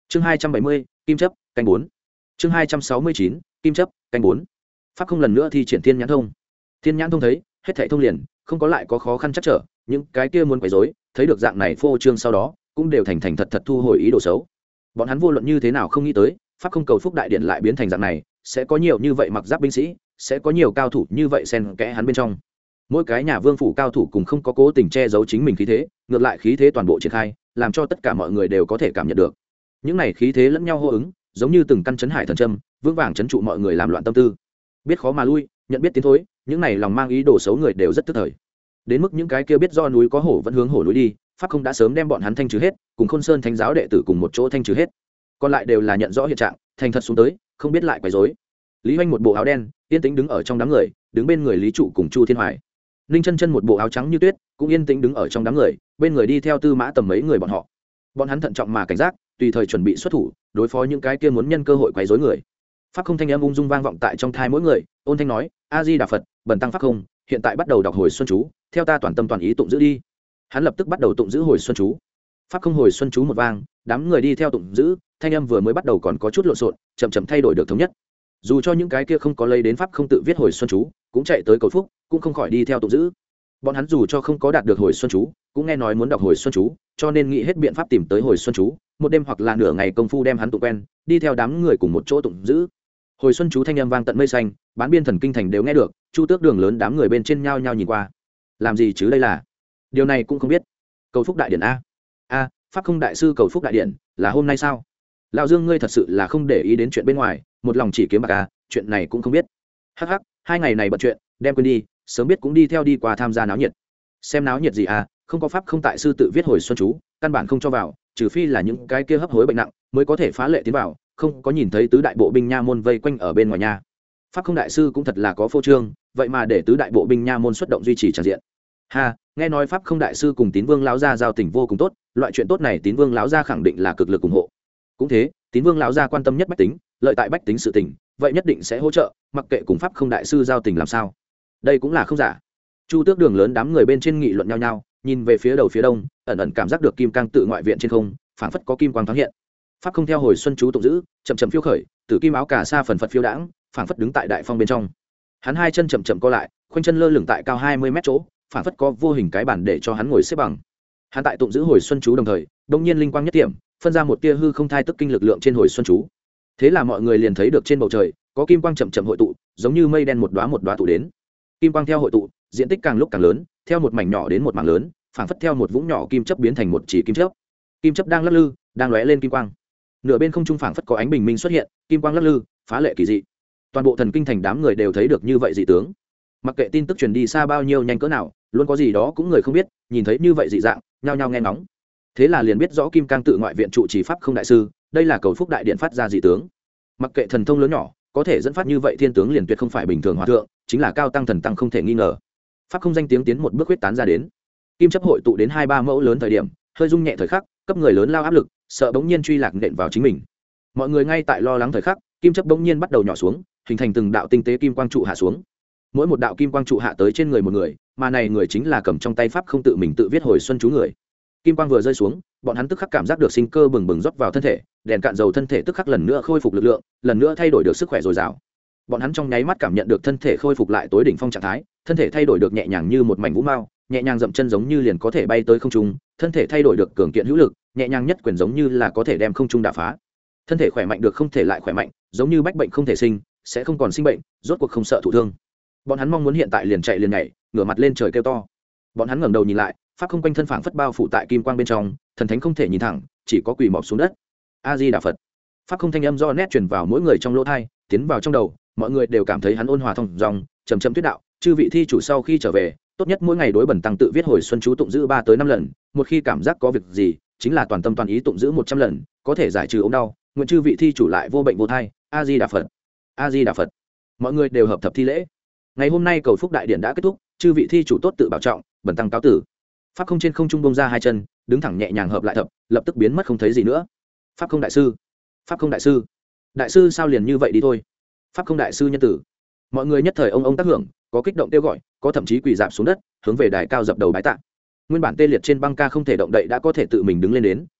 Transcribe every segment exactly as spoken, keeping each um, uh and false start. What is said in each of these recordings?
chương hai trăm bảy mươi kim chấp canh bốn. chương hai trăm sáu mươi chín kim chấp canh bốn. pháp không lần nữa thi triển thiên nhãn thông. Thiên nhãn thông thấy hết thảy thông liền, không có lại có khó khăn chắc trở, những cái kia muốn quấy rối thấy được dạng này phô trương sau đó cũng đều thành thành thật thật thu hồi ý đồ xấu. Bọn hắn vô luận như thế nào không nghĩ tới pháp không cầu phúc đại điện lại biến thành dạng này, sẽ có nhiều như vậy mặc giáp binh sĩ, sẽ có nhiều cao thủ như vậy xen kẽ hắn bên trong. Mỗi cái nhà vương phủ cao thủ cùng không có cố tình che giấu chính mình khí thế, ngược lại khí thế toàn bộ triển khai, làm cho tất cả mọi người đều có thể cảm nhận được. Những này khí thế lẫn nhau hô ứng, giống như từng căn chấn hải thần châm, vững vàng chấn trụ mọi người làm loạn tâm tư. Biết khó mà lui, nhận biết tiến thối, những này lòng mang ý đồ xấu người đều rất tức thời. Đến mức những cái kia biết do núi có hổ vẫn hướng hổ núi đi, pháp không đã sớm đem bọn hắn thanh trừ hết, cùng Khôn Sơn Thánh giáo đệ tử cùng một chỗ thanh trừ hết. Còn lại đều là nhận rõ hiện trạng, thành thật xuống tới, không biết lại quấy rối. Lý Hoành một bộ áo đen, yên tĩnh đứng ở trong đám người, đứng bên người Lý Trụ cùng Chu Thiên Hoài. Ninh Chân Chân một bộ áo trắng như tuyết, cũng yên tĩnh đứng ở trong đám người, bên người đi theo Tư Mã Tầm mấy người bọn họ. Bọn hắn thận trọng mà cảnh giác, tùy thời chuẩn bị xuất thủ, đối phó những cái kia muốn nhân cơ hội quấy rối người. Pháp không thanh âm ung dung vang vọng tại trong tai mỗi người, ôn thanh nói: "A Di Đà Phật, bần tăng pháp không, hiện tại bắt đầu đọc hồi xuân chú, theo ta toàn tâm toàn ý tụng giữ đi." Hắn lập tức bắt đầu tụng giữ hồi xuân chú. Pháp không hồi xuân chú một vang, đám người đi theo tụng giữ, thanh âm vừa mới bắt đầu còn có chút lộn xộn, chậm chậm thay đổi được thống nhất. Dù cho những cái kia không có lấy đến pháp không tự viết hồi xuân chú, cũng chạy tới cầu phúc, cũng không khỏi đi theo tụng giữ. Bọn hắn dù cho không có đạt được hồi xuân chú, cũng nghe nói muốn đọc hồi xuân chú, cho nên nghĩ hết biện pháp tìm tới hồi xuân chú, một đêm hoặc là nửa ngày công phu đem hắn tụng quen, đi theo đám người cùng một chỗ tụng giữ. Hồi xuân chú thanh âm vang tận mây xanh, bán biên thần kinh thành đều nghe được, Chu Tước đường lớn đám người bên trên nhao nhao nhìn qua. Làm gì chứ đây là? Điều này cũng không biết. Cầu phúc đại điện a. A, pháp không đại sư cầu phúc đại điện, là hôm nay sao? Lão Dương ngươi thật sự là không để ý đến chuyện bên ngoài, một lòng chỉ kiếm bạc a, chuyện này cũng không biết. Hắc hắc, hai ngày này bận chuyện, đem quên đi, sớm biết cũng đi theo đi qua tham gia náo nhiệt. Xem náo nhiệt gì à, không có pháp không tại sư tự viết hồi xuân chú, căn bản không cho vào, trừ phi là những cái kia hấp hối bệnh nặng mới có thể phá lệ tiến vào, không có nhìn thấy tứ đại bộ binh nha môn vây quanh ở bên ngoài nha. Pháp không đại sư cũng thật là có phô trương, vậy mà để tứ đại bộ binh nha môn xuất động duy trì tràn diện. Ha, nghe nói pháp không đại sư cùng Tín Vương lão gia giao tình vô cùng tốt, loại chuyện tốt này Tín Vương lão gia khẳng định là cực lực ủng hộ. Cũng thế, Tín Vương lão gia quan tâm nhất bách tính, lợi tại bách tính sự tình, vậy nhất định sẽ hỗ trợ, mặc kệ cùng pháp không đại sư giao tình làm sao. Đây cũng là không giả. Chu Tước đường lớn đám người bên trên nghị luận nhau nhau, nhìn về phía đầu phía đông, ẩn ẩn cảm giác được kim cang tự ngoại viện trên không, phảng phất có kim quang thoáng hiện. Pháp không theo hồi xuân chú tụng giữ, chậm chậm phiêu khởi, tử kim áo cà sa phần phật phiêu đãng, phảng phất đứng tại đại phong bên trong. Hắn hai chân chậm chậm co lại, khoanh chân lơ lửng tại cao hai mươi mét chỗ, phảng phất có vô hình cái bản để cho hắn ngồi xếp bằng. Hắn tại tụng giữ hồi xuân chú đồng thời, đông nhiên linh quang nhất điểm, phân ra một tia hư không thai tức kinh lực lượng trên hồi xuân chú. Thế là mọi người liền thấy được trên bầu trời có kim quang chậm chậm hội tụ, giống như mây đen một đóa một đóa tụ đến. Kim quang theo hội tụ, diện tích càng lúc càng lớn, theo một mảnh nhỏ đến một mảng lớn, phảng phất theo một vũng nhỏ kim chấp biến thành một chỉ kim chấp. Kim chấp đang lắc lư, đang lóe lên kim quang. Nửa bên không trung phảng phất có ánh bình minh xuất hiện, kim quang lắc lư, phá lệ kỳ dị. Toàn bộ thần kinh thành đám người đều thấy được như vậy dị tướng. Mặc kệ tin tức truyền đi xa bao nhiêu nhanh cỡ nào, luôn có gì đó cũng người không biết, nhìn thấy như vậy dị dạng, nhao nhao nghe ngóng. Thế là liền biết rõ kim cang tự ngoại viện trụ trì pháp không đại sư, đây là cầu phúc đại điện phát ra dị tướng. Mặc kệ thần thông lớn nhỏ, có thể dẫn phát như vậy thiên tướng liền tuyệt không phải bình thường hòa thượng, chính là cao tăng thần tăng không thể nghi ngờ. Pháp không danh tiếng tiến một bước huyết tán ra đến. Kim chấp hội tụ đến hai ba mẫu lớn thời điểm, hơi rung nhẹ thời khắc, cấp người lớn lao áp lực, sợ bỗng nhiên truy lạc nện vào chính mình. Mọi người ngay tại lo lắng thời khắc, kim chấp bỗng nhiên bắt đầu nhỏ xuống, hình thành từng đạo tinh tế kim quang trụ hạ xuống. Mỗi một đạo kim quang trụ hạ tới trên người một người, mà này người chính là cầm trong tay pháp không tự mình tự viết hồi xuân chú người. Kim quang vừa rơi xuống, bọn hắn tức khắc cảm giác được sinh cơ bừng bừng rót vào thân thể, đèn cạn dầu thân thể tức khắc lần nữa khôi phục lực lượng, lần nữa thay đổi được sức khỏe dồi dào. Bọn hắn trong nháy mắt cảm nhận được thân thể khôi phục lại tối đỉnh phong trạng thái, thân thể thay đổi được nhẹ nhàng như một mảnh vũ mao, nhẹ nhàng dậm chân giống như liền có thể bay tới không trung, thân thể thay đổi được cường kiện hữu lực, nhẹ nhàng nhất quyền giống như là có thể đem không trung đả phá. Thân thể khỏe mạnh được không thể lại khỏe mạnh, giống như bách bệnh không thể sinh, sẽ không còn sinh bệnh, rốt cuộc không sợ thụ thương. Bọn hắn mong muốn hiện tại liền chạy liền nhảy, ngửa mặt lên trời kêu to. Bọn hắn ngẩng đầu nhìn lại, pháp không quanh thân phảng phất bao phủ tại kim quang bên trong, thần thánh không thể nhìn thẳng, chỉ có quỳ mọp xuống đất. A Di Đà Phật. Pháp không thanh âm do nét truyền vào mỗi người trong lỗ tai, tiến vào trong đầu, mọi người đều cảm thấy hắn ôn hòa thông dong, trầm trầm thuyết đạo, chư vị thi chủ sau khi trở về, tốt nhất mỗi ngày đối bẩn tăng tự viết hồi xuân chú tụng giữ ba tới năm lần, một khi cảm giác có việc gì, chính là toàn tâm toàn ý tụng giữ một trăm lần, có thể giải trừ ốm đau, nguyện chư vị thi chủ lại vô bệnh vô thai. A Di Đà Phật. A Di Đà Phật. Mọi người đều hợp thập thi lễ. Ngày hôm nay cầu phúc đại điện đã kết thúc, chư vị thi chủ tốt tự bảo trọng, bẩn tăng cáo tử. Pháp không trên không trung bông ra hai chân, đứng thẳng nhẹ nhàng hợp lại thập, lập tức biến mất không thấy gì nữa. Pháp không đại sư, pháp không đại sư, đại sư sao liền như vậy đi thôi. Pháp không đại sư nhân tử. Mọi người nhất thời ông ông tác hưởng, có kích động kêu gọi, có thậm chí quỳ dạp xuống đất, hướng về đài cao dập đầu bái tạ. Nguyên bản tê liệt trên băng ca không thể động đậy đã có thể tự mình đứng lên đến,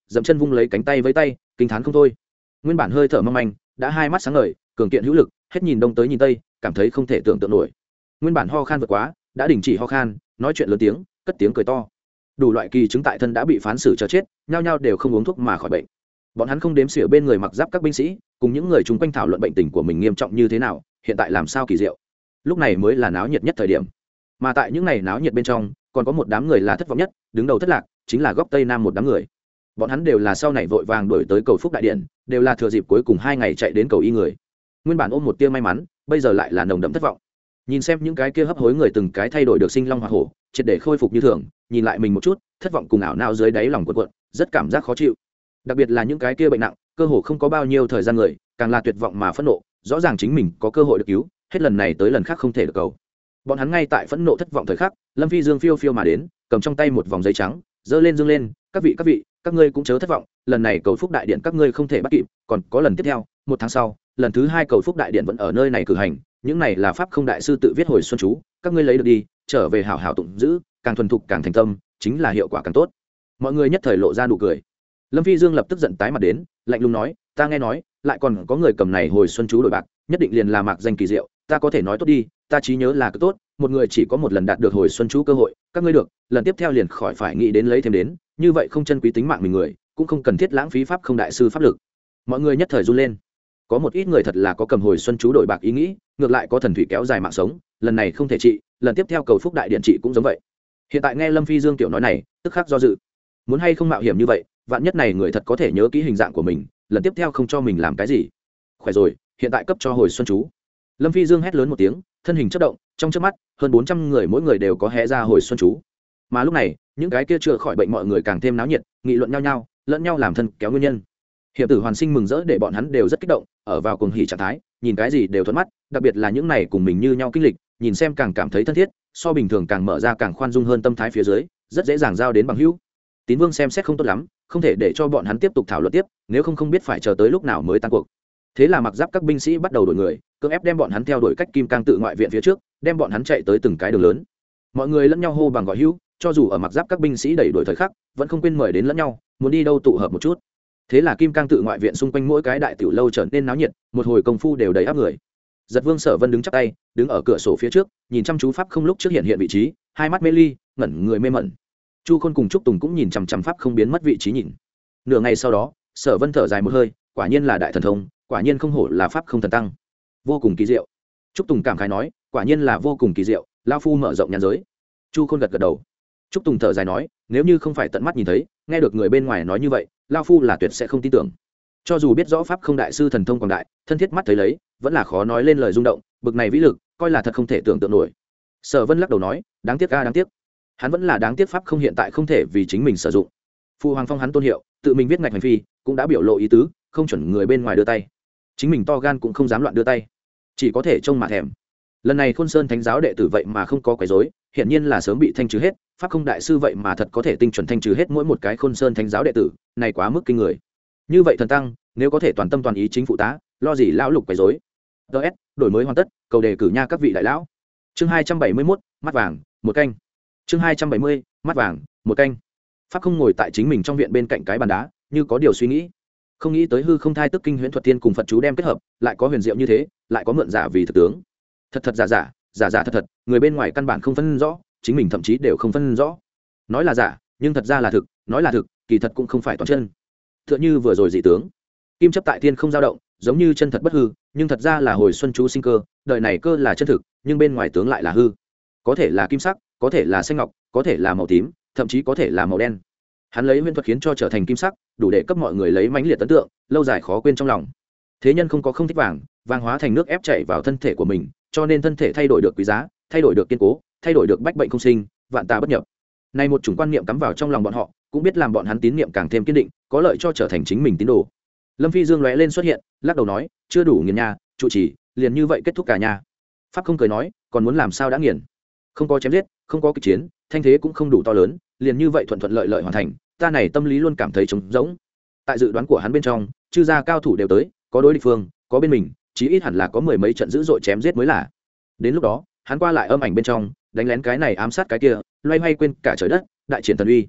dậm chân vung lấy cánh tay với tay kinh t h á n không thôi. Nguyên bản hơi thở mong manh đã hai mắt sáng ngời, cường kiện hữu lực, hết nhìn đông tới nhìn tây, cảm thấy không thể tưởng tượng nổi. Nguyên bản ho khan vượt quá đã đình chỉ ho khan, nói chuyện lớn tiếng, cất tiếng cười to. Đủ loại kỳ chứng tại thân đã bị phán xử chờ chết, nhao nhao đều không uống thuốc mà khỏi bệnh. Bọn hắn không đếm xỉa bên người mặc giáp các binh sĩ cùng những người chung quanh thảo luận bệnh tình của mình nghiêm trọng như thế nào, hiện tại làm sao kỳ diệu. Lúc này mới là náo nhiệt nhất thời điểm. Mà tại những ngày náo nhiệt bên trong còn có một đám người là thất vọng nhất, đứng đầu thất lạc chính là góc tây nam một đám người. Bọn hắn đều là sau này vội vàng đuổi tới cầu phúc đại điện, đều là thừa dịp cuối cùng hai ngày chạy đến cầu y người. Nguyên bản ôm một tia may mắn, bây giờ lại là nồng đậm thất vọng. Nhìn xem những cái kia hấp hối người từng cái thay đổi được sinh long hoa hổ, triệt để khôi phục như thường, nhìn lại mình một chút, thất vọng cùng ảo não dưới đáy lòng cuộn cuộn, rất cảm giác khó chịu. Đặc biệt là những cái kia bệnh nặng, cơ hồ không có bao nhiêu thời gian người, càng là tuyệt vọng mà phẫn nộ, rõ ràng chính mình có cơ hội được cứu, hết lần này tới lần khác không thể được cầu. Bọn hắn ngay tại phẫn nộ thất vọng thời khắc, Lâm Phi Dương phiêu phiêu mà đến, cầm trong tay một vòng giấy trắng, giơ lên dương lên, các vị các vị, các ngươi cũng chớ thất vọng, lần này cầu phúc đại điện các ngươi không thể bắt kịp, còn có lần tiếp theo, một tháng sau, lần thứ hai cầu phúc đại điện vẫn ở nơi này cử hành, những này là pháp không đại sư tự viết hồi xuân chú, các ngươi lấy được đi, trở về hảo hảo tụng giữ, càng thuần thục càng thành tâm, chính là hiệu quả càng tốt. Mọi người nhất thời lộ ra nụ cười. Lâm Phi Dương lập tức giận tái mặt đến, lạnh lùng nói, ta nghe nói, lại còn có người cầm này hồi xuân chú đổi bạc, nhất định liền là mạc danh kỳ diệu, ta có thể nói tốt đi, ta trí nhớ là cứ tốt, một người chỉ có một lần đạt được hồi xuân chú cơ hội, các ngươi được, lần tiếp theo liền khỏi phải nghĩ đến lấy thêm đến, như vậy không chân quý tính mạng mình người, cũng không cần thiết lãng phí pháp không đại sư pháp lực. Mọi người nhất thời run lên. Có một ít người thật là có cầm hồi xuân chú đổi bạc ý nghĩ, ngược lại có thần thủy kéo dài mạng sống, lần này không thể trị, lần tiếp theo cầu phúc đại điện trị cũng giống vậy. Hiện tại nghe Lâm Phi Dương tiểu nói này, tức khắc do dự. Muốn hay không mạo hiểm như vậy, vạn nhất này người thật có thể nhớ kỹ hình dạng của mình, lần tiếp theo không cho mình làm cái gì. Khỏe rồi, hiện tại cấp cho hồi xuân chú. Lâm Phi Dương hét lớn một tiếng, thân hình chớp động, trong chớp mắt, hơn bốn trăm người mỗi người đều có hé ra hồi xuân chú. Mà lúc này, những cái kia chưa khỏi bệnh mọi người càng thêm náo nhiệt, nghị luận nhau nhau, lẫn nhau làm thân kéo nguyên nhân. Hiệp tử hoàn sinh mừng rỡ để bọn hắn đều rất kích động, ở vào cuồng hỉ trạng thái, nhìn cái gì đều thuận mắt, đặc biệt là những này cùng mình như nhau kinh lịch, nhìn xem càng cảm thấy thân thiết, so bình thường càng mở ra càng khoan dung hơn tâm thái phía dưới, rất dễ dàng giao đến bằng hữu. Tín Vương xem xét không tốt lắm, không thể để cho bọn hắn tiếp tục thảo luận tiếp, nếu không không biết phải chờ tới lúc nào mới tan cuộc. Thế là mặc giáp các binh sĩ bắt đầu đổi người, cưỡng ép đem bọn hắn theo đuổi cách Kim Cang tự ngoại viện phía trước, đem bọn hắn chạy tới từng cái đường lớn. Mọi người lẫn nhau hô bằng gọi hữu, cho dù ở mặc giáp các binh sĩ đẩy đuổi thời khắc, vẫn không quên mời đến lẫn nhau, muốn đi đâu tụ hợp một chút. Thế là Kim Cang tự ngoại viện xung quanh mỗi cái đại tiểu lâu trở nên náo nhiệt, một hồi công phu đều đầy áp người. Giật Vương Sở Vân đứng chắp tay, đứng ở cửa sổ phía trước, nhìn chăm chú pháp không lúc trước hiện hiện vị trí, hai mắt mê ly, ngẩn người mê mẩn. Chu Khôn cùng Trúc Tùng cũng nhìn chằm chằm pháp không biến mất vị trí nhìn. Nửa ngày sau đó, Sở Vân thở dài một hơi, quả nhiên là đại thần thông, quả nhiên không hổ là pháp không thần tăng, vô cùng kỳ diệu. Trúc Tùng cảm khái nói, quả nhiên là vô cùng kỳ diệu, lão phu mở rộng nhãn giới. Chu Khôn gật gật đầu. Trúc Tùng thở dài nói, nếu như không phải tận mắt nhìn thấy, nghe được người bên ngoài nói như vậy, lão phu là tuyệt sẽ không tin tưởng. Cho dù biết rõ pháp không đại sư thần thông quảng đại, thân thiết mắt thấy lấy, vẫn là khó nói lên lời rung động, bực này vĩ lực, coi là thật không thể tưởng tượng nổi. Sở Vân lắc đầu nói, đáng tiếc a đáng tiếc. Hắn vẫn là đáng tiếc pháp không hiện tại không thể vì chính mình sử dụng. Phu Hoàng Phong hắn tôn hiệu, tự mình viết ngạch hành phi, cũng đã biểu lộ ý tứ, không chuẩn người bên ngoài đưa tay. Chính mình to gan cũng không dám loạn đưa tay, chỉ có thể trông mà thèm. Lần này Khôn Sơn Thánh giáo đệ tử vậy mà không có quấy rối, hiển nhiên là sớm bị thanh trừ hết, pháp không đại sư vậy mà thật có thể tinh chuẩn thanh trừ hết mỗi một cái Khôn Sơn Thánh giáo đệ tử, này quá mức kinh người. Như vậy thần tăng, nếu có thể toàn tâm toàn ý chính phụ tá, lo gì lão lục quấy rối. ds đổi mới hoàn tất, cầu đề cử nha các vị đại lão. Chương hai trăm bảy mươi mốt, mắt vàng, một canh. Chương hai trăm bảy mươi, mắt vàng, một canh. Pháp không ngồi tại chính mình trong viện bên cạnh cái bàn đá, như có điều suy nghĩ. Không nghĩ tới hư không thai tức kinh huyễn thuật tiên cùng Phật chú đem kết hợp, lại có huyền diệu như thế, lại có mượn giả vì thực tướng. Thật thật giả giả, giả giả thật thật, người bên ngoài căn bản không phân rõ, chính mình thậm chí đều không phân rõ. Nói là giả, nhưng thật ra là thực, nói là thực, kỳ thật cũng không phải toàn chân. Tựa như vừa rồi dị tướng, kim chấp tại thiên không dao động, giống như chân thật bất hư, nhưng thật ra là hồi xuân chú sinh cơ, đời này cơ là chân thực, nhưng bên ngoài tướng lại là hư. Có thể là kim sắc, có thể là xanh ngọc, có thể là màu tím, thậm chí có thể là màu đen. Hắn lấy huyễn thuật khiến cho trở thành kim sắc, đủ để cấp mọi người lấy mãnh liệt ấn tượng, lâu dài khó quên trong lòng. Thế nhân không có không thích vàng, vàng hóa thành nước ép chảy vào thân thể của mình, cho nên thân thể thay đổi được quý giá, thay đổi được kiên cố, thay đổi được bách bệnh không sinh, vạn tà bất nhập. Này một chủng quan niệm cắm vào trong lòng bọn họ, cũng biết làm bọn hắn tín niệm càng thêm kiên định, có lợi cho trở thành chính mình tín đồ. Lâm Phi Dương lóe lên xuất hiện, lắc đầu nói, chưa đủ nghiền nha, trụ trì, liền như vậy kết thúc cả nhà. Pháp không cười nói, còn muốn làm sao đã nghiền? Không có chém giết, không có kịch chiến, thanh thế cũng không đủ to lớn, liền như vậy thuận thuận lợi lợi hoàn thành, ta này tâm lý luôn cảm thấy trống rỗng. Tại dự đoán của hắn bên trong, chư gia cao thủ đều tới, có đối địch phương, có bên mình, chí ít hẳn là có mười mấy trận dữ dội chém giết mới là. Đến lúc đó, hắn qua lại âm ảnh bên trong, đánh lén cái này ám sát cái kia, loay hoay quên cả trời đất, đại triển thần uy.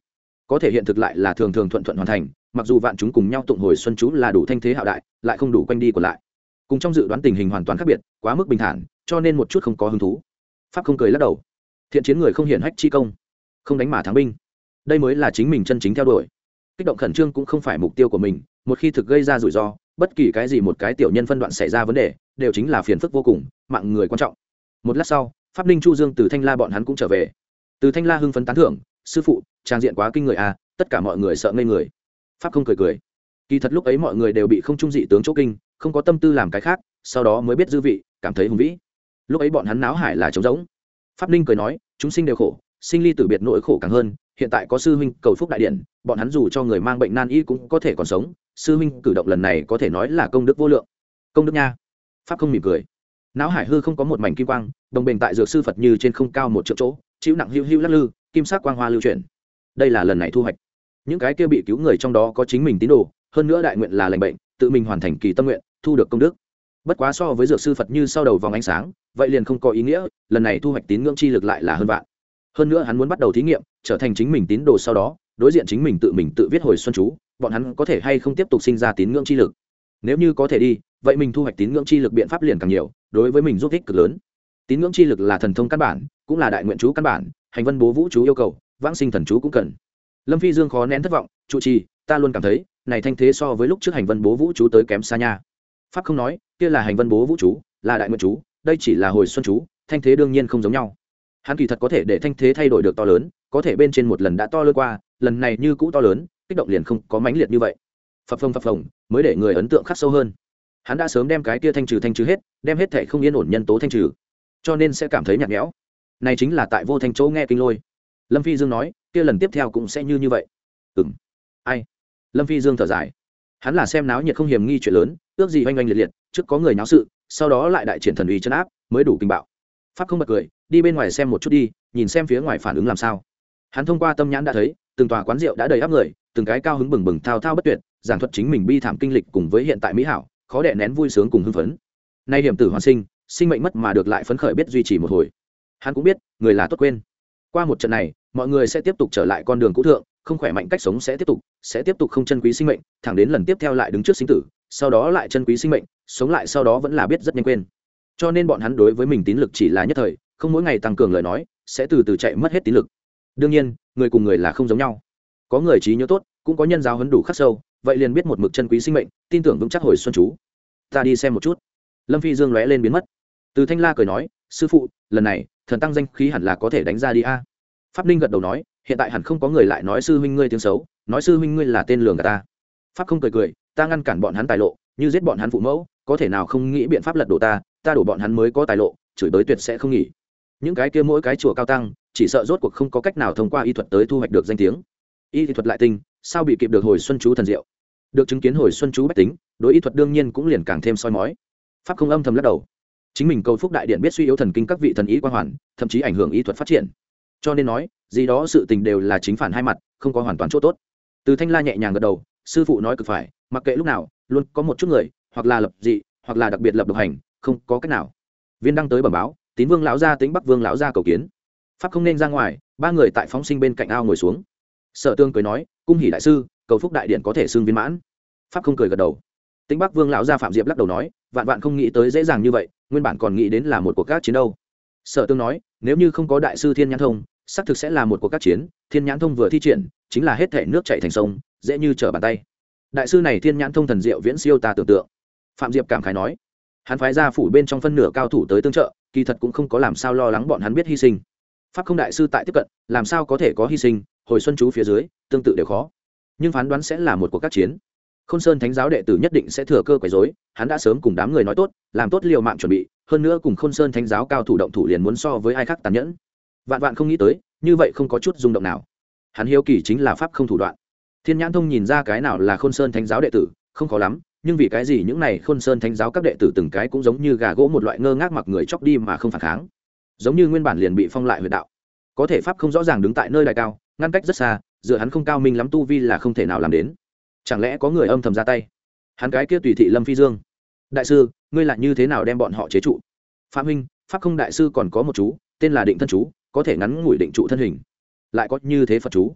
có thể hiện thực lại là thường thường thuận thuận hoàn thành, mặc dù vạn chúng cùng nhau tụng hồi xuân chú là đủ thanh thế hạo đại, lại không đủ quanh đi còn lại, cùng trong dự đoán tình hình hoàn toàn khác biệt, quá mức bình thản, cho nên một chút không có hứng thú. Pháp không cười lắc đầu, thiện chiến người không hiển hách chi công, không đánh mà thắng binh, đây mới là chính mình chân chính theo đuổi. Kích động khẩn trương cũng không phải mục tiêu của mình, một khi thực gây ra rủi ro, bất kỳ cái gì một cái tiểu nhân phân đoạn xảy ra vấn đề, đều chính là phiền phức vô cùng, mạng người quan trọng. Một lát sau, Pháp Ninh Chu Dương từ Thanh La bọn hắn cũng trở về. Từ Thanh La hưng phấn tán thưởng, sư phụ, trang diện quá kinh người à, tất cả mọi người sợ ngây người. Pháp không cười cười, kỳ thật lúc ấy mọi người đều bị không trung dị tướng chỗ kinh, không có tâm tư làm cái khác, sau đó mới biết dư vị, cảm thấy hùng vĩ. Lúc ấy bọn hắn náo hải là trống rỗng. Pháp Ninh cười nói, chúng sinh đều khổ, sinh ly tử biệt nỗi khổ càng hơn, hiện tại có sư huynh cầu phúc đại điện, bọn hắn dù cho người mang bệnh nan y cũng có thể còn sống, sư huynh cử động lần này có thể nói là công đức vô lượng. Công đức nha. Pháp không mỉm cười. Náo hải hư không có một mảnh kim quang, đồng bền tại dược sư Phật như trên không cao một triệu chỗ, chịu nặng hữu hữu lắc lư, kim sắc quang hoa lưu chuyển. Đây là lần này thu hoạch. Những cái kia bị cứu người trong đó có chính mình tín đồ, hơn nữa đại nguyện là lành bệnh, tự mình hoàn thành kỳ tâm nguyện, thu được công đức. Bất quá so với dược sư Phật như sau đầu vòng ánh sáng, vậy liền không có ý nghĩa, lần này thu hoạch tín ngưỡng chi lực lại là hơn vạn. Hơn nữa hắn muốn bắt đầu thí nghiệm, trở thành chính mình tín đồ sau đó, đối diện chính mình tự mình tự viết hồi xuân chú, bọn hắn có thể hay không tiếp tục sinh ra tín ngưỡng chi lực. Nếu như có thể đi, vậy mình thu hoạch tín ngưỡng chi lực biện pháp liền càng nhiều, đối với mình giúp ích cực lớn. Tín ngưỡng chi lực là thần thông căn bản, cũng là đại nguyện chú căn bản, hành vân bố vũ chú yêu cầu, vãng sinh thần chú cũng cần. Lâm Phi Dương khó nén thất vọng, trụ trì, ta luôn cảm thấy, này thanh thế so với lúc trước hành vân bố vũ chú tới kém xa nha. Pháp không nói, kia là hành vân bố vũ chú, là đại nguyện chú, đây chỉ là hồi xuân chú, thanh thế đương nhiên không giống nhau. Hắn kỳ thật có thể để thanh thế thay đổi được to lớn, có thể bên trên một lần đã to lớn qua, lần này như cũ to lớn, kích động liền không có mãnh liệt như vậy. Phập phồng phập phồng, mới để người ấn tượng khắc sâu hơn. Hắn đã sớm đem cái kia thanh trừ thanh trừ hết, đem hết thể không yên ổn nhân tố thanh trừ, cho nên sẽ cảm thấy nhạt nhẽo. Này chính là tại vô thanh chỗ nghe kinh lôi. Lâm Phi Dương nói, kia lần tiếp theo cũng sẽ như như vậy. Ừm. Ai? Lâm Phi Dương thở dài. Hắn là xem náo nhiệt không hiềm nghi chuyện lớn, ước gì oanh oanh liệt liệt, trước có người náo sự, sau đó lại đại triển thần uy trấn áp, mới đủ kinh bạo. Pháp không bật cười, đi bên ngoài xem một chút đi, nhìn xem phía ngoài phản ứng làm sao. Hắn thông qua tâm nhãn đã thấy, từng tòa quán rượu đã đầy áp người, từng cái cao hứng bừng bừng thao thao bất tuyệt, giảng thuật chính mình bi thảm kinh lịch cùng với hiện tại mỹ hảo, khó đè nén vui sướng cùng hưng phấn. Nay điểm tử hoàn sinh, sinh mệnh mất mà được lại phấn khởi biết duy trì một hồi. Hắn cũng biết, người là tốt quên. Qua một trận này, mọi người sẽ tiếp tục trở lại con đường cũ thượng, không khỏe mạnh cách sống sẽ tiếp tục, sẽ tiếp tục không chân quý sinh mệnh, thẳng đến lần tiếp theo lại đứng trước sinh tử, sau đó lại chân quý sinh mệnh, sống lại sau đó vẫn là biết rất nhanh quên. Cho nên bọn hắn đối với mình tín lực chỉ là nhất thời, không mỗi ngày tăng cường lời nói, sẽ từ từ chạy mất hết tín lực. Đương nhiên, người cùng người là không giống nhau. Có người trí nhớ tốt, cũng có nhân giáo huấn đủ khắc sâu, vậy liền biết một mực chân quý sinh mệnh, tin tưởng vững chắc hồi xuân chú. Ta đi xem một chút. Lâm Phi Dương lóe lên biến mất. Từ Thanh La cười nói, sư phụ, lần này thần tăng danh khí hẳn là có thể đánh ra đi a. Pháp Ninh gật đầu nói, hiện tại hẳn không có người lại nói sư huynh ngươi tiếng xấu, nói sư huynh ngươi là tên lường gạt ta. Pháp không cười cười, ta ngăn cản bọn hắn tài lộ, như giết bọn hắn phụ mẫu, có thể nào không nghĩ biện pháp lật đổ ta, ta đổ bọn hắn mới có tài lộ, chửi tới tuyệt sẽ không nghỉ. Những cái kia mỗi cái chùa cao tăng, chỉ sợ rốt cuộc không có cách nào thông qua y thuật tới thu hoạch được danh tiếng. Y thuật lại tinh, sao bị kịp được hồi xuân chú thần diệu. Được chứng kiến hồi xuân chú bách tính, đối y thuật đương nhiên cũng liền càng thêm soi mói. Pháp không âm thầm lắc đầu. Chính mình cầu phúc đại điện biết suy yếu thần kinh các vị thần ý quan hoàn, thậm chí ảnh hưởng y thuật phát triển. Cho nên nói, gì đó sự tình đều là chính phản hai mặt, không có hoàn toàn chỗ tốt. Từ Thanh La nhẹ nhàng gật đầu, sư phụ nói cực phải, mặc kệ lúc nào, luôn có một chút người, hoặc là lập dị, hoặc là đặc biệt lập độc hành, không có cách nào. Viên đăng tới bẩm báo, Tín Vương lão gia tính Bắc Vương lão gia cầu kiến. Pháp không nên ra ngoài, ba người tại phóng sinh bên cạnh ao ngồi xuống. Sở Tương cười nói, cung hỉ đại sư, cầu phúc đại điện có thể xưng viên mãn. Pháp không cười gật đầu. Tính Bắc Vương lão gia Phạm Diệp lắc đầu nói, vạn vạn không nghĩ tới dễ dàng như vậy, nguyên bản còn nghĩ đến là một cuộc các chiến đâu. Sở Tương nói, nếu như không có đại sư Thiên Nhãn Thông, xác thực sẽ là một cuộc các chiến. Thiên Nhãn Thông vừa thi triển, chính là hết thể nước chảy thành sông, dễ như trở bàn tay. Đại sư này Thiên Nhãn Thông thần diệu viễn siêu ta tưởng tượng. Phạm Diệp cảm khái nói, hắn phái ra phủ bên trong phân nửa cao thủ tới tương trợ, kỳ thật cũng không có làm sao lo lắng bọn hắn biết hy sinh. Pháp không đại sư tại tiếp cận, làm sao có thể có hy sinh, hồi xuân chú phía dưới, tương tự đều khó. Nhưng phán đoán sẽ là một cuộc các chiến. Khôn Sơn Thánh giáo đệ tử nhất định sẽ thừa cơ quấy rối, hắn đã sớm cùng đám người nói tốt, làm tốt liều mạng chuẩn bị, hơn nữa cùng Khôn Sơn Thánh giáo cao thủ động thủ liền muốn so với ai khác tàn nhẫn. Vạn vạn không nghĩ tới, như vậy không có chút rung động nào. Hắn hiếu kỳ chính là pháp không thủ đoạn. Thiên Nhãn Thông nhìn ra cái nào là Khôn Sơn Thánh giáo đệ tử, không khó lắm, nhưng vì cái gì những này Khôn Sơn Thánh giáo các đệ tử từng cái cũng giống như gà gỗ một loại ngơ ngác mặc người chóc đi mà không phản kháng, giống như nguyên bản liền bị phong lại huyệt đạo. Có thể pháp không rõ ràng đứng tại nơi đài cao, ngăn cách rất xa, dựa hắn không cao minh lắm tu vi là không thể nào làm đến. Chẳng lẽ có người âm thầm ra tay? Hắn cái kia tùy thị Lâm Phi Dương, đại sư, ngươi lại như thế nào đem bọn họ chế trụ? Phạm huynh, pháp không đại sư còn có một chú, tên là Định Thân chú, có thể ngắn ngủi định trụ thân hình. Lại có như thế Phật chú.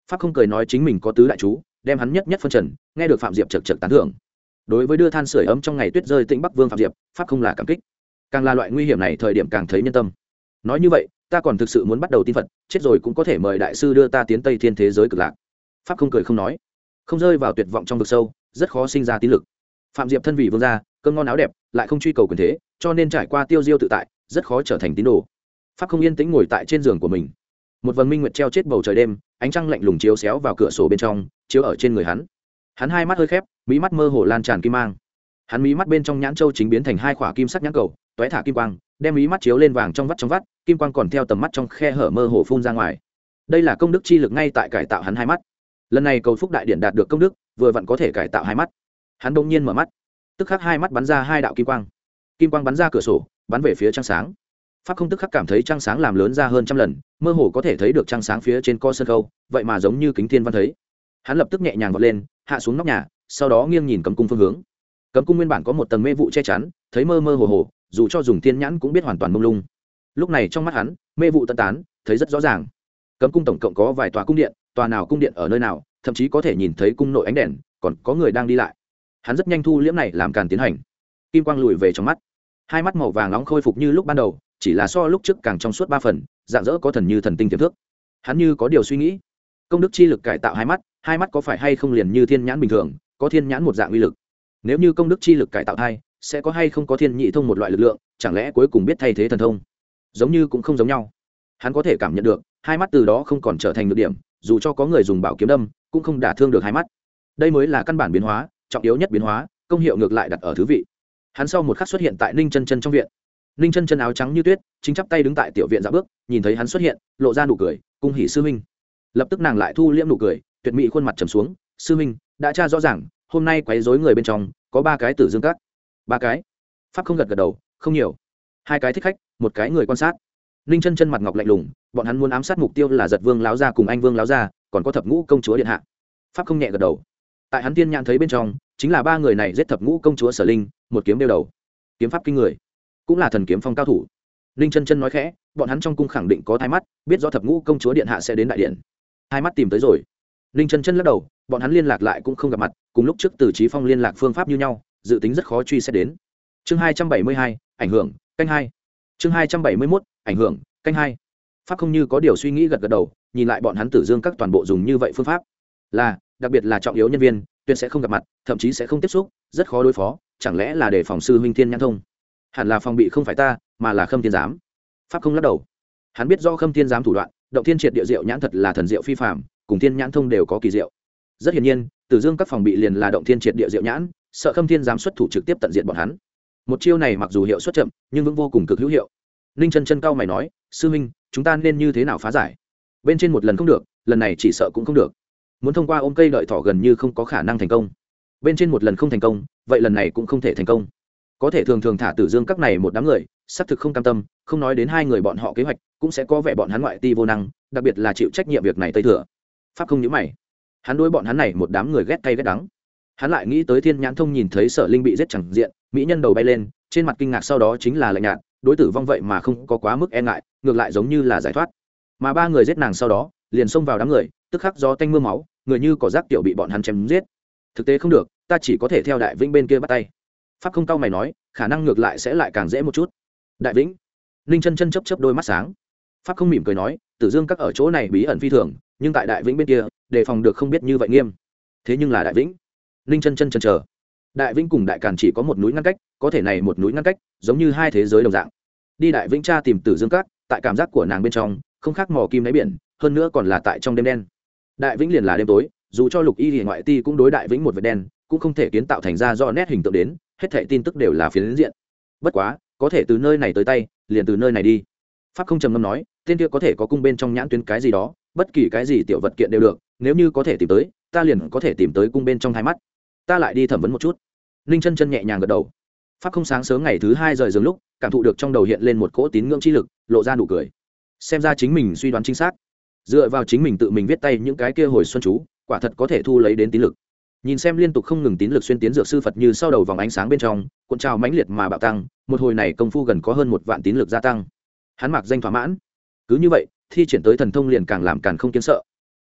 pháp không cười nói chính mình có tứ đại chú đem hắn nhất nhất phân trần, nghe được phạm diệp chật chật tán thưởng. Đối với đưa than sưởi ấm trong ngày tuyết rơi tĩnh bắc vương phạm diệp, pháp không là cảm kích, càng là loại nguy hiểm này thời điểm càng thấy nhân tâm. Nói như vậy ta còn thực sự muốn bắt đầu tin Phật, chết rồi cũng có thể mời đại sư đưa ta tiến tây thiên thế giới cực lạc. Pháp không cười không nói, không rơi vào tuyệt vọng trong vực sâu, rất khó sinh ra tín lực. Phạm diệp thân vị vương gia, cơm ngon áo đẹp, lại không truy cầu quyền thế, cho nên trải qua tiêu diêu tự tại, rất khó trở thành tín đồ. Pháp không yên tĩnh ngồi tại trên giường của mình, một vầng minh nguyệt treo chết bầu trời đêm, ánh trăng lạnh lùng chiếu xéo vào cửa sổ bên trong, chiếu ở trên người hắn. Hắn hai mắt hơi khép, mí mắt mơ hồ lan tràn kim mang. Hắn mí mắt bên trong nhãn châu chính biến thành hai khỏa kim sắc nhãn cầu, tóe thả kim quang, đem mí mắt chiếu lên vàng trong vắt trong vắt, kim quang còn theo tầm mắt trong khe hở mơ hồ phun ra ngoài. Đây là công đức chi lực ngay tại cải tạo hắn hai mắt. Lần này cầu phúc đại điện đạt được công đức, vừa vặn có thể cải tạo hai mắt. Hắn bỗng nhiên mở mắt, tức khắc hai mắt bắn ra hai đạo kim quang. Kim quang bắn ra cửa sổ, bắn về phía trăng sáng. Pháp không tức khắc cảm thấy trăng sáng làm lớn ra hơn trăm lần, mơ hồ có thể thấy được trăng sáng phía trên co sơn khâu, vậy mà giống như kính thiên văn thấy. Hắn lập tức nhẹ nhàng vọt lên, hạ xuống nóc nhà, sau đó nghiêng nhìn cấm cung phương hướng. Cấm cung nguyên bản có một tầng mê vụ che chắn, thấy mơ mơ hồ hồ, dù cho dùng thiên nhãn cũng biết hoàn toàn mông lung. Lúc này trong mắt hắn, mê vụ tận tán, thấy rất rõ ràng. Cấm cung tổng cộng có vài tòa cung điện, tòa nào cung điện ở nơi nào, thậm chí có thể nhìn thấy cung nội ánh đèn, còn có người đang đi lại. Hắn rất nhanh thu liễm này làm càn tiến hành. Kim quang lùi về trong mắt, hai mắt màu vàng nóng khôi phục như lúc ban đầu, chỉ là so lúc trước càng trong suốt ba phần, dạng dỡ có thần như thần tinh tiềm thức. Hắn như có điều suy nghĩ, công đức chi lực cải tạo hai mắt, hai mắt có phải hay không liền như thiên nhãn bình thường, có thiên nhãn một dạng uy lực. Nếu như công đức chi lực cải tạo hai, sẽ có hay không có thiên nhị thông một loại lực lượng, chẳng lẽ cuối cùng biết thay thế thần thông? Giống như cũng không giống nhau. Hắn có thể cảm nhận được, hai mắt từ đó không còn trở thành nhược điểm, dù cho có người dùng bảo kiếm đâm, cũng không đả thương được hai mắt. Đây mới là căn bản biến hóa, trọng yếu nhất biến hóa, công hiệu ngược lại đặt ở thứ vị. Hắn sau một khắc xuất hiện tại Ninh Chân Chân trong viện. Ninh Chân Chân áo trắng như tuyết, chính chắp tay đứng tại tiểu viện dạo bước, nhìn thấy hắn xuất hiện, lộ ra nụ cười, cung hỉ sư huynh. Lập tức nàng lại thu liễm nụ cười, tuyệt mỹ khuôn mặt trầm xuống, sư huynh, đã tra rõ ràng, hôm nay quấy rối người bên trong, có ba cái Tử Dương Các. Ba cái? Pháp không gật gật đầu, không nhiều. Hai cái thích khách, một cái người quan sát. Ninh Chân Chân mặt ngọc lạnh lùng, bọn hắn muốn ám sát mục tiêu là Giật Vương láo gia cùng Anh Vương láo gia, còn có Thập Ngũ công chúa điện hạ. Pháp không nhẹ gật đầu. Tại hắn tiên nhãn thấy bên trong, chính là ba người này giết Thập Ngũ công chúa Sở Linh, một kiếm đeo đầu. Kiếm pháp kinh người, cũng là thần kiếm phong cao thủ. Ninh Chân Chân nói khẽ, bọn hắn trong cung khẳng định có hai mắt, biết rõ Thập Ngũ công chúa điện hạ sẽ đến đại điện. Hai mắt tìm tới rồi. Ninh Chân Chân lắc đầu, bọn hắn liên lạc lại cũng không gặp mặt, cùng lúc trước Từ Chí Phong liên lạc phương pháp như nhau, dự tính rất khó truy xét đến. Chương hai trăm bảy mươi hai, ảnh hưởng, canh hai. Chương hai trăm bảy mươi mốt, ảnh hưởng, canh hai. Pháp không như có điều suy nghĩ gật gật đầu, nhìn lại bọn hắn Tử Dương Các toàn bộ dùng như vậy phương pháp, là, đặc biệt là trọng yếu nhân viên, tuyệt sẽ không gặp mặt, thậm chí sẽ không tiếp xúc, rất khó đối phó, chẳng lẽ là để phòng sư huynh Thiên Nhãn Thông? Hẳn là phòng bị không phải ta, mà là Khâm Thiên Giám. Pháp không lắc đầu. Hắn biết rõ Khâm Thiên Giám thủ đoạn, động thiên triệt địa diệu nhãn thật là thần diệu phi phàm, cùng Thiên Nhãn Thông đều có kỳ diệu. Rất hiển nhiên, Tử Dương Các phòng bị liền là động thiên triệt địa diệu nhãn, sợ Khâm Thiên Giám xuất thủ trực tiếp tận diệt bọn hắn. Một chiêu này mặc dù hiệu suất chậm, nhưng vẫn vô cùng cực hữu hiệu. Ninh Chân Chân cao mày nói, sư huynh, chúng ta nên như thế nào phá giải? Bên trên một lần không được, lần này chỉ sợ cũng không được. Muốn thông qua ôm cây đợi thỏ gần như không có khả năng thành công. Bên trên một lần không thành công, vậy lần này cũng không thể thành công. Có thể thường thường thả Tử Dương Các này một đám người, xác thực không cam tâm, không nói đến hai người bọn họ kế hoạch, cũng sẽ có vẻ bọn hắn ngoại ti vô năng, đặc biệt là chịu trách nhiệm việc này tây thừa. Pháp không nhíu mày. Hắn đối bọn hắn này một đám người ghét cay ghét đắng. Hắn lại nghĩ tới Thiên Nhãn Thông nhìn thấy Sở Linh bị giết chẳng diện, mỹ nhân đầu bay lên, trên mặt kinh ngạc sau đó chính là lạnh nhạt, đối tử vong vậy mà không có quá mức e ngại, ngược lại giống như là giải thoát. Mà ba người giết nàng sau đó, liền xông vào đám người, tức khắc gió tanh mưa máu, người như cỏ rác tiểu bị bọn hắn chém giết. Thực tế không được, ta chỉ có thể theo Đại Vĩnh bên kia bắt tay. Pháp không cao mày nói, khả năng ngược lại sẽ lại càng dễ một chút. Đại Vĩnh. Ninh Chân Chân chớp chớp đôi mắt sáng. Pháp không mỉm cười nói, Tử Dương Các ở chỗ này bí ẩn phi thường, nhưng tại Đại Vĩnh bên kia, đề phòng được không biết như vậy nghiêm. Thế nhưng là Đại Vĩnh. Ninh Chân Chân chần chờ. Đại Vĩnh cùng Đại Càn chỉ có một núi ngăn cách, có thể này một núi ngăn cách, giống như hai thế giới đồng dạng. Đi Đại Vĩnh tra tìm Tử Dương Các, tại cảm giác của nàng bên trong, không khác mò kim đáy biển, hơn nữa còn là tại trong đêm đen. Đại Vĩnh liền là đêm tối, dù cho Lục Y Liễu ngoại ti cũng đối Đại Vĩnh một vệt đen, cũng không thể kiến tạo thành ra do nét hình tượng đến, hết thảy tin tức đều là phiến diện. Bất quá, có thể từ nơi này tới tay, liền từ nơi này đi. Pháp không trầm ngâm nói, tên kia có thể có cung bên trong nhãn tuyến cái gì đó, bất kỳ cái gì tiểu vật kiện đều được, nếu như có thể tìm tới, ta liền có thể tìm tới cung bên trong hai mắt. Ta lại đi thẩm vấn một chút. Ninh Chân Chân nhẹ nhàng gật đầu. Pháp không sáng sớm ngày thứ hai rời giường lúc, cảm thụ được trong đầu hiện lên một cỗ tín ngưỡng chi lực, lộ ra nụ cười. Xem ra chính mình suy đoán chính xác. Dựa vào chính mình tự mình viết tay những cái kia hồi xuân chú, quả thật có thể thu lấy đến tín lực. Nhìn xem liên tục không ngừng tín lực xuyên tiến dược sư Phật như sau đầu vòng ánh sáng bên trong, cuộn trào mãnh liệt mà bạo tăng, một hồi này công phu gần có hơn một vạn tín lực gia tăng. Hắn mặc danh thỏa mãn. Cứ như vậy, thi triển tới thần thông liền càng làm càng không kiến sợ.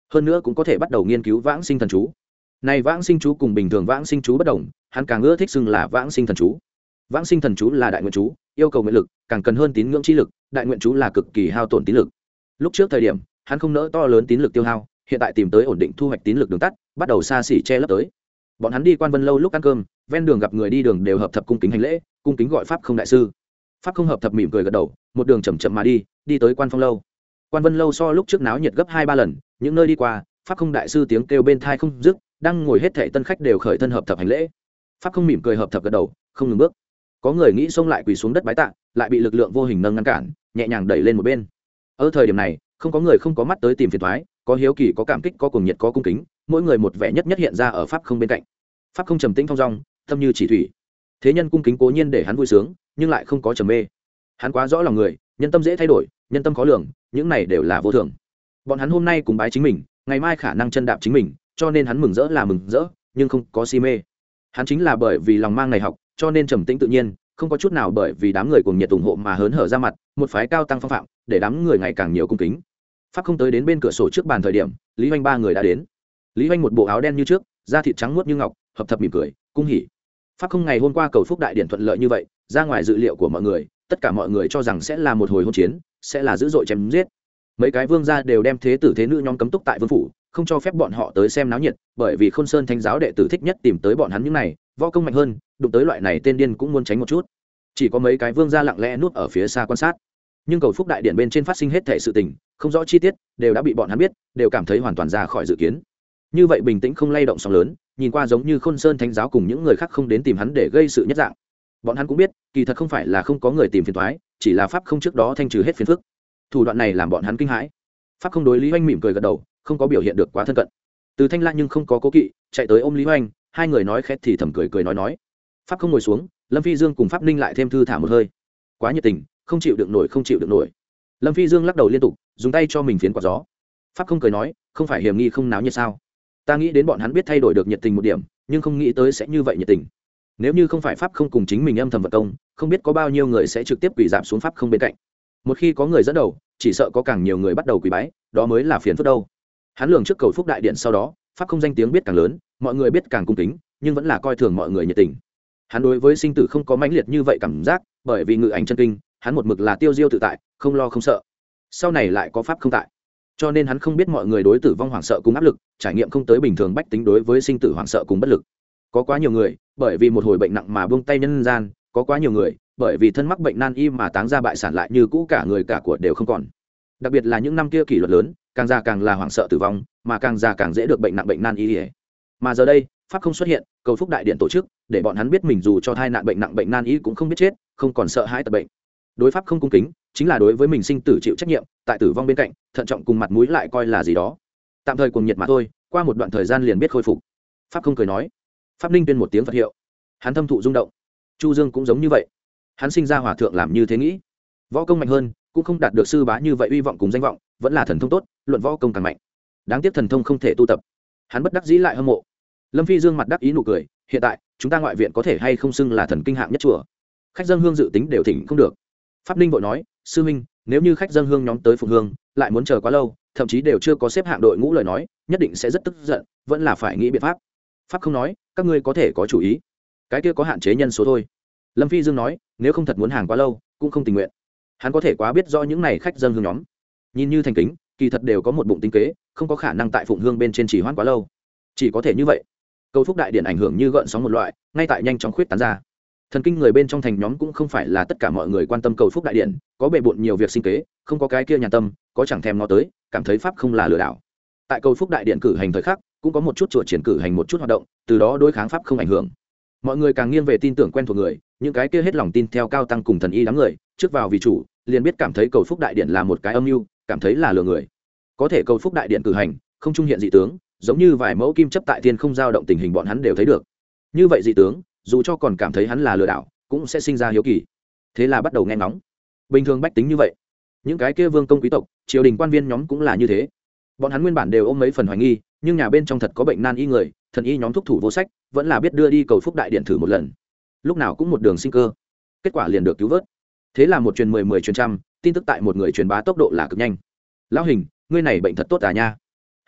hơn nữa cũng có thể bắt đầu nghiên cứu vãng sinh thần chú. Này vãng sinh chú cùng bình thường vãng sinh chú bất đồng, hắn càng ưa thích xưng là vãng sinh thần chú. Vãng sinh thần chú là đại nguyện chú, yêu cầu nguyện lực càng cần hơn tín ngưỡng chi lực, đại nguyện chú là cực kỳ hao tổn tín lực. Lúc trước thời điểm hắn không nỡ to lớn tín lực tiêu hao, hiện tại tìm tới ổn định thu hoạch tín lực đường tắt, bắt đầu xa xỉ che lấp tới. Bọn hắn đi Quan Vân lâu lúc ăn cơm, ven đường gặp người đi đường đều hợp thập cung kính hành lễ, cung kính gọi pháp không đại sư. Pháp không hợp thập mỉm cười gật đầu, một đường chậm chậm mà đi, đi tới Quan Phong lâu. Quan Vân lâu so lúc trước náo nhiệt gấp hai ba lần, những nơi đi qua, pháp không đại sư tiếng kêu bên thai không dứt, đang ngồi hết thảy tân khách đều khởi thân hợp thập hành lễ. Pháp không mỉm cười hợp thập gật đầu, không ngừng bước. Có người nghĩ xông lại quỳ xuống đất bái tạ, lại bị lực lượng vô hình nâng ngăn cản, nhẹ nhàng đẩy lên một bên. Ở thời điểm này, không có người không có mắt tới tìm phiền toái, có hiếu kỳ, có cảm kích, có cuồng nhiệt, có cung kính, mỗi người một vẻ nhất nhất hiện ra ở pháp không bên cạnh. Pháp không trầm tĩnh thong dong, tâm như chỉ thủy. Thế nhân cung kính cố nhiên để hắn vui sướng, nhưng lại không có trầm mê. Hắn quá rõ lòng người, nhân tâm dễ thay đổi, nhân tâm khó lường, những này đều là vô thường. Bọn hắn hôm nay cùng bái chính mình, ngày mai khả năng chân đạp chính mình, cho nên hắn mừng rỡ là mừng rỡ, nhưng không có si mê. Hắn chính là bởi vì lòng mang này học, cho nên trầm tĩnh tự nhiên, không có chút nào bởi vì đám người cùng nhiệt ủng hộ mà hớn hở ra mặt, một phái cao tăng phong phạm, để đám người ngày càng nhiều cung kính. Pháp không tới đến bên cửa sổ trước bàn thời điểm, Lý Hoành ba người đã đến. Lý Hoành một bộ áo đen như trước, da thịt trắng muốt như ngọc, hợp thập mỉm cười, cung hỉ. Pháp không ngày hôm qua cầu phúc đại điện thuận lợi như vậy, ra ngoài dự liệu của mọi người, tất cả mọi người cho rằng sẽ là một hồi hôn chiến, sẽ là dữ dội chém giết. Mấy cái vương gia đều đem thế tử thế nữ nhóm cấm túc tại vương phủ, không cho phép bọn họ tới xem náo nhiệt, bởi vì Khôn Sơn Thánh giáo đệ tử thích nhất tìm tới bọn hắn những này, võ công mạnh hơn, đụng tới loại này tên điên cũng muốn tránh một chút. Chỉ có mấy cái vương gia lặng lẽ núp ở phía xa quan sát. Nhưng cầu phúc đại điện bên trên phát sinh hết thảy sự tình, không rõ chi tiết, đều đã bị bọn hắn biết, đều cảm thấy hoàn toàn ra khỏi dự kiến. Như vậy bình tĩnh không lay động sóng lớn, nhìn qua giống như Khôn Sơn Thánh giáo cùng những người khác không đến tìm hắn để gây sự nhất dạng. Bọn hắn cũng biết, kỳ thật không phải là không có người tìm phiền toái, chỉ là pháp không trước đó thanh trừ hết phiền phức. Thủ đoạn này làm bọn hắn kinh hãi. Pháp không đối Lý Hoành mỉm cười gật đầu, không có biểu hiện được quá thân cận. Từ Thanh La nhưng không có cố kỵ, chạy tới ôm Lý Hoành, hai người nói khét thì thầm cười cười nói nói. Pháp không ngồi xuống, Lâm Phi Dương cùng Pháp Ninh lại thêm thư thả một hơi. Quá nhiệt tình, không chịu được nổi, không chịu được nổi. Lâm Phi Dương lắc đầu liên tục, dùng tay cho mình phiến quạt gió. Pháp không cười nói, không phải hiểm nghi không náo nhiệt sao? Ta nghĩ đến bọn hắn biết thay đổi được nhiệt tình một điểm, nhưng không nghĩ tới sẽ như vậy nhiệt tình. Nếu như không phải Pháp không cùng chính mình âm thầm vật công, không biết có bao nhiêu người sẽ trực tiếp quỳ dạp xuống Pháp không bên cạnh. Một khi có người dẫn đầu, chỉ sợ có càng nhiều người bắt đầu quỳ bái, đó mới là phiền phức đâu. Hắn lường trước cầu phúc đại điện sau đó, Pháp không danh tiếng biết càng lớn, mọi người biết càng cung kính, nhưng vẫn là coi thường mọi người nhiệt tình. Hắn đối với sinh tử không có mãnh liệt như vậy cảm giác, bởi vì ngự ảnh chân kinh, hắn một mực là tiêu diêu tự tại, không lo không sợ. Sau này lại có Pháp không tại, cho nên hắn không biết mọi người đối tử vong hoảng sợ cùng áp lực, trải nghiệm không tới bình thường bách tính đối với sinh tử hoảng sợ cùng bất lực. Có quá nhiều người bởi vì một hồi bệnh nặng mà buông tay nhân gian, có quá nhiều người bởi vì thân mắc bệnh nan y mà táng ra bại sản lại như cũ cả người cả của đều không còn. Đặc biệt là những năm kia kỷ luật lớn, càng già càng là hoảng sợ tử vong, mà càng già càng dễ được bệnh nặng bệnh nan y. Mà giờ đây Pháp không xuất hiện, cầu phúc đại điện tổ chức, để bọn hắn biết mình dù cho thai nạn bệnh nặng bệnh nan y cũng không biết chết, không còn sợ hãi tật bệnh. Đối Pháp không cung kính, chính là đối với mình sinh tử chịu trách nhiệm, tại tử vong bên cạnh, thận trọng cùng mặt mũi lại coi là gì đó. Tạm thời cuồng nhiệt mà thôi, qua một đoạn thời gian liền biết khôi phục. Pháp không cười nói. Pháp Ninh tuyên một tiếng Phật hiệu. Hắn thâm thụ rung động. Chu Dương cũng giống như vậy. Hắn sinh ra hòa thượng làm như thế nghĩ. Võ công mạnh hơn, cũng không đạt được sư bá như vậy uy vọng cùng danh vọng, vẫn là thần thông tốt, luận võ công càng mạnh. Đáng tiếc thần thông không thể tu tập. Hắn bất đắc dĩ lại hâm mộ. Lâm Phi Dương mặt đắc ý nụ cười, hiện tại, chúng ta ngoại viện có thể hay không xưng là thần kinh hạng nhất chùa. Khách dân hương dự tính đều thỉnh không được. Pháp Ninh vội nói, sư huynh, nếu như khách dân hương nhóm tới phụng hương, lại muốn chờ quá lâu, thậm chí đều chưa có xếp hạng đội ngũ lời nói, nhất định sẽ rất tức giận, vẫn là phải nghĩ biện pháp. Pháp không nói, các ngươi có thể có chủ ý. Cái kia có hạn chế nhân số thôi. Lâm Phi Dương nói, nếu không thật muốn hàng quá lâu, cũng không tình nguyện. Hắn có thể quá biết rõ những này khách dân hương nhóm, nhìn như thành kính, kỳ thật đều có một bụng tính kế, không có khả năng tại phụng hương bên trên trì hoãn quá lâu. Chỉ có thể như vậy. Cầu phúc đại điện ảnh hưởng như gợn sóng một loại, ngay tại nhanh chóng khuyết tán ra. Thần kinh người bên trong thành nhóm cũng không phải là tất cả mọi người quan tâm cầu phúc đại điện, có bề bộn nhiều việc sinh kế, không có cái kia nhà tâm, có chẳng thèm ngó tới, cảm thấy pháp không là lừa đảo. Tại cầu phúc đại điện cử hành thời khắc, cũng có một chút chùa triển cử hành một chút hoạt động, từ đó đối kháng pháp không ảnh hưởng. Mọi người càng nghiêng về tin tưởng quen thuộc người, những cái kia hết lòng tin theo cao tăng cùng thần y đám người, trước vào vì chủ, liền biết cảm thấy cầu phúc đại điện là một cái âm mưu, cảm thấy là lừa người. Có thể cầu phúc đại điện cử hành, không trung hiện dị tướng, giống như vài mẫu kim chấp tại thiên không dao động tình hình bọn hắn đều thấy được. Như vậy dị tướng, dù cho còn cảm thấy hắn là lừa đảo, cũng sẽ sinh ra hiếu kỳ. Thế là bắt đầu nghe ngóng. Bình thường bách tính như vậy, những cái kia vương công quý tộc, triều đình quan viên nhóm cũng là như thế. Bọn hắn nguyên bản đều ôm mấy phần hoài nghi, nhưng nhà bên trong thật có bệnh nan y người, thần y nhóm thúc thủ vô sách, vẫn là biết đưa đi cầu phúc đại điện thử một lần. Lúc nào cũng một đường sinh cơ. Kết quả liền được cứu vớt. Thế là một truyền mười, mười truyền trăm, tin tức tại một người truyền bá tốc độ là cực nhanh. Lão hình, ngươi này bệnh thật tốt à nha.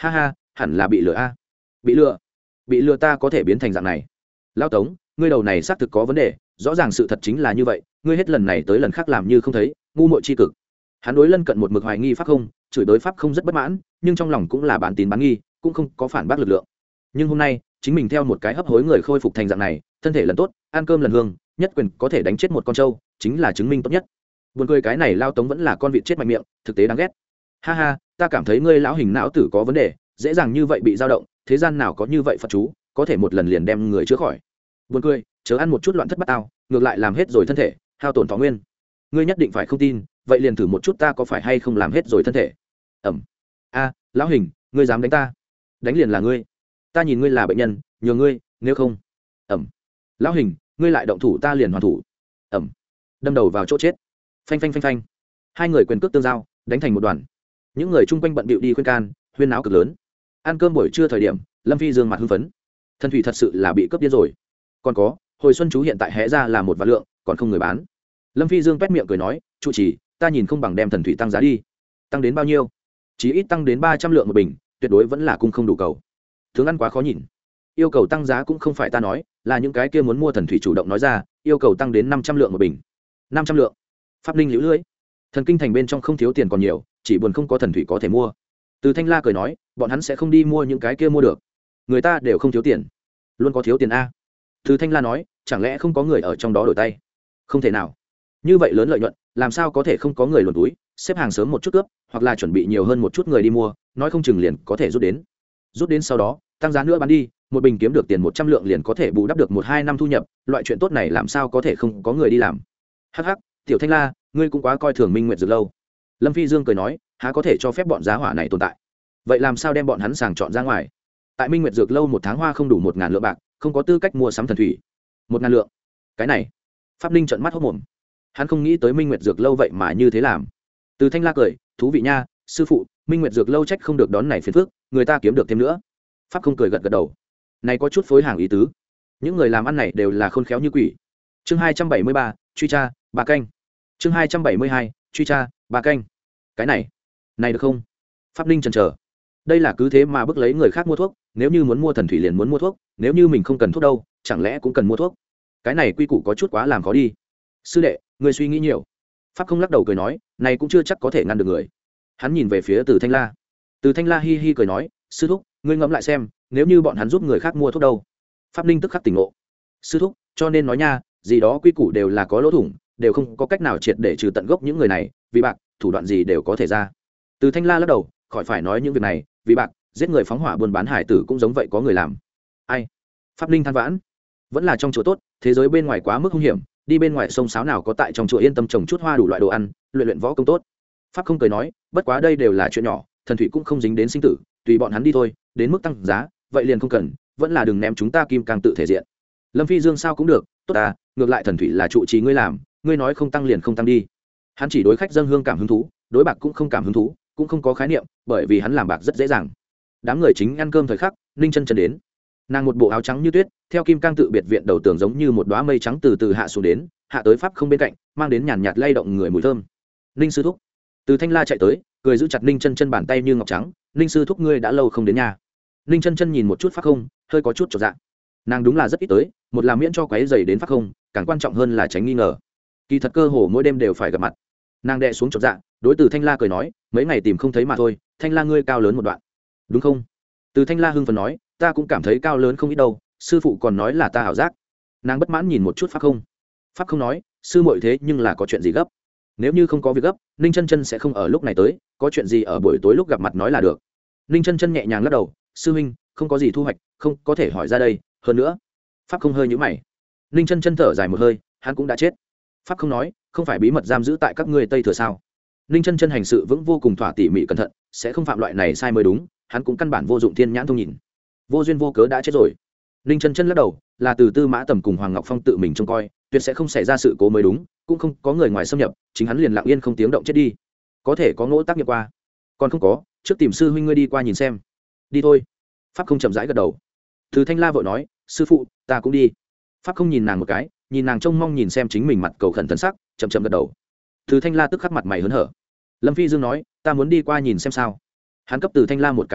ha ha, hẳn là bị lừa a. Bị lừa? Bị lừa ta có thể biến thành dạng này? Lão Tống, ngươi đầu này xác thực có vấn đề, rõ ràng sự thật chính là như vậy, ngươi hết lần này tới lần khác làm như không thấy, ngu muội chi cực. Hắn đối lân cận một mực hoài nghi pháp không, chửi đối pháp không rất bất mãn, nhưng trong lòng cũng là bán tín bán nghi, cũng không có phản bác lực lượng. Nhưng hôm nay, chính mình theo một cái hấp hối người khôi phục thành dạng này, thân thể lần tốt, ăn cơm lần hương, nhất quyền có thể đánh chết một con trâu, chính là chứng minh tốt nhất. Buồn cười cái này Lao Tống vẫn là con vịt chết mạnh miệng, thực tế đáng ghét. Ha ha, ta cảm thấy ngươi lão hình não tử có vấn đề, dễ dàng như vậy bị dao động, thế gian nào có như vậy Phật chú, có thể một lần liền đem người chữa khỏi. Buồn cười, chớ ăn một chút loạn thất bát ao, ngược lại làm hết rồi thân thể, hao tổn thọ nguyên. Ngươi nhất định phải không tin, vậy liền thử một chút ta có phải hay không làm hết rồi thân thể. Ẩm. A, lão hình, ngươi dám đánh ta? Đánh liền là ngươi. Ta nhìn ngươi là bệnh nhân, nhờ ngươi, nếu không. Ẩm. Lão hình, ngươi lại động thủ ta liền hoàn thủ. Ẩm. Đâm đầu vào chỗ chết. Phanh phanh phanh phanh. Hai người quyền cước tương giao, đánh thành một đoàn. Những người chung quanh bận bịu đi khuyên can, huyên náo cực lớn. Ăn cơm buổi trưa thời điểm, Lâm Phi Dương mặt hưng phấn. Thần thủy thật sự là bị cướp điên rồi. Còn có, hồi xuân chú hiện tại hẽ ra là một vạn lượng, còn không người bán. Lâm Phi Dương toét miệng cười nói, trụ trì, ta nhìn không bằng đem thần thủy tăng giá đi. Tăng đến bao nhiêu? Chí ít tăng đến ba trăm lượng một bình, tuyệt đối vẫn là cung không đủ cầu. Tướng ăn quá khó nhìn. Yêu cầu tăng giá cũng không phải ta nói, là những cái kia muốn mua thần thủy chủ động nói ra, yêu cầu tăng đến năm trăm lượng một bình. Năm trăm lượng. Pháp Ninh liễu lưỡi. Thần kinh thành bên trong không thiếu tiền còn nhiều, chỉ buồn không có thần thủy có thể mua. Từ Thanh La cười nói, bọn hắn sẽ không đi mua những cái kia mua được. Người ta đều không thiếu tiền, luôn có thiếu tiền a. Từ Thanh La nói, chẳng lẽ không có người ở trong đó đổi tay? Không thể nào. Như vậy lớn lợi nhuận, làm sao có thể không có người luồn túi, xếp hàng sớm một chút cướp, hoặc là chuẩn bị nhiều hơn một chút người đi mua, nói không chừng liền có thể rút đến. Rút đến sau đó, tăng giá nữa bán đi, một bình kiếm được tiền một trăm lượng liền có thể bù đắp được một hai năm thu nhập, loại chuyện tốt này làm sao có thể không có người đi làm. Hắc hắc, Tiểu Thanh La, ngươi cũng quá coi thường Minh Nguyệt Dược lâu. Lâm Phi Dương cười nói, há có thể cho phép bọn giá hỏa này tồn tại. Vậy làm sao đem bọn hắn sàng chọn ra ngoài? Tại Minh Nguyệt Dược lâu một tháng hoa không đủ một ngàn lượng bạc, không có tư cách mua sắm thần thủy. Một ngàn lượng? Cái này, Pháp Ninh trợn mắt hốt mồm. Hắn không nghĩ tới Minh Nguyệt Dược lâu vậy mà như thế làm. Từ Thanh La cười, thú vị nha, sư phụ, Minh Nguyệt Dược lâu trách không được đón này phiền phức, người ta kiếm được thêm nữa. Pháp không cười gật gật đầu. Này có chút phối hàng ý tứ. Những người làm ăn này đều là khôn khéo như quỷ. Chương hai trăm bảy mươi ba, truy tra, ba canh. Chương hai trăm bảy mươi hai, truy tra, ba canh. Cái này, này được không? Pháp Ninh chần chờ. Đây là cứ thế mà bức lấy người khác mua thuốc, nếu như muốn mua thần thủy liền muốn mua thuốc, nếu như mình không cần thuốc đâu, chẳng lẽ cũng cần mua thuốc? Cái này quy củ có chút quá làm khó đi. Sư đệ, người suy nghĩ nhiều. Pháp không lắc đầu cười nói, này cũng chưa chắc có thể ngăn được người. Hắn nhìn về phía Từ Thanh La. Từ Thanh La hi hi cười nói, sư thúc, ngươi ngẫm lại xem, nếu như bọn hắn giúp người khác mua thuốc đâu? Pháp Ninh tức khắc tỉnh ngộ. Sư thúc, cho nên nói nha, gì đó quy củ đều là có lỗ thủng, đều không có cách nào triệt để trừ tận gốc những người này, vì bạc, thủ đoạn gì đều có thể ra. Từ Thanh La lắc đầu, khỏi phải nói những việc này, vì bạc, giết người phóng hỏa buôn bán hải tử cũng giống vậy có người làm. Ai? Pháp Ninh than vãn. Vẫn là trong chùa tốt, thế giới bên ngoài quá mức hung hiểm, đi bên ngoài sông sáo nào có tại trong chùa yên tâm trồng chút hoa đủ loại đồ ăn, luyện luyện võ công tốt. Pháp không cười nói, bất quá đây đều là chuyện nhỏ, thần thủy cũng không dính đến sinh tử, tùy bọn hắn đi thôi, đến mức tăng giá, vậy liền không cần, vẫn là đừng ném chúng ta kim càng tự thể diện. Lâm Phi Dương sao cũng được, tốt à, ngược lại thần thủy là trụ trì ngươi làm, ngươi nói không tăng liền không tăng đi. Hắn chỉ đối khách dâng hương cảm hứng thú, đối bạc cũng không cảm hứng thú, cũng không có khái niệm, bởi vì hắn làm bạc rất dễ dàng. Đám người chính ăn cơm thời khắc, Ninh Chân Chân đến. Nàng một bộ áo trắng như tuyết, theo kim cang tự biệt viện đầu tường giống như một đóa mây trắng từ từ hạ xuống đến, hạ tới pháp không bên cạnh, mang đến nhàn nhạt lay động người mùi thơm. Ninh sư thúc. Từ Thanh La chạy tới, cười giữ chặt Ninh Chân Chân bàn tay như ngọc trắng, Ninh sư thúc ngươi đã lâu không đến nhà. Ninh Chân Chân nhìn một chút pháp không, hơi có chút chột dạ. Nàng đúng là rất ít tới, một là miễn cho quấy rầy đến pháp không, càng quan trọng hơn là tránh nghi ngờ. Kỳ thật cơ hồ mỗi đêm đều phải gặp mặt. Nàng đè xuống chột dạ, đối từ Thanh La cười nói, mấy ngày tìm không thấy mà thôi, Thanh La ngươi cao lớn một đoạn, đúng không? Từ Thanh La hưng phấn nói, ta cũng cảm thấy cao lớn không ít đâu, sư phụ còn nói là ta ảo giác. Nàng bất mãn nhìn một chút pháp không. Pháp không nói, sư muội thế nhưng là có chuyện gì gấp? Nếu như không có việc gấp, Ninh Chân Chân sẽ không ở lúc này tới, có chuyện gì ở buổi tối lúc gặp mặt nói là được. Ninh Chân Chân nhẹ nhàng lắc đầu, sư huynh, không có gì thu hoạch, không có thể hỏi ra đây, hơn nữa. Pháp không hơi nhíu mày. Ninh Chân Chân thở dài một hơi, hắn cũng đã chết. Pháp không nói, không phải bí mật giam giữ tại các ngươi Tây Thừa sao? Ninh Chân Chân hành sự vững vô cùng thỏa tỉ mỉ cẩn thận, sẽ không phạm loại này sai mới đúng, hắn cũng căn bản vô dụng thiên nhãn thông nhìn. Vô duyên vô cớ đã chết rồi. Ninh Chân Chân lắc đầu, là từ Tư Mã Tầm cùng Hoàng Ngọc Phong tự mình trông coi, tuyệt sẽ không xảy ra sự cố mới đúng, cũng không có người ngoài xâm nhập, chính hắn liền lặng yên không tiếng động chết đi. Có thể có ngỗ tác nghiệp qua, còn không có, trước tìm sư huynh ngươi đi qua nhìn xem. Đi thôi. Pháp không chậm rãi gật đầu. Từ Thanh La vội nói, sư phụ, ta cũng đi. Pháp không nhìn nàng một cái, nhìn nàng trông mong nhìn xem chính mình mặt cầu khẩn thần sắc, chậm chậm gật đầu. Từ Thanh La tức khắc mặt mày hớn hở. Lâm Phi Dương nói, ta muốn đi qua nhìn xem sao. Hắn cấp Từ Thanh La một cái ánh mắt,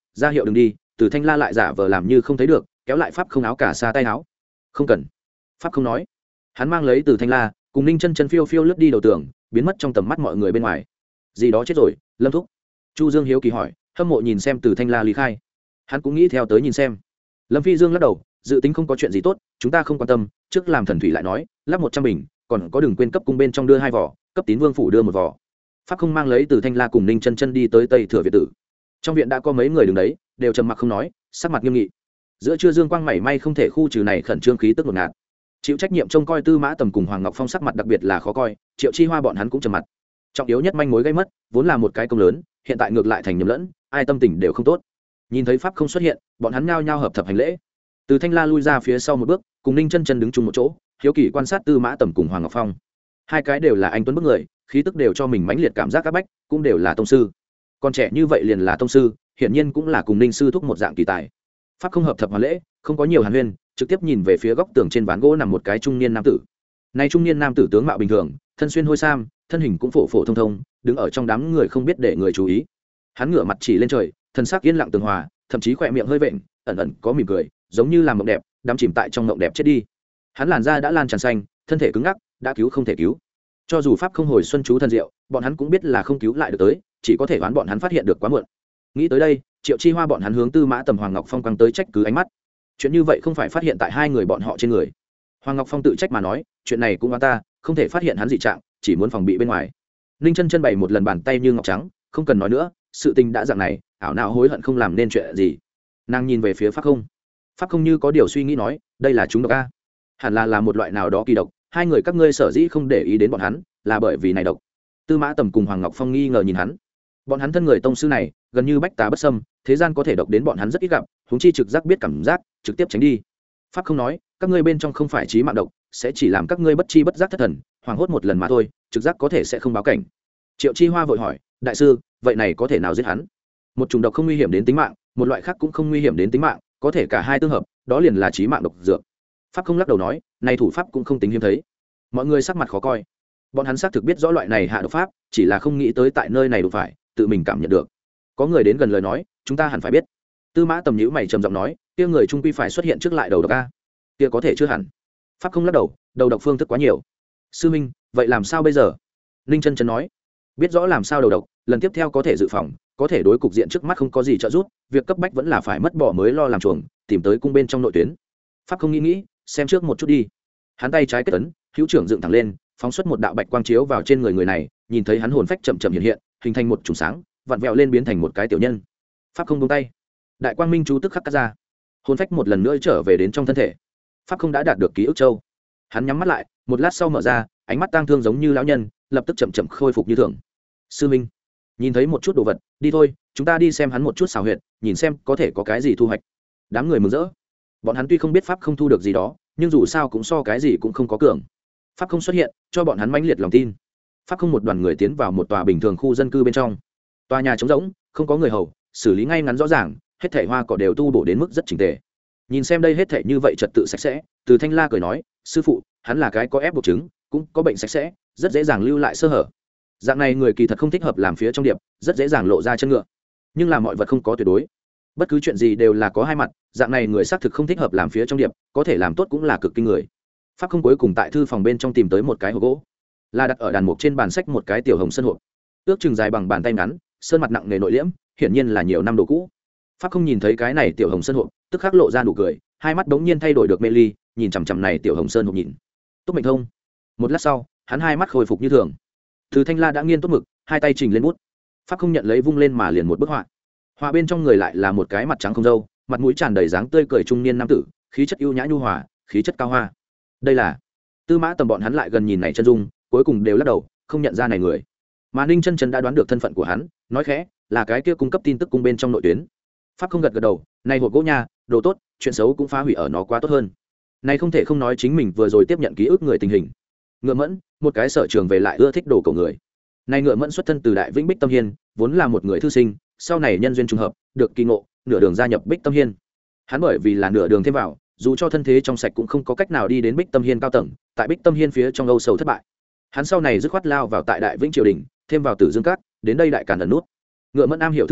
ra hiệu đừng đi. Từ Thanh La lại giả vờ làm như không thấy được, kéo lại pháp không áo cả xa tay áo. Không cần. Pháp không nói. Hắn mang lấy Từ Thanh La cùng Ninh Chân Chân phiêu phiêu lướt đi đầu tường, biến mất trong tầm mắt mọi người bên ngoài. Gì đó chết rồi, Lâm thúc. Chu Dương hiếu kỳ hỏi, hâm mộ nhìn xem Từ Thanh La lý khai. Hắn cũng nghĩ theo tới nhìn xem. Lâm Phi Dương lắc đầu, dự tính không có chuyện gì tốt, chúng ta không quan tâm, trước làm thần thủy lại nói, lắp một trăm bình, còn có đừng quên cấp cung bên trong đưa hai vỏ, cấp tín vương phủ đưa một vỏ. Pháp không mang lấy Từ Thanh La cùng Ninh Chân Chân đi tới Tây Thừa viện tử. Trong viện đã có mấy người đứng đấy, đều trầm mặc không nói, sắc mặt nghiêm nghị. Giữa trưa dương quang mảy may không thể khu trừ này khẩn trương khí tức ngột ngạt. Chịu trách nhiệm trông coi Tư Mã Tầm cùng Hoàng Ngọc Phong sắc mặt đặc biệt là khó coi, Triệu Chi Hoa bọn hắn cũng trầm mặt. Trọng yếu nhất manh mối gây mất, vốn là một cái công lớn, hiện tại ngược lại thành nhầm lẫn, ai tâm tình đều không tốt. Nhìn thấy pháp không xuất hiện, bọn hắn nhao nhao hợp thập hành lễ. Từ Thanh La lui ra phía sau một bước, cùng Ninh Chân Chân đứng chung một chỗ, hiếu kỳ quan sát Tư Mã Tầm cùng Hoàng Ngọc Phong. Hai cái đều là anh tuấn bức người, khí tức đều cho mình mãnh liệt cảm giác các bách, cũng đều là tông sư. Còn trẻ như vậy liền là tông sư, hiển nhiên cũng là cùng Ninh sư thúc một dạng kỳ tài. Pháp không hợp thập hoàn lễ, không có nhiều hàn huyên, trực tiếp nhìn về phía góc tường trên ván gỗ nằm một cái trung niên nam tử. Này trung niên nam tử tướng mạo bình thường, thân xuyên hôi sam, thân hình cũng phổ phổ thông thông, đứng ở trong đám người không biết để người chú ý. Hắn ngửa mặt chỉ lên trời, thân sắc yên lặng tường hòa, thậm chí khỏe miệng hơi vện, ẩn ẩn có mỉm cười, giống như làm mộng đẹp, đắm chìm tại trong mộng đẹp chết đi. Hắn làn da đã lan tràn xanh, thân thể cứng ngắc, đã cứu không thể cứu. Cho dù pháp không hồi xuân chú thân diệu, bọn hắn cũng biết là không cứu lại được tới, chỉ có thể đoán bọn hắn phát hiện được quá muộn. Nghĩ tới đây, Triệu Chi Hoa bọn hắn hướng Tư Mã Tầm Hoàng Ngọc Phong căng tới trách cứ ánh mắt. Chuyện như vậy không phải phát hiện tại hai người bọn họ trên người. Hoàng Ngọc Phong tự trách mà nói, chuyện này cũng oan ta, không thể phát hiện hắn dị trạng, chỉ muốn phòng bị bên ngoài. Ninh Chân Chân bày một lần bàn tay như ngọc trắng, không cần nói nữa, sự tình đã dạng này, ảo não hối hận không làm nên chuyện gì. Nàng nhìn về phía Pháp Không. Pháp Không như có điều suy nghĩ nói, đây là chúng độc a. Hẳn là là một loại nào đó kỳ độc, hai người các ngươi sở dĩ không để ý đến bọn hắn, là bởi vì này độc. Tư Mã Tầm cùng Hoàng Ngọc Phong nghi ngờ nhìn hắn. Bọn hắn thân người tông sư này, gần như bách tá bất xâm, thế gian có thể độc đến bọn hắn rất ít gặp, huống chi trực giác biết cảm giác, trực tiếp tránh đi. Pháp Không nói, các ngươi bên trong không phải chí mạng độc, sẽ chỉ làm các ngươi bất chi bất giác thất thần, hoảng hốt một lần mà thôi, trực giác có thể sẽ không báo cảnh. Triệu Chi Hoa vội hỏi, đại sư, vậy này có thể nào giết hắn? Một chủng độc không nguy hiểm đến tính mạng, một loại khác cũng không nguy hiểm đến tính mạng, có thể cả hai tương hợp, đó liền là chí mạng độc dược. Pháp Không lắc đầu nói, này thủ pháp cũng không tính hiếm thấy. Mọi người sắc mặt khó coi. Bọn hắn xác thực biết rõ loại này hạ độc pháp, chỉ là không nghĩ tới tại nơi này đụng phải, tự mình cảm nhận được. Có người đến gần lời nói, chúng ta hẳn phải biết. Tư Mã Tầm nhíu mày trầm giọng nói, kia người trung quy phải xuất hiện trước lại đầu độc a. Kia có thể chưa hẳn. Pháp Không lắc đầu, đầu độc phương thức quá nhiều. Sư minh, vậy làm sao bây giờ? Ninh Chân Chân nói, biết rõ làm sao đầu độc, lần tiếp theo có thể dự phòng, có thể đối cục diện trước mắt không có gì trợ giúp, việc cấp bách vẫn là phải mất bỏ mới lo làm chuồng, tìm tới cung bên trong nội tuyến. Pháp Không nghĩ nghĩ, xem trước một chút đi. Hắn tay trái kết ấn, hữu trưởng dựng thẳng lên, phóng xuất một đạo bạch quang chiếu vào trên người người này, nhìn thấy hắn hồn phách chậm chậm hiện hiện, hình thành một chùm sáng, vặn vẹo lên biến thành một cái tiểu nhân. Pháp Không buông tay, đại quang minh chú tức khắc cắt ra, hồn phách một lần nữa trở về đến trong thân thể. Pháp Không đã đạt được ký ức châu. Hắn nhắm mắt lại, một lát sau mở ra, ánh mắt tang thương giống như lão nhân, lập tức chậm chậm khôi phục như thường. Sư minh, nhìn thấy một chút đồ vật, đi thôi, chúng ta đi xem hắn một chút xảo huyệt, nhìn xem có thể có cái gì thu hoạch. Đám người mừng rỡ. Bọn hắn tuy không biết pháp không thu được gì đó, nhưng dù sao cũng so cái gì cũng không có cường. Pháp không xuất hiện, cho bọn hắn mãnh liệt lòng tin. Pháp không một đoàn người tiến vào một tòa bình thường khu dân cư bên trong. Tòa nhà trống rỗng, không có người hầu, xử lý ngay ngắn rõ ràng, hết thảy hoa cỏ đều tu bổ đến mức rất chỉnh tề. Nhìn xem đây hết thảy như vậy trật tự sạch sẽ, Từ Thanh La cười nói, sư phụ, hắn là cái có ép buộc chứng, cũng có bệnh sạch sẽ, rất dễ dàng lưu lại sơ hở. Dạng này người kỳ thật không thích hợp làm phía trong điệp, rất dễ dàng lộ ra chân ngựa. Nhưng làm mọi vật không có tuyệt đối, bất cứ chuyện gì đều là có hai mặt, dạng này người xác thực không thích hợp làm phía trong điệp, có thể làm tốt cũng là cực kinh người. Pháp không cuối cùng tại thư phòng bên trong tìm tới một cái hộp gỗ, là đặt ở đàn mục trên bàn sách một cái tiểu hồng sơn hộp, ước chừng dài bằng bàn tay ngắn, sơn mặt nặng nề nội liễm, hiển nhiên là nhiều năm đồ cũ. Pháp không nhìn thấy cái này tiểu hồng sơn hộp, tức khắc lộ ra nụ cười, hai mắt bỗng nhiên thay đổi được mê ly, nhìn chằm chằm này tiểu hồng sơn hộp nhìn. Túc mệnh thông. Một lát sau, hắn hai mắt khôi phục như thường. Từ Thanh La đã nghiên tốt mực, hai tay trình lên bút. Pháp không nhận lấy vung lên mà liền một bức họa. Họa bên trong người lại là một cái mặt trắng không râu, mặt mũi tràn đầy dáng tươi cười trung niên nam tử, khí chất ưu nhã nhu hòa, khí chất cao hoa. Đây là Tư Mã Tầm bọn hắn lại gần nhìn này chân dung, cuối cùng đều lắc đầu, không nhận ra này người. Mà Ninh Chân Chân đã đoán được thân phận của hắn, nói khẽ, là cái kia cung cấp tin tức cung bên trong nội tuyến. Pháp không gật gật đầu, này hộp gỗ nha, đồ tốt, chuyện xấu cũng phá hủy ở nó quá tốt hơn. Này không thể không nói chính mình vừa rồi tiếp nhận ký ức người tình hình. Ngựa Mẫn, một cái sở trường về lại ưa thích đồ cổ người. Này Ngựa Mẫn xuất thân từ Đại Vĩnh Bích Tâm Hiên, vốn là một người thư sinh, sau này nhân duyên trùng hợp, được kỳ ngộ, nửa đường gia nhập Bích Tâm Hiên. Hắn bởi vì là nửa đường thêm vào, dù cho thân thế trong sạch cũng không có cách nào đi đến Bích Tâm Hiên cao tầng, tại Bích Tâm Hiên phía trong âu sầu thất bại. Hắn sau này dứt khoát lao vào tại Đại Vĩnh triều đình, thêm vào Tử Dương Các, đến đây đại càn ẩn nút. Ngựa Mẫn am hiểu thư họa,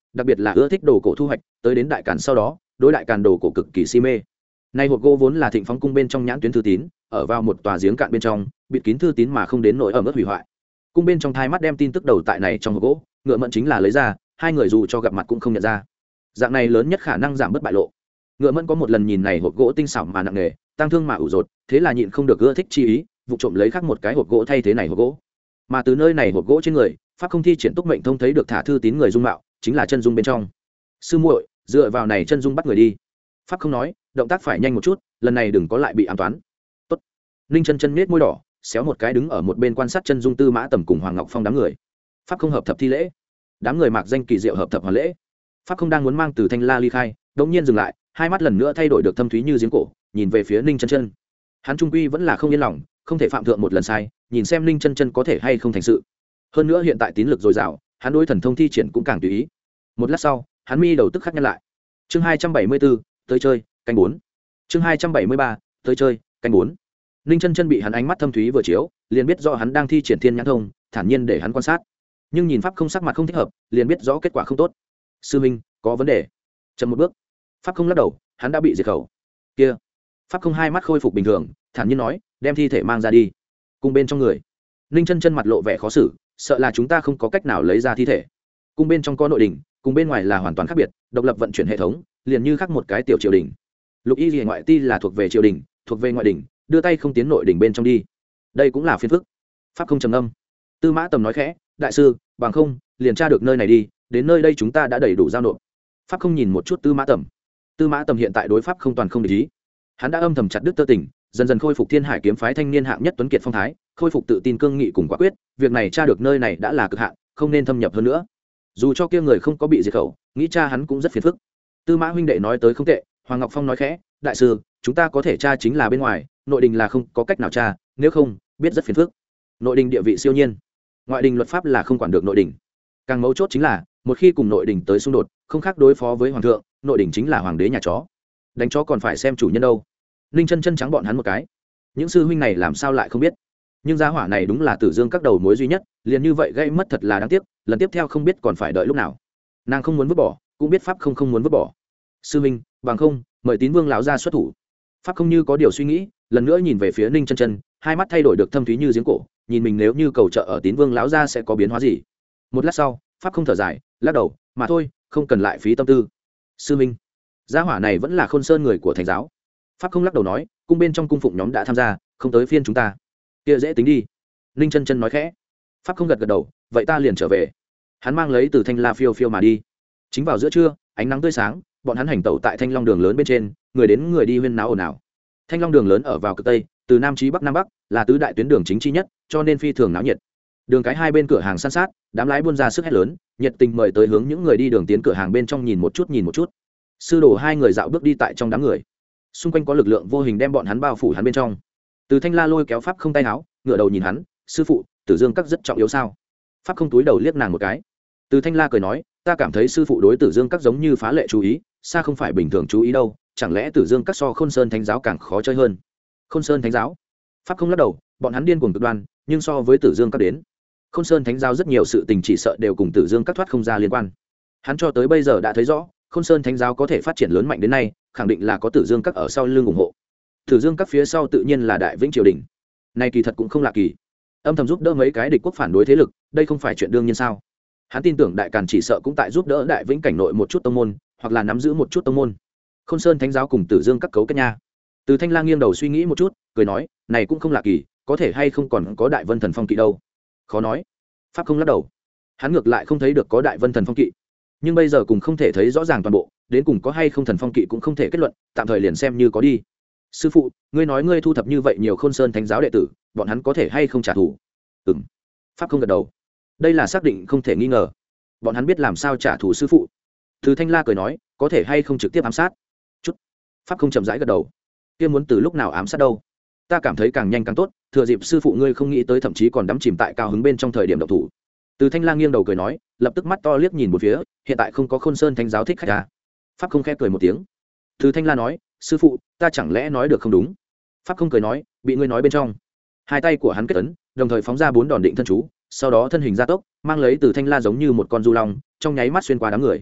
đặc biệt là ưa thích đồ cổ thu hoạch, tới đến đại càn sau đó đối đại càn đồ cổ cực kỳ si mê. Này hộp gỗ vốn là Thịnh Phóng cung bên trong nhãn tuyến thư tín, ở vào một tòa giếng cạn bên trong, bịt kín thư tín mà không đến nỗi ẩm ướt hủy hoại. Cung bên trong thai mắt đem tin tức đầu tại này trong hộp gỗ, Ngựa Mẫn chính là lấy ra, hai người dù cho gặp mặt cũng không nhận ra. Dạng này lớn nhất khả năng giảm bớt bại lộ. Ngựa Mẫn có một lần nhìn này hộp gỗ tinh xảo mà nặng nề, tăng thương mà ủ rột, thế là nhịn không được ưa thích chi ý, vụ trộm lấy khác một cái hộp gỗ thay thế này hộp gỗ. Mà từ nơi này hộp gỗ trên người, pháp không thi triển túc mệnh thông thấy được thả thư tín người dung mạo, chính là chân dung bên trong. Sư muội, dựa vào này chân dung bắt người đi. Pháp không nói, động tác phải nhanh một chút, lần này đừng có lại bị ám toán. Tốt. Ninh Chân Chân nhếch môi đỏ, xéo một cái đứng ở một bên quan sát chân dung Tư Mã Tầm cùng Hoàng Ngọc Phong đám người. Pháp không hợp thập thi lễ. Đám người mặc danh kỳ diệu hợp thập hoàn lễ. Pháp không đang muốn mang từ Thanh La ly khai, đột nhiên dừng lại, hai mắt lần nữa thay đổi được thâm thúy như giếng cổ, nhìn về phía Ninh Chân Chân. Hắn trung quy vẫn là không yên lòng, không thể phạm thượng một lần sai, nhìn xem Ninh Chân Chân có thể hay không thành sự. Hơn nữa hiện tại tín lực dồi dào, hắn đối thần thông thi triển cũng càng tùy ý. Một lát sau, hắn mi đầu tức khắc nhăn lại. Chương hai trăm bảy mươi bốn, tới chơi, canh bốn. Chương hai trăm bảy mươi ba, tới chơi, canh bốn. Ninh Chân Chân bị hắn ánh mắt thâm thúy vừa chiếu, liền biết rõ hắn đang thi triển thiên nhãn thông, thản nhiên để hắn quan sát. Nhưng nhìn pháp không sắc mặt không thích hợp, liền biết rõ kết quả không tốt. Sư minh, có vấn đề. Chậm một bước. Pháp không lắc đầu, hắn đã bị diệt khẩu. Kia. Pháp không hai mắt khôi phục bình thường, thản nhiên nói, đem thi thể mang ra đi. Cùng bên trong người. Ninh Chân Chân mặt lộ vẻ khó xử, sợ là chúng ta không có cách nào lấy ra thi thể. Cung bên trong có nội đình, cùng bên ngoài là hoàn toàn khác biệt, độc lập vận chuyển hệ thống, liền như khác một cái tiểu triều đình. Lục y liễu ngoại ti là thuộc về triều đình, thuộc về ngoại đình, đưa tay không tiến nội đình bên trong đi. Đây cũng là phiền phức. Pháp không trầm âm. Tư Mã Tầm nói khẽ, đại sư, bằng không, liền tra được nơi này đi, đến nơi đây chúng ta đã đầy đủ giao nộp. Pháp không nhìn một chút Tư Mã Tầm. Tư Mã Tầm hiện tại đối pháp không toàn không để ý. Hắn đã âm thầm chặt đứt tơ tình, dần dần khôi phục Thiên Hải kiếm phái thanh niên hạng nhất tuấn kiệt phong thái, khôi phục tự tin cương nghị cùng quả quyết, việc này tra được nơi này đã là cực hạn, không nên thâm nhập hơn nữa. Dù cho kia người không có bị diệt khẩu, nghĩ cha hắn cũng rất phiền phức. Tư Mã huynh đệ nói tới không tệ, Hoàng Ngọc Phong nói khẽ, đại sư, chúng ta có thể tra chính là bên ngoài, nội đình là không có cách nào tra, nếu không, biết rất phiền phức. Nội đình địa vị siêu nhiên, ngoại đình luật pháp là không quản được nội đình. Càng mấu chốt chính là, một khi cùng nội đình tới xung đột, không khác đối phó với hoàng thượng, nội đình chính là hoàng đế nhà chó. Đánh chó còn phải xem chủ nhân đâu. Ninh Chân Chân trắng bọn hắn một cái. Những sư huynh này làm sao lại không biết? Nhưng gia hỏa này đúng là Tử Dương các đầu mối duy nhất, liền như vậy gây mất thật là đáng tiếc, lần tiếp theo không biết còn phải đợi lúc nào. Nàng không muốn vứt bỏ, cũng biết pháp không không muốn vứt bỏ. Sư huynh, bằng không, mời Tín Vương lão ra xuất thủ. Pháp không như có điều suy nghĩ, lần nữa nhìn về phía Ninh Chân Chân, hai mắt thay đổi được thâm thúy như giếng cổ, nhìn mình nếu như cầu trợ ở Tín Vương lão ra sẽ có biến hóa gì. Một lát sau, pháp không thở dài, lắc đầu, mà thôi, không cần lại phí tâm tư. Sư huynh, gia hỏa này vẫn là Khôn Sơn người của thánh giáo. Pháp không lắc đầu nói, cung bên trong cung phụng nhóm đã tham gia, không tới phiên chúng ta. Kia dễ tính đi. Ninh Chân Chân nói khẽ. Pháp không gật gật đầu, vậy ta liền trở về. Hắn mang lấy từ Thanh La phiêu phiêu mà đi. Chính vào giữa trưa, ánh nắng tươi sáng, bọn hắn hành tẩu tại Thanh Long đường lớn bên trên, người đến người đi huyên náo ồn ào. Thanh Long đường lớn ở vào cực tây, từ nam chí bắc nam bắc, là tứ đại tuyến đường chính chi nhất, cho nên phi thường náo nhiệt. Đường cái hai bên cửa hàng san sát, đám lái buôn ra sức hét lớn, nhiệt tình mời tới hướng những người đi đường tiến cửa hàng bên trong nhìn một chút nhìn một chút. Sư đồ hai người dạo bước đi tại trong đám người, xung quanh có lực lượng vô hình đem bọn hắn bao phủ hắn bên trong. Từ Thanh La lôi kéo pháp không tay áo, ngửa đầu nhìn hắn, sư phụ, Tử Dương các rất trọng yếu sao? Pháp không túi đầu liếc nàng một cái. Từ Thanh La cười nói, ta cảm thấy sư phụ đối Tử Dương các giống như phá lệ chú ý, xa không phải bình thường chú ý đâu, chẳng lẽ Tử Dương các so Khôn Sơn Thánh giáo càng khó chơi hơn? Khôn Sơn Thánh giáo? Pháp không lắc đầu, bọn hắn điên cuồng cực đoan, nhưng so với Tử Dương các đến, Khôn Sơn Thánh giáo rất nhiều sự tình chỉ sợ đều cùng Tử Dương các thoát không ra liên quan. Hắn cho tới bây giờ đã thấy rõ, Khôn Sơn Thánh giáo có thể phát triển lớn mạnh đến nay, khẳng định là có Tử Dương các ở sau lưng ủng hộ. Tử Dương các phía sau tự nhiên là Đại Vĩnh triều đình. Này kỳ thật cũng không lạ kỳ. Âm thầm giúp đỡ mấy cái địch quốc phản đối thế lực, đây không phải chuyện đương nhiên sao? Hắn tin tưởng Đại Càn chỉ sợ cũng tại giúp đỡ Đại Vĩnh cảnh nội một chút tông môn, hoặc là nắm giữ một chút tông môn. Khôn Sơn Thánh giáo cùng Tử Dương các cấu kết nha. Từ Thanh Lang nghiêng đầu suy nghĩ một chút, cười nói, này cũng không lạ kỳ, có thể hay không còn có Đại Vân Thần Phong kỵ đâu? Khó nói. Pháp không lắc đầu. Hắn ngược lại không thấy được có Đại Vân Thần Phong kỵ, nhưng bây giờ cũng không thể thấy rõ ràng toàn bộ, đến cùng có hay không Thần Phong kỵ cũng không thể kết luận, tạm thời liền xem như có đi. Sư phụ, ngươi nói ngươi thu thập như vậy nhiều Khôn Sơn Thánh giáo đệ tử, bọn hắn có thể hay không trả thù? Ừm. Pháp không gật đầu. Đây là xác định không thể nghi ngờ. Bọn hắn biết làm sao trả thù sư phụ. Từ Thanh La cười nói, có thể hay không trực tiếp ám sát? Chút. Pháp không chậm rãi gật đầu. Kia muốn từ lúc nào ám sát đâu? Ta cảm thấy càng nhanh càng tốt, thừa dịp sư phụ ngươi không nghĩ tới, thậm chí còn đắm chìm tại cao hứng bên trong thời điểm động thủ. Từ Thanh La nghiêng đầu cười nói, lập tức mắt to liếc nhìn một phía, hiện tại không có Khôn Sơn Thánh giáo thích khách à? Pháp không khẽ cười một tiếng. Từ Thanh La nói, sư phụ, ta chẳng lẽ nói được không đúng? Pháp không cười nói, bị ngươi nói bên trong. Hai tay của hắn kết ấn, đồng thời phóng ra bốn đòn định thân chú, sau đó thân hình gia tốc, mang lấy Từ Thanh La giống như một con du long, trong nháy mắt xuyên qua đám người.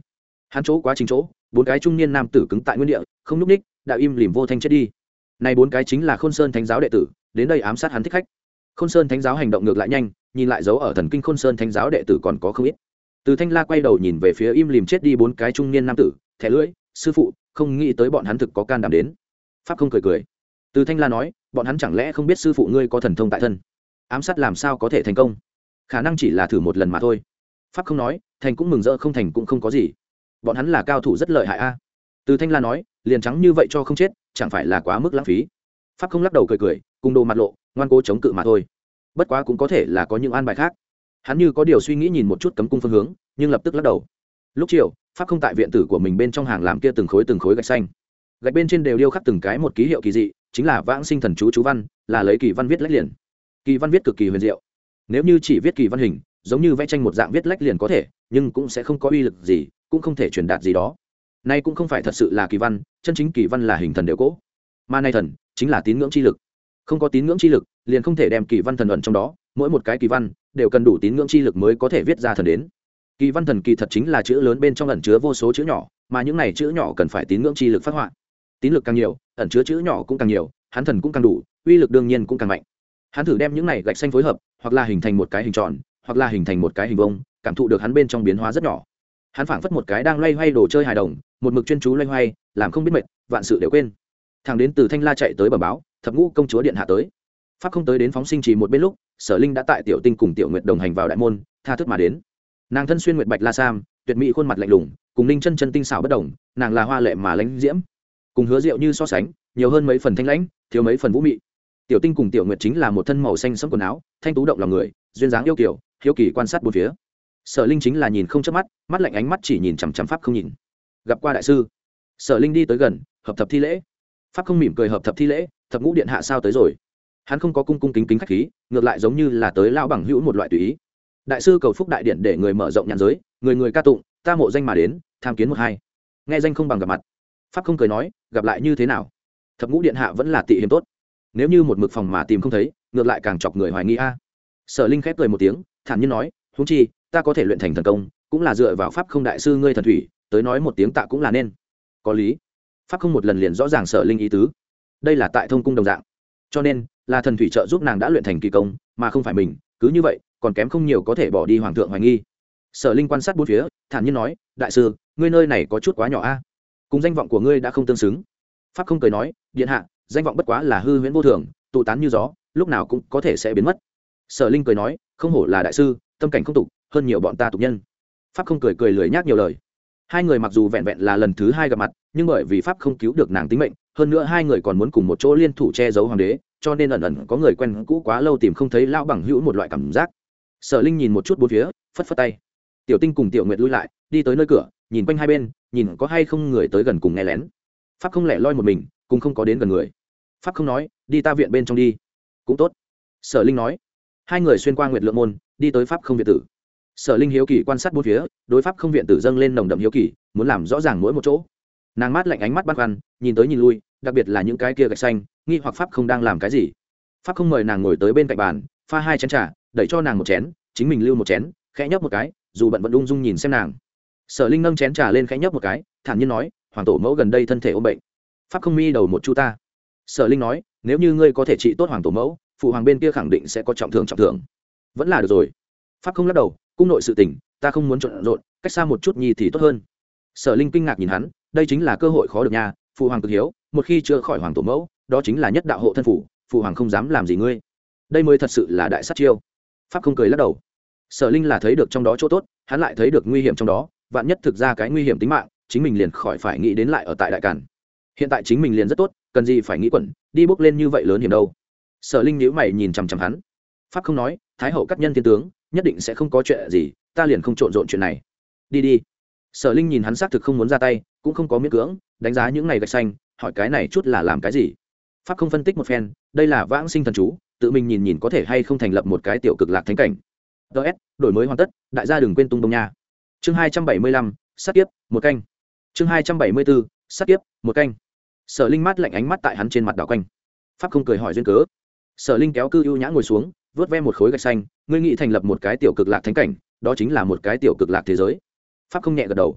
hắn chỗ quá trình chỗ bốn cái trung niên nam tử cứng tại nguyên địa không nhúc ních đã im lìm vô thanh chết đi. Này bốn cái chính là Khôn Sơn Thánh giáo đệ tử đến đây ám sát hắn thích khách. Khôn Sơn Thánh giáo hành động ngược lại nhanh, nhìn lại dấu ở thần kinh Khôn Sơn Thánh giáo đệ tử còn có không ít. Từ Thanh La quay đầu nhìn về phía im lìm chết đi bốn cái trung niên nam tử, thẻ lưỡi, sư phụ, không nghĩ tới bọn hắn thực có can đảm đến. Pháp không cười cười. Từ Thanh La nói, bọn hắn chẳng lẽ không biết sư phụ ngươi có thần thông tại thân, ám sát làm sao có thể thành công, khả năng chỉ là thử một lần mà thôi. Pháp không nói, thành cũng mừng rỡ, không thành cũng không có gì, bọn hắn là cao thủ rất lợi hại a. Từ Thanh La nói, liền trắng như vậy cho không chết, chẳng phải là quá mức lãng phí. Pháp không lắc đầu cười cười, cùng đồ mặt lộ, ngoan cố chống cự mà thôi. Bất quá cũng có thể là có những an bài khác. Hắn như có điều suy nghĩ nhìn một chút cấm cung phương hướng, nhưng lập tức lắc đầu. Lúc chiều, Pháp không tại viện tử của mình bên trong hàng làm kia từng khối từng khối gạch xanh, gạch bên trên đều điêu khắc từng cái một ký hiệu kỳ dị, chính là vãng sinh thần chú chú văn, là lấy kỳ văn viết lách liền. Kỳ văn viết cực kỳ huyền diệu. Nếu như chỉ viết kỳ văn hình, giống như vẽ tranh một dạng viết lách liền có thể, nhưng cũng sẽ không có uy lực gì, cũng không thể truyền đạt gì đó. Nay cũng không phải thật sự là kỳ văn, chân chính kỳ văn là hình thần đều cố, mà nay thần chính là tín ngưỡng chi lực. Không có tín ngưỡng chi lực, liền không thể đem kỳ văn thần ẩn trong đó, mỗi một cái kỳ văn đều cần đủ tín ngưỡng chi lực mới có thể viết ra thần đến. Kỳ văn thần kỳ thật chính là chữ lớn bên trong ẩn chứa vô số chữ nhỏ, mà những này chữ nhỏ cần phải tín ngưỡng chi lực phát họa. Tín lực càng nhiều, ẩn chứa chữ nhỏ cũng càng nhiều, hắn thần cũng càng đủ, uy lực đương nhiên cũng càng mạnh. Hắn thử đem những này gạch xanh phối hợp, hoặc là hình thành một cái hình tròn, hoặc là hình thành một cái hình vuông, cảm thụ được hắn bên trong biến hóa rất nhỏ. Hắn phảng phất một cái đang loay hoay đồ chơi hài đồng, một mực chuyên chú loay hoay, làm không biết mệt, vạn sự đều quên. Thằng đến Từ Thanh La chạy tới bẩm báo, thập ngũ công chúa điện hạ tới. Pháp không tới đến phóng sinh trì một bên lúc, Sở Linh đã tại Tiểu Tinh cùng Tiểu Nguyệt đồng hành vào đại môn, tha thức mà đến. Nàng thân xuyên nguyệt bạch la sam, tuyệt mỹ khuôn mặt lạnh lùng, cùng Ninh chân chân tinh xảo bất đồng, nàng là hoa lệ mà lãnh diễm, cùng Hứa Diệu như so sánh, nhiều hơn mấy phần thanh lãnh, thiếu mấy phần vũ mị. Tiểu Tinh cùng Tiểu Nguyệt chính là một thân màu xanh sẫm quần áo, thanh tú động lòng người, duyên dáng yêu kiều, hiếu kỳ quan sát bốn phía. Sở Linh chính là nhìn không chớp mắt, mắt lạnh ánh mắt chỉ nhìn chằm chằm Pháp không nhìn. Gặp qua đại sư. Sở Linh đi tới gần, hợp thập thi lễ. Pháp không mỉm cười hợp thập thi lễ, thập ngũ điện hạ sao tới rồi? Hắn không có cung cung kính kính khách khí, ngược lại giống như là tới lao bằng hữu một loại tùy ý. Đại sư cầu phúc đại điện để người mở rộng nhãn giới, người người ca tụng, ta mộ danh mà đến, tham kiến một hai. Nghe danh không bằng gặp mặt. Pháp không cười nói, gặp lại như thế nào? Thập ngũ điện hạ vẫn là tị hiểm tốt, nếu như một mực phòng mà tìm không thấy, ngược lại càng chọc người hoài nghi a. Sở Linh khép cười một tiếng, thản nhiên nói, huống chi ta có thể luyện thành thần công, cũng là dựa vào pháp không đại sư ngươi thần thủy, tới nói một tiếng tạ cũng là nên. Có lý. Pháp không một lần liền rõ ràng Sở Linh ý tứ, đây là tại thông cung đồng dạng, cho nên là thần thủy trợ giúp nàng đã luyện thành kỳ công, mà không phải mình, cứ như vậy còn kém không nhiều có thể bỏ đi hoàng thượng hoài nghi. Sở Linh quan sát bốn phía, thản nhiên nói, đại sư, ngươi nơi này có chút quá nhỏ a, cùng danh vọng của ngươi đã không tương xứng. Pháp không cười nói, điện hạ, danh vọng bất quá là hư huyễn vô thường, tụ tán như gió, lúc nào cũng có thể sẽ biến mất. Sở Linh cười nói, không hổ là đại sư, tâm cảnh không tục hơn nhiều bọn ta tục nhân. Pháp không cười cười lười nhác nhiều lời. Hai người mặc dù vẹn vẹn là lần thứ hai gặp mặt, nhưng bởi vì Pháp không cứu được nàng tính mệnh, hơn nữa hai người còn muốn cùng một chỗ liên thủ che giấu hoàng đế, cho nên ẩn ẩn có người quen cũ quá lâu tìm không thấy lão bằng hữu một loại cảm giác. Sở Linh nhìn một chút bốn phía, phất phất tay. Tiểu Tinh cùng Tiểu Nguyệt lui lại, đi tới nơi cửa, nhìn quanh hai bên, nhìn có hay không người tới gần cùng nghe lén. Pháp không lẻ loi một mình, cùng không có đến gần người. Pháp không nói, đi ta viện bên trong đi. Cũng tốt. Sở Linh nói. Hai người xuyên qua Nguyệt Lượng môn, đi tới Pháp không viện tử. Sở Linh hiếu kỳ quan sát bốn phía, đối Pháp không viện tử dâng lên nồng đậm hiếu kỳ, muốn làm rõ ràng mỗi một chỗ. Nàng mát lạnh ánh mắt băn khoăn, nhìn tới nhìn lui, đặc biệt là những cái kia gạch xanh, nghi hoặc Pháp không đang làm cái gì. Pháp không mời nàng ngồi tới bên cạnh bàn, pha hai chén trà, đẩy cho nàng một chén, chính mình lưu một chén, khẽ nhấp một cái, dù bận vẫn ung dung nhìn xem nàng. Sở Linh nâng chén trà lên khẽ nhấp một cái, thản nhiên nói, hoàng tổ mẫu gần đây thân thể ôm bệnh. Pháp không mi đầu một chu ta. Sở Linh nói, nếu như ngươi có thể trị tốt hoàng tổ mẫu, phụ hoàng bên kia khẳng định sẽ có trọng thưởng trọng thưởng. Vẫn là được rồi. Pháp không lắc đầu, cung nội sự tình, ta không muốn trộn rộn, cách xa một chút nhi thì tốt hơn. Sở Linh kinh ngạc nhìn hắn, đây chính là cơ hội khó được nha, phụ hoàng cực hiếu, một khi chữa khỏi hoàng tổ mẫu, đó chính là nhất đạo hộ thân phủ, phụ hoàng không dám làm gì ngươi. Đây mới thật sự là đại sát chiêu. Pháp không cười lắc đầu. Sở Linh là thấy được trong đó chỗ tốt, hắn lại thấy được nguy hiểm trong đó, vạn nhất thực ra cái nguy hiểm tính mạng, chính mình liền khỏi phải nghĩ đến lại ở tại đại càn. Hiện tại chính mình liền rất tốt, cần gì phải nghĩ quẩn, đi bước lên như vậy lớn hiểm đâu. Sở Linh nhíu mày nhìn chằm chằm hắn. Pháp không nói, thái hậu cắt nhân thiên tướng, nhất định sẽ không có chuyện gì, ta liền không trộn rộn chuyện này. Đi đi. Sở Linh nhìn hắn xác thực không muốn ra tay, cũng không có miễn cưỡng, đánh giá những ngày gạch xanh, hỏi cái này chút là làm cái gì. Pháp không phân tích một phen, đây là vãng sinh thần chú, tự mình nhìn nhìn có thể hay không thành lập một cái tiểu cực lạc thánh cảnh. ds đổi mới hoàn tất, đại gia đừng quên tung đông nha. Chương hai trăm bảy mươi lăm, sát tiếp, một canh. Chương hai trăm bảy mươi bốn, sát tiếp, một canh. Sở Linh mát lạnh ánh mắt tại hắn trên mặt đảo quanh. Pháp không cười hỏi duyên cớ. Sở Linh kéo cư ưu nhã ngồi xuống, vớt ve một khối gạch xanh, ngươi nghĩ thành lập một cái tiểu cực lạc thánh cảnh, đó chính là một cái tiểu cực lạc thế giới. Pháp không nhẹ gật đầu.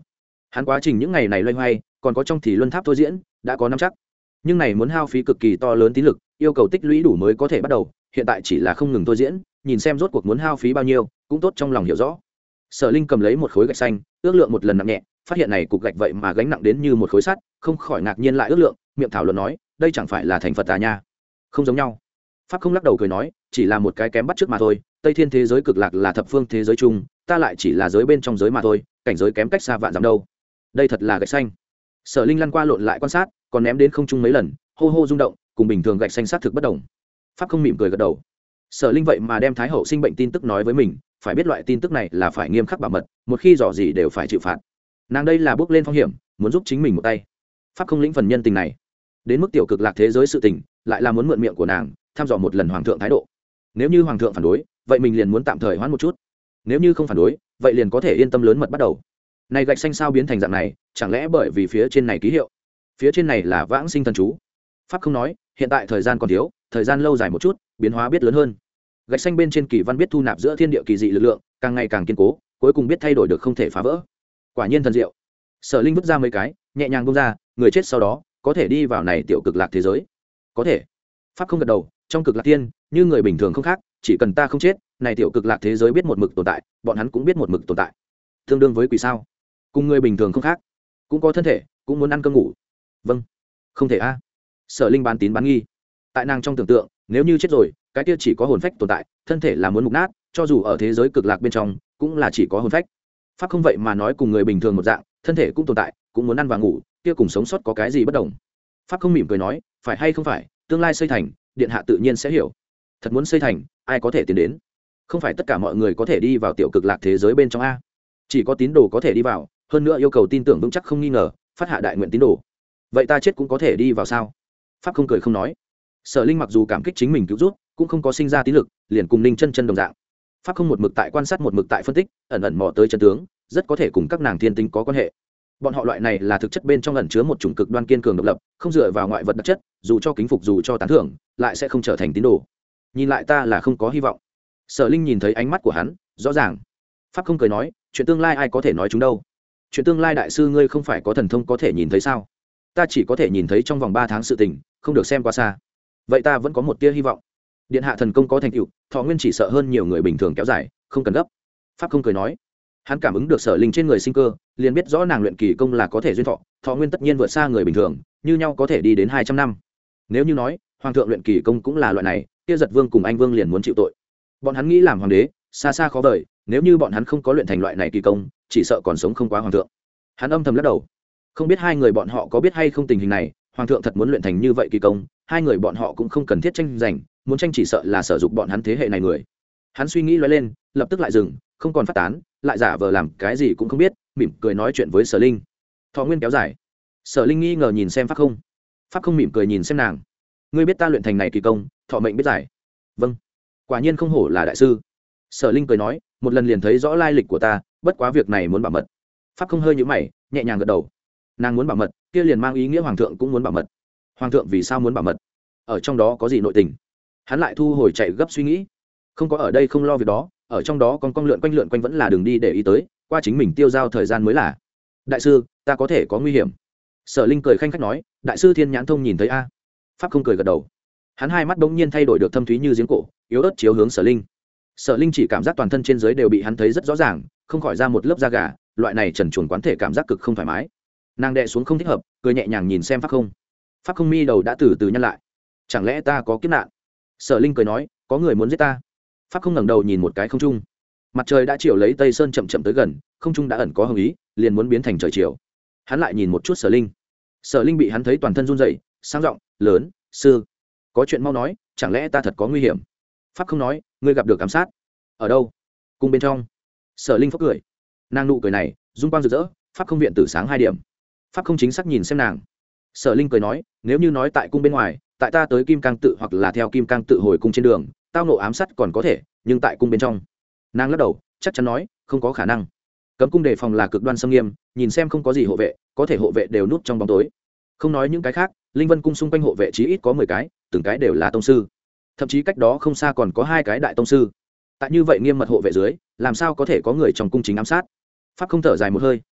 hắn quá trình những ngày này loay hoay còn có trong thì luân tháp thôi diễn đã có năm chắc, nhưng này muốn hao phí cực kỳ to lớn tín lực, yêu cầu tích lũy đủ mới có thể bắt đầu. Hiện tại chỉ là không ngừng thôi diễn, nhìn xem rốt cuộc muốn hao phí bao nhiêu cũng tốt trong lòng hiểu rõ. Sở Linh cầm lấy một khối gạch xanh, ước lượng một lần nặng nhẹ, phát hiện này cục gạch vậy mà gánh nặng đến như một khối sắt, không khỏi ngạc nhiên lại ước lượng, miệng thảo luận nói, đây chẳng phải là thành Phật à nha? Không giống nhau. Pháp không lắc đầu cười nói, chỉ là một cái kém bắt trước mà thôi, Tây Thiên thế giới cực lạc là thập phương thế giới chung, ta lại chỉ là giới bên trong giới mà thôi, cảnh giới kém cách xa vạn dặm đâu. Đây thật là gạch xanh. Sở Linh lăn qua lộn lại quan sát, còn ném đến không trung mấy lần, hô hô rung động, cùng bình thường gạch xanh sát thực bất đồng. Pháp không mỉm cười gật đầu. Sở Linh vậy mà đem Thái hậu sinh bệnh tin tức nói với mình, phải biết loại tin tức này là phải nghiêm khắc bảo mật, một khi dò gì đều phải chịu phạt. Nàng đây là bước lên phong hiểm, muốn giúp chính mình một tay. Pháp không lĩnh phần nhân tình này, đến mức tiểu cực lạc thế giới sự tình, lại là muốn mượn miệng của nàng, thăm dò một lần hoàng thượng thái độ. Nếu như hoàng thượng phản đối, vậy mình liền muốn tạm thời hoãn một chút. Nếu như không phản đối, vậy liền có thể yên tâm lớn mật bắt đầu. Này gạch xanh sao biến thành dạng này, chẳng lẽ bởi vì phía trên này ký hiệu? Phía trên này là vãng sinh thần chú. Pháp không nói, hiện tại thời gian còn thiếu, thời gian lâu dài một chút, biến hóa biết lớn hơn. Gạch xanh bên trên kỳ văn biết thu nạp giữa thiên địa kỳ dị lực lượng, càng ngày càng kiên cố, cuối cùng biết thay đổi được không thể phá vỡ. Quả nhiên thần diệu. Sở Linh vứt ra mấy cái, nhẹ nhàng buông ra, người chết sau đó có thể đi vào này tiểu cực lạc thế giới. Có thể. Pháp không gật đầu, trong cực lạc tiên, như người bình thường không khác, chỉ cần ta không chết, này tiểu cực lạc thế giới biết một mực tồn tại, bọn hắn cũng biết một mực tồn tại. Tương đương với quỷ sao? Cùng người bình thường không khác, cũng có thân thể, cũng muốn ăn cơm ngủ. Vâng. Không thể a. Sở Linh bán tín bán nghi. Tại nàng trong tưởng tượng, nếu như chết rồi, cái kia chỉ có hồn phách tồn tại, thân thể là muốn mục nát, cho dù ở thế giới cực lạc bên trong, cũng là chỉ có hồn phách. Pháp không vậy mà nói cùng người bình thường một dạng, thân thể cũng tồn tại, cũng muốn ăn và ngủ, kia cùng sống sót có cái gì bất đồng? Pháp không mỉm cười nói, phải hay không phải, tương lai xây thành, điện hạ tự nhiên sẽ hiểu. Thật muốn xây thành, ai có thể tiến đến? Không phải tất cả mọi người có thể đi vào tiểu cực lạc thế giới bên trong a. Chỉ có tín đồ có thể đi vào, hơn nữa yêu cầu tin tưởng vững chắc không nghi ngờ, phát hạ đại nguyện tín đồ. Vậy ta chết cũng có thể đi vào sao? Pháp không cười không nói. Sở Linh mặc dù cảm kích chính mình cứu rút, cũng không có sinh ra tín lực, liền cùng Ninh Chân Chân đồng dạng. Pháp không một mực tại quan sát, một mực tại phân tích, ẩn ẩn mò tới chân tướng, rất có thể cùng các nàng thiên tính có quan hệ. Bọn họ loại này là thực chất bên trong ẩn chứa một chủng cực đoan kiên cường độc lập, không dựa vào ngoại vật đặc chất, dù cho kính phục dù cho tán thưởng, lại sẽ không trở thành tín đồ. Nhìn lại ta là không có hy vọng. Sở Linh nhìn thấy ánh mắt của hắn, rõ ràng. Pháp không cười nói, chuyện tương lai ai có thể nói chúng đâu? Chuyện tương lai đại sư ngươi không phải có thần thông có thể nhìn thấy sao? Ta chỉ có thể nhìn thấy trong vòng ba tháng sự tình, không được xem quá xa. Vậy ta vẫn có một tia hy vọng. Điện hạ thần công có thành tựu, thọ nguyên chỉ sợ hơn nhiều người bình thường kéo dài, không cần gấp. Pháp không cười nói. Hắn cảm ứng được Sở Linh trên người sinh cơ, liền biết rõ nàng luyện kỳ công là có thể duyên thọ, thọ nguyên tất nhiên vượt xa người bình thường, như nhau có thể đi đến hai trăm năm. Nếu như nói, hoàng thượng luyện kỳ công cũng là loại này, kia Giật Vương cùng Anh Vương liền muốn chịu tội. Bọn hắn nghĩ làm hoàng đế, xa xa khó vời, nếu như bọn hắn không có luyện thành loại này kỳ công, chỉ sợ còn sống không quá hoàng thượng. Hắn âm thầm lắc đầu. Không biết hai người bọn họ có biết hay không tình hình này, hoàng thượng thật muốn luyện thành như vậy kỳ công, hai người bọn họ cũng không cần thiết tranh giành, muốn tranh chỉ sợ là sở dục bọn hắn thế hệ này người. Hắn suy nghĩ lóe lên, lập tức lại dừng, không còn phát tán, lại giả vờ làm cái gì cũng không biết, mỉm cười nói chuyện với Sở Linh. Thọ nguyên kéo dài. Sở Linh nghi ngờ nhìn xem Pháp không. Pháp không mỉm cười nhìn xem nàng. Ngươi biết ta luyện thành này kỳ công, thọ mệnh biết dài. Vâng. Quả nhiên không hổ là đại sư. Sở Linh cười nói, một lần liền thấy rõ lai lịch của ta, bất quá việc này muốn bảo mật. Pháp không hơi nhíu mày, nhẹ nhàng gật đầu. Nàng muốn bảo mật, kia liền mang ý nghĩa hoàng thượng cũng muốn bảo mật. Hoàng thượng vì sao muốn bảo mật? Ở trong đó có gì nội tình? Hắn lại thu hồi chạy gấp suy nghĩ. Không có ở đây không lo việc đó, ở trong đó còn con lượn quanh lượn quanh vẫn là đường đi để ý tới, qua chính mình tiêu giao thời gian mới là. Đại sư, ta có thể có nguy hiểm. Sở Linh cười khanh khách nói, đại sư thiên nhãn thông nhìn thấy a? Pháp không cười gật đầu. Hắn hai mắt bỗng nhiên thay đổi được thâm thúy như giếng cổ, yếu ớt chiếu hướng Sở Linh. Sở Linh chỉ cảm giác toàn thân trên dưới đều bị hắn thấy rất rõ ràng, không khỏi ra một lớp da gà, loại này trần truồng quán thể cảm giác cực không thoải mái. Nàng đè xuống không thích hợp, cười nhẹ nhàng nhìn xem Pháp không. Pháp không mi đầu đã từ từ nhăn lại. Chẳng lẽ ta có kiếp nạn? Sở Linh cười nói, có người muốn giết ta. Pháp không ngẩng đầu nhìn một cái không trung. Mặt trời đã chiều lấy tây sơn chậm chậm tới gần, không trung đã ẩn có hồng ý, liền muốn biến thành trời chiều. Hắn lại nhìn một chút Sở Linh. Sở Linh bị hắn thấy toàn thân run rẩy, sang giọng, lớn, sư, có chuyện mau nói, chẳng lẽ ta thật có nguy hiểm? Pháp không nói, ngươi gặp được ám sát. Ở đâu? Cung bên trong. Sở Linh phốc cười. Nàng nụ cười này, dung quang rực rỡ. Pháp không viện tử sáng hai điểm. Pháp không chính xác nhìn xem nàng. Sở Linh cười nói, nếu như nói tại cung bên ngoài, tại ta tới Kim Cang tự hoặc là theo Kim Cang tự hồi cung trên đường, tao nộ ám sát còn có thể, nhưng tại cung bên trong. Nàng lắc đầu, chắc chắn nói, không có khả năng. Cấm cung đề phòng là cực đoan xâm nghiêm, nhìn xem không có gì hộ vệ, có thể hộ vệ đều núp trong bóng tối. Không nói những cái khác, Linh Vân cung xung quanh hộ vệ chí ít có mười cái, từng cái đều là tông sư. Thậm chí cách đó không xa còn có hai cái đại tông sư. Tại như vậy nghiêm mật hộ vệ dưới, làm sao có thể có người trong cung chính ám sát? Pháp không thở dài một hơi,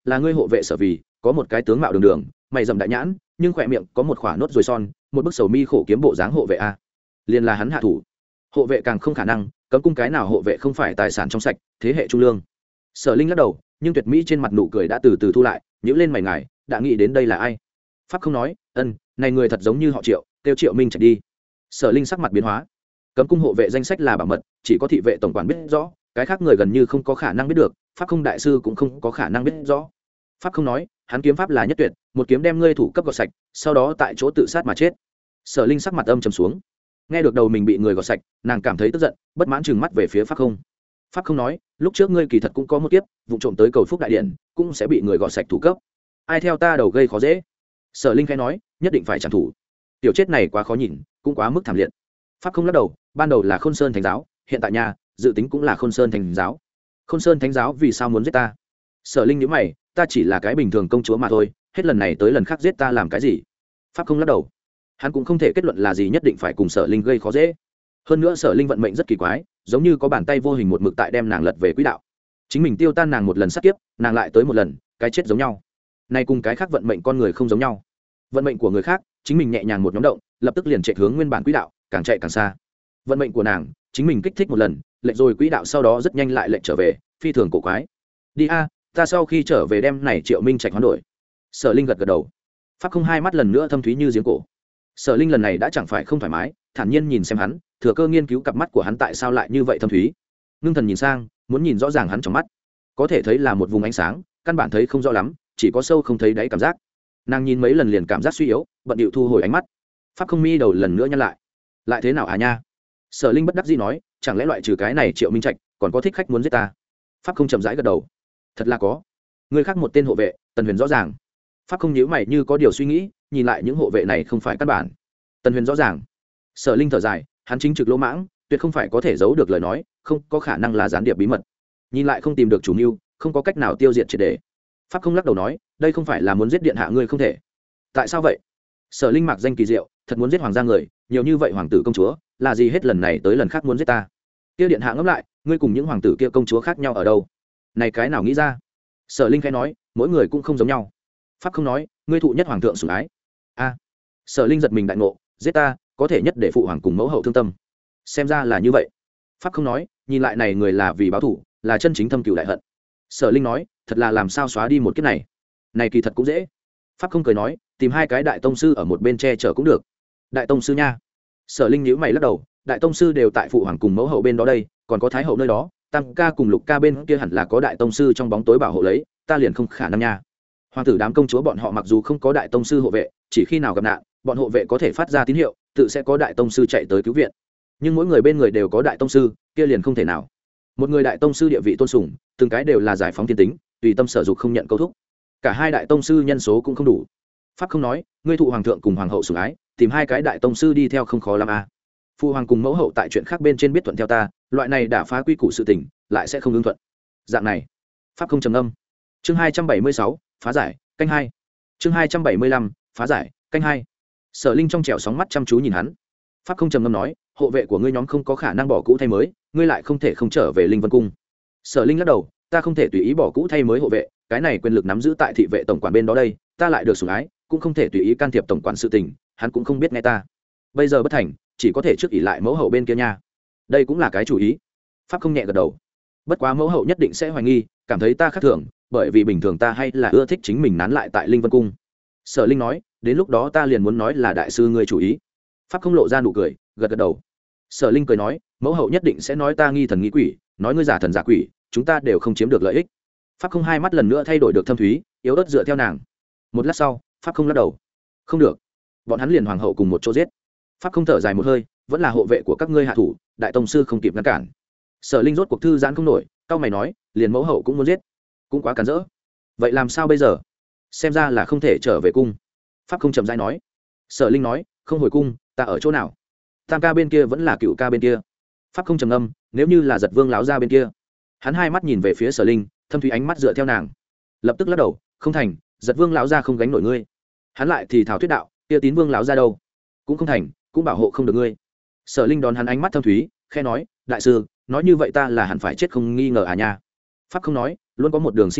là ngươi hộ vệ sở vì có một cái tướng mạo đường đường mày dầm đại nhãn nhưng khỏe miệng có một khoả nốt ruồi son một bức sầu mi khổ kiếm bộ dáng hộ vệ a liền là hắn hạ thủ. Hộ vệ càng không khả năng, cấm cung cái nào hộ vệ không phải tài sản trong sạch thế hệ trung lương. Sở Linh lắc đầu, nhưng tuyệt mỹ trên mặt nụ cười đã từ từ thu lại, nhíu lên mày ngài đã nghĩ đến đây là ai. Pháp không nói, ân này người thật giống như họ Triệu, tiêu Triệu Minh Trạch đi. Sở Linh sắc mặt biến hóa, cấm cung hộ vệ danh sách là bảo mật, chỉ có thị vệ tổng quản biết rõ, cái khác người gần như không có khả năng biết được, Pháp không đại sư cũng không có khả năng biết rõ. Pháp không nói, hắn kiếm pháp là nhất tuyệt, một kiếm đem ngươi thủ cấp gọt sạch, sau đó tại chỗ tự sát mà chết. Sở Linh sắc mặt âm trầm xuống, nghe được đầu mình bị người gọt sạch, nàng cảm thấy tức giận, bất mãn trừng mắt về phía Pháp không. Pháp không nói, lúc trước ngươi kỳ thật cũng có một kiếp, vụ trộm tới cầu phúc đại điện, cũng sẽ bị người gọt sạch thủ cấp. Ai theo ta đầu gây khó dễ. Sở Linh khẽ nói, nhất định phải trả thủ. Tiểu chết này quá khó nhìn, cũng quá mức thảm liệt. Pháp không lắc đầu, ban đầu là Khôn Sơn Thánh giáo, hiện tại nhà, dự tính cũng là Khôn Sơn Thánh giáo. Khôn Sơn Thánh giáo vì sao muốn giết ta? Sở Linh nhíu mày, ta chỉ là cái bình thường công chúa mà thôi, hết lần này tới lần khác giết ta làm cái gì? Pháp không lắc đầu, hắn cũng không thể kết luận là gì nhất định phải cùng Sở Linh gây khó dễ. Hơn nữa Sở Linh vận mệnh rất kỳ quái, giống như có bàn tay vô hình một mực tại đem nàng lật về quỹ đạo. Chính mình tiêu tan nàng một lần sát kiếp, nàng lại tới một lần, cái chết giống nhau. Này cùng cái khác vận mệnh con người không giống nhau. Vận mệnh của người khác, chính mình nhẹ nhàng một nhóm động, lập tức liền chạy hướng nguyên bản quỹ đạo, càng chạy càng xa. Vận mệnh của nàng, chính mình kích thích một lần, lệch rồi quỹ đạo sau đó rất nhanh lại lệch trở về, phi thường cổ quái. Đi a, ta sau khi trở về đem này Triệu Minh Trạch hoán đổi. Sở Linh gật gật đầu. Pháp không hai mắt lần nữa thâm thúy như giếng cổ. Sở Linh lần này đã chẳng phải không thoải mái, thản nhiên nhìn xem hắn, thừa cơ nghiên cứu cặp mắt của hắn tại sao lại như vậy thâm thúy. Ngưng thần nhìn sang, muốn nhìn rõ ràng hắn trong mắt, có thể thấy là một vùng ánh sáng, căn bản thấy không rõ lắm, chỉ có sâu không thấy đáy cảm giác. Nàng nhìn mấy lần liền cảm giác suy yếu, bận điệu thu hồi ánh mắt. Pháp không mi đầu lần nữa nhăn lại. Lại thế nào à nha? Sở Linh bất đắc dĩ nói, chẳng lẽ loại trừ cái này Triệu Minh Trạch, còn có thích khách muốn giết ta? Pháp không chậm rãi gật đầu. Thật là có. Người khác một tên hộ vệ, Tần Huyền rõ ràng. Pháp không nhíu mày như có điều suy nghĩ, nhìn lại những hộ vệ này không phải căn bản. Tần Huyền rõ ràng. Sở Linh thở dài, hắn chính trực lỗ mãng, tuyệt không phải có thể giấu được lời nói, không có khả năng là gián điệp bí mật. Nhìn lại không tìm được chủ mưu, không có cách nào tiêu diệt triệt để. Pháp không lắc đầu nói, đây không phải là muốn giết điện hạ ngươi không thể. Tại sao vậy? Sở Linh mặc danh kỳ diệu, thật muốn giết hoàng gia người, nhiều như vậy hoàng tử công chúa, là gì hết lần này tới lần khác muốn giết ta? Kia điện hạ ngẫm lại, ngươi cùng những hoàng tử kia công chúa khác nhau ở đâu? Này cái nào nghĩ ra? Sở Linh khẽ nói, mỗi người cũng không giống nhau. Pháp không nói, ngươi thụ nhất hoàng thượng sủng ái. A. Sở Linh giật mình đại ngộ, giết ta, có thể nhất để phụ hoàng cùng mẫu hậu thương tâm. Xem ra là như vậy. Pháp không nói, nhìn lại này người là vì báo thù, là chân chính thâm cừu đại hận. Sở Linh nói, thật là làm sao xóa đi một kiếp này. Này kỳ thật cũng dễ. Pháp không cười nói, tìm hai cái đại tông sư ở một bên che chở cũng được. Đại tông sư nha. Sở Linh nhíu mày lắc đầu, đại tông sư đều tại phụ hoàng cùng mẫu hậu bên đó đây, còn có thái hậu nơi đó, tam ca cùng lục ca bên kia hẳn là có đại tông sư trong bóng tối bảo hộ lấy, ta liền không khả năng nha. Hoàng tử đám công chúa bọn họ mặc dù không có đại tông sư hộ vệ, chỉ khi nào gặp nạn, bọn hộ vệ có thể phát ra tín hiệu, tự sẽ có đại tông sư chạy tới cứu viện. Nhưng mỗi người bên người đều có đại tông sư, kia liền không thể nào. Một người đại tông sư địa vị tôn sùng, từng cái đều là giải phóng thiên tính, tùy tâm sở dục không nhận câu thúc. Cả hai đại tông sư nhân số cũng không đủ. Pháp không nói, ngươi thụ hoàng thượng cùng hoàng hậu sủng ái, tìm hai cái đại tông sư đi theo không khó lắm à. Phụ hoàng cùng mẫu hậu tại chuyện khác bên trên biết thuận theo ta, loại này đã phá quy củ sự tình, lại sẽ không ứng thuận. Dạng này, Pháp không trầm âm. Chương hai trăm bảy mươi sáu, phá giải, canh hai. Chương hai trăm bảy mươi lăm, phá giải, canh hai. Sở Linh trong trẻo sóng mắt chăm chú nhìn hắn. Pháp không trầm ngâm nói, hộ vệ của ngươi nhóm không có khả năng bỏ cũ thay mới, ngươi lại không thể không trở về Linh Vân cung. Sở Linh lắc đầu, ta không thể tùy ý bỏ cũ thay mới hộ vệ, cái này quyền lực nắm giữ tại thị vệ tổng quản bên đó đây, ta lại được sủng ái, cũng không thể tùy ý can thiệp tổng quản sự tình, hắn cũng không biết nghe ta. Bây giờ bất thành, chỉ có thể trước ỷ lại mẫu hậu bên kia nha. Đây cũng là cái chủ ý. Pháp không nhẹ gật đầu. Bất quá mẫu hậu nhất định sẽ hoài nghi, cảm thấy ta khác thường, bởi vì bình thường ta hay là ưa thích chính mình nán lại tại Linh Vân cung. Sở Linh nói, đến lúc đó ta liền muốn nói là đại sư ngươi chủ ý. Pháp không lộ ra nụ cười, gật gật đầu. Sở Linh cười nói, mẫu hậu nhất định sẽ nói ta nghi thần nghi quỷ, nói ngươi giả thần giả quỷ, chúng ta đều không chiếm được lợi ích. Pháp không hai mắt lần nữa thay đổi được thâm thúy, yếu ớt dựa theo nàng. Một lát sau, Pháp không lắc đầu. Không được, bọn hắn liền hoàng hậu cùng một chỗ giết. Pháp không thở dài một hơi, vẫn là hộ vệ của các ngươi hạ thủ, đại tông sư không kịp ngăn cản. Sở Linh rốt cuộc thư giãn không nổi, cao mày nói, liền mẫu hậu cũng muốn giết, cũng quá cản rỡ. Vậy làm sao bây giờ? Xem ra là không thể trở về cung. Pháp không chậm rãi nói. Sở Linh nói, không hồi cung, ta ở chỗ nào? Tam ca bên kia vẫn là cựu ca bên kia. Pháp không trầm ngâm, nếu như là Giật Vương láo ra bên kia. Hắn hai mắt nhìn về phía Sở Linh, thâm thúy ánh mắt dựa theo nàng. Lập tức lắc đầu, không thành, Giật Vương láo ra không gánh nổi ngươi. Hắn lại thì thảo thuyết đạo, kia Tín Vương láo ra đâu? Cũng không thành, cũng bảo hộ không được ngươi. Sở Linh đón hắn ánh mắt thâm thúy, khẽ nói, đại sư, nói như vậy ta là hẳn phải chết không nghi ngờ à nha. Pháp không nói, luôn có một đường sinh cơ,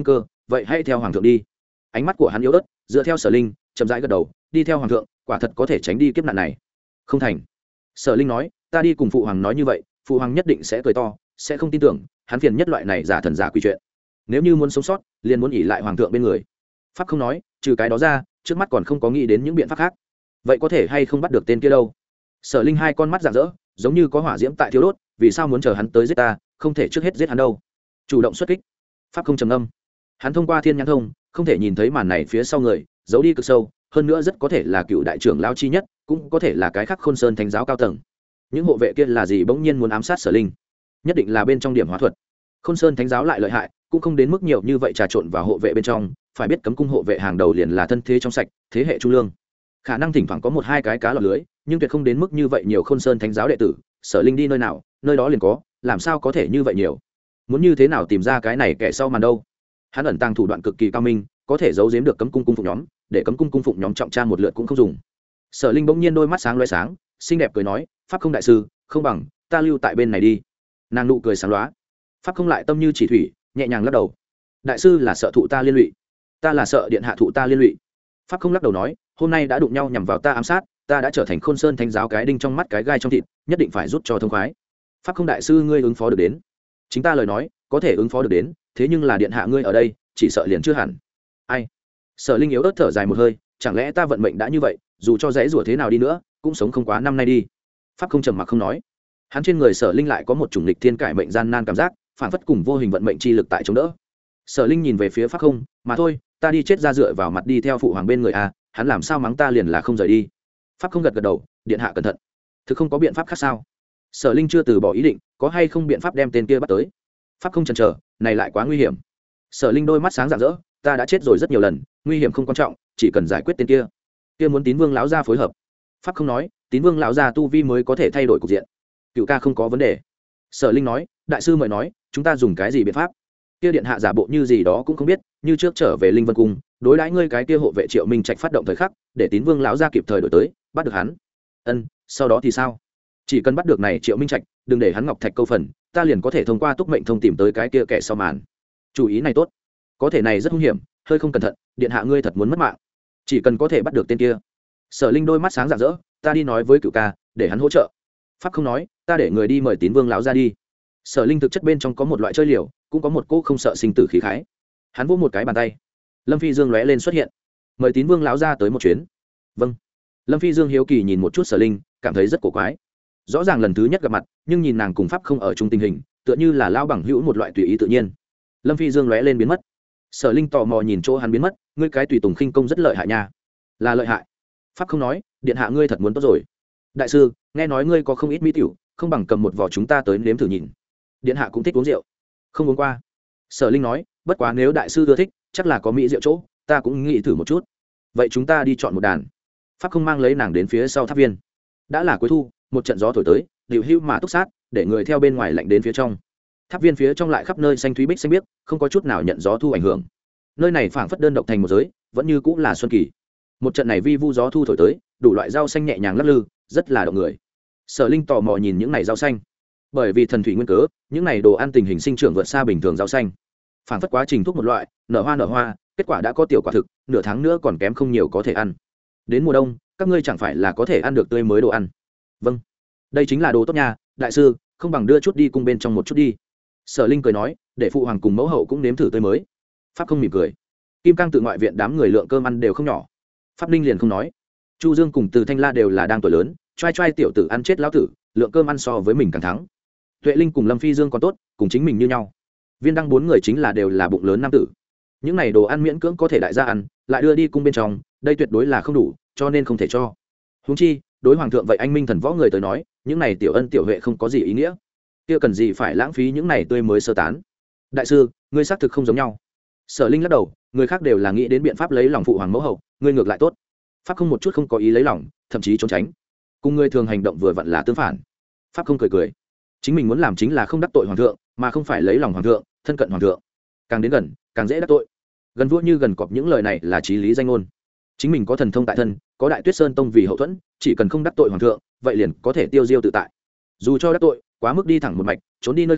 vậy hãy theo hoàng thượng đi. Ánh mắt của hắn yếu ớt, dựa theo Sở Linh, chậm rãi gật đầu, đi theo hoàng thượng, quả thật có thể tránh đi kiếp nạn này. Không thành. Sở Linh nói, ta đi cùng phụ hoàng nói như vậy, phụ hoàng nhất định sẽ cười to, sẽ không tin tưởng, hắn phiền nhất loại này giả thần giả quỷ chuyện. Nếu như muốn sống sót, liền muốn ỷ lại hoàng thượng bên người. Pháp không nói, trừ cái đó ra, trước mắt còn không có nghĩ đến những biện pháp khác. Vậy có thể hay không bắt được tên kia đâu? Sở Linh hai con mắt rạng rỡ, giống như có hỏa diễm tại thiếu đốt, vì sao muốn chờ hắn tới giết ta, không thể trước hết giết hắn đâu? Chủ động xuất kích. Pháp không trầm ngâm. Hắn thông qua thiên nhãn thông, không thể nhìn thấy màn này phía sau người, giấu đi cực sâu, hơn nữa rất có thể là cựu đại trưởng lão chi nhất, cũng có thể là cái khác Khôn Sơn thánh giáo cao tầng. Những hộ vệ kia là gì bỗng nhiên muốn ám sát Sở Linh? Nhất định là bên trong điểm hóa thuật. Khôn Sơn thánh giáo lại lợi hại, cũng không đến mức nhiều như vậy trà trộn vào hộ vệ bên trong, phải biết cấm cung hộ vệ hàng đầu liền là thân thế trong sạch, thế hệ trung lương. Khả năng thỉnh thoảng có một hai cái cá lọt lưới, nhưng tuyệt không đến mức như vậy nhiều Khôn Sơn thánh giáo đệ tử, Sở Linh đi nơi nào, nơi đó liền có, làm sao có thể như vậy nhiều? Muốn như thế nào tìm ra cái này kẻ sau màn đâu? Hắn ẩn tàng thủ đoạn cực kỳ cao minh, có thể giấu giếm được cấm cung cung phụng nhóm, để cấm cung cung phụng nhóm trọng tra một lượt cũng không dùng. Sở Linh bỗng nhiên đôi mắt sáng loé sáng, xinh đẹp cười nói, pháp không đại sư, không bằng ta lưu tại bên này đi. Nàng nụ cười sáng lóa. Pháp không lại tâm như chỉ thủy, nhẹ nhàng lắc đầu. Đại sư là sợ thụ ta liên lụy, ta là sợ điện hạ thụ ta liên lụy. Pháp không lắc đầu nói, hôm nay đã đụng nhau nhằm vào ta ám sát, ta đã trở thành Khôn Sơn thánh giáo cái đinh trong mắt cái gai trong thịt, nhất định phải rút cho thông khoái. Pháp không đại sư ngươi ứng phó được đến. Chính ta lời nói, có thể ứng phó được đến, thế nhưng là điện hạ ngươi ở đây, chỉ sợ liền chưa hẳn. Ai? Sở Linh yếu ớt thở dài một hơi, chẳng lẽ ta vận mệnh đã như vậy, dù cho dễ rủa thế nào đi nữa, cũng sống không quá năm nay đi. Pháp không trầm mặc không nói. Hắn trên người Sở Linh lại có một chủng lịch thiên cải mệnh gian nan cảm giác, phản phất cùng vô hình vận mệnh chi lực tại chống đỡ. Sở Linh nhìn về phía Pháp không, mà thôi, ta đi chết ra dựa vào mặt đi theo phụ hoàng bên người a, hắn làm sao mắng ta liền là không rời đi. Pháp không gật gật đầu, điện hạ cẩn thận. Thực không có biện pháp khác sao? Sở Linh chưa từ bỏ ý định, có hay không biện pháp đem tên kia bắt tới? Pháp không chần chờ, này lại quá nguy hiểm. Sở Linh đôi mắt sáng rạng rỡ, ta đã chết rồi rất nhiều lần, nguy hiểm không quan trọng, chỉ cần giải quyết tên kia. Kia muốn Tín Vương lão gia phối hợp. Pháp không nói, Tín Vương lão gia tu vi mới có thể thay đổi cục diện. Cựu ca không có vấn đề. Sở Linh nói, đại sư mời nói, chúng ta dùng cái gì biện pháp? Kia điện hạ giả bộ như gì đó cũng không biết, như trước trở về Linh Vân cung, đối đãi ngươi cái kia hộ vệ Triệu Minh Trạch phát động thời khắc, để Tín Vương lão gia kịp thời đổi tới, bắt được hắn. Ân, sau đó thì sao? Chỉ cần bắt được này Triệu Minh Trạch, đừng để hắn ngọc thạch câu phần, ta liền có thể thông qua túc mệnh thông tìm tới cái kia kẻ sau màn. Chủ ý này tốt. Có thể này rất nguy hiểm, hơi không cẩn thận, điện hạ ngươi thật muốn mất mạng. Chỉ cần có thể bắt được tên kia. Sở Linh đôi mắt sáng rạng rỡ, ta đi nói với Cửu ca, để hắn hỗ trợ. Pháp không nói, ta để người đi mời Tín Vương lão ra đi. Sở Linh thực chất bên trong có một loại chơi liều, cũng có một cô không sợ sinh tử khí khái. Hắn vỗ một cái bàn tay, Lâm Phi Dương lóe lên xuất hiện, mời Tín Vương lão ra tới một chuyến. Vâng. Lâm Phi Dương hiếu kỳ nhìn một chút Sở Linh, cảm thấy rất cổ quái. Rõ ràng lần thứ nhất gặp mặt, nhưng nhìn nàng cùng Pháp không ở chung tình hình, tựa như là lao bằng hữu một loại tùy ý tự nhiên. Lâm Phi Dương lóe lên biến mất. Sở Linh tò mò nhìn chỗ hắn biến mất, ngươi cái tùy tùng khinh công rất lợi hại nha. Là lợi hại. Pháp không nói, điện hạ ngươi thật muốn tốt rồi. Đại sư, nghe nói ngươi có không ít mỹ tiểu, không bằng cầm một vỏ chúng ta tới nếm thử nhìn. Điện hạ cũng thích uống rượu. Không uống qua. Sở Linh nói, bất quá nếu đại sư ưa thích, chắc là có mỹ rượu chỗ, ta cũng nghĩ thử một chút. Vậy chúng ta đi chọn một đàn. Pháp không mang lấy nàng đến phía sau tháp viên. Đã là cuối thu, một trận gió thổi tới, điều hưu mà túc sát, để người theo bên ngoài lạnh đến phía trong. Tháp viên phía trong lại khắp nơi xanh thúy bích xanh biếc, không có chút nào nhận gió thu ảnh hưởng. Nơi này phảng phất đơn độc thành một giới, vẫn như cũng là xuân kỳ. Một trận này vi vu gió thu thổi tới, đủ loại rau xanh nhẹ nhàng lắc lư, rất là động người. Sở Linh tò mò nhìn những này rau xanh. Bởi vì thần thủy nguyên cớ, những này đồ ăn tình hình sinh trưởng vượt xa bình thường rau xanh. Phảng phất quá trình thuốc một loại, nở hoa nở hoa, kết quả đã có tiểu quả thực, nửa tháng nữa còn kém không nhiều có thể ăn. Đến mùa đông, các ngươi chẳng phải là có thể ăn được tươi mới đồ ăn. Vâng, đây chính là đồ tốt nha, đại sư, không bằng đưa chút đi cung bên trong một chút đi. Sở Linh cười nói, để phụ hoàng cùng mẫu hậu cũng nếm thử tươi mới. Pháp không mỉm cười. Kim Cang tự ngoại viện đám người lượng cơm ăn đều không nhỏ. Pháp Ninh liền không nói. Chu Dương cùng Từ Thanh La đều là đang tuổi lớn, trai trai tiểu tử ăn chết lão tử, lượng cơm ăn so với mình càng thắng. Tuệ Linh cùng Lâm Phi Dương còn tốt, cùng chính mình như nhau. Viên Đăng bốn người chính là đều là bụng lớn nam tử. Những này đồ ăn miễn cưỡng có thể đại gia ăn, lại đưa đi cung bên trong, đây tuyệt đối là không đủ, cho nên không thể cho. Huống chi, đối hoàng thượng vậy anh minh thần võ người tới nói, những này tiểu ân tiểu huệ không có gì ý nghĩa. Kia cần gì phải lãng phí những này tươi mới sơ tán. Đại sư, ngươi xác thực không giống nhau. Sở Linh lắc đầu, người khác đều là nghĩ đến biện pháp lấy lòng phụ hoàng mẫu hậu, ngươi ngược lại tốt. Pháp không một chút không có ý lấy lòng, thậm chí trốn tránh. Cùng người thường hành động vừa vặn là tương phản. Pháp không cười cười, chính mình muốn làm chính là không đắc tội hoàng thượng, mà không phải lấy lòng hoàng thượng, thân cận hoàng thượng. Càng đến gần, càng dễ đắc tội. Gần vua như gần cọp, những lời này là chí lý danh ngôn. Chính mình có thần thông tại thân, có Đại Tuyết Sơn tông vì hậu thuẫn, chỉ cần không đắc tội hoàng thượng, vậy liền có thể tiêu diêu tự tại. Dù cho đắc tội, quá mức đi thẳng một mạch, trốn đi nơi khác,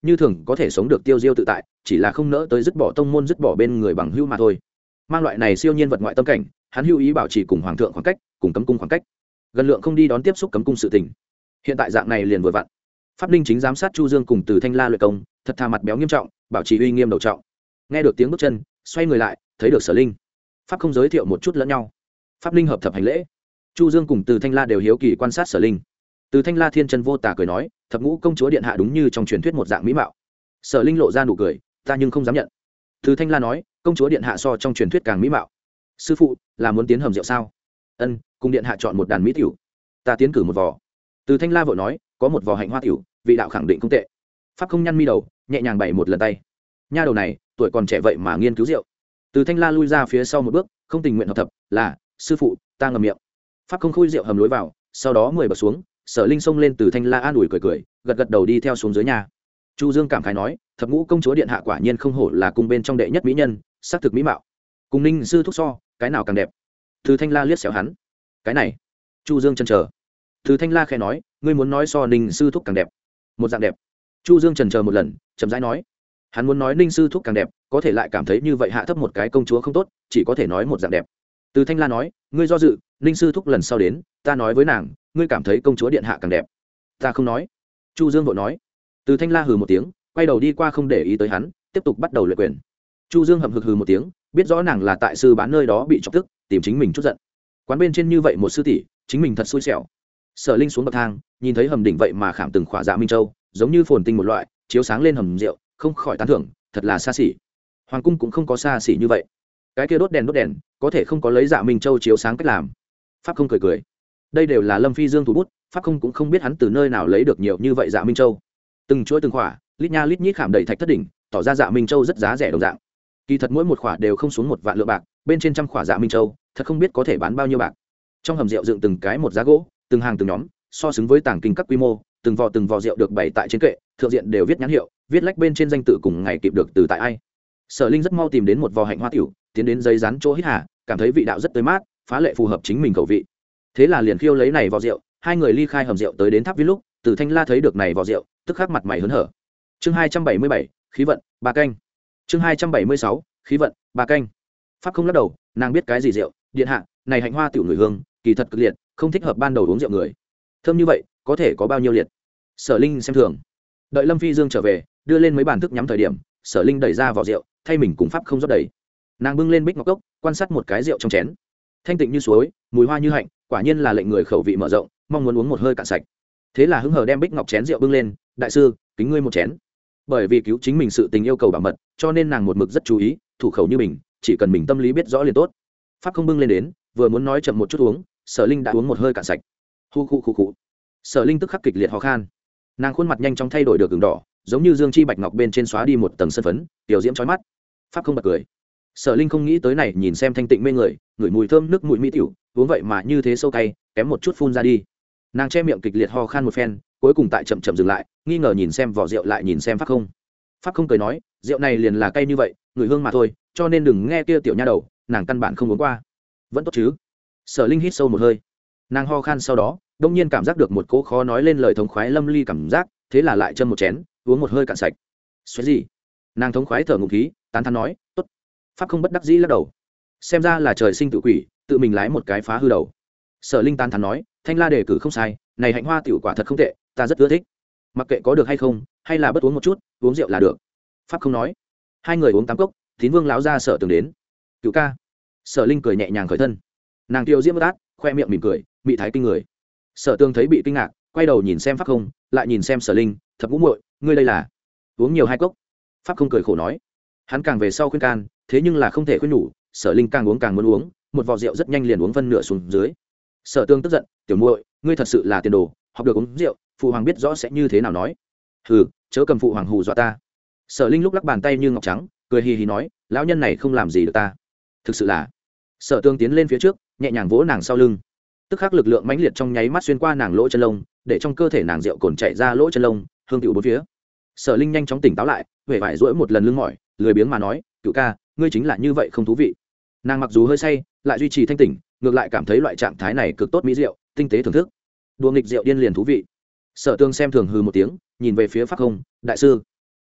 như thường có thể sống được tiêu diêu tự tại, chỉ là không nỡ tới dứt bỏ tông môn, dứt bỏ bên người bằng hữu mà thôi. Mang loại này siêu nhiên vật ngoại tâm cảnh, hắn hữu ý bảo trì cùng hoàng thượng khoảng cách, cùng cấm cung khoảng cách, gần lượng không đi đón tiếp xúc cấm cung sự tình. Hiện tại dạng này liền vừa vặn. Pháp Ninh chính giám sát Chu Dương cùng Từ Thanh La luyện công, thật thà mặt béo nghiêm trọng, bảo trì uy nghiêm đầu trọng. Nghe được tiếng bước chân, xoay người lại, thấy được Sở Linh. Pháp không giới thiệu một chút lẫn nhau. Pháp Linh hợp thập hành lễ. Chu Dương cùng Từ Thanh La đều hiếu kỳ quan sát Sở Linh. Từ Thanh La thiên chân vô tà cười nói, thập ngũ công chúa điện hạ đúng như trong truyền thuyết một dạng mỹ mạo. Sở Linh lộ ra nụ cười, ta nhưng không dám nhận. Từ Thanh La nói, công chúa điện hạ so trong truyền thuyết càng mỹ mạo. Sư phụ, là muốn tiến hầm rượu sao? Ân, cùng điện hạ chọn một đàn mỹ tiểu. Ta tiến cử một vò. Từ Thanh La vội nói, có một vò hạnh hoa tiểu, vị đạo khẳng định không tệ. Pháp không nhăn mi đầu, nhẹ nhàng bày một lần tay. Nha đầu này, tuổi còn trẻ vậy mà nghiên cứu rượu. Từ Thanh La lui ra phía sau một bước, không tình nguyện hợp thập, là, sư phụ, ta ngậm miệng. Pháp không khui rượu hầm lối vào, sau đó mười bậc xuống, Sở Linh xông lên Từ Thanh La an ủi cười cười, gật gật đầu đi theo xuống dưới nhà. Chu Dương cảm khái nói, thập ngũ công chúa điện hạ quả nhiên không hổ là cung bên trong đệ nhất mỹ nhân, sắc thực mỹ mạo. Cùng Ninh sư thúc so, cái nào càng đẹp? Từ Thanh La liếc xéo hắn. Cái này. Chu Dương chần chờ. Từ Thanh La khẽ nói, ngươi muốn nói so Ninh sư thúc càng đẹp? Một dạng đẹp. Chu Dương chần chờ một lần, chậm rãi nói. Hắn muốn nói Ninh sư thúc càng đẹp, có thể lại cảm thấy như vậy hạ thấp một cái công chúa không tốt, chỉ có thể nói một dạng đẹp. Từ Thanh La nói, ngươi do dự, Ninh sư thúc lần sau đến, ta nói với nàng, ngươi cảm thấy công chúa điện hạ càng đẹp. Ta không nói. Chu Dương vội nói. Từ Thanh La hừ một tiếng, quay đầu đi qua không để ý tới hắn, tiếp tục bắt đầu luyện quyền. Chu Dương hậm hực hừ một tiếng, biết rõ nàng là tại sư bán nơi đó bị chọc tức, tìm chính mình chút giận. Quán bên trên như vậy một sư tỷ, chính mình thật xui xẻo. Sở Linh xuống bậc thang, nhìn thấy hầm đỉnh vậy mà khảm từng khỏa dạ minh châu, giống như phồn tinh một loại, chiếu sáng lên hầm rượu, không khỏi tán thưởng, thật là xa xỉ. Hoàng cung cũng không có xa xỉ như vậy. Cái kia đốt đèn đốt đèn, có thể không có lấy dạ minh châu chiếu sáng cách làm. Pháp không cười cười. Đây đều là Lâm Phi Dương thủ bút, Pháp không cũng không biết hắn từ nơi nào lấy được nhiều như vậy dạ minh châu. Từng chuỗi từng khỏa, lít nha lít nhít khảm đầy thạch thất đỉnh, tỏ ra dạ minh châu rất giá rẻ đồng dạng. Kỳ thật mỗi một khỏa đều không xuống một vạn lượng bạc, bên trên trăm khỏa dạ minh châu, thật không biết có thể bán bao nhiêu bạc. Trong hầm rượu dựng từng cái một giá gỗ, từng hàng từng nhóm, so xứng với tàng kinh các quy mô, từng vò từng vò rượu được bày tại trên kệ, thượng diện đều viết nhãn hiệu, viết lách bên trên danh tự cùng ngày kịp được từ tại ai. Sở Linh rất mau tìm đến một vò hạnh hoa tiểu, tiến đến giấy rán chỗ hít hà, cảm thấy vị đạo rất tươi mát, phá lệ phù hợp chính mình khẩu vị. Thế là liền khiêu lấy này vò rượu, hai người ly khai hầm rượu tới đến tháp viên lúc, Từ Thanh La thấy được này vò rượu, tức khắc mặt mày hớn hở. Chương hai trăm bảy mươi bảy, khí vận, ba canh. Chương hai trăm bảy mươi sáu, khí vận, ba canh. Pháp không lắc đầu, nàng biết cái gì rượu, điện hạ, này hạnh hoa tiểu người hương, kỳ thật cực liệt, không thích hợp ban đầu uống rượu người. Thơm như vậy, có thể có bao nhiêu liệt? Sở Linh xem thường. Đợi Lâm Phi Dương trở về, đưa lên mấy bàn thức nhắm thời điểm, Sở Linh đẩy ra vỏ rượu, thay mình cùng Pháp không rót đầy. Nàng bưng lên bích ngọc cốc, quan sát một cái rượu trong chén. Thanh tịnh như suối, mùi hoa như hạnh, quả nhiên là lệnh người khẩu vị mở rộng, mong muốn uống một hơi cạn sạch. Thế là hứng hờ đem bích ngọc chén rượu bưng lên, đại sư, kính ngươi một chén. Bởi vì cứu chính mình sự tình yêu cầu bảo mật, cho nên nàng một mực rất chú ý, thủ khẩu như mình, chỉ cần mình tâm lý biết rõ liền tốt. Pháp không bưng lên đến, vừa muốn nói chậm một chút uống, Sở Linh đã uống một hơi cạn sạch. Hu khu khu khu. Sở Linh tức khắc kịch liệt ho khan, nàng khuôn mặt nhanh chóng thay đổi được ửng đỏ, giống như dương chi bạch ngọc bên trên xóa đi một tầng sơn phấn, tiểu diễm chói mắt. Pháp không bật cười. Sở Linh không nghĩ tới này, nhìn xem thanh tịnh mê người, ngửi mùi thơm nước mũi mỹ tiểu, uống vậy mà như thế sâu cay, kém một chút phun ra đi. Nàng che miệng kịch liệt ho khan một phen, cuối cùng tại chậm chậm dừng lại, nghi ngờ nhìn xem vỏ rượu lại nhìn xem Pháp không. Pháp không cười nói, rượu này liền là cay như vậy, ngửi hương mà thôi, cho nên đừng nghe kia tiểu nha đầu, nàng căn bản không uống qua. Vẫn tốt chứ? Sở Linh hít sâu một hơi, nàng ho khan sau đó, đông nhiên cảm giác được một cỗ khó nói lên lời thống khoái lâm ly cảm giác, thế là lại châm một chén, uống một hơi cạn sạch. Xoáy gì? Nàng thống khoái thở ngụm khí, tán thán nói, tốt. Pháp không bất đắc dĩ lắc đầu, xem ra là trời sinh tự quỷ, tự mình lái một cái phá hư đầu. Sở Linh tán thán nói, Thanh La đề cử không sai, này hạnh hoa tiểu quả thật không tệ, ta rất ưa thích. Mặc kệ có được hay không, hay là bất uống một chút, uống rượu là được. Pháp không nói. Hai người uống tám cốc, Tín Vương láo ra Sở Tường đến. Cửu ca. Sở Linh cười nhẹ nhàng khởi thân, nàng tiêu diễm bất át, khoe miệng mỉm cười, bị thái kinh người. Sở Tường thấy bị kinh ngạc, quay đầu nhìn xem Pháp không, lại nhìn xem Sở Linh, thập ngũ muội, ngươi đây là uống nhiều hai cốc. Pháp không cười khổ nói, hắn càng về sau khuyên can, thế nhưng là không thể khuyên nhủ, Sở Linh càng uống càng muốn uống, một vò rượu rất nhanh liền uống phân nửa xuống dưới. Sở Tường tức giận, tiểu muội, ngươi thật sự là tiền đồ, học được uống rượu, phụ hoàng biết rõ sẽ như thế nào nói. Hừ, chớ cầm phụ hoàng hù dọa ta. Sở Linh lúc lắc bàn tay như ngọc trắng, cười hì hì nói, lão nhân này không làm gì được ta, thực sự là. Sở Tường tiến lên phía trước, nhẹ nhàng vỗ nàng sau lưng, tức khắc lực lượng mãnh liệt trong nháy mắt xuyên qua nàng lỗ chân lông, để trong cơ thể nàng rượu cồn chảy ra lỗ chân lông, hương tựu bốn phía. Sở Linh nhanh chóng tỉnh táo lại, huệ vải duỗi một lần lưng mỏi, lười biếng mà nói, cựu ca, ngươi chính là như vậy không thú vị. Nàng mặc dù hơi say, lại duy trì thanh tỉnh, ngược lại cảm thấy loại trạng thái này cực tốt mỹ rượu, tinh tế thưởng thức. Đùa nghịch rượu điên liền thú vị. Sở Tường xem thường hừ một tiếng, nhìn về phía Pháp không, đại sư,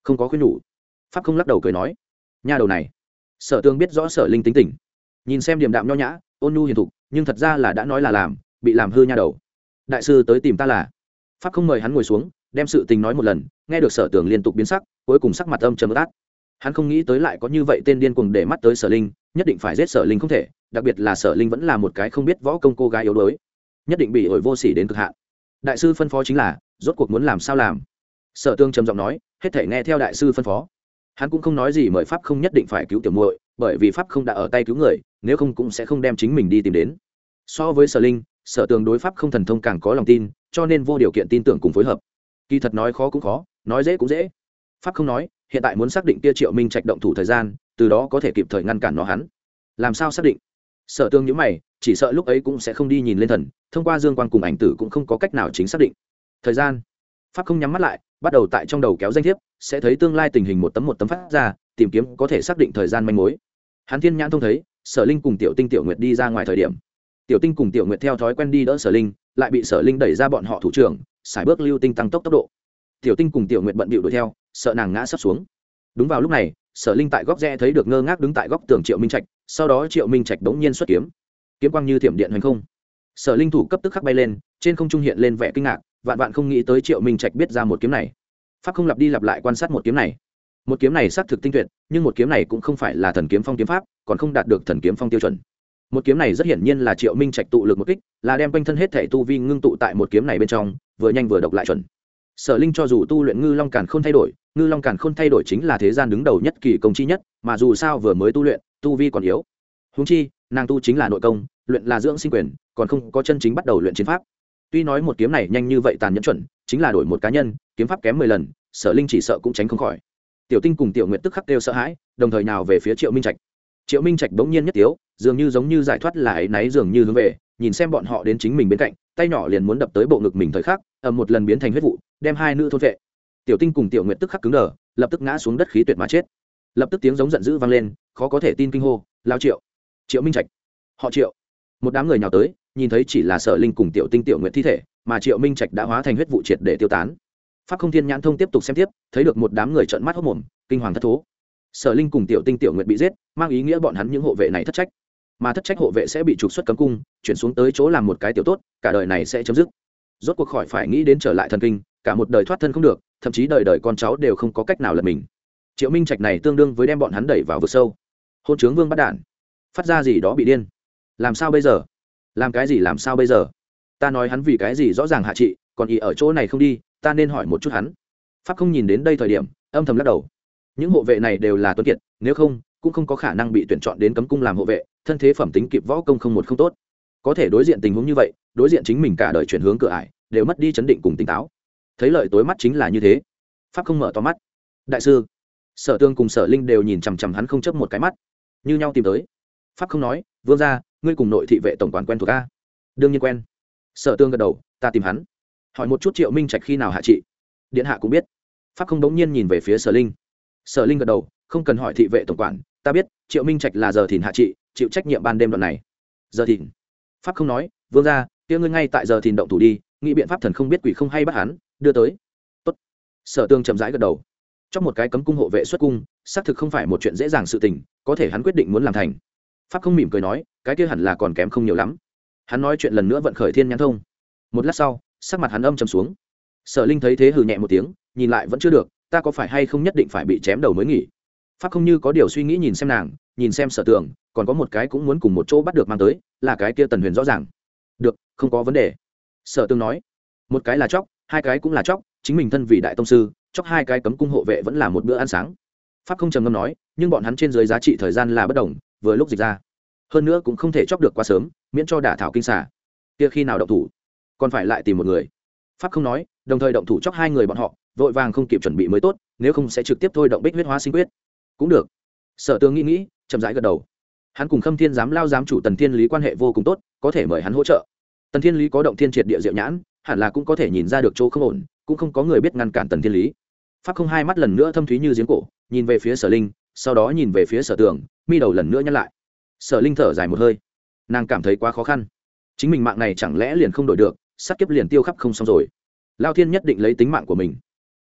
không có khuyên nhủ. Pháp không lắc đầu cười nói, nha đầu này. Sở Tường biết rõ Sở Linh tính tình, nhìn xem điềm đạm nho nhã, ôn nhu hiền thục, nhưng thật ra là đã nói là làm, bị làm hư nha đầu. Đại sư tới tìm ta là? Pháp không mời hắn ngồi xuống, đem sự tình nói một lần. Nghe được Sở Tường liên tục biến sắc, cuối cùng sắc mặt âm trầm át. Hắn không nghĩ tới lại có như vậy tên điên cuồng để mắt tới Sở Linh, nhất định phải giết Sở Linh không thể, đặc biệt là Sở Linh vẫn là một cái không biết võ công cô gái yếu đuối, nhất định bị ổi vô sỉ đến cực hạn. Đại sư phân phó chính là, rốt cuộc muốn làm sao làm? Sở Tương trầm giọng nói, hết thể nghe theo đại sư phân phó. Hắn cũng không nói gì mời Pháp không nhất định phải cứu tiểu muội, bởi vì Pháp không đã ở tay cứu người, nếu không cũng sẽ không đem chính mình đi tìm đến. So với Sở Linh, Sở Tường đối Pháp không thần thông càng có lòng tin, cho nên vô điều kiện tin tưởng cùng phối hợp. Kỳ thật nói khó cũng khó, nói dễ cũng dễ. Pháp không nói, hiện tại muốn xác định kia Triệu Minh Trạch động thủ thời gian, từ đó có thể kịp thời ngăn cản nó hắn. Làm sao xác định? Sở Tương nhíu mày, chỉ sợ lúc ấy cũng sẽ không đi nhìn lên thần, thông qua dương quang cùng ảnh tử cũng không có cách nào chính xác định. Thời gian. Pháp không nhắm mắt lại, bắt đầu tại trong đầu kéo danh thiếp, sẽ thấy tương lai tình hình một tấm một tấm phát ra, tìm kiếm có thể xác định thời gian manh mối. Hắn thiên nhãn thông thấy, Sở Linh cùng Tiểu Tinh Tiểu Nguyệt đi ra ngoài thời điểm, Tiểu Tinh cùng Tiểu Nguyệt theo thói quen đi đỡ Sở Linh, lại bị Sở Linh đẩy ra bọn họ thủ trưởng, xài bước lưu tinh tăng tốc tốc độ. Tiểu Tinh cùng Tiểu Nguyệt bận bịu đuổi theo, sợ nàng ngã sắp xuống. Đúng vào lúc này, Sở Linh tại góc rẽ thấy được ngơ ngác đứng tại góc tường Triệu Minh Trạch, sau đó Triệu Minh Trạch đống nhiên xuất kiếm, kiếm quang như thiểm điện hành không. Sở Linh thủ cấp tức khắc bay lên, trên không trung hiện lên vẻ kinh ngạc, vạn vạn không nghĩ tới Triệu Minh Trạch biết ra một kiếm này. Pháp không lặp đi lặp lại quan sát một kiếm này. Một kiếm này xác thực tinh tuyệt, nhưng một kiếm này cũng không phải là thần kiếm phong kiếm pháp, còn không đạt được thần kiếm phong tiêu chuẩn. Một kiếm này rất hiển nhiên là Triệu Minh Trạch tụ lực một kích, là đem quanh thân hết thể tu vi ngưng tụ tại một kiếm này bên trong, vừa nhanh vừa độc lại chuẩn. Sở Linh cho dù tu luyện Ngư Long Càn Khôn thay đổi, Ngư Long Càn Khôn thay đổi chính là thế gian đứng đầu nhất kỳ công chi nhất, mà dù sao vừa mới tu luyện, tu vi còn yếu. Huống chi, nàng tu chính là nội công, luyện là dưỡng sinh quyền, còn không có chân chính bắt đầu luyện chiến pháp. Tuy nói một kiếm này nhanh như vậy tàn nhẫn chuẩn, chính là đổi một cá nhân, kiếm pháp kém mười lần, Sở Linh chỉ sợ cũng tránh không khỏi. Tiểu Tinh cùng Tiểu Nguyệt tức khắc kêu sợ hãi, đồng thời nào về phía Triệu Minh Trạch. Triệu Minh Trạch bỗng nhiên nhất tiếu, dường như giống như giải thoát là ấy náy dường như hướng về, nhìn xem bọn họ đến chính mình bên cạnh, tay nhỏ liền muốn đập tới bộ ngực mình thời khắc, ầm một lần biến thành huyết vụ, đem hai nữ thôn vệ. Tiểu Tinh cùng Tiểu Nguyệt tức khắc cứng đờ, lập tức ngã xuống đất khí tuyệt mà chết. Lập tức tiếng giống giận dữ vang lên, khó có thể tin kinh hô, lao Triệu, Triệu Minh Trạch, họ Triệu. Một đám người nhào tới, nhìn thấy chỉ là Sở Linh cùng Tiểu Tinh Tiểu Nguyệt thi thể, mà Triệu Minh Trạch đã hóa thành huyết vụ triệt để tiêu tán. Pháp không thiên nhãn thông tiếp tục xem tiếp, thấy được một đám người trợn mắt hốt mồm, kinh hoàng thất thố. Sở Linh cùng Tiểu Tinh Tiểu Nguyệt bị giết, mang ý nghĩa bọn hắn những hộ vệ này thất trách, mà thất trách hộ vệ sẽ bị trục xuất cấm cung, chuyển xuống tới chỗ làm một cái tiểu tốt, cả đời này sẽ chấm dứt. Rốt cuộc khỏi phải nghĩ đến trở lại thần kinh, cả một đời thoát thân không được, thậm chí đời đời con cháu đều không có cách nào lật mình. Triệu Minh Trạch này tương đương với đem bọn hắn đẩy vào vực sâu. Hôn trướng vương bắt đản, phát ra gì đó bị điên. Làm sao bây giờ? Làm cái gì làm sao bây giờ? Ta nói hắn vì cái gì rõ ràng hạ trị, còn ý ở chỗ này không đi, ta nên hỏi một chút hắn. Pháp không nhìn đến đây thời điểm, âm thầm lắc đầu. Những hộ vệ này đều là tuấn kiệt, nếu không cũng không có khả năng bị tuyển chọn đến cấm cung làm hộ vệ, thân thế phẩm tính kịp võ công không một không tốt, có thể đối diện tình huống như vậy, đối diện chính mình cả đời chuyển hướng cửa ải, đều mất đi chấn định cùng tỉnh táo. Thấy lợi tối mắt chính là như thế. Pháp không mở to mắt. Đại sư, Sở Tương cùng Sở Linh đều nhìn chằm chằm hắn không chớp một cái mắt, như nhau tìm tới. Pháp không nói, vương gia, ngươi cùng nội thị vệ tổng quản quen thuộc a? Đương nhiên quen. Sở Tương gật đầu, ta tìm hắn. Hỏi một chút Triệu Minh Trạch khi nào hạ trị. Điện hạ cũng biết. Pháp không đống nhiên nhìn về phía Sở Linh. Sở Linh gật đầu, không cần hỏi thị vệ tổng quản, ta biết Triệu Minh Trạch là giờ thìn hạ trị, chịu trách nhiệm ban đêm đoạn này. Giờ thìn. Pháp không nói, vương gia, kia ngươi ngay tại giờ thìn động thủ đi, nghĩ biện pháp thần không biết quỷ không hay bắt hắn, đưa tới. Tốt. Sở Tương chậm rãi gật đầu. Trong một cái cấm cung hộ vệ xuất cung, xác thực không phải một chuyện dễ dàng sự tình, có thể hắn quyết định muốn làm thành. Pháp không mỉm cười nói, cái kia hẳn là còn kém không nhiều lắm. Hắn nói chuyện lần nữa vận khởi thiên nhãn thông. Một lát sau, sắc mặt hắn âm trầm xuống. Sở Linh thấy thế hừ nhẹ một tiếng, nhìn lại vẫn chưa được, ta có phải hay không nhất định phải bị chém đầu mới nghỉ. Pháp không như có điều suy nghĩ nhìn xem nàng, nhìn xem Sở Tường, còn có một cái cũng muốn cùng một chỗ bắt được mang tới, là cái kia Tần Huyền rõ ràng. Được, không có vấn đề. Sở Tường nói, một cái là chóc, hai cái cũng là chóc, chính mình thân vì đại tông sư, chóc hai cái cấm cung hộ vệ vẫn là một bữa ăn sáng. Pháp không trầm ngâm nói, nhưng bọn hắn trên dưới giá trị thời gian là bất đồng, vừa lúc dịch ra, hơn nữa cũng không thể chóc được quá sớm, miễn cho đả thảo kinh xả. Kia khi nào động thủ, còn phải lại tìm một người. Pháp không nói, đồng thời động thủ chóc hai người bọn họ, vội vàng không kịp chuẩn bị mới tốt, nếu không sẽ trực tiếp thôi động bích huyết hóa sinh quyết. Cũng được. Sở Tường nghĩ nghĩ, chậm rãi gật đầu. Hắn cùng Khâm Thiên giám lao giám chủ Tần Thiên Lý quan hệ vô cùng tốt, có thể mời hắn hỗ trợ. Tần Thiên Lý có động thiên triệt địa diệu nhãn, hẳn là cũng có thể nhìn ra được chỗ không ổn, cũng không có người biết ngăn cản Tần Thiên Lý. Pháp không hai mắt lần nữa thâm thúy như giếng cổ, nhìn về phía Sở Linh, sau đó nhìn về phía Sở Tường, mi đầu lần nữa nhăn lại. Sở Linh thở dài một hơi, nàng cảm thấy quá khó khăn, chính mình mạng này chẳng lẽ liền không đổi được, sát kiếp liền tiêu khắp không xong rồi. Lao Thiên nhất định lấy tính mạng của mình.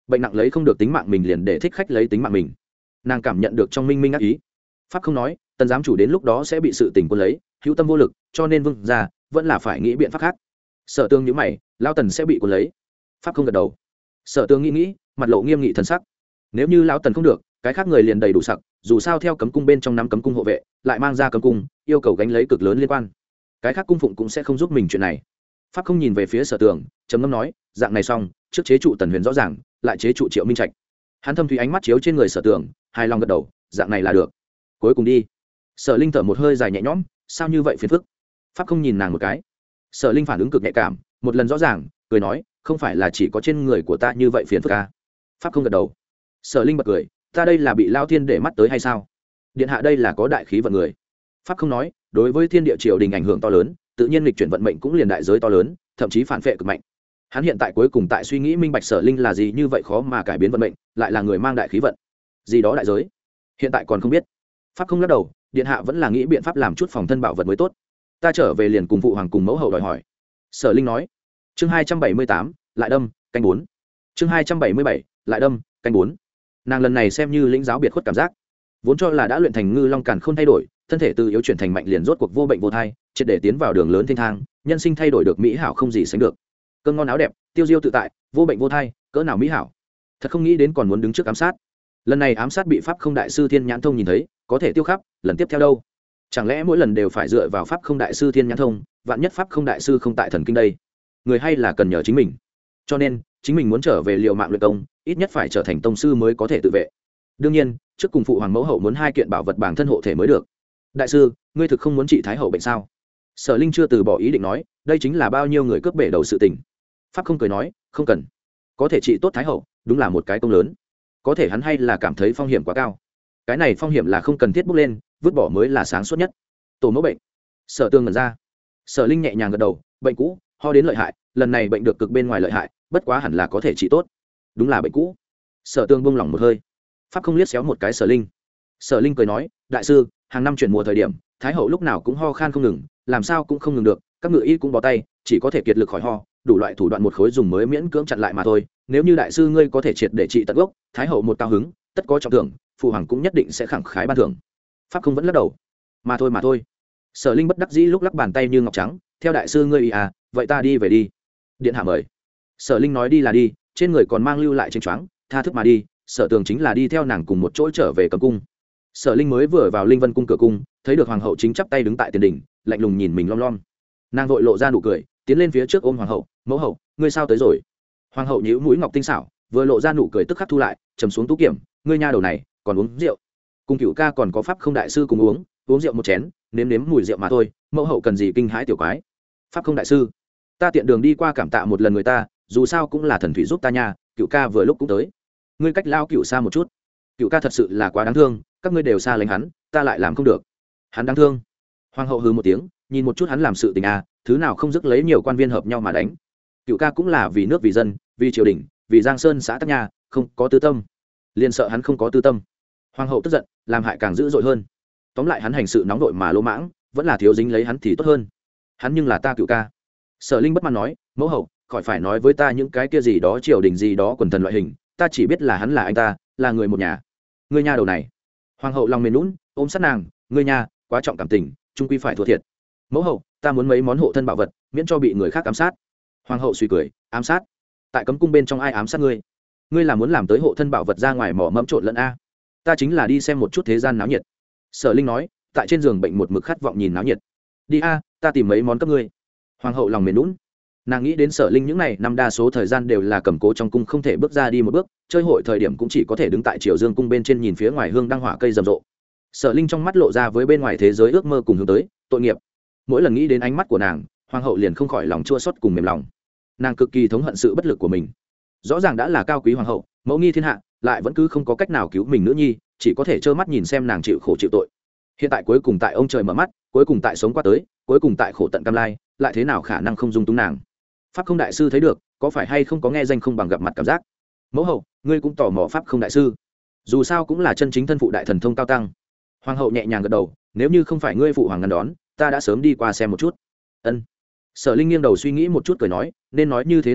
bệnh nặng lấy không được tính mạng mình liền để thích khách lấy tính mạng mình. Nàng cảm nhận được trong minh minh ác ý. Pháp không nói, tần giám chủ đến lúc đó sẽ bị sự tình quân lấy, hữu tâm vô lực, cho nên vương gia vẫn là phải nghĩ biện pháp khác. Sở Tương nhíu mày, lao tần sẽ bị quân lấy. Pháp không gật đầu. Sở Tương nghĩ nghĩ, mặt lộ nghiêm nghị thần sắc. Nếu như lão tần không được, cái khác người liền đầy đủ sặc, dù sao theo cấm cung bên trong năm cấm cung hộ vệ, lại mang ra cấm cung, yêu cầu gánh lấy cực lớn liên quan. Cái khác cung phụng cũng sẽ không giúp mình chuyện này. Pháp không nhìn về phía Sở Tường, trầm ngâm nói, dạng này xong, trước chế trụ Tần Huyền rõ ràng, lại chế trụ Triệu Minh Trạch. Hắn thâm thủy ánh mắt chiếu trên người Sở Tường, hài lòng gật đầu, dạng này là được. Cuối cùng đi. Sở Linh thở một hơi dài nhẹ nhõm, sao như vậy phiền phức. Pháp không nhìn nàng một cái. Sở Linh phản ứng cực nhạy cảm, một lần rõ ràng, cười nói, không phải là chỉ có trên người của ta như vậy phiền phức à. Pháp không gật đầu. Sở Linh bật cười, ta đây là bị lao thiên để mắt tới hay sao? Điện hạ đây là có đại khí vận người. Pháp không nói, đối với thiên địa triều đình ảnh hưởng to lớn, tự nhiên lịch chuyển vận mệnh cũng liền đại giới to lớn, thậm chí phản phệ cực mạnh. Hắn hiện tại cuối cùng tại suy nghĩ minh bạch Sở Linh là gì, như vậy khó mà cải biến vận mệnh, lại là người mang đại khí vận. Gì đó đại giới, hiện tại còn không biết. Pháp không lắc đầu, điện hạ vẫn là nghĩ biện pháp làm chút phòng thân bảo vật mới tốt. Ta trở về liền cùng phụ hoàng cùng mẫu hậu đòi hỏi. Sở Linh nói. Chương hai trăm bảy mươi tám, lại đâm, canh bốn. Chương hai trăm bảy mươi bảy, lại đâm, canh bốn. Nàng lần này xem như lĩnh giáo biệt khuất cảm giác, vốn cho là đã luyện thành ngư long càn không thay đổi, thân thể từ yếu chuyển thành mạnh liền rốt cuộc vô bệnh vô thai, triệt để tiến vào đường lớn thiên thang, nhân sinh thay đổi được mỹ hảo không gì sánh được. Cơn ngon áo đẹp, tiêu diêu tự tại, vô bệnh vô thai, cỡ nào mỹ hảo. Thật không nghĩ đến còn muốn đứng trước ám sát. Lần này ám sát bị pháp không đại sư Thiên Nhãn Thông nhìn thấy, có thể tiêu khắp, lần tiếp theo đâu? Chẳng lẽ mỗi lần đều phải dựa vào pháp không đại sư Thiên Nhãn Thông, vạn nhất pháp không đại sư không tại thần kinh đây? Người hay là cần nhờ chính mình. Cho nên, chính mình muốn trở về liều mạng luyện công, ít nhất phải trở thành tông sư mới có thể tự vệ. Đương nhiên, trước cùng phụ hoàng mẫu hậu muốn hai kiện bảo vật bản thân hộ thể mới được. Đại sư, ngươi thực không muốn trị thái hậu bệnh sao? Sở Linh chưa từ bỏ ý định nói, đây chính là bao nhiêu người cướp bể đầu sự tình. Pháp không cười nói, không cần. Có thể trị tốt thái hậu, đúng là một cái công lớn. Có thể hắn hay là cảm thấy phong hiểm quá cao. Cái này phong hiểm là không cần thiết bước lên, vứt bỏ mới là sáng suốt nhất. Tổ mẫu bệnh. Sở Tương ngẩn ra. Sở Linh nhẹ nhàng gật đầu, bệnh cũ, ho đến lợi hại, lần này bệnh được cực bên ngoài lợi hại, bất quá hẳn là có thể trị tốt. Đúng là bệnh cũ. Sở Tương buông lỏng một hơi. Pháp không liếc xéo một cái Sở Linh. Sở Linh cười nói, đại sư, hàng năm chuyển mùa thời điểm, thái hậu lúc nào cũng ho khan không ngừng, làm sao cũng không ngừng được, các ngự y cũng bó tay, chỉ có thể kiệt lực khỏi ho, đủ loại thủ đoạn một khối dùng mới miễn cưỡng chặn lại mà thôi. Nếu như đại sư ngươi có thể triệt để trị tận gốc, thái hậu một cao hứng, tất có trọng thưởng, phụ hoàng cũng nhất định sẽ khẳng khái ban thưởng. Pháp không vẫn lắc đầu. Mà thôi mà thôi. Sở Linh bất đắc dĩ lúc lắc bàn tay như ngọc trắng, theo đại sư ngươi ý à, vậy ta đi về đi. Điện hạ mời. Sở Linh nói đi là đi, trên người còn mang lưu lại trên choáng, tha thức mà đi. Sở Tường chính là đi theo nàng cùng một chỗ trở về cấm cung. Sở Linh mới vừa vào Linh Vân cung cửa cung, thấy được hoàng hậu chính chắp tay đứng tại tiền đỉnh, lạnh lùng nhìn mình lom lom. Nàng vội lộ ra nụ cười, tiến lên phía trước ôm hoàng hậu, mẫu hậu, ngươi sao tới rồi? Hoàng hậu nhíu mũi ngọc tinh xảo, vừa lộ ra nụ cười tức khắc thu lại, trầm xuống tú kiểm, ngươi nha đầu này, còn uống rượu? Cùng Cửu ca còn có pháp không đại sư cùng uống, uống rượu một chén, nếm nếm mùi rượu mà thôi, mẫu hậu cần gì kinh hãi tiểu quái? Pháp không đại sư, ta tiện đường đi qua cảm tạ một lần người ta, dù sao cũng là thần thủy giúp ta nha, Cửu ca vừa lúc cũng tới. Ngươi cách lao Cửu xa một chút. Cửu ca thật sự là quá đáng thương, các ngươi đều xa lánh hắn, ta lại làm không được. Hắn đáng thương. Hoàng hậu hừ một tiếng, nhìn một chút hắn làm sự tình à, thứ nào không dứt lấy nhiều quan viên hợp nhau mà đánh. Cửu ca cũng là vì nước vì dân, vì triều đình, vì Giang Sơn xã tắc nha, không có tư tâm. Liền sợ hắn không có tư tâm. Hoàng hậu tức giận, làm hại càng dữ dội hơn. Tóm lại hắn hành sự nóng vội mà lỗ mãng, vẫn là thiếu dính lấy hắn thì tốt hơn. Hắn nhưng là ta Cửu ca. Sở Linh bất mãn nói, mẫu hậu, khỏi phải nói với ta những cái kia gì đó triều đình gì đó quần thần loại hình, ta chỉ biết là hắn là anh ta, là người một nhà. Ngươi nha đầu này. Hoàng hậu lòng mềm nhũn, ôm sát nàng, ngươi nha, quá trọng cảm tình, chung quy phải thua thiệt. Mẫu hậu, ta muốn mấy món hộ thân bảo vật, miễn cho bị người khác ám sát. Hoàng hậu suy cười, ám sát? Tại cấm cung bên trong ai ám sát ngươi? Ngươi là muốn làm tới hộ thân bảo vật ra ngoài mỏ mẫm trộn lẫn a? Ta chính là đi xem một chút thế gian náo nhiệt. Sở Linh nói, tại trên giường bệnh một mực khát vọng nhìn náo nhiệt. Đi a, ta tìm mấy món cấp ngươi. Hoàng hậu lòng mềm nhũn. Nàng nghĩ đến Sở Linh những này năm đa số thời gian đều là cầm cố trong cung, không thể bước ra đi một bước, chơi hội thời điểm cũng chỉ có thể đứng tại Triều Dương cung bên trên nhìn phía ngoài hương đăng hỏa cây rầm rộ. Sở Linh trong mắt lộ ra với bên ngoài thế giới ước mơ cùng hướng tới, tội nghiệp. Mỗi lần nghĩ đến ánh mắt của nàng, hoàng hậu liền không khỏi lòng chua xót cùng mềm lòng. Nàng cực kỳ thống hận sự bất lực của mình. Rõ ràng đã là cao quý hoàng hậu, mẫu nghi thiên hạ, lại vẫn cứ không có cách nào cứu mình nữ nhi, chỉ có thể trơ mắt nhìn xem nàng chịu khổ chịu tội. Hiện tại cuối cùng tại ông trời mở mắt, cuối cùng tại sống qua tới, cuối cùng tại khổ tận cam lai, lại thế nào khả năng không dung túng nàng? Pháp không đại sư thấy được, có phải hay không có nghe danh không bằng gặp mặt cảm giác? Mẫu hậu, ngươi cũng tò mò pháp không đại sư? Dù sao cũng là chân chính thân phụ đại thần thông cao tăng. Hoàng hậu nhẹ nhàng gật đầu, nếu như không phải ngươi phụ hoàng ngăn đón, ta đã sớm đi qua xem một chút. Ân. Sở Linh nghiêng đầu suy nghĩ một chút cười nói, nên nói như thế nào đâu,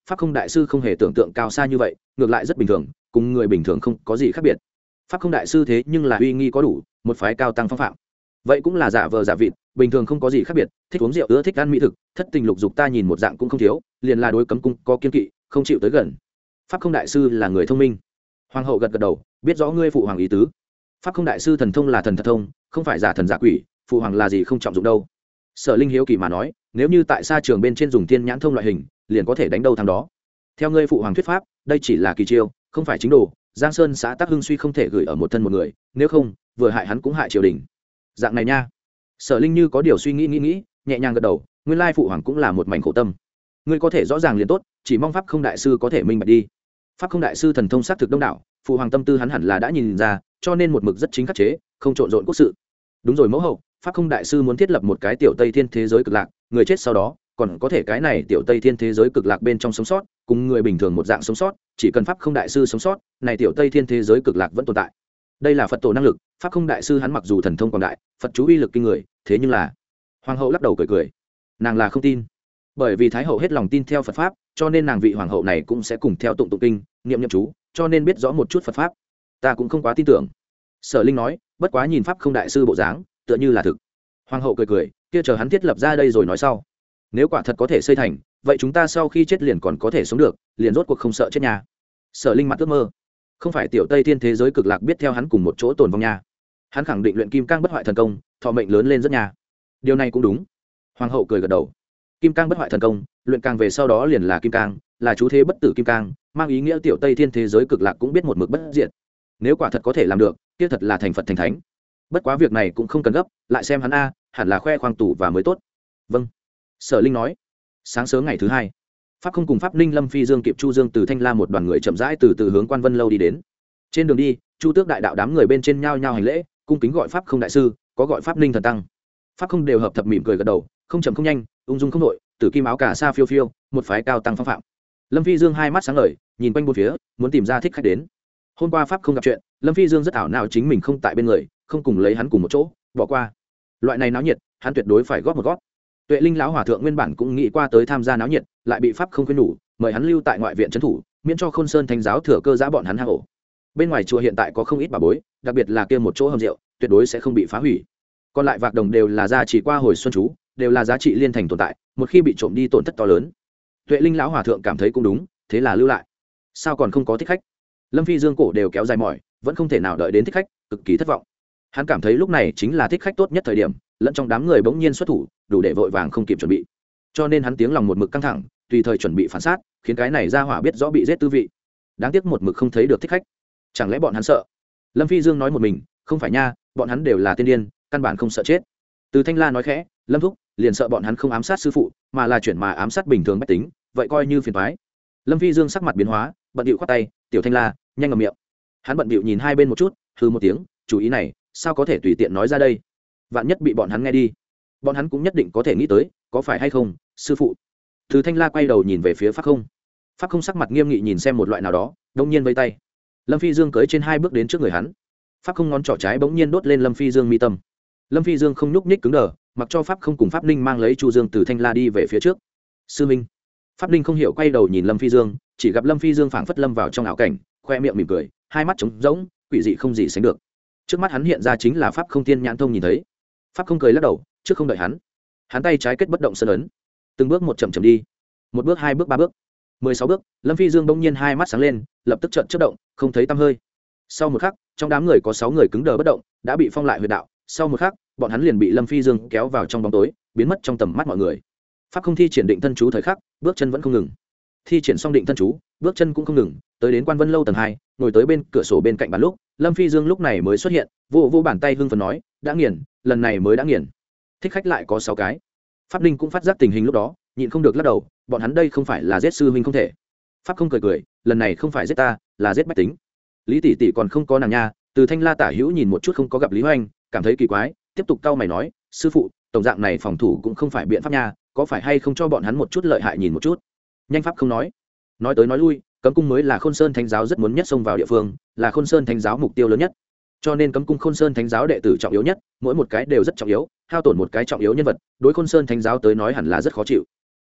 pháp không đại sư không hề tưởng tượng cao xa như vậy, ngược lại rất bình thường, cùng người bình thường không có gì khác biệt. Pháp không đại sư thế nhưng là uy nghi có đủ, một phái cao tăng phong phạm, vậy cũng là giả vờ giả vịt, bình thường không có gì khác biệt, thích uống rượu, ưa thích ăn mỹ thực, thất tình lục dục ta nhìn một dạng cũng không thiếu, liền là đối cấm cung có kiên kỵ, không chịu tới gần. Pháp không đại sư là người thông minh. Hoàng hậu gật gật đầu, biết rõ ngươi phụ hoàng ý tứ. Pháp không đại sư thần thông là thần thật thông, không phải giả thần giả quỷ, phụ hoàng là gì không trọng dụng đâu. Sở Linh hiếu kỳ mà nói, nếu như tại xa trường bên trên dùng thiên nhãn thông loại hình, liền có thể đánh đâu thằng đó. Theo ngươi phụ hoàng thuyết pháp, đây chỉ là kỳ chiêu, không phải chính đồ. Giang Sơn xã Tắc Hưng suy không thể gửi ở một thân một người, nếu không, vừa hại hắn cũng hại triều đình. Dạng này nha. Sở Linh như có điều suy nghĩ nghĩ nghĩ, nhẹ nhàng gật đầu, nguyên lai phụ hoàng cũng là một mảnh khổ tâm. Ngươi có thể rõ ràng liền tốt, chỉ mong pháp không đại sư có thể minh bạch đi. Pháp không đại sư thần thông xác thực đông đảo, phụ hoàng tâm tư hắn hẳn là đã nhìn ra, cho nên một mực rất chính khắc chế, không trộn rộn quốc sự. Đúng rồi mẫu hậu, pháp không đại sư muốn thiết lập một cái tiểu Tây Thiên thế giới cực lạc, người chết sau đó còn có thể cái này tiểu Tây Thiên thế giới cực lạc bên trong sống sót, cùng người bình thường một dạng sống sót, chỉ cần pháp không đại sư sống sót, này tiểu Tây Thiên thế giới cực lạc vẫn tồn tại. Đây là Phật tổ năng lực, pháp không đại sư hắn mặc dù thần thông quảng đại, Phật chú uy lực kinh người, thế nhưng là hoàng hậu lắc đầu cười cười, nàng là không tin, bởi vì thái hậu hết lòng tin theo Phật pháp, cho nên nàng vị hoàng hậu này cũng sẽ cùng theo tụng tụng kinh, niệm niệm chú, cho nên biết rõ một chút Phật pháp. Ta cũng không quá tin tưởng. Sở Linh nói, bất quá nhìn pháp không đại sư bộ dáng, tựa như là thực. Hoàng hậu cười cười, kia chờ hắn thiết lập ra đây rồi nói sau. Nếu quả thật có thể xây thành, vậy chúng ta sau khi chết liền còn có thể sống được, liền rốt cuộc không sợ chết nhà. Sở Linh mặt ước mơ, không phải tiểu Tây Thiên thế giới cực lạc biết theo hắn cùng một chỗ tồn vong nha. Hắn khẳng định luyện kim cang bất hoại thần công, thọ mệnh lớn lên rất nhà. Điều này cũng đúng. Hoàng hậu cười gật đầu. Kim cang bất hoại thần công, luyện càng về sau đó liền là kim cang, là chú thế bất tử kim cang, mang ý nghĩa tiểu Tây Thiên thế giới cực lạc cũng biết một mực bất diệt. Nếu quả thật có thể làm được, kia thật là thành Phật thành thánh. Bất quá việc này cũng không cần gấp, lại xem hắn a, hẳn là khoe khoang tủ và mới tốt. Vâng. Sở Linh nói. Sáng sớm ngày thứ hai, pháp không cùng pháp ninh Lâm Phi Dương kịp Chu Dương từ Thanh La một đoàn người chậm rãi từ từ hướng Quan Vân lâu đi đến. Trên đường đi, Chu Tước đại đạo đám người bên trên nhao nhao hành lễ, cung kính gọi pháp không đại sư, có gọi pháp ninh thần tăng. Pháp không đều hợp thập mỉm cười gật đầu, không chậm không nhanh, ung dung không đội, tử kim áo cả sa phiêu phiêu, một phái cao tăng phong phạm. Lâm Phi Dương hai mắt sáng ngời, nhìn quanh bốn phía, muốn tìm ra thích khách đến. Hôm qua pháp không gặp chuyện, Lâm Phi Dương rất ảo não chính mình không tại bên người, không cùng lấy hắn cùng một chỗ, bỏ qua. Loại này náo nhiệt, hắn tuyệt đối phải góp một góp. Tuệ Linh lão hòa thượng nguyên bản cũng nghĩ qua tới tham gia náo nhiệt, lại bị pháp không khuyên đủ, mời hắn lưu tại ngoại viện trấn thủ, miễn cho Khôn Sơn Thánh giáo thừa cơ giã bọn hắn hang ổ. Bên ngoài chùa hiện tại có không ít bà bối, đặc biệt là kia một chỗ hầm rượu, tuyệt đối sẽ không bị phá hủy. Còn lại vạc đồng đều là giá trị qua hồi xuân chú, đều là giá trị liên thành tồn tại, một khi bị trộm đi tổn thất to lớn. Tuệ Linh lão hòa thượng cảm thấy cũng đúng, thế là lưu lại. Sao còn không có thích khách? Lâm Phi Dương cổ đều kéo dài mỏi, vẫn không thể nào đợi đến thích khách, cực kỳ thất vọng. Hắn cảm thấy lúc này chính là thích khách tốt nhất thời điểm, lẫn trong đám người bỗng nhiên xuất thủ, đủ để vội vàng không kịp chuẩn bị. Cho nên hắn tiếng lòng một mực căng thẳng, tùy thời chuẩn bị phản sát, khiến cái này ra hỏa biết rõ bị giết tư vị. Đáng tiếc một mực không thấy được thích khách. Chẳng lẽ bọn hắn sợ? Lâm Phi Dương nói một mình, không phải nha, bọn hắn đều là tiên điên, căn bản không sợ chết. Từ Thanh La nói khẽ, Lâm thúc, liền sợ bọn hắn không ám sát sư phụ, mà là chuyển mà ám sát bình thường bách tính, vậy coi như phiền toái. Lâm Phi Dương sắc mặt biến hóa, bận điệu khoát tay, tiểu Thanh La, nhanh ngậm miệng. Hắn bận điệu nhìn hai bên một chút, hừ một tiếng, chủ ý này, sao có thể tùy tiện nói ra đây? Vạn nhất bị bọn hắn nghe đi, bọn hắn cũng nhất định có thể nghĩ tới, có phải hay không, sư phụ. Từ Thanh La quay đầu nhìn về phía Pháp Không. Pháp Không sắc mặt nghiêm nghị nhìn xem một loại nào đó, đông nhiên vây tay. Lâm Phi Dương cưỡi trên hai bước đến trước người hắn. Pháp Không ngón trỏ trái bỗng nhiên đốt lên Lâm Phi Dương mi tâm. Lâm Phi Dương không nhúc nhích cứng đờ, mặc cho Pháp Không cùng Pháp Ninh mang lấy Chu Dương từ Thanh La đi về phía trước. Sư minh. Pháp Ninh không hiểu quay đầu nhìn Lâm Phi Dương, chỉ gặp Lâm Phi Dương phảng phất lâm vào trong ảo cảnh, khoe miệng mỉm cười, hai mắt trống rỗng, quỷ dị không gì sánh được. Trước mắt hắn hiện ra chính là Pháp Không tiên nhãn thông nhìn thấy. Pháp Không cười lắc đầu, trước không đợi hắn, hắn tay trái kết bất động sơn ấn, từng bước một chậm chậm đi, một bước hai bước ba bước, mười sáu bước. Lâm Phi Dương bỗng nhiên hai mắt sáng lên, lập tức trợn chớp động, không thấy tăm hơi. Sau một khắc, trong đám người có sáu người cứng đờ bất động, đã bị phong lại huyệt đạo. Sau một khắc, bọn hắn liền bị Lâm Phi Dương kéo vào trong bóng tối, biến mất trong tầm mắt mọi người. Pháp Không thi triển định thân chú thời khắc, bước chân vẫn không ngừng. Thi triển xong định thân chú, bước chân cũng không ngừng, tới đến Quan Vân lâu tầng hai, ngồi tới bên cửa sổ bên cạnh bàn lúc, Lâm Phi Dương lúc này mới xuất hiện, vô vô bàn tay hưng phấn nói, đã nghiền, lần này mới đã nghiền. Thích khách lại có sáu cái. Pháp Ninh cũng phát giác tình hình lúc đó, nhịn không được lắc đầu, bọn hắn đây không phải là giết sư huynh không thể. Pháp Không cười cười, lần này không phải giết ta, là giết bách tính. Lý tỷ tỷ còn không có nàng nha. Từ Thanh La tả hữu nhìn một chút không có gặp Lý Hoành, cảm thấy kỳ quái, tiếp tục cau mày nói, sư phụ, tổng dạng này phòng thủ cũng không phải biện pháp nha, có phải hay không cho bọn hắn một chút lợi hại nhìn một chút. Nhanh Pháp không nói, nói tới nói lui, cấm cung mới là Khôn Sơn Thánh giáo rất muốn nhất xông vào địa phương, là Khôn Sơn Thánh giáo mục tiêu lớn nhất. Cho nên cấm cung Khôn Sơn Thánh giáo đệ tử trọng yếu nhất, mỗi một cái đều rất trọng yếu, hao tổn một cái trọng yếu nhân vật, đối Khôn Sơn Thánh giáo tới nói hẳn là rất khó chịu.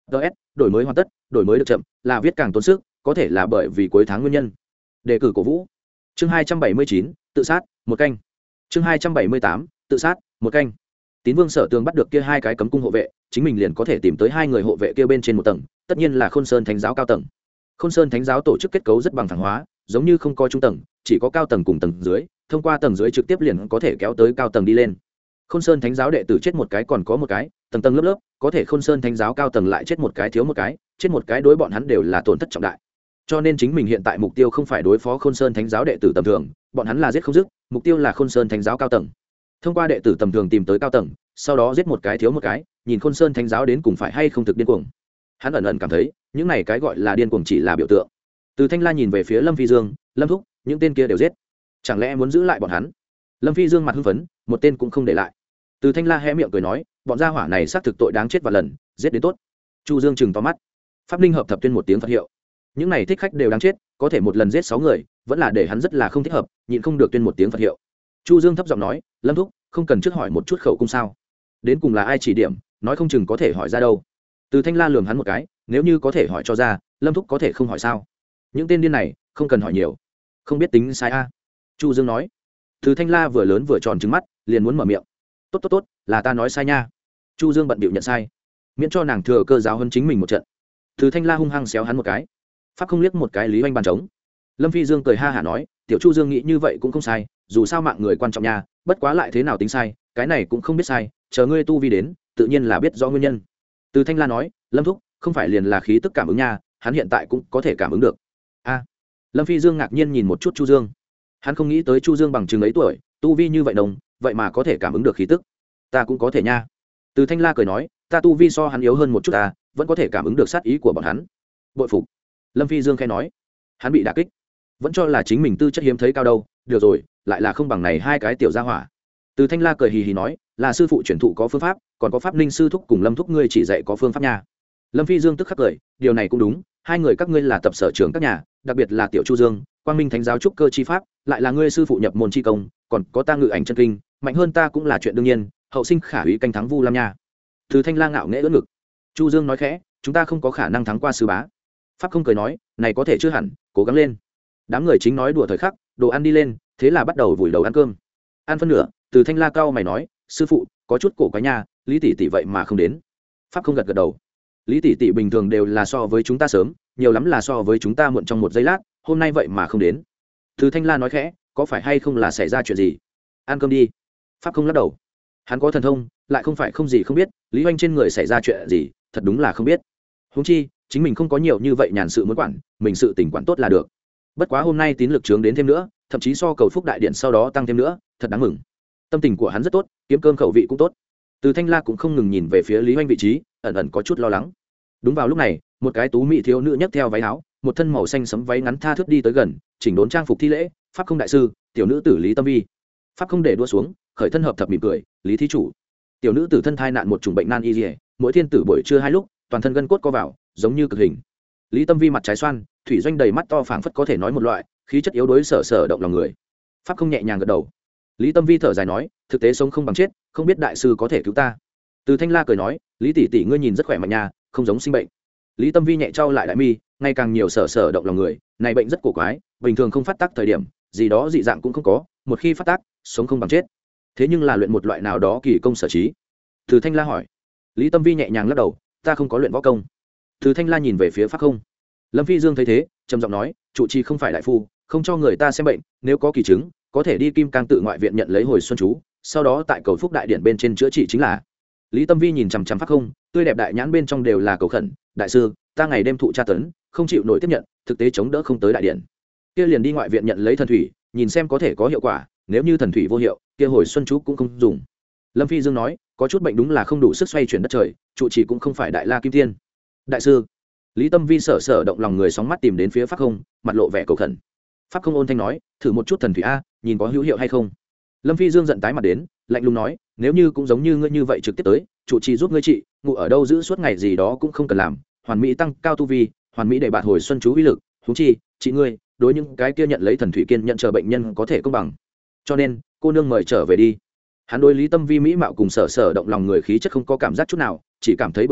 ts đổi mới hoàn tất, đổi mới được chậm là viết càng tốn sức, có thể là bởi vì cuối tháng nguyên nhân. Đề cử cổ vũ. Chương hai trăm bảy mươi chín, tự sát, một canh. Chương hai trăm bảy mươi tám, tự sát, một canh. Tín Vương Sở Tường bắt được kia hai cái cấm cung hộ vệ, chính mình liền có thể tìm tới hai người hộ vệ kia bên trên một tầng, tất nhiên là Khôn Sơn Thánh giáo cao tầng. Khôn Sơn Thánh giáo tổ chức kết cấu rất bằng phẳng hóa, giống như không có trung tầng, chỉ có cao tầng cùng tầng dưới, thông qua tầng dưới trực tiếp liền có thể kéo tới cao tầng đi lên. Khôn Sơn Thánh giáo đệ tử chết một cái còn có một cái, tầng tầng lớp lớp, có thể Khôn Sơn Thánh giáo cao tầng lại chết một cái thiếu một cái, chết một cái đối bọn hắn đều là tổn thất trọng đại. Cho nên chính mình hiện tại mục tiêu không phải đối phó Khôn Sơn Thánh giáo đệ tử tầm thường, bọn hắn là giết không dứt, mục tiêu là Khôn Sơn Thánh giáo cao tầng. Thông qua đệ tử tầm thường tìm tới cao tầng, sau đó giết một cái thiếu một cái, nhìn Khôn Sơn Thánh giáo đến cùng phải hay không thực điên cuồng. Hắn ẩn ẩn cảm thấy, những này cái gọi là điên cuồng chỉ là biểu tượng. Từ Thanh La nhìn về phía Lâm Phi Dương, Lâm thúc, những tên kia đều giết, chẳng lẽ muốn giữ lại bọn hắn? Lâm Phi Dương mặt hưng phấn, một tên cũng không để lại. Từ Thanh La hé miệng cười nói, bọn gia hỏa này xác thực tội đáng chết vạn lần, giết đến tốt. Chu Dương chừng to mắt. Pháp Ninh hợp thập tuyên một tiếng Phật hiệu. Những này thích khách đều đáng chết, có thể một lần giết sáu người, vẫn là để hắn rất là không thích hợp, nhịn không được tuyên một tiếng Phật hiệu. Chu Dương thấp giọng nói, Lâm thúc, không cần trước hỏi một chút khẩu cung sao? Đến cùng là ai chỉ điểm, nói không chừng có thể hỏi ra đâu. Từ Thanh La lườm hắn một cái, nếu như có thể hỏi cho ra, Lâm thúc có thể không hỏi sao? Những tên điên này, không cần hỏi nhiều, không biết tính sai a. Chu Dương nói. Từ Thanh La vừa lớn vừa tròn trứng mắt, liền muốn mở miệng. Tốt tốt tốt, là ta nói sai nha. Chu Dương bận bịu nhận sai, miễn cho nàng thừa cơ giáo hơn chính mình một trận. Từ Thanh La hung hăng xéo hắn một cái. Pháp không liếc một cái Lý Oanh bàn trống. Lâm Phi Dương cười ha hả nói, tiểu Chu Dương nghĩ như vậy cũng không sai, dù sao mạng người quan trọng nha, bất quá lại thế nào tính sai, cái này cũng không biết sai, chờ ngươi tu vi đến, tự nhiên là biết rõ nguyên nhân. Từ Thanh La nói, Lâm thúc, không phải liền là khí tức cảm ứng nha, hắn hiện tại cũng có thể cảm ứng được. A. Lâm Phi Dương ngạc nhiên nhìn một chút Chu Dương. Hắn không nghĩ tới Chu Dương bằng chừng ấy tuổi, tu vi như vậy đồng, vậy mà có thể cảm ứng được khí tức. Ta cũng có thể nha. Từ Thanh La cười nói, ta tu vi so hắn yếu hơn một chút ta, vẫn có thể cảm ứng được sát ý của bọn hắn. Bội phục. Lâm Phi Dương khẽ nói, hắn bị đả kích, vẫn cho là chính mình tư chất hiếm thấy cao đâu, được rồi, lại là không bằng này hai cái tiểu gia hỏa. Từ Thanh La cười hì hì nói, là sư phụ truyền thụ có phương pháp, còn có Pháp Ninh sư thúc cùng Lâm thúc ngươi chỉ dạy có phương pháp nha. Lâm Phi Dương tức khắc cười, điều này cũng đúng, hai người các ngươi là tập sở trường các nhà, đặc biệt là tiểu Chu Dương, Quang Minh Thánh giáo trúc cơ chi pháp, lại là ngươi sư phụ nhập môn chi công, còn có ta ngự ảnh chân kinh, mạnh hơn ta cũng là chuyện đương nhiên, hậu sinh khả úy canh thắng Vu Lam nha. Từ Thanh La ngạo nghễ ưỡn ngực. Chu Dương nói khẽ, chúng ta không có khả năng thắng qua sư bá. Pháp không cười nói, này có thể chưa hẳn, cố gắng lên. Đám người chính nói đùa thời khắc, đồ ăn đi lên, thế là bắt đầu vùi đầu ăn cơm. Ăn phân nửa, Từ Thanh La cao mày nói, sư phụ, có chút cổ quái nha, Lý tỷ tỷ vậy mà không đến. Pháp không gật gật đầu. Lý tỷ tỷ bình thường đều là so với chúng ta sớm, nhiều lắm là so với chúng ta muộn trong một giây lát, hôm nay vậy mà không đến. Từ Thanh La nói khẽ, có phải hay không là xảy ra chuyện gì? Ăn cơm đi. Pháp không lắc đầu. Hắn có thần thông, lại không phải không gì không biết, Lý Oanh trên người xảy ra chuyện gì, thật đúng là không biết. Huống chi, chính mình không có nhiều như vậy nhàn sự muốn quản, mình sự tình quản tốt là được. Bất quá hôm nay tín lực trướng đến thêm nữa, thậm chí so cầu phúc đại điện sau đó tăng thêm nữa, thật đáng mừng. Tâm tình của hắn rất tốt, kiếm cơm khẩu vị cũng tốt. Từ Thanh La cũng không ngừng nhìn về phía Lý Oanh vị trí, ẩn ẩn có chút lo lắng. Đúng vào lúc này, một cái tú mỹ thiếu nữ nhấc theo váy áo, một thân màu xanh sẫm váy ngắn tha thướt đi tới gần, chỉnh đốn trang phục thi lễ, Pháp không đại sư, tiểu nữ tử Lý Tâm Vi. Pháp không để đua xuống, khởi thân hợp thập mỉm cười, Lý thí chủ. Tiểu nữ tử thân thai nạn một chủng bệnh nan y liễu, mỗi thiên tử buổi trưa hai lúc, toàn thân gân cốt co vào, giống như cực hình. Lý Tâm Vi mặt trái xoan, thủy doanh đầy mắt to phảng phất có thể nói một loại, khí chất yếu đuối sở sở động lòng người. Pháp không nhẹ nhàng gật đầu. Lý Tâm Vi thở dài nói, thực tế sống không bằng chết, không biết đại sư có thể cứu ta. Từ Thanh La cười nói, Lý tỷ tỷ ngươi nhìn rất khỏe mạnh nha, không giống sinh bệnh. Lý Tâm Vi nhẹ trao lại đại mi, ngày càng nhiều sở sở động lòng người, này bệnh rất cổ quái, bình thường không phát tác thời điểm, gì đó dị dạng cũng không có, một khi phát tác, sống không bằng chết. Thế nhưng là luyện một loại nào đó kỳ công sở trí. Từ Thanh La hỏi. Lý Tâm Vi nhẹ nhàng lắc đầu, ta không có luyện võ công. Từ Thanh La nhìn về phía Pháp không. Lâm Phi Dương thấy thế, trầm giọng nói, trụ trì không phải đại phu, không cho người ta xem bệnh, nếu có kỳ chứng, có thể đi Kim Cang tự ngoại viện nhận lấy hồi xuân chú, sau đó tại cầu phúc đại điện bên trên chữa trị chính là. Lý Tâm Vi nhìn chằm chằm Pháp không, tươi đẹp đại nhãn bên trong đều là cầu khẩn, đại sư, ta ngày đêm thụ tra tấn, không chịu nổi tiếp nhận, thực tế chống đỡ không tới đại điện. Kia liền đi ngoại viện nhận lấy thần thủy, nhìn xem có thể có hiệu quả, nếu như thần thủy vô hiệu, kia hồi xuân chú cũng không dùng. Lâm Phi Dương nói, có chút bệnh đúng là không đủ sức xoay chuyển đất trời, trụ trì cũng không phải đại la kim tiên. Đại sư. Lý Tâm Vi sở sở động lòng người sóng mắt tìm đến phía Pháp không, mặt lộ vẻ cầu khẩn. Pháp không ôn thanh nói, thử một chút thần thủy a, nhìn có hữu hiệu hay không. Lâm Phi Dương giận tái mặt đến, lạnh lùng nói, nếu như cũng giống như ngươi như vậy trực tiếp tới, trụ trì giúp ngươi trị, ngủ ở đâu giữ suốt ngày gì đó cũng không cần làm, hoàn mỹ tăng cao tu vi, hoàn mỹ để bạt hồi xuân chú uy lực, huống chi, chị ngươi, đối những cái kia nhận lấy thần thủy kiên nhận chờ bệnh nhân có thể công bằng. Cho nên, cô nương mời trở về đi. Hắn đối Lý Tâm Vi mỹ mạo cùng sở sở động lòng người khí chất không có cảm giác chút nào, chỉ cảm thấy bực bội,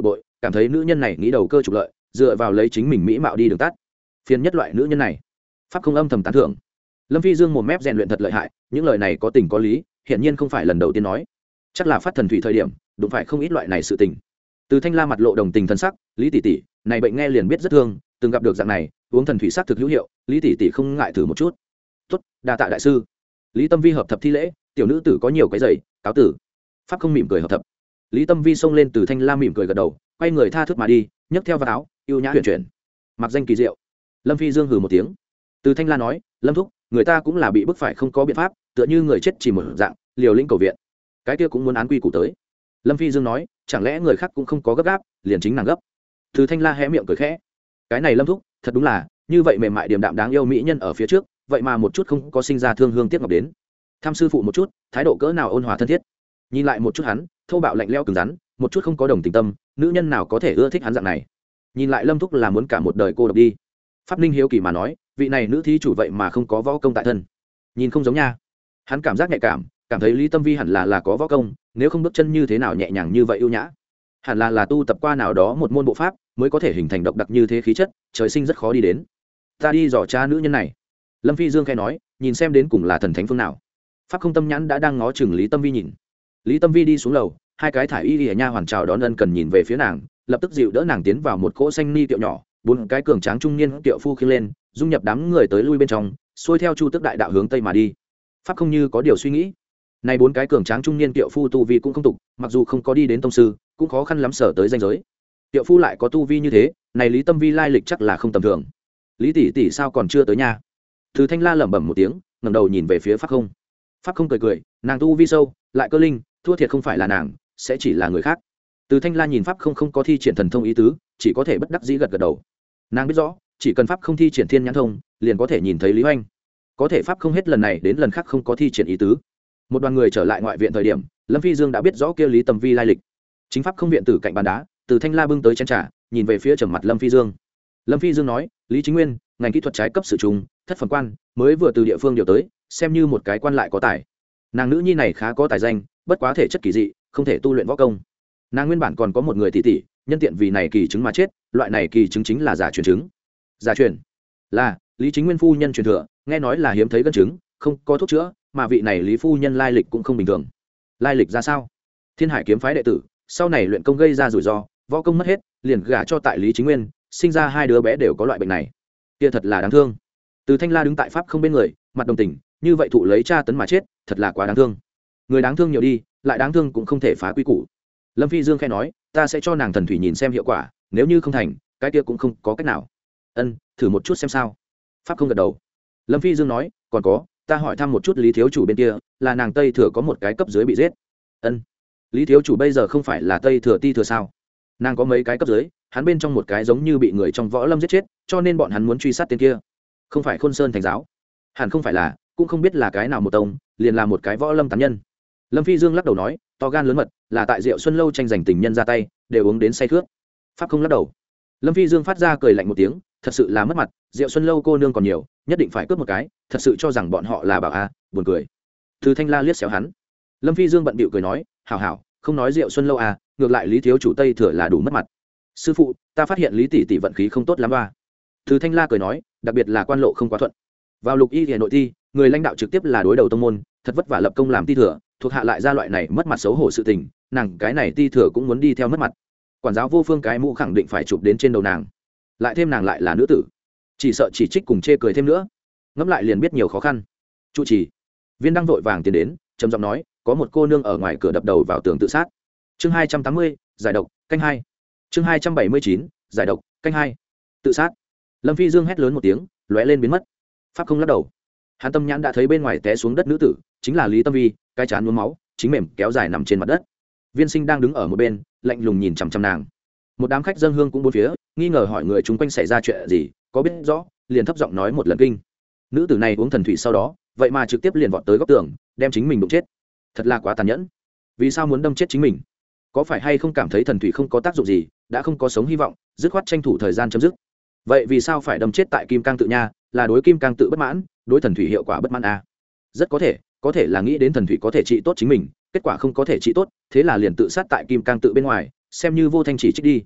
cảm thấy nữ nhân này nghĩ đầu cơ trục lợi, dựa vào lấy chính mình mỹ mạo đi đường tắt. Phiền nhất loại nữ nhân này. Pháp không âm thầm tán thưởng. Lâm Phi Dương một mép rèn luyện thật lợi hại, những lời này có tình có lý, hiển nhiên không phải lần đầu tiên nói. Chắc là phát thần thủy thời điểm, đụng phải không ít loại này sự tình. Từ Thanh La mặt lộ đồng tình thân sắc, Lý tỷ tỷ, này bệnh nghe liền biết rất thương, từng gặp được dạng này, uống thần thủy sắc thực hữu hiệu, Lý tỷ tỷ không ngại thử một chút. Tốt, đa tạ đại sư. Lý Tâm Vi hợp thập thi lễ, tiểu nữ tử có nhiều cái giày, cáo tử. Pháp không mỉm cười hợp thập. Lý Tâm Vi xông lên từ Thanh La mỉm cười gật đầu, quay người tha thước mà đi, nhấc theo vào áo, yêu nhã huyền chuyển. Mặc danh kỳ diệu. Lâm Phi Dương hừ một tiếng. Từ Thanh La nói, Lâm thúc, người ta cũng là bị bức phải không có biện pháp, tựa như người chết chỉ một dạng, liều lĩnh cầu viện. Cái kia cũng muốn án quy củ tới. Lâm Phi Dương nói, chẳng lẽ người khác cũng không có gấp gáp, liền chính nàng gấp. Từ Thanh La hé miệng cười khẽ. Cái này Lâm thúc, thật đúng là, như vậy mềm mại điềm đạm đáng yêu mỹ nhân ở phía trước, vậy mà một chút không có sinh ra thương hương tiếc ngọc đến. Tham sư phụ một chút, thái độ cỡ nào ôn hòa thân thiết. Nhìn lại một chút hắn, thô bạo lạnh lẽo cứng rắn, một chút không có đồng tình tâm, nữ nhân nào có thể ưa thích hắn dạng này. Nhìn lại Lâm thúc là muốn cả một đời cô độc đi. Pháp Ninh hiếu kỳ mà nói, vị này nữ thí chủ vậy mà không có võ công tại thân. Nhìn không giống nha. Hắn cảm giác nhạy cảm, cảm thấy Lý Tâm Vi hẳn là là có võ công, nếu không bước chân như thế nào nhẹ nhàng như vậy ưu nhã. Hẳn là là tu tập qua nào đó một môn bộ pháp, mới có thể hình thành độc đặc như thế khí chất, trời sinh rất khó đi đến. Ta đi dò tra nữ nhân này. Lâm Phi Dương khẽ nói, nhìn xem đến cùng là thần thánh phương nào. Pháp không tâm nhãn đã đang ngó chừng Lý Tâm Vi nhìn. Lý Tâm Vi đi xuống lầu, hai cái thải y lìa nha hoàn chào đón ân cần nhìn về phía nàng, lập tức dịu đỡ nàng tiến vào một cỗ xanh ni tiệu nhỏ, bốn cái cường tráng trung niên tiệu phu khiêng lên, dung nhập đám người tới lui bên trong, xuôi theo chu tức đại đạo hướng tây mà đi. Pháp không như có điều suy nghĩ. Này bốn cái cường tráng trung niên tiệu phu tu vi cũng không tục, mặc dù không có đi đến tông sư, cũng khó khăn lắm sở tới danh giới. Tiệu phu lại có tu vi như thế, này Lý Tâm Vi lai lịch chắc là không tầm thường. Lý tỷ tỷ sao còn chưa tới nhà? Từ Thanh La lẩm bẩm một tiếng, ngẩng đầu nhìn về phía Pháp không. Pháp không cười cười, nàng tu vi sâu, lại cơ linh, thua thiệt không phải là nàng, sẽ chỉ là người khác. Từ Thanh La nhìn Pháp không không có thi triển thần thông ý tứ, chỉ có thể bất đắc dĩ gật gật đầu. Nàng biết rõ, chỉ cần Pháp không thi triển thiên nhãn thông, liền có thể nhìn thấy Lý Hoành. Có thể Pháp không hết lần này đến lần khác không có thi triển ý tứ. Một đoàn người trở lại ngoại viện thời điểm, Lâm Phi Dương đã biết rõ kia Lý Tâm Vi lai lịch. Chính Pháp không viện tử cạnh bàn đá, Từ Thanh La bưng tới chén trà, nhìn về phía trầm mặt Lâm Phi Dương. Lâm Phi Dương nói, Lý Chính Nguyên, ngành kỹ thuật trái cấp sử trùng, thất phẩm quan, mới vừa từ địa phương điều tới, xem như một cái quan lại có tài. Nàng nữ nhi này khá có tài danh, bất quá thể chất kỳ dị, không thể tu luyện võ công. Nàng nguyên bản còn có một người tỷ tỷ, nhân tiện vì này kỳ chứng mà chết, loại này kỳ chứng chính là giả truyền chứng. Giả truyền là Lý Chính Nguyên phu nhân truyền thừa, nghe nói là hiếm thấy gân chứng, không có thuốc chữa, mà vị này Lý phu nhân lai lịch cũng không bình thường. Lai lịch ra sao? Thiên Hải kiếm phái đệ tử, sau này luyện công gây ra rủi ro, võ công mất hết, liền gả cho tại Lý Chính Nguyên, sinh ra hai đứa bé đều có loại bệnh này. Kia thật là đáng thương. Từ Thanh La đứng tại Pháp không bên người, mặt đồng tình, như vậy thụ lấy cha tấn mà chết, thật là quá đáng thương. Người đáng thương nhiều đi, lại đáng thương cũng không thể phá quy củ. Lâm Phi Dương khẽ nói, ta sẽ cho nàng thần thủy nhìn xem hiệu quả, nếu như không thành, cái kia cũng không có cách nào. Ân, thử một chút xem sao. Pháp không gật đầu. Lâm Phi Dương nói, còn có, ta hỏi thăm một chút Lý thiếu chủ bên kia, là nàng Tây Thừa có một cái cấp dưới bị giết. Ân, Lý thiếu chủ bây giờ không phải là Tây Thừa ti thừa sao? Nàng có mấy cái cấp dưới, hắn bên trong một cái giống như bị người trong võ lâm giết chết, cho nên bọn hắn muốn truy sát tên kia. Không phải Khôn Sơn thành giáo, hẳn không phải là, cũng không biết là cái nào một tông, liền là một cái võ lâm tán nhân. Lâm Phi Dương lắc đầu nói, to gan lớn mật, là tại Diệu Xuân lâu tranh giành tình nhân ra tay, đều uống đến say khướt. Pháp không lắc đầu. Lâm Phi Dương phát ra cười lạnh một tiếng, thật sự là mất mặt, Diệu Xuân lâu cô nương còn nhiều, nhất định phải cướp một cái, thật sự cho rằng bọn họ là bảo a, buồn cười. Từ Thanh La liếc xéo hắn. Lâm Phi Dương bận bịu cười nói, hảo hảo, không nói Diệu Xuân lâu à, ngược lại Lý thiếu chủ Tây Thừa là đủ mất mặt. Sư phụ, ta phát hiện Lý tỷ tỷ vận khí không tốt lắm ba. Từ Thanh La cười nói, đặc biệt là quan lộ không quá thuận. Vào lục y hệ nội thi, người lãnh đạo trực tiếp là đối đầu tông môn, thật vất vả lập công làm ti thừa, thuộc hạ lại ra loại này mất mặt xấu hổ sự tình, nàng cái này ti thừa cũng muốn đi theo mất mặt. Quản giáo vô phương cái mũ khẳng định phải chụp đến trên đầu nàng, lại thêm nàng lại là nữ tử, chỉ sợ chỉ trích cùng chê cười thêm nữa, ngẫm lại liền biết nhiều khó khăn. Trụ trì Viên Đăng vội vàng tiến đến, trầm giọng nói, có một cô nương ở ngoài cửa đập đầu vào tường tự sát. Chương hai trăm tám mươi, giải độc, canh hai. Chương hai trăm bảy mươi chín, giải độc, canh hai. Tự sát. Lâm Phi Dương hét lớn một tiếng, lóe lên biến mất. Pháp không lắc đầu. Hắn tâm nhãn đã thấy bên ngoài té xuống đất nữ tử, chính là Lý Tâm Vi, cái trán nhuốm máu, chính mềm kéo dài nằm trên mặt đất. Viên Sinh đang đứng ở một bên, lạnh lùng nhìn chằm chằm nàng. Một đám khách dân hương cũng bốn phía, nghi ngờ hỏi người chúng quanh xảy ra chuyện gì, có biết rõ, liền thấp giọng nói một lần kinh. Nữ tử này uống thần thủy sau đó, vậy mà trực tiếp liền vọt tới góc tường, đem chính mình đụng chết. Thật là quá tàn nhẫn. Vì sao muốn đâm chết chính mình? Có phải hay không cảm thấy thần thủy không có tác dụng gì, đã không có sống hy vọng, dứt khoát tranh thủ thời gian chấm dứt? Vậy vì sao phải đâm chết tại Kim Cang tự nha, là đối Kim Cang tự bất mãn, đối thần thủy hiệu quả bất mãn à? Rất có thể, có thể là nghĩ đến thần thủy có thể trị tốt chính mình, kết quả không có thể trị tốt, thế là liền tự sát tại Kim Cang tự bên ngoài, xem như vô thanh chỉ trích đi.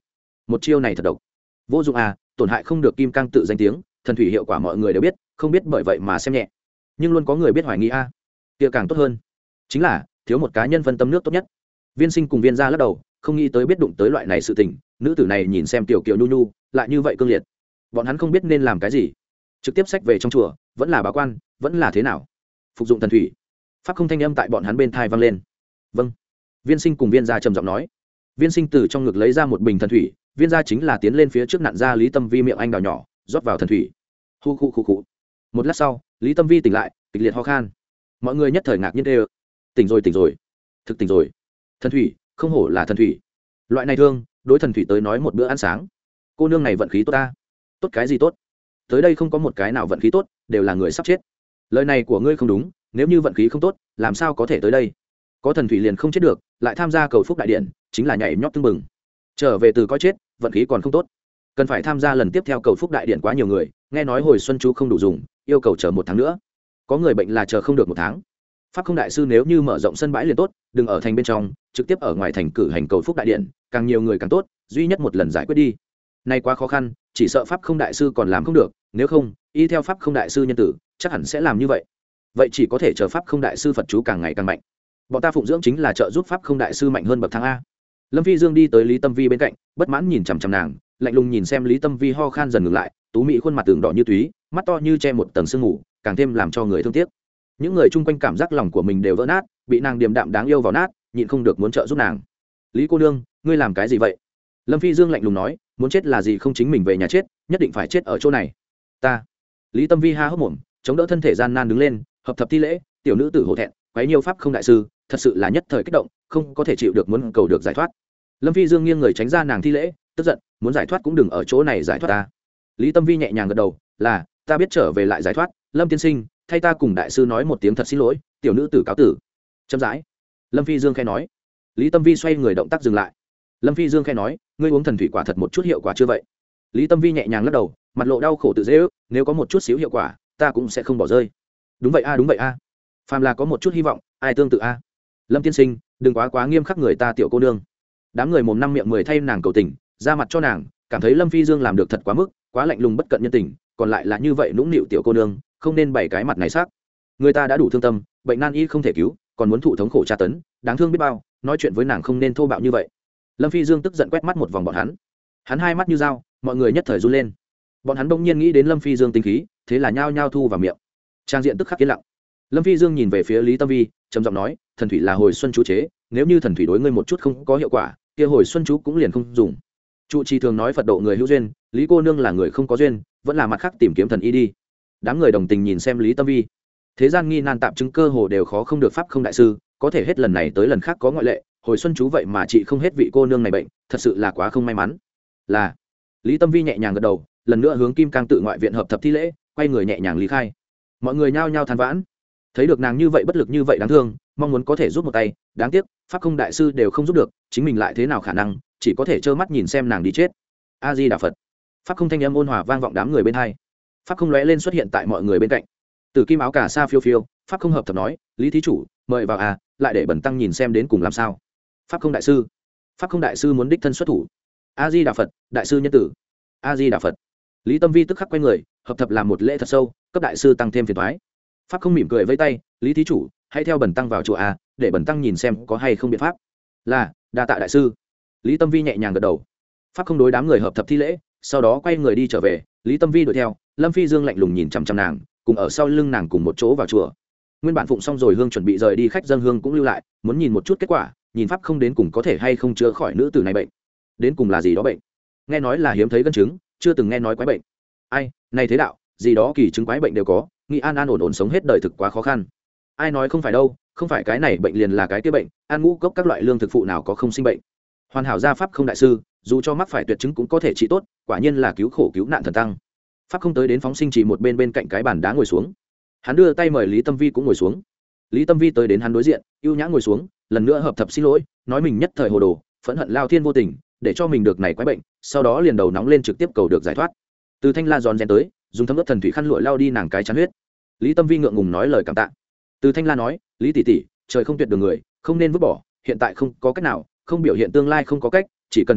một chiêu này thật độc. Vô dụng à, tổn hại không được kim cang tự danh tiếng, thần thủy hiệu quả mọi người đều biết, không biết bởi vậy mà xem nhẹ. Nhưng luôn có người biết hoài nghi a, kia càng tốt hơn. Chính là thiếu một cá nhân phân tâm nước tốt nhất. Viên Sinh cùng Viên gia lắc đầu, không nghĩ tới biết đụng tới loại này sự tình, nữ tử này nhìn xem tiểu kiều nhu nhu, lại như vậy cương liệt. Bọn hắn không biết nên làm cái gì, trực tiếp xách về trong chùa, vẫn là báo quan, vẫn là thế nào? Phục dụng thần thủy. Pháp không thanh âm tại bọn hắn bên tai vang lên. Vâng. Viên Sinh cùng Viên gia trầm giọng nói. Viên Sinh từ trong ngực lấy ra một bình thần thủy, Viên gia chính là tiến lên phía trước nặn ra Lý Tâm Vi miệng anh đào nhỏ, rót vào thần thủy. Hu khu khu khu. Một lát sau, Lý Tâm Vi tỉnh lại, kịch liệt ho khan. Mọi người nhất thời ngạc nhiên đều. Tỉnh rồi, tỉnh rồi. Thực tỉnh rồi. Thần thủy, không hổ là thần thủy. Loại này thương, đối thần thủy tới nói một bữa ăn sáng. Cô nương này vận khí tốt ta. Tốt cái gì tốt? Tới đây không có một cái nào vận khí tốt, đều là người sắp chết. Lời này của ngươi không đúng, nếu như vận khí không tốt, làm sao có thể tới đây? Có thần thủy liền không chết được, lại tham gia cầu phúc đại điện, chính là nhảy nhót tưng bừng. Trở về từ coi chết, vận khí còn không tốt, cần phải tham gia lần tiếp theo cầu phúc đại điện quá nhiều người, nghe nói hồi xuân chú không đủ dùng, yêu cầu chờ một tháng nữa. Có người bệnh là chờ không được một tháng. Pháp không đại sư nếu như mở rộng sân bãi liền tốt, đừng ở thành bên trong, trực tiếp ở ngoài thành cử hành cầu phúc đại điện, càng nhiều người càng tốt, duy nhất một lần giải quyết đi. Nay quá khó khăn, chỉ sợ Pháp không đại sư còn làm không được, nếu không, y theo Pháp không đại sư nhân tử, chắc hẳn sẽ làm như vậy. Vậy chỉ có thể chờ Pháp không đại sư Phật chú càng ngày càng mạnh. Bọn ta phụng dưỡng chính là trợ giúp Pháp không đại sư mạnh hơn bậc thang a. Lâm Phi Dương đi tới Lý Tâm Vi bên cạnh, bất mãn nhìn chằm chằm nàng, lạnh lùng nhìn xem Lý Tâm Vi ho khan dần ngừng lại, tú mỹ khuôn mặt tường đỏ như túy, mắt to như che một tầng sương mù, càng thêm làm cho người thương tiếc. Những người chung quanh cảm giác lòng của mình đều vỡ nát, bị nàng điềm đạm đáng yêu vào nát, nhịn không được muốn trợ giúp nàng. Lý cô nương, ngươi làm cái gì vậy? Lâm Phi Dương lạnh lùng nói, muốn chết là gì không chính mình về nhà chết, nhất định phải chết ở chỗ này. Ta. Lý Tâm Vi ha hốc mồm, chống đỡ thân thể gian nan đứng lên, hợp thập thi lễ, tiểu nữ tử hổ thẹn, quấy nhiều Pháp không đại sư, thật sự là nhất thời kích động, không có thể chịu được muốn cầu được giải thoát. Lâm Phi Dương nghiêng người tránh ra nàng thi lễ, tức giận, muốn giải thoát cũng đừng ở chỗ này giải thoát ta. Lý Tâm Vi nhẹ nhàng gật đầu, là, ta biết trở về lại giải thoát. Lâm tiên sinh, thay ta cùng đại sư nói một tiếng thật xin lỗi, tiểu nữ tử cáo tử. Chậm rãi. Lâm Phi Dương khẽ nói. Lý Tâm Vi xoay người động tác dừng lại. Lâm Phi Dương khẽ nói, ngươi uống thần thủy quả thật một chút hiệu quả chưa vậy? Lý Tâm Vi nhẹ nhàng lắc đầu, mặt lộ đau khổ tự dễ ước, nếu có một chút xíu hiệu quả, ta cũng sẽ không bỏ rơi. Đúng vậy a, đúng vậy a. Phàm là có một chút hy vọng, ai tương tự a. Lâm tiên sinh, đừng quá quá nghiêm khắc người ta tiểu cô nương. Đám người mồm năm miệng mười thay nàng cầu tình, ra mặt cho nàng, cảm thấy Lâm Phi Dương làm được thật quá mức, quá lạnh lùng bất cận nhân tình, còn lại là như vậy nũng nịu tiểu cô nương, không nên bày cái mặt này xác. Người ta đã đủ thương tâm, bệnh nan y không thể cứu, còn muốn thụ thống khổ tra tấn, đáng thương biết bao, nói chuyện với nàng không nên thô bạo như vậy. Lâm Phi Dương tức giận quét mắt một vòng bọn hắn. Hắn hai mắt như dao, mọi người nhất thời run lên. Bọn hắn bỗng nhiên nghĩ đến Lâm Phi Dương tính khí, thế là nhao nhao thu vào miệng. Trang diện tức khắc yên lặng. Lâm Phi Dương nhìn về phía Lý Tâm Vi, trầm giọng nói, thần thủy là hồi xuân chú chế, nếu như thần thủy đối ngươi một chút không có hiệu quả, kia hồi xuân chú cũng liền không dùng. Trụ trì thường nói Phật độ người hữu duyên, Lý cô nương là người không có duyên, vẫn là mặt khác tìm kiếm thần y đi. Đám người đồng tình nhìn xem Lý Tâm Vi. Thế gian nghi nan tạm chứng cơ hồ đều khó không được pháp không đại sư, có thể hết lần này tới lần khác có ngoại lệ, hồi xuân chú vậy mà chị không hết vị cô nương này bệnh, thật sự là quá không may mắn. Là. Lý Tâm Vi nhẹ nhàng gật đầu, lần nữa hướng Kim Cang tự ngoại viện hợp thập thi lễ, quay người nhẹ nhàng lý khai. Mọi người nhao nhao than vãn. Thấy được nàng như vậy bất lực như vậy đáng thương, mong muốn có thể giúp một tay, đáng tiếc pháp không đại sư đều không giúp được, chính mình lại thế nào khả năng, chỉ có thể trơ mắt nhìn xem nàng đi chết. A Di Đà Phật. Pháp không thanh âm ôn hòa vang vọng đám người bên hai. Pháp không lóe lên xuất hiện tại mọi người bên cạnh. Tử kim áo cà sa phiêu phiêu, pháp không hợp thập nói, Lý thí chủ, mời vào à, lại để bẩn tăng nhìn xem đến cùng làm sao. Pháp không đại sư. Pháp không đại sư muốn đích thân xuất thủ. A Di Đà Phật, đại sư nhân tử. A Di Đà Phật. Lý Tâm Vi tức khắc quay người, hợp thập làm một lễ thật sâu, cấp đại sư tăng thêm phiền toái. Pháp không mỉm cười vẫy tay, Lý thí chủ, hãy theo bẩn tăng vào chùa a, để bẩn tăng nhìn xem có hay không biện pháp. Là, đa tạ đại sư. Lý Tâm Vi nhẹ nhàng gật đầu. Pháp không đối đám người hợp thập thi lễ, sau đó quay người đi trở về. Lý Tâm Vi đuổi theo, Lâm Phi Dương lạnh lùng nhìn chằm chằm nàng, cùng ở sau lưng nàng cùng một chỗ vào chùa. Nguyên bản phụng xong rồi hương chuẩn bị rời đi, khách dân hương cũng lưu lại, muốn nhìn một chút kết quả, nhìn pháp không đến cùng có thể hay không chữa khỏi nữ tử này bệnh. Đến cùng là gì đó bệnh? Nghe nói là hiếm thấy gân chứng, chưa từng nghe nói quái bệnh. Ai, này thế đạo, gì đó kỳ chứng quái bệnh đều có, nghĩ an an ổn ổn sống hết đời thực quá khó khăn. Ai nói không phải đâu, không phải cái này bệnh liền là cái kia bệnh, ăn ngũ cốc các loại lương thực phụ nào có không sinh bệnh. Hoàn hảo gia pháp không đại sư, dù cho mắc phải tuyệt chứng cũng có thể trị tốt, quả nhiên là cứu khổ cứu nạn thần tăng. Pháp không tới đến phóng sinh chỉ một bên bên cạnh cái bàn đá ngồi xuống. Hắn đưa tay mời Lý Tâm Vi cũng ngồi xuống. Lý Tâm Vi tới đến hắn đối diện, ưu nhã ngồi xuống, lần nữa hợp thập xin lỗi, nói mình nhất thời hồ đồ, phẫn hận lao thiên vô tình, để cho mình được này quái bệnh, sau đó liền đầu nóng lên trực tiếp cầu được giải thoát. Từ Thanh La giòn rén tới, dùng thấm ướt thần thủy khăn lụa lao đi nàng cái chán huyết. Lý Tâm Vi ngượng ngùng nói lời cảm tạ. Từ Thanh La nói, Lý tỷ tỷ, trời không tuyệt đường người, không nên vứt bỏ, hiện tại không có cách nào, không biểu hiện tương lai không có cách, chỉ cần chống đỡ,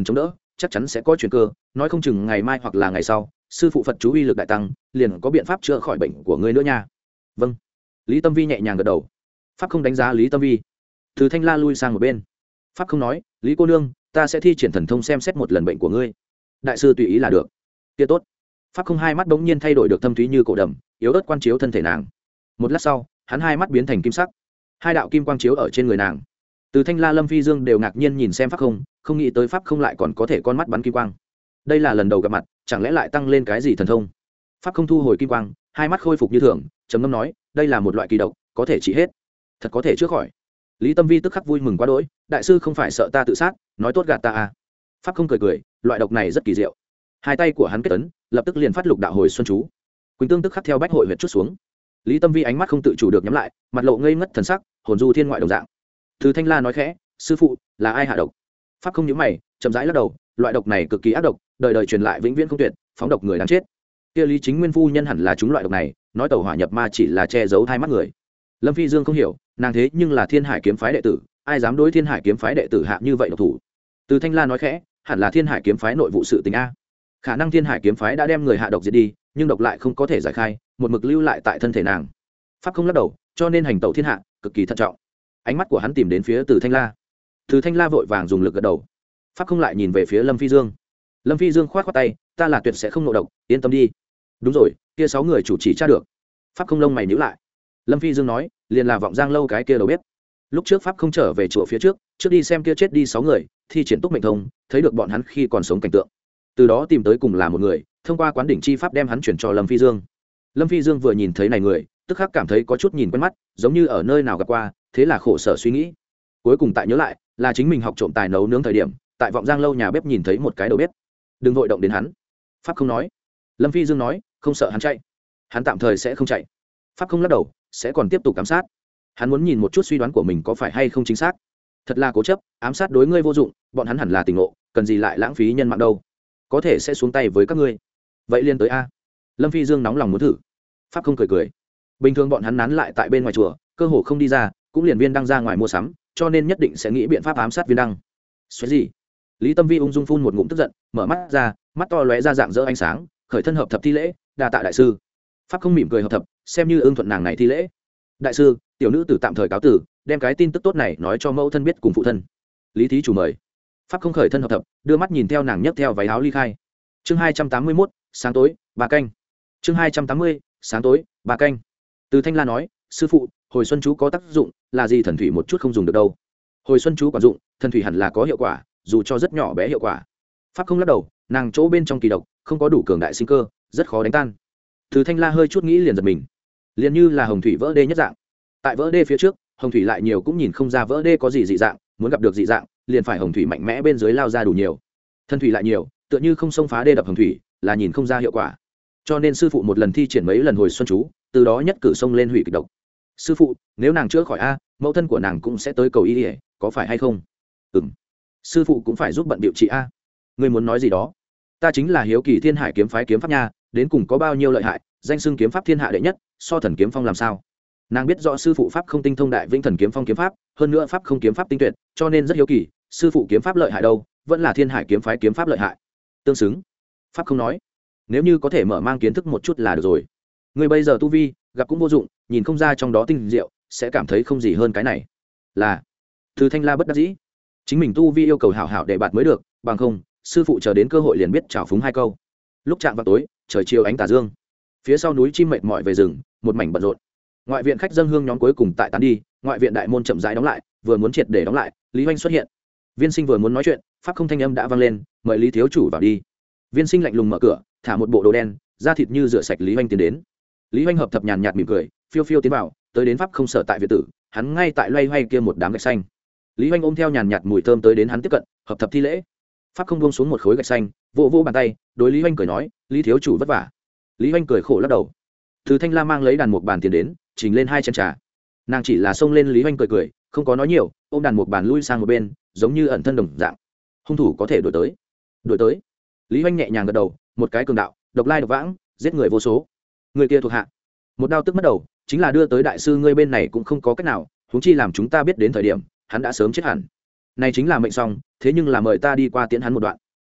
chắc chắn sẽ có chuyện cơ, nói không chừng ngày mai hoặc là ngày sau sư phụ Phật chú uy lực đại tăng, liền có biện pháp chữa khỏi bệnh của ngươi nữa nha. Vâng. Lý Tâm Vi nhẹ nhàng gật đầu. Pháp không đánh giá Lý Tâm Vi. Từ Thanh La lui sang một bên. Pháp không nói, Lý cô nương, ta sẽ thi triển thần thông xem xét một lần bệnh của ngươi. Đại sư tùy ý là được. Kia tốt. Pháp không hai mắt bỗng nhiên thay đổi được thâm thúy như cổ đầm, yếu ớt quan chiếu thân thể nàng. Một lát sau, hắn hai mắt biến thành kim sắc, hai đạo kim quang chiếu ở trên người nàng. Từ Thanh La, Lâm Phi Dương đều ngạc nhiên nhìn xem Pháp không, không nghĩ tới Pháp không lại còn có thể con mắt bắn kim quang. Đây là lần đầu gặp mặt, chẳng lẽ lại tăng lên cái gì thần thông? Pháp không thu hồi kim quang, hai mắt khôi phục như thường, trầm ngâm nói, đây là một loại kỳ độc, có thể trị hết, thật có thể chữa khỏi. Lý Tâm Vi tức khắc vui mừng quá đỗi, đại sư không phải sợ ta tự sát, nói tốt gạt ta à? Pháp không cười cười, loại độc này rất kỳ diệu. Hai tay của hắn kết ấn, lập tức liền phát lục đạo hồi xuân chú. Quỳnh tương tức khắc theo bách hội huyệt chút xuống. Lý Tâm Vi ánh mắt không tự chủ được nhắm lại, mặt lộ ngây ngất thần sắc, hồn du thiên ngoại đồng dạng. Từ Thanh La nói khẽ, sư phụ, là ai hạ độc? Pháp không nhíu mày, chậm rãi lắc đầu, loại độc này cực kỳ ác độc, đời đời truyền lại vĩnh viễn không tuyệt, phóng độc người đáng chết. Kia Lý Chính Nguyên phu nhân hẳn là chúng loại độc này, nói tẩu hỏa nhập ma chỉ là che giấu hai mắt người. Lâm Phi Dương không hiểu, nàng thế nhưng là Thiên Hải kiếm phái đệ tử, ai dám đối Thiên Hải kiếm phái đệ tử hạ như vậy độc thủ? Từ Thanh La nói khẽ, hẳn là Thiên Hải kiếm phái nội vụ sự tình a. Khả năng Thiên Hải kiếm phái đã đem người hạ độc diệt đi, nhưng độc lại không có thể giải khai, một mực lưu lại tại thân thể nàng. Pháp không lắc đầu, cho nên hành tẩu thiên hạ cực kỳ thận trọng. Ánh mắt của hắn tìm đến phía Từ Thanh La. Từ Thanh La vội vàng dùng lực gật đầu. Pháp không lại nhìn về phía Lâm Phi Dương. Lâm Phi Dương khoát khoát tay, ta là tuyệt sẽ không ngộ độc, yên tâm đi. Đúng rồi, kia sáu người chủ chỉ tra được. Pháp không lông mày nhíu lại. Lâm Phi Dương nói, liền là vọng giang lâu cái kia đầu bếp. Lúc trước Pháp không trở về chùa phía trước, trước đi xem kia chết đi sáu người, thi triển túc mệnh thông, thấy được bọn hắn khi còn sống cảnh tượng. Từ đó tìm tới cùng là một người, thông qua quán đỉnh chi pháp đem hắn chuyển cho Lâm Phi Dương. Lâm Phi Dương vừa nhìn thấy này người, tức khắc cảm thấy có chút nhìn quen mắt, giống như ở nơi nào gặp qua, thế là khổ sở suy nghĩ. Cuối cùng tại nhớ lại, là chính mình học trộm tài nấu nướng thời điểm, tại vọng giang lâu nhà bếp nhìn thấy một cái đầu bếp. Đừng vội động đến hắn. Pháp không nói. Lâm Phi Dương nói, không sợ hắn chạy. Hắn tạm thời sẽ không chạy. Pháp không lắc đầu, sẽ còn tiếp tục ám sát. Hắn muốn nhìn một chút suy đoán của mình có phải hay không chính xác. Thật là cố chấp, ám sát đối ngươi vô dụng, bọn hắn hẳn là tỉnh ngộ, cần gì lại lãng phí nhân mạng đâu. Có thể sẽ xuống tay với các ngươi. Vậy liên tới a. Lâm Phi Dương nóng lòng muốn thử. Pháp không cười cười. Bình thường bọn hắn nán lại tại bên ngoài chùa, cơ hồ không đi ra, cũng liền viên đăng ra ngoài mua sắm, cho nên nhất định sẽ nghĩ biện pháp ám sát viên đăng. Xoáy gì? Lý Tâm Vi ung dung phun một ngụm tức giận, mở mắt ra, mắt to lóe ra dạng dỡ ánh sáng, khởi thân hợp thập thi lễ, đa tạ đại sư. Pháp không mỉm cười hợp thập, xem như ưng thuận nàng này thi lễ. Đại sư, tiểu nữ tử tạm thời cáo tử, đem cái tin tức tốt này nói cho mẫu thân biết cùng phụ thân. Lý thí chủ mời. Pháp không khởi thân hợp thập, đưa mắt nhìn theo nàng nhấc theo váy áo ly khai. Chương hai trăm tám mươi mốt, sáng tối, ba canh. Chương hai trăm tám mươi, sáng tối, ba canh. Từ Thanh La nói, sư phụ, hồi xuân chú có tác dụng, là gì thần thủy một chút không dùng được đâu. Hồi xuân chú quản dụng, thần thủy hẳn là có hiệu quả, dù cho rất nhỏ bé hiệu quả. Pháp không lắc đầu, nàng chỗ bên trong kỳ độc, không có đủ cường đại sinh cơ, rất khó đánh tan. Từ Thanh La hơi chút nghĩ liền giật mình, liền như là hồng thủy vỡ đê nhất dạng. Tại vỡ đê phía trước, hồng thủy lại nhiều cũng nhìn không ra vỡ đê có gì dị dạng, muốn gặp được dị dạng, liền phải hồng thủy mạnh mẽ bên dưới lao ra đủ nhiều. Thần thủy lại nhiều, tựa như không xông phá đê đập hồng thủy, là nhìn không ra hiệu quả. Cho nên sư phụ một lần thi triển mấy lần hồi xuân chú, từ đó nhất cử xông lên hủy kịch độc. Sư phụ, nếu nàng chữa khỏi a, mẫu thân của nàng cũng sẽ tới cầu y đi, có phải hay không? Ừm. Sư phụ cũng phải giúp bận biểu trị a. Ngươi muốn nói gì đó? Ta chính là hiếu kỳ Thiên Hải kiếm phái kiếm pháp nha, đến cùng có bao nhiêu lợi hại, danh xưng kiếm pháp thiên hạ đệ nhất, so thần kiếm phong làm sao? Nàng biết rõ sư phụ pháp không tinh thông đại vĩnh thần kiếm phong kiếm pháp, hơn nữa pháp không kiếm pháp tinh tuyệt, cho nên rất hiếu kỳ, sư phụ kiếm pháp lợi hại đâu, vẫn là Thiên Hải kiếm phái kiếm pháp lợi hại. Tương xứng. Pháp không nói, nếu như có thể mở mang kiến thức một chút là được rồi. Người bây giờ tu vi gặp cũng vô dụng, nhìn không ra trong đó tinh diệu, sẽ cảm thấy không gì hơn cái này. Là Từ Thanh La bất đắc dĩ, chính mình tu vi yêu cầu hảo hảo để bạt mới được, bằng không sư phụ chờ đến cơ hội liền biết trào phúng hai câu. Lúc chạm vào tối, trời chiều ánh tà dương, phía sau núi chim mệt mỏi về rừng, một mảnh bận rộn. Ngoại viện khách dân hương nhóm cuối cùng tại tán đi, ngoại viện đại môn chậm rãi đóng lại, vừa muốn triệt để đóng lại, Lý Hoành xuất hiện. Viên Sinh vừa muốn nói chuyện, pháp không thanh âm đã vang lên, mời Lý thiếu chủ vào đi. Viên Sinh lạnh lùng mở cửa, thả một bộ đồ đen, da thịt như rửa sạch Lý Hoành tiến đến. Lý Hoành hợp thập nhàn nhạt mỉm cười, phiêu phiêu tiến vào, tới đến pháp không sở tại viện tử, hắn ngay tại loay hoay kia một đám gạch xanh. Lý Hoành ôm theo nhàn nhạt mùi thơm tới đến hắn tiếp cận, hợp thập thi lễ. Pháp không buông xuống một khối gạch xanh, vỗ vỗ bàn tay, đối Lý Hoành cười nói, Lý thiếu chủ vất vả. Lý Hoành cười khổ lắc đầu. Từ Thanh La mang lấy đàn mục bàn tiền đến, trình lên hai chén trà. Nàng chỉ là xông lên Lý Hoành cười cười, không có nói nhiều, ôm đàn mục bàn lui sang một bên, giống như ẩn thân đồng dạng. Hung thủ có thể đuổi tới. Đuổi tới. Lý Hoành nhẹ nhàng gật đầu, một cái cường đạo, độc lai độc vãng, giết người vô số. Người kia thuộc hạ, một đao tức mất đầu, chính là đưa tới đại sư ngươi bên này cũng không có cách nào, huống chi làm chúng ta biết đến thời điểm, hắn đã sớm chết hẳn. Này chính là mệnh xong, thế nhưng là mời ta đi qua tiễn hắn một đoạn.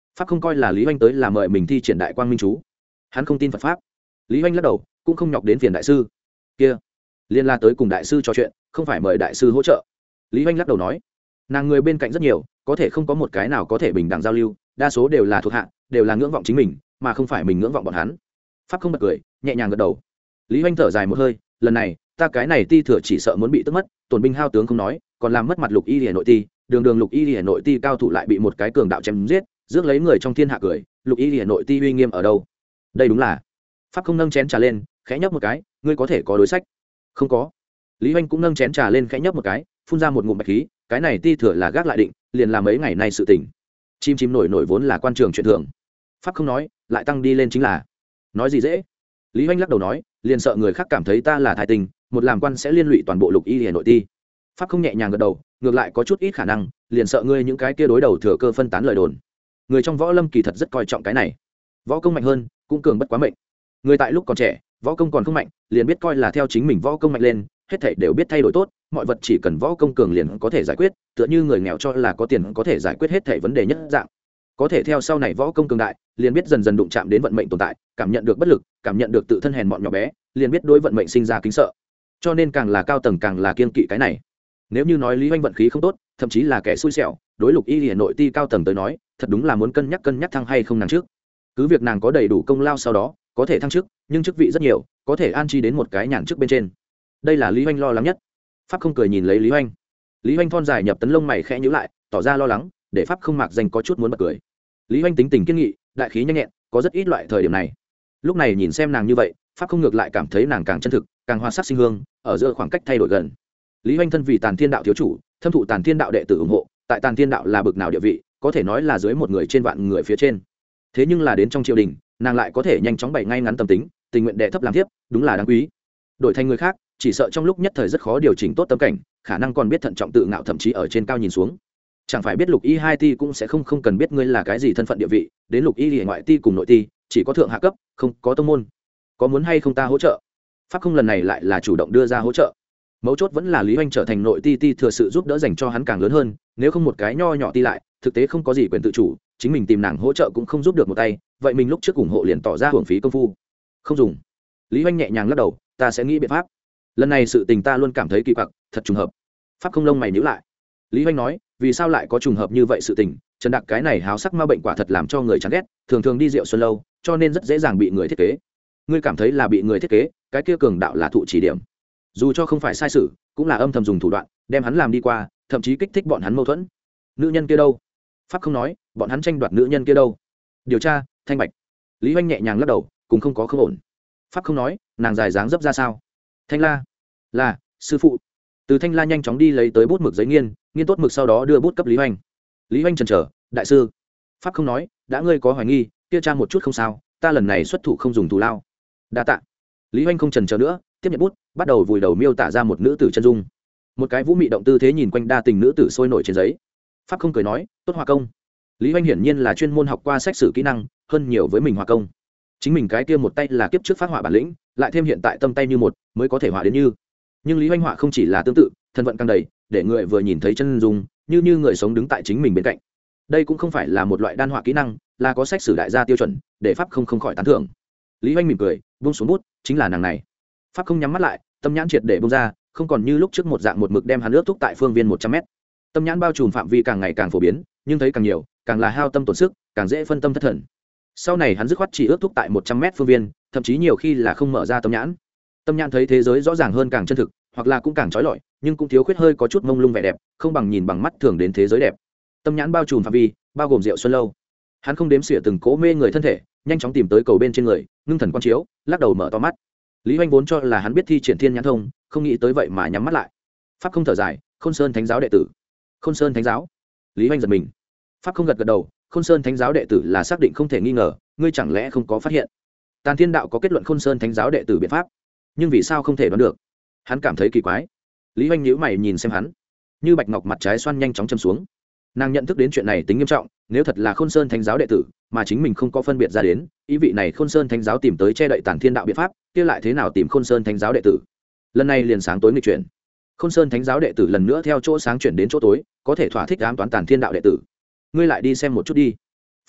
pháp không coi là lý oanh tới là mời mình thi triển đại quang minh chú, hắn không tin Phật pháp. Lý oanh lắc đầu, cũng không nhọc đến phiền đại sư kia, liên la tới cùng đại sư trò chuyện, không phải mời đại sư hỗ trợ. Lý oanh lắc đầu nói, nàng người bên cạnh rất nhiều, có thể không có một cái nào có thể bình đẳng giao lưu, đa số đều là thuộc hạ, đều là ngưỡng vọng chính mình, mà không phải mình ngưỡng vọng bọn hắn. Pháp không bật cười, nhẹ nhàng gật đầu. Lý oanh thở dài một hơi, lần này ta cái này ti thừa chỉ sợ muốn bị tức mất, tổn binh hao tướng không nói, còn làm mất mặt lục y hiển nội ti, đường đường lục y hiển nội ti cao thủ lại bị một cái cường đạo chém giết, rước lấy người trong thiên hạ cười, lục y hiển nội ti uy nghiêm ở đâu? Đây đúng là. Pháp không nâng chén trà lên, khẽ nhấp một cái, ngươi có thể có đối sách? Không có. Lý oanh cũng nâng chén trà lên, khẽ nhấp một cái, phun ra một ngụm bạch khí, cái này ti thừa là gác lại định, liền làm mấy ngày nay sự tình. Chim chim nổi nổi vốn là quan trường chuyện thường. Pháp không nói, lại tăng đi lên chính là. Nói gì dễ? Lý oanh lắc đầu nói, liền sợ người khác cảm thấy ta là thái tình, một làm quan sẽ liên lụy toàn bộ lục y hiển nội ti. Pháp không nhẹ nhàng gật đầu, ngược lại có chút ít khả năng, liền sợ ngươi những cái kia đối đầu thừa cơ phân tán lời đồn. Người trong võ lâm kỳ thật rất coi trọng cái này, võ công mạnh hơn cũng cường bất quá mệnh. Người tại lúc còn trẻ võ công còn không mạnh, liền biết coi là theo chính mình võ công mạnh lên, hết thảy đều biết thay đổi tốt, mọi vật chỉ cần võ công cường liền có thể giải quyết, tựa như người nghèo cho là có tiền có thể giải quyết hết thảy vấn đề nhất dạng. Có thể theo sau này võ công cường đại, liền biết dần dần đụng chạm đến vận mệnh tồn tại, cảm nhận được bất lực, cảm nhận được tự thân hèn mọn nhỏ bé, liền biết đối vận mệnh sinh ra kính sợ. Cho nên càng là cao tầng càng là kiêng kỵ cái này. Nếu như nói Lý oanh vận khí không tốt, thậm chí là kẻ xui xẻo, đối lục y hiển nội ti cao tầng tới nói, thật đúng là muốn cân nhắc cân nhắc thăng hay không nàng trước. Cứ việc nàng có đầy đủ công lao sau đó có thể thăng chức, nhưng chức vị rất nhiều, có thể an chi đến một cái nhàn chức bên trên. Đây là Lý oanh lo lắng nhất. Pháp không cười nhìn lấy Lý oanh. Lý oanh thon dài nhập tấn lông mày khẽ nhíu lại, tỏ ra lo lắng, để Pháp không mạc danh có chút muốn bật cười. Lý oanh tính tình kiên nghị, đại khí nhanh nhẹn, có rất ít loại thời điểm này. Lúc này nhìn xem nàng như vậy, Pháp không ngược lại cảm thấy nàng càng chân thực, càng hoa sắc sinh hương, ở giữa khoảng cách thay đổi gần. Lý oanh thân vì Tàn Thiên đạo thiếu chủ, thâm thụ Tàn Thiên đạo đệ tử ủng hộ, tại Tàn Thiên đạo là bực nào địa vị, có thể nói là dưới một người trên vạn người phía trên. Thế nhưng là đến trong triều đình, nàng lại có thể nhanh chóng bày ngay ngắn tâm tính, tình nguyện đệ thấp làm tiếp, đúng là đáng quý. Đổi thành người khác, chỉ sợ trong lúc nhất thời rất khó điều chỉnh tốt tâm cảnh, khả năng còn biết thận trọng tự ngạo, thậm chí ở trên cao nhìn xuống. Chẳng phải biết lục y hai ti cũng sẽ không không cần biết ngươi là cái gì thân phận địa vị, đến lục y liền ngoại ti cùng nội ti chỉ có thượng hạ cấp, không có tông môn. Có muốn hay không ta hỗ trợ? Pháp không lần này lại là chủ động đưa ra hỗ trợ. Mấu chốt vẫn là Lý oanh trở thành nội ti ti thừa sự giúp đỡ dành cho hắn càng lớn hơn, nếu không một cái nho nhỏ ti lại thực tế không có gì quyền tự chủ, chính mình tìm nàng hỗ trợ cũng không giúp được một tay, vậy mình lúc trước ủng hộ liền tỏ ra hưởng phí công phu. Không dùng. Lý oanh nhẹ nhàng lắc đầu, ta sẽ nghĩ biện pháp. Lần này sự tình ta luôn cảm thấy kỳ quặc, thật trùng hợp. Pháp không lông mày nhíu lại. Lý oanh nói, vì sao lại có trùng hợp như vậy sự tình? Trần Đạc cái này háo sắc ma bệnh quả thật làm cho người chán ghét, thường thường đi rượu xuân lâu, cho nên rất dễ dàng bị người thiết kế. Ngươi cảm thấy là bị người thiết kế, cái kia cường đạo là thụ chỉ điểm, dù cho không phải sai sự, cũng là âm thầm dùng thủ đoạn đem hắn làm đi qua, thậm chí kích thích bọn hắn mâu thuẫn. Nữ nhân kia đâu? Pháp không nói, bọn hắn tranh đoạt nữ nhân kia đâu? Điều tra thanh bạch. Lý oanh nhẹ nhàng lắc đầu, cũng không có không ổn. Pháp không nói, nàng dài dáng dấp ra sao? Thanh la là sư phụ. Từ Thanh la nhanh chóng đi lấy tới bút mực giấy nghiên, nghiên tốt mực sau đó đưa bút cấp Lý oanh. Lý oanh chần chờ, đại sư. Pháp không nói, đã ngươi có hoài nghi, kia tra một chút không sao, ta lần này xuất thủ không dùng thù lao. Đa tạ. Lý oanh không chần chờ nữa, tiếp nhận bút, bắt đầu vùi đầu miêu tả ra một nữ tử chân dung. Một cái vũ mị động tư thế nhìn quanh đa tình nữ tử sôi nổi trên giấy. Pháp không cười nói, tốt hòa công. Lý oanh hiển nhiên là chuyên môn học qua sách sử kỹ năng, hơn nhiều với mình hòa công. Chính mình cái kia một tay là kiếp trước phát họa bản lĩnh, lại thêm hiện tại tâm tay như một, mới có thể họa đến như. Nhưng Lý oanh họa không chỉ là tương tự, thân vận càng đầy, để người vừa nhìn thấy chân dung, như như người sống đứng tại chính mình bên cạnh. Đây cũng không phải là một loại đan họa kỹ năng, là có sách sử đại gia tiêu chuẩn, để Pháp không không khỏi tán thưởng. Lý oanh mỉm cười, buông xuống bút, chính là nàng này. Pháp không nhắm mắt lại, tâm nhãn triệt để bung ra, không còn như lúc trước một dạng một mực đem hắn ước thúc tại phương viên một trăm mét. Tâm nhãn bao trùm phạm vi càng ngày càng phổ biến, nhưng thấy càng nhiều, càng là hao tâm tổn sức, càng dễ phân tâm thất thần. Sau này hắn dứt khoát chỉ ước thúc tại một trăm mét phương viên, thậm chí nhiều khi là không mở ra tâm nhãn. Tâm nhãn thấy thế giới rõ ràng hơn, càng chân thực, hoặc là cũng càng trói lọi, nhưng cũng thiếu khuyết hơi có chút mông lung vẻ đẹp, không bằng nhìn bằng mắt thường đến thế giới đẹp. Tâm nhãn bao trùm phạm vi, bao gồm rượu xuân lâu. Hắn không đếm xỉa từng cố mê người thân thể, nhanh chóng tìm tới cầu bên trên người, ngưng thần quan chiếu, lắc đầu mở to mắt. Lý oanh vốn cho là hắn biết thi triển thiên nhãn thông, không nghĩ tới vậy mà nhắm mắt lại. Pháp không thở dài, Khôn Sơn Thánh giáo đệ tử. Khôn Sơn Thánh giáo? Lý oanh giật mình. Pháp không gật gật đầu, Khôn Sơn Thánh giáo đệ tử là xác định không thể nghi ngờ, ngươi chẳng lẽ không có phát hiện? Tàn Thiên đạo có kết luận Khôn Sơn Thánh giáo đệ tử biện pháp, nhưng vì sao không thể đoán được? Hắn cảm thấy kỳ quái. Lý oanh nhíu mày nhìn xem hắn, như bạch ngọc mặt trái xoan nhanh chóng châm xuống. Nàng nhận thức đến chuyện này tính nghiêm trọng, nếu thật là Khôn Sơn Thánh giáo đệ tử, mà chính mình không có phân biệt ra đến, ý vị này Khôn Sơn Thánh giáo tìm tới che đậy Tàn Thiên đạo biện pháp, kia lại thế nào tìm Khôn Sơn Thánh giáo đệ tử? Lần này liền sáng tối nghịch chuyển. Khôn Sơn Thánh giáo đệ tử lần nữa theo chỗ sáng chuyển đến chỗ tối, có thể thỏa thích ám toán Tàn Thiên đạo đệ tử. Ngươi lại đi xem một chút đi.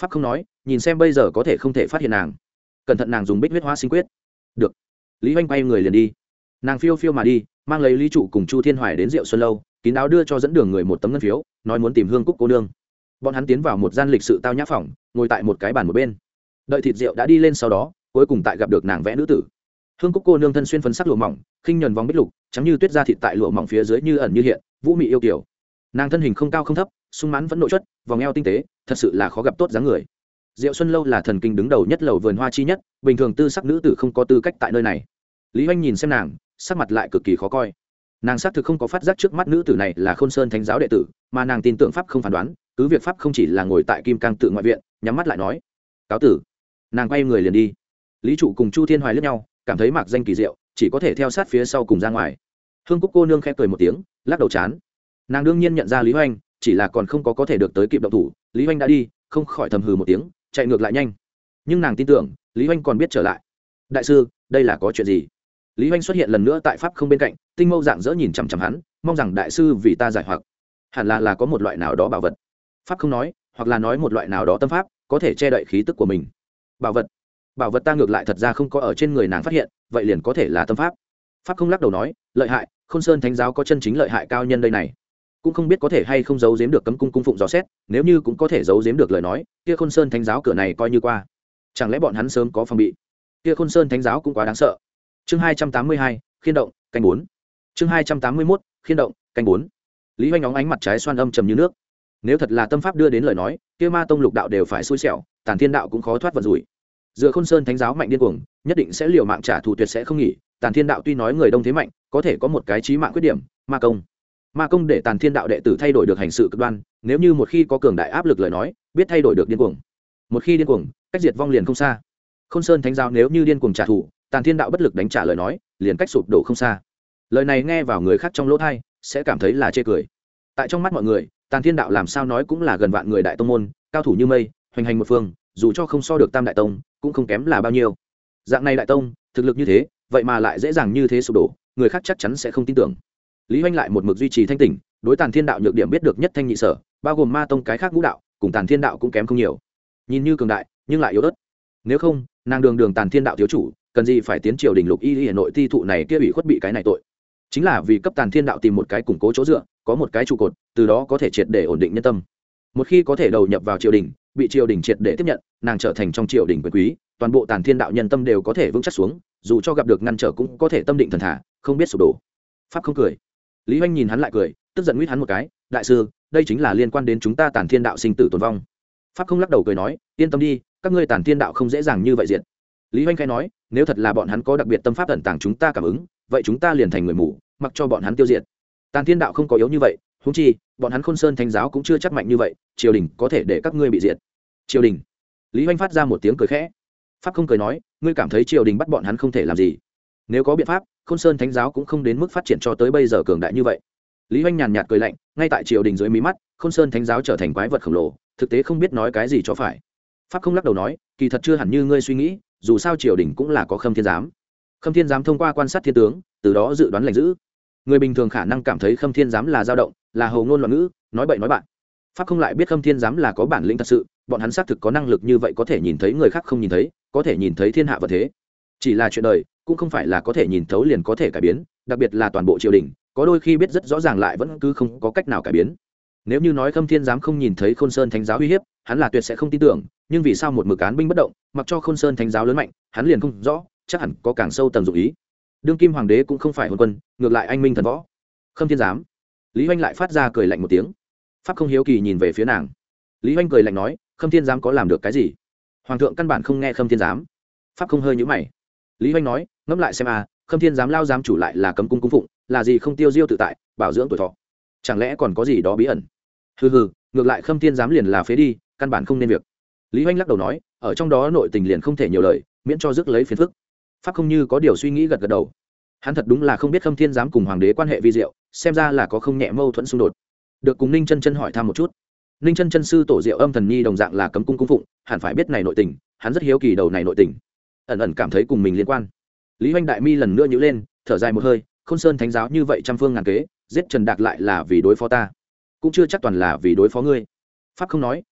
pháp không nói, nhìn xem bây giờ có thể không thể phát hiện nàng. Cẩn thận nàng dùng bích huyết hóa sinh quyết. Được. Lý Hoành quay người liền đi. Nàng phiêu phiêu mà đi, mang lấy Lý Trụ cùng Chu Thiên Hoài đến Diệu Xuân lâu, kín đáo đưa cho dẫn đường người một tấm ngân phiếu, nói muốn tìm Hương Cúc cô nương. Bọn hắn tiến vào một gian lịch sự tao nhã phòng, ngồi tại một cái bàn một bên. Đợi thịt rượu đã đi lên sau đó, cuối cùng tại gặp được nàng vẽ nữ tử. Hương Cúc cô nương thân xuyên phấn sắc lụa mỏng, khinh nhuần vòng bích lục, trắng như tuyết da thịt tại lụa mỏng phía dưới như ẩn như hiện, vũ mị yêu kiều. Nàng thân hình không cao không thấp, sung mãn vẫn nội chất, vòng eo tinh tế, thật sự là khó gặp tốt dáng người. Diệu Xuân lâu là thần kinh đứng đầu nhất lầu vườn hoa chi nhất, bình thường tư sắc nữ tử không có tư cách tại nơi này. Lý Hoành nhìn xem nàng, sắc mặt lại cực kỳ khó coi. Nàng xác thực không có phát giác trước mắt nữ tử này là Khôn Sơn Thánh giáo đệ tử, mà nàng tin tưởng pháp không phán đoán, cứ việc pháp không chỉ là ngồi tại Kim Cang tự ngoại viện, nhắm mắt lại nói: "Cáo tử." Nàng quay người liền đi. Lý Trụ cùng Chu Thiên Hoài liếc nhau, cảm thấy mạc danh kỳ diệu, chỉ có thể theo sát phía sau cùng ra ngoài. Hương Cúc cô nương khẽ cười một tiếng, lắc đầu chán. Nàng đương nhiên nhận ra Lý Hoành, chỉ là còn không có có thể được tới kịp động thủ, Lý Hoành đã đi, không khỏi thầm hừ một tiếng, chạy ngược lại nhanh. Nhưng nàng tin tưởng, Lý Hoành còn biết trở lại. "Đại sư, đây là có chuyện gì?" Lý Hoành xuất hiện lần nữa tại pháp không bên cạnh, tinh mâu dạng dỡ nhìn chằm chằm hắn, mong rằng đại sư vì ta giải hoặc. Hẳn là là có một loại nào đó bảo vật. Pháp không nói, hoặc là nói một loại nào đó tâm pháp, có thể che đậy khí tức của mình. Bảo vật? Bảo vật ta ngược lại thật ra không có ở trên người nàng phát hiện, vậy liền có thể là tâm pháp. Pháp không lắc đầu nói, lợi hại, Khôn Sơn Thánh giáo có chân chính lợi hại cao nhân đây này. Cũng không biết có thể hay không giấu giếm được cấm cung cung phụng dò xét, nếu như cũng có thể giấu giếm được lời nói, kia Khôn Sơn Thánh giáo cửa này coi như qua. Chẳng lẽ bọn hắn sớm có phòng bị? Kia Khôn Sơn Thánh giáo cũng quá đáng sợ. Chương hai trăm tám mươi hai, khiên động, canh bốn. Chương hai trăm tám mươi mốt, khiên động, canh bốn. Lý Hoành óng ánh mặt trái xoan âm trầm như nước. Nếu thật là tâm pháp đưa đến lời nói, kia Ma tông lục đạo đều phải xui xẻo, Tản Thiên đạo cũng khó thoát vận rủi. Dựa Khôn Sơn Thánh giáo mạnh điên cuồng, nhất định sẽ liều mạng trả thù tuyệt sẽ không nghỉ. Tản Thiên đạo tuy nói người đông thế mạnh, có thể có một cái chí mạng khuyết điểm, Ma công. Ma công để Tản Thiên đạo đệ tử thay đổi được hành sự cực đoan, nếu như một khi có cường đại áp lực lời nói, biết thay đổi được điên cuồng. Một khi điên cuồng, cách diệt vong liền không xa. Khôn Sơn Thánh giáo nếu như điên cuồng trả thù, Tản Thiên đạo bất lực đánh trả lời nói, liền cách sụp đổ không xa. Lời này nghe vào người khác trong lỗ tai, sẽ cảm thấy là chê cười. Tại trong mắt mọi người, Tản Thiên đạo làm sao nói cũng là gần vạn người đại tông môn, cao thủ như mây, hoành hành một phương, dù cho không so được Tam đại tông, cũng không kém là bao nhiêu. Dạng này đại tông, thực lực như thế, vậy mà lại dễ dàng như thế sụp đổ, người khác chắc chắn sẽ không tin tưởng. Lý Hoành lại một mực duy trì thanh tỉnh, đối Tản Thiên đạo nhược điểm biết được nhất thanh nhị sở, bao gồm Ma tông cái khác ngũ đạo, cùng Tản Thiên đạo cũng kém không nhiều. Nhìn như cường đại, nhưng lại yếu ớt. Nếu không, nàng đường đường Tản Thiên đạo thiếu chủ, cần gì phải tiến triều đình lục y y nội ti thụ này kia bị khuất bị cái này tội. Chính là vì cấp Tản Thiên đạo tìm một cái củng cố chỗ dựa, có một cái trụ cột, từ đó có thể triệt để ổn định nhân tâm. Một khi có thể đầu nhập vào triều đình, bị triều đình triệt để tiếp nhận, nàng trở thành trong triều đình quyền quý, toàn bộ Tản Thiên đạo nhân tâm đều có thể vững chắc xuống, dù cho gặp được ngăn trở cũng có thể tâm định thần thả, không biết sụp đổ. Pháp không cười. Lý Hoành nhìn hắn lại cười, tức giận nguyết hắn một cái, đại sư, đây chính là liên quan đến chúng ta Tản Thiên đạo sinh tử tồn vong. Pháp không lắc đầu cười nói, yên tâm đi, các ngươi Tản Thiên đạo không dễ dàng như vậy diệt. Lý Hoành khai nói, nếu thật là bọn hắn có đặc biệt tâm pháp ẩn tàng chúng ta cảm ứng, vậy chúng ta liền thành người mù, mặc cho bọn hắn tiêu diệt. Tản Thiên đạo không có yếu như vậy, huống chi, bọn hắn Khôn Sơn Thánh giáo cũng chưa chắc mạnh như vậy, triều đình có thể để các ngươi bị diệt. Triều đình? Lý Hoành phát ra một tiếng cười khẽ. Pháp không cười nói, ngươi cảm thấy triều đình bắt bọn hắn không thể làm gì? Nếu có biện pháp, Khôn Sơn Thánh giáo cũng không đến mức phát triển cho tới bây giờ cường đại như vậy. Lý Hoành nhàn nhạt cười lạnh, ngay tại triều đình dưới mí mắt, Khôn Sơn Thánh giáo trở thành quái vật khổng lồ, thực tế không biết nói cái gì cho phải. Pháp không lắc đầu nói, kỳ thật chưa hẳn như ngươi suy nghĩ, dù sao triều đình cũng là có Khâm Thiên giám. Khâm Thiên giám thông qua quan sát thiên tướng, từ đó dự đoán lành dữ. Người bình thường khả năng cảm thấy Khâm Thiên giám là dao động, là hầu ngôn loạn ngữ, nói bậy nói bạn. Pháp không lại biết Khâm Thiên giám là có bản lĩnh thật sự, bọn hắn xác thực có năng lực như vậy, có thể nhìn thấy người khác không nhìn thấy, có thể nhìn thấy thiên hạ vật thế. Chỉ là chuyện đời, cũng không phải là có thể nhìn thấu liền có thể cải biến, đặc biệt là toàn bộ triều đình, có đôi khi biết rất rõ ràng lại vẫn cứ không có cách nào cải biến. Nếu như nói Khâm Thiên giám không nhìn thấy Khôn Sơn Thánh giáo uy hiếp, hắn là tuyệt sẽ không tin tưởng, nhưng vì sao một mực án binh bất động, mặc cho Khôn Sơn Thánh giáo lớn mạnh, hắn liền không rõ, chắc hẳn có càng sâu tầng dụng ý. Đương kim hoàng đế cũng không phải hồn quân, ngược lại anh minh thần võ. Khâm Thiên giám. Lý Hoành lại phát ra cười lạnh một tiếng. Pháp không hiếu kỳ nhìn về phía nàng. Lý Hoành cười lạnh nói, Khâm Thiên giám có làm được cái gì? Hoàng thượng căn bản không nghe Khâm Thiên giám. Pháp không hơi nhíu mày. Lý Hoành nói, ngẫm lại xem a, Khâm Thiên giám lao giám chủ lại là cấm cung cung phụng, là gì không tiêu diêu tự tại, bảo dưỡng tuổi thọ, chẳng lẽ còn có gì đó bí ẩn? Hừ hừ, ngược lại Khâm Thiên giám liền là phế đi, căn bản không nên việc. Lý Hoành lắc đầu nói, ở trong đó nội tình liền không thể nhiều lời, miễn cho rước lấy phiền phức. Pháp không như có điều suy nghĩ gật gật đầu. Hắn thật đúng là không biết Khâm Thiên giám cùng hoàng đế quan hệ vi diệu, xem ra là có không nhẹ mâu thuẫn xung đột. Được cùng Ninh Chân Chân hỏi thăm một chút. Ninh Chân Chân sư tổ Diệu Âm Thần Nhi đồng dạng là cấm cung cung phụng, hẳn phải biết này nội tình, hắn rất hiếu kỳ đầu này nội tình, ẩn ẩn cảm thấy cùng mình liên quan. Lý Hoành đại mi lần nữa nhíu lên, thở dài một hơi, Khôn Sơn Thánh giáo như vậy trăm phương ngàn kế, giết Trần Đạc lại là vì đối phó ta, cũng chưa chắc toàn là vì đối phó ngươi. Pháp không nói,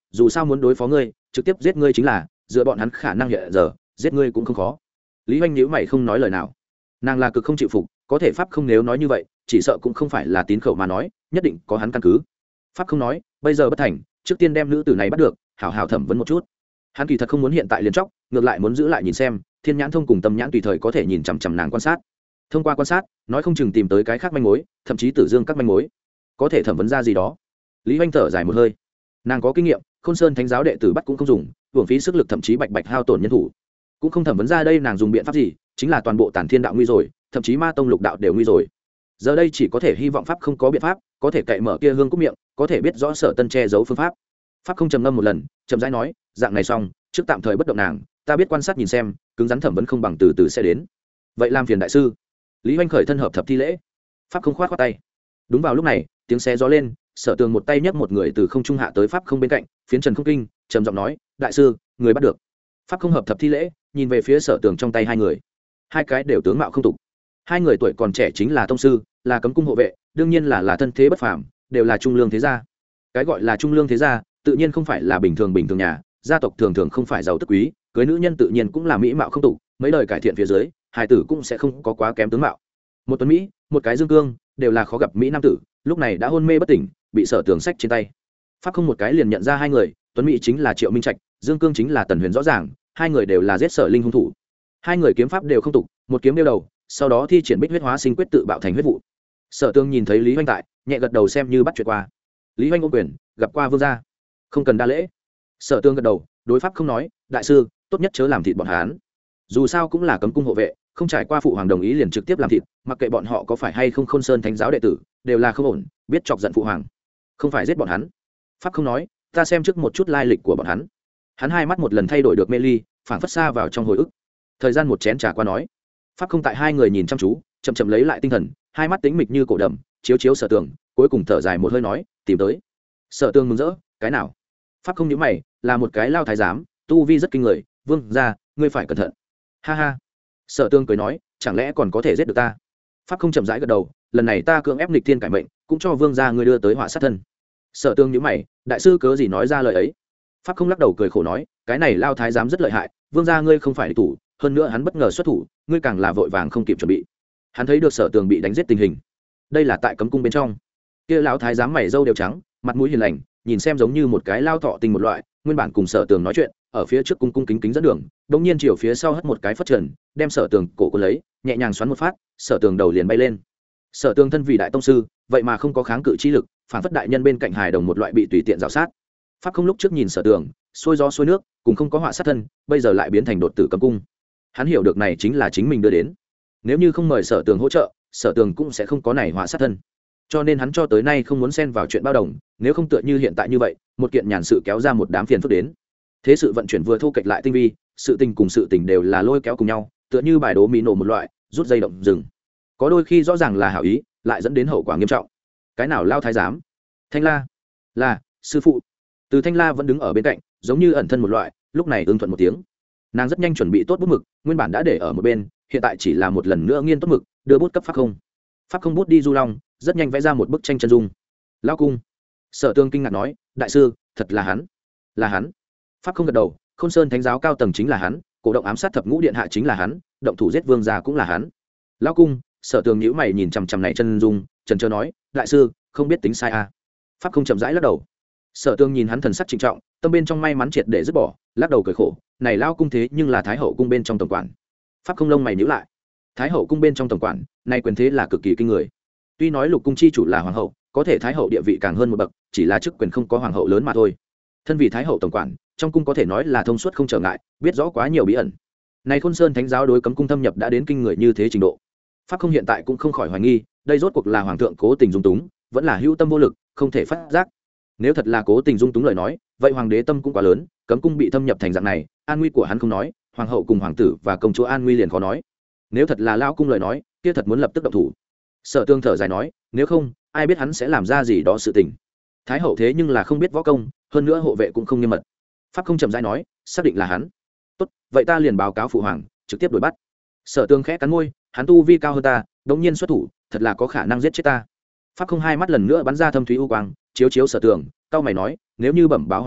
dù sao muốn đối phó ngươi trực tiếp giết ngươi chính là, dựa bọn hắn khả năng hiện giờ giết ngươi cũng không khó. Lý Hoành nhíu mày không nói lời nào. Nàng là cực không chịu phục, có thể pháp không nếu nói như vậy chỉ sợ cũng không phải là tín khẩu mà nói, nhất định có hắn căn cứ. Pháp không nói bây giờ bất thành, trước tiên đem nữ tử này bắt được hảo hảo thẩm vấn một chút. Hắn kỳ thật không muốn hiện tại liền chóc, ngược lại muốn giữ lại nhìn xem thiên nhãn thông cùng tâm nhãn tùy thời có thể nhìn chằm chằm nàng quan sát, thông qua quan sát nói không chừng tìm tới cái khác manh mối, thậm chí tử dương các manh mối có thể thẩm vấn ra gì đó. Lý Hoành thở dài một hơi, nàng có kinh nghiệm, Khôn Sơn Thánh giáo đệ tử bắt cũng không dùng, hưởng phí sức lực, thậm chí bạch bạch hao tổn nhân thủ cũng không thẩm vấn ra đây nàng dùng biện pháp gì, chính là toàn bộ Tản Thiên đạo nguy rồi, thậm chí Ma tông lục đạo đều nguy rồi. Giờ đây chỉ có thể hy vọng pháp không có biện pháp có thể cậy mở kia hương cúc miệng, có thể biết rõ Sở Tân che giấu phương pháp. Pháp không trầm ngâm một lần, chậm rãi nói, dạng này xong trước tạm thời bất động nàng, ta biết quan sát nhìn xem, cứng rắn thẩm vấn không bằng từ từ sẽ đến. Vậy làm phiền đại sư. Lý Hoành khởi thân hợp thập thi lễ. Pháp không khoát khoát tay. Đúng vào lúc này tiếng xé gió lên, Sở Tường một tay nhấc một người từ không trung hạ tới pháp không bên cạnh, phiến trần không kinh trầm giọng nói, đại sư người bắt được. Pháp không hợp thập thi lễ, nhìn về phía Sở Tường trong tay hai người, hai cái đều tướng mạo không tục. Hai người tuổi còn trẻ chính là tông sư, là cấm cung hộ vệ, đương nhiên là là thân thế bất phàm, đều là trung lương thế gia. Cái gọi là trung lương thế gia tự nhiên không phải là bình thường bình thường nhà, gia tộc thường thường không phải giàu tức quý, cưới nữ nhân tự nhiên cũng là mỹ mạo không tục, mấy đời cải thiện phía dưới hài tử cũng sẽ không có quá kém tướng mạo. Một tuấn mỹ, một cái dương cương, đều là khó gặp mỹ nam tử, lúc này đã hôn mê bất tỉnh, bị Sở Tường sách trên tay. Pháp không một cái liền nhận ra hai người, tuấn mỹ chính là Triệu Minh Trạch, dương cương chính là Tần Huyền, rõ ràng hai người đều là giết Sở Linh hung thủ. Hai người kiếm pháp đều không tục, một kiếm đeo đầu, sau đó thi triển bích huyết hóa sinh quyết tự bạo thành huyết vụ. Sở Tường nhìn thấy Lý Hoành tại, nhẹ gật đầu xem như bắt chuyện qua. Lý Hoành ôm quyền, gặp qua vương gia, không cần đa lễ. Sở Tường gật đầu, đối pháp không nói, đại sư tốt nhất chớ làm thịt bọn hắn, dù sao cũng là cấm cung hộ vệ, không trải qua phụ hoàng đồng ý liền trực tiếp làm thịt, mặc kệ bọn họ có phải hay không Khôn Sơn Thánh giáo đệ tử, đều là không ổn, biết chọc giận phụ hoàng, không phải giết bọn hắn. Pháp không nói, ta xem trước một chút lai lịch của bọn hắn. Hắn hai mắt một lần thay đổi được mê ly, phảng phất xa vào trong hồi ức. Thời gian một chén trà qua nói, pháp không tại hai người nhìn chăm chú, chậm chậm lấy lại tinh thần, hai mắt tính mịch như cổ đầm, chiếu chiếu Sở Tường, cuối cùng thở dài một hơi nói, tìm tới. Sở Tường mừng rỡ, cái nào? Pháp không nhíu mày, là một cái lao thái giám, tu vi rất kinh người, vương gia ngươi phải cẩn thận. Ha ha. Sở Tường cười nói, chẳng lẽ còn có thể giết được ta? Pháp không chậm rãi gật đầu, lần này ta cưỡng ép nghịch thiên cải mệnh, cũng cho vương gia ngươi đưa tới họa sát thân. Sở Tường nhíu mày, đại sư cớ gì nói ra lời ấy? Pháp không lắc đầu cười khổ nói, cái này lao thái giám rất lợi hại, vương gia ngươi không phải địch thủ, hơn nữa hắn bất ngờ xuất thủ, ngươi càng là vội vàng không kịp chuẩn bị. Hắn thấy được Sở Tường bị đánh giết tình hình, đây là tại cấm cung bên trong, kia lão thái giám mày râu đều trắng, mặt mũi hiền lành, nhìn xem giống như một cái lao thọ tình một loại, nguyên bản cùng Sở Tường nói chuyện, ở phía trước cung cung kính kính dẫn đường, đống nhiên chiều phía sau hất một cái phất trần, đem Sở Tường cổ cuốn lấy, nhẹ nhàng xoắn một phát, Sở Tường đầu liền bay lên. Sở Tường thân vì đại tông sư, vậy mà không có kháng cự chi lực, phản phất đại nhân bên cạnh hài đồng một loại bị tùy tiện rào sát. Pháp không lúc trước nhìn Sở Tường xuôi gió xuôi nước, cùng không có họa sát thân, bây giờ lại biến thành đột tử cấm cung. Hắn hiểu được này chính là chính mình đưa đến, nếu như không mời Sở Tường hỗ trợ, Sở Tường cũng sẽ không có này họa sát thân, cho nên hắn cho tới nay không muốn xen vào chuyện bao đồng, nếu không tựa như hiện tại như vậy, một kiện nhàn sự kéo ra một đám phiền phức đến. Thế sự vận chuyển vừa thô kệch lại tinh vi, sự tình cùng sự tình đều là lôi kéo cùng nhau, tựa như bài đố mỹ nổ một loại, rút dây động rừng. Có đôi khi rõ ràng là hảo ý, lại dẫn đến hậu quả nghiêm trọng. Cái nào lao thái giám? Thanh La? Là sư phụ. Từ Thanh La vẫn đứng ở bên cạnh, giống như ẩn thân một loại, lúc này ưng thuận một tiếng. Nàng rất nhanh chuẩn bị tốt bút mực, nguyên bản đã để ở một bên, hiện tại chỉ là một lần nữa nghiên tốt mực, đưa bút cấp pháp không. Pháp không bút đi du long, rất nhanh vẽ ra một bức tranh chân dung. Lao cung. Sở Tương kinh ngạc nói, đại sư thật là hắn? Là hắn. Pháp không gật đầu, Khôn Sơn Thánh giáo cao tầng chính là hắn, cổ động ám sát thập ngũ điện hạ chính là hắn, động thủ giết vương gia cũng là hắn. Lao cung. Sở Tương nhíu mày nhìn chằm chằm này chân dung, trần trơ nói, đại sư không biết tính sai à? Pháp không chậm rãi lắc đầu. Sở Tương nhìn hắn thần sắc trịnh trọng, tâm bên trong may mắn triệt để dứt bỏ, lắc đầu cười khổ, này Lao cung thế nhưng là thái hậu cung bên trong tổng quản. Pháp không lông mày nhíu lại, thái hậu cung bên trong tổng quản, này quyền thế là cực kỳ kinh người. Tuy nói lục cung chi chủ là hoàng hậu, có thể thái hậu địa vị càng hơn một bậc, chỉ là chức quyền không có hoàng hậu lớn mà thôi. Thân vì thái hậu tổng quản, trong cung có thể nói là thông suốt không trở ngại, biết rõ quá nhiều bí ẩn. Này Khôn Sơn Thánh giáo đối cấm cung thâm nhập đã đến kinh người như thế trình độ. Pháp không hiện tại cũng không khỏi hoài nghi, đây rốt cuộc là hoàng thượng cố tình dung túng, vẫn là hữu tâm vô lực, không thể phát giác. Nếu thật là cố tình dung túng lời nói, vậy hoàng đế tâm cũng quá lớn, cấm cung bị thâm nhập thành dạng này, an nguy của hắn không nói, hoàng hậu cùng hoàng tử và công chúa an nguy liền khó nói. Nếu thật là lao cung lời nói, kia thật muốn lập tức động thủ. Sở Tương thở dài nói, nếu không, ai biết hắn sẽ làm ra gì đó sự tình. Thái hậu thế nhưng là không biết võ công, hơn nữa hộ vệ cũng không nghiêm mật. Pháp không chậm rãi nói, xác định là hắn. Tốt, vậy ta liền báo cáo phụ hoàng, trực tiếp đuổi bắt. Sở Tương khẽ cắn môi, hắn tu vi cao hơn ta, đống nhiên xuất thủ, thật là có khả năng giết chết ta. Pháp không hai mắt lần nữa bắn ra thâm thúy u quang, chiếu chiếu Sở Tương, cao mày nói, nếu như bẩm báo hoàng thượng,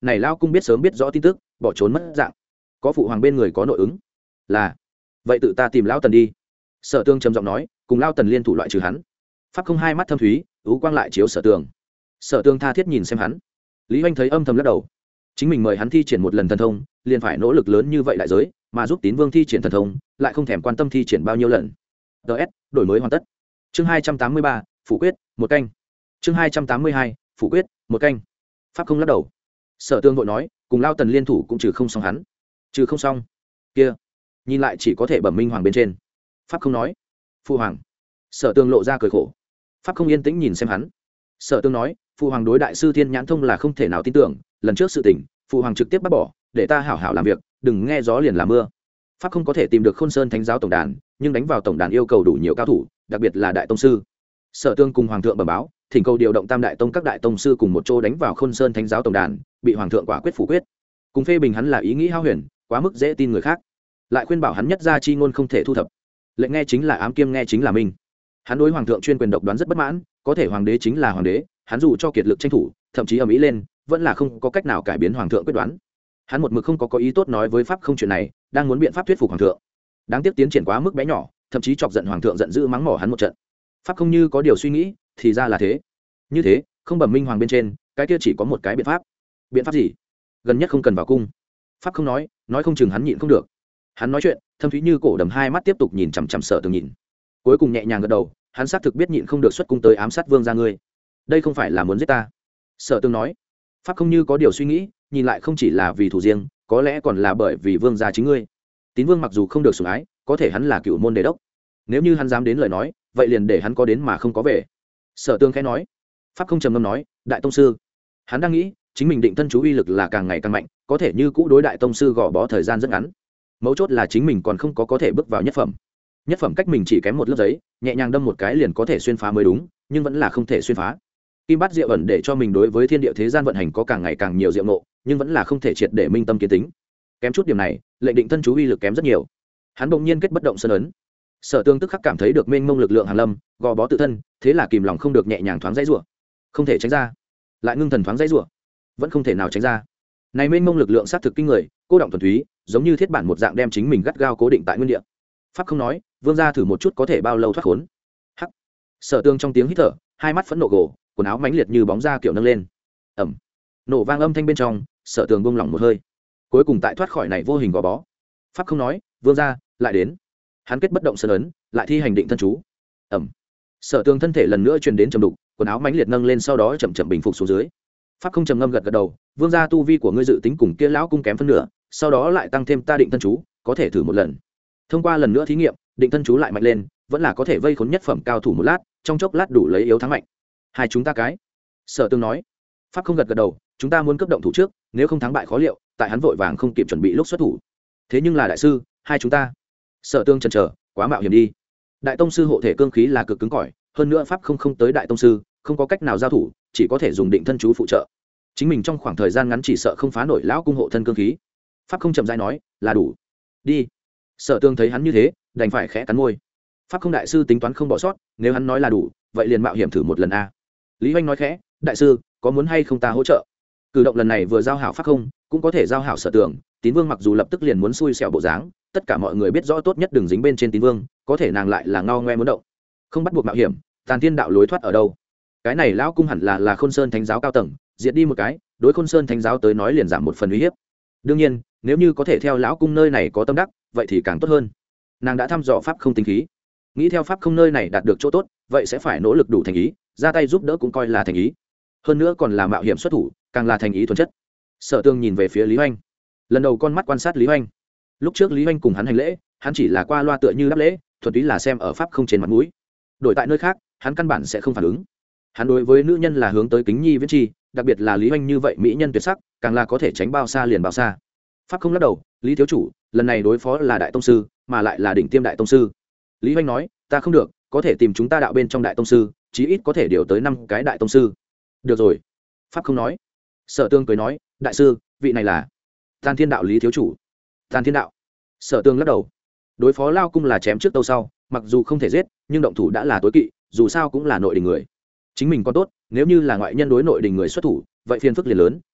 này lao cung biết sớm biết rõ tin tức bỏ trốn mất dạng. Có phụ hoàng bên người có nội ứng là vậy tự ta tìm lão tần đi. Sở Tương trầm giọng nói, cùng lao tần liên thủ loại trừ hắn. Pháp không hai mắt thâm thúy ú quang lại chiếu Sở Tương. Sở Tương tha thiết nhìn xem hắn. Lý Hoành thấy âm thầm lắc đầu. Chính mình mời hắn thi triển một lần thần thông liền phải nỗ lực lớn như vậy đại giới, mà giúp Tín Vương thi triển thần thông lại không thèm quan tâm thi triển bao nhiêu lần. ts đổi mới hoàn tất. Chương hai trăm tám mươi ba, phủ quyết một canh. Chương hai trăm tám mươi hai, phủ quyết một canh. Pháp không lắc đầu. Sở Tương vội nói, cùng lao tần liên thủ cũng trừ không xong hắn. Trừ không xong kia nhìn lại chỉ có thể bẩm minh hoàng bên trên. Pháp không nói, phụ hoàng. Sở Tương lộ ra cười khổ. Pháp không yên tĩnh nhìn xem hắn. Sở Tương nói, phụ hoàng đối đại sư thiên nhãn thông là không thể nào tin tưởng, lần trước sự tình phụ hoàng trực tiếp bác bỏ, để ta hảo hảo làm việc, đừng nghe gió liền làm mưa. Pháp không có thể tìm được Khôn Sơn Thánh giáo tổng đàn, nhưng đánh vào tổng đàn yêu cầu đủ nhiều cao thủ, đặc biệt là đại tông sư. Sở Tương cùng hoàng thượng bẩm báo, thỉnh cầu điều động tam đại tông các đại tông sư cùng một chỗ đánh vào Khôn Sơn Thánh giáo tổng đàn, bị hoàng thượng quả quyết phủ quyết. Cùng phê bình hắn là ý nghĩ hao huyền, quá mức dễ tin người khác, lại khuyên bảo hắn nhất ra chi ngôn không thể thu thập. Lệnh nghe chính là ám, kiêm nghe chính là minh. Hắn đối hoàng thượng chuyên quyền độc đoán rất bất mãn, có thể hoàng đế chính là hoàng đế, hắn dù cho kiệt lực tranh thủ, thậm chí ở mỹ lên, vẫn là không có cách nào cải biến hoàng thượng quyết đoán. Hắn một mực không có có ý tốt nói với pháp không chuyện này, đang muốn biện pháp thuyết phục hoàng thượng. Đáng tiếc tiến triển quá mức bé nhỏ, thậm chí chọc giận hoàng thượng giận dữ mắng mỏ hắn một trận. Pháp không như có điều suy nghĩ, thì ra là thế. Như thế, không bẩm minh hoàng bên trên, cái kia chỉ có một cái biện pháp. Biện pháp gì? Gần nhất không cần vào cung. Pháp không nói, nói không chừng hắn nhịn không được. Hắn nói chuyện, thâm thúy như cổ đầm hai mắt tiếp tục nhìn chằm chằm Sở Tương nhìn. Cuối cùng nhẹ nhàng gật đầu, hắn xác thực biết nhịn không được xuất cung tới ám sát vương gia ngươi. Đây không phải là muốn giết ta. Sở Tương nói. Pháp không như có điều suy nghĩ, nhìn lại không chỉ là vì thủ riêng, có lẽ còn là bởi vì vương gia chính ngươi. Tín Vương mặc dù không được sủng ái, có thể hắn là cựu môn đề đốc. Nếu như hắn dám đến lời nói, vậy liền để hắn có đến mà không có về. Sở Tương khẽ nói. Pháp không trầm ngâm nói, đại tông sư. Hắn đang nghĩ, chính mình định thân chú uy lực là càng ngày càng mạnh, có thể như cũ đối đại tông sư gò bó thời gian rất ngắn. Mấu chốt là chính mình còn không có có thể bước vào nhất phẩm. Nhất phẩm cách mình chỉ kém một lớp giấy, nhẹ nhàng đâm một cái liền có thể xuyên phá mới đúng, nhưng vẫn là không thể xuyên phá. Kim Bát Diệu ẩn để cho mình đối với thiên địa thế gian vận hành có càng ngày càng nhiều diệu ngộ, nhưng vẫn là không thể triệt để minh tâm kiến tính. Kém chút điểm này, lệnh định thân chú uy lực kém rất nhiều. Hắn bỗng nhiên kết bất động sơn ấn. Sở Tương tức khắc cảm thấy được mênh mông lực lượng hàn lâm, gò bó tự thân, thế là kìm lòng không được nhẹ nhàng thoáng dãy rủa. Không thể tránh ra, lại ngưng thần thoáng dãy rủa, vẫn không thể nào tránh ra. Này mênh mông lực lượng sát thực kinh người, cô động thuần túy, giống như thiết bản một dạng đem chính mình gắt gao cố định tại nguyên địa. Pháp không nói, vương gia thử một chút có thể bao lâu thoát khốn. Hắc. Sở Tương trong tiếng hít thở, hai mắt phẫn nộ gồ, quần áo mãnh liệt như bóng da kiểu nâng lên. Ầm. Nổ vang âm thanh bên trong, Sở Tương buông lỏng một hơi. Cuối cùng tại thoát khỏi này vô hình gò bó. Pháp không nói, vương gia lại đến. Hắn kết bất động sơn ấn, lại thi hành định thân chú. Ầm. Sở Tương thân thể lần nữa truyền đến trầm đục, quần áo mãnh liệt nâng lên sau đó chậm chậm bình phục xuống dưới. Pháp không trầm ngâm gật gật đầu, vương gia tu vi của ngươi dự tính cùng kia lão cung kém phân nửa, sau đó lại tăng thêm ta định thân chú, có thể thử một lần. Thông qua lần nữa thí nghiệm, định thân chú lại mạnh lên, vẫn là có thể vây khốn nhất phẩm cao thủ một lát, trong chốc lát đủ lấy yếu thắng mạnh. Hai chúng ta cái. Sở Tương nói. Pháp không gật gật đầu, chúng ta muốn cấp động thủ trước, nếu không thắng bại khó liệu, tại hắn vội vàng không kịp chuẩn bị lúc xuất thủ. Thế nhưng là đại sư, hai chúng ta. Sở Tương chần chờ, quá mạo hiểm đi. Đại tông sư hộ thể cương khí là cực cứng cỏi, hơn nữa pháp không không tới đại tông sư, không có cách nào giao thủ, chỉ có thể dùng định thân chú phụ trợ. Chính mình trong khoảng thời gian ngắn chỉ sợ không phá nổi lão cung hộ thân cương khí. Pháp không chậm rãi nói, là đủ. Đi. Sở Tương thấy hắn như thế, đành phải khẽ cắn môi. Pháp không đại sư tính toán không bỏ sót, nếu hắn nói là đủ, vậy liền mạo hiểm thử một lần a. Lý Hoành nói khẽ, đại sư, có muốn hay không ta hỗ trợ? Cử động lần này vừa giao hảo pháp không, cũng có thể giao hảo Sở Tương. Tín Vương mặc dù lập tức liền muốn xui xẻo bộ dáng, tất cả mọi người biết rõ tốt nhất đừng dính bên trên Tín Vương, có thể nàng lại là ngao ngoe muốn động, không bắt buộc mạo hiểm. Tàn Thiên đạo lối thoát ở đâu? Cái này lão cung hẳn là là Khôn Sơn Thánh giáo cao tầng, diệt đi một cái, đối Khôn Sơn Thánh giáo tới nói liền giảm một phần uy hiếp. Đương nhiên, nếu như có thể theo lão cung nơi này có tâm đắc, vậy thì càng tốt hơn. Nàng đã thăm dò pháp không tinh khí, nghĩ theo pháp không nơi này đạt được chỗ tốt, vậy sẽ phải nỗ lực đủ thành ý, ra tay giúp đỡ cũng coi là thành ý. Hơn nữa còn là mạo hiểm xuất thủ, càng là thành ý thuần chất. Sở Tương nhìn về phía Lý Hoành, lần đầu con mắt quan sát Lý Hoành. Lúc trước Lý Hoành cùng hắn hành lễ, hắn chỉ là qua loa tựa như đáp lễ, thuần túy là xem ở pháp không trên mặt mũi. Đổi tại nơi khác, hắn căn bản sẽ không phản ứng. Hắn đối với nữ nhân là hướng tới kính nhi viễn chi, đặc biệt là Lý Hoành như vậy mỹ nhân tuyệt sắc, càng là có thể tránh bao xa liền bao xa. Pháp không lắc đầu, Lý thiếu chủ, lần này đối phó là đại tông sư, mà lại là đỉnh tiêm đại tông sư. Lý Hoành nói, ta không được, có thể tìm chúng ta đạo bên trong đại tông sư, chí ít có thể điều tới năm cái đại tông sư. Được rồi. Pháp không nói. Sở Tương cười nói, đại sư, vị này là Tàn Thiên đạo Lý thiếu chủ. Tàn Thiên đạo. Sở Tương lắc đầu. Đối phó lao cung là chém trước tâu sau, mặc dù không thể giết, nhưng động thủ đã là tối kỵ, dù sao cũng là nội đình người. Chính mình còn tốt, nếu như là ngoại nhân đối nội đình người xuất thủ, vậy phiền phức liền lớn,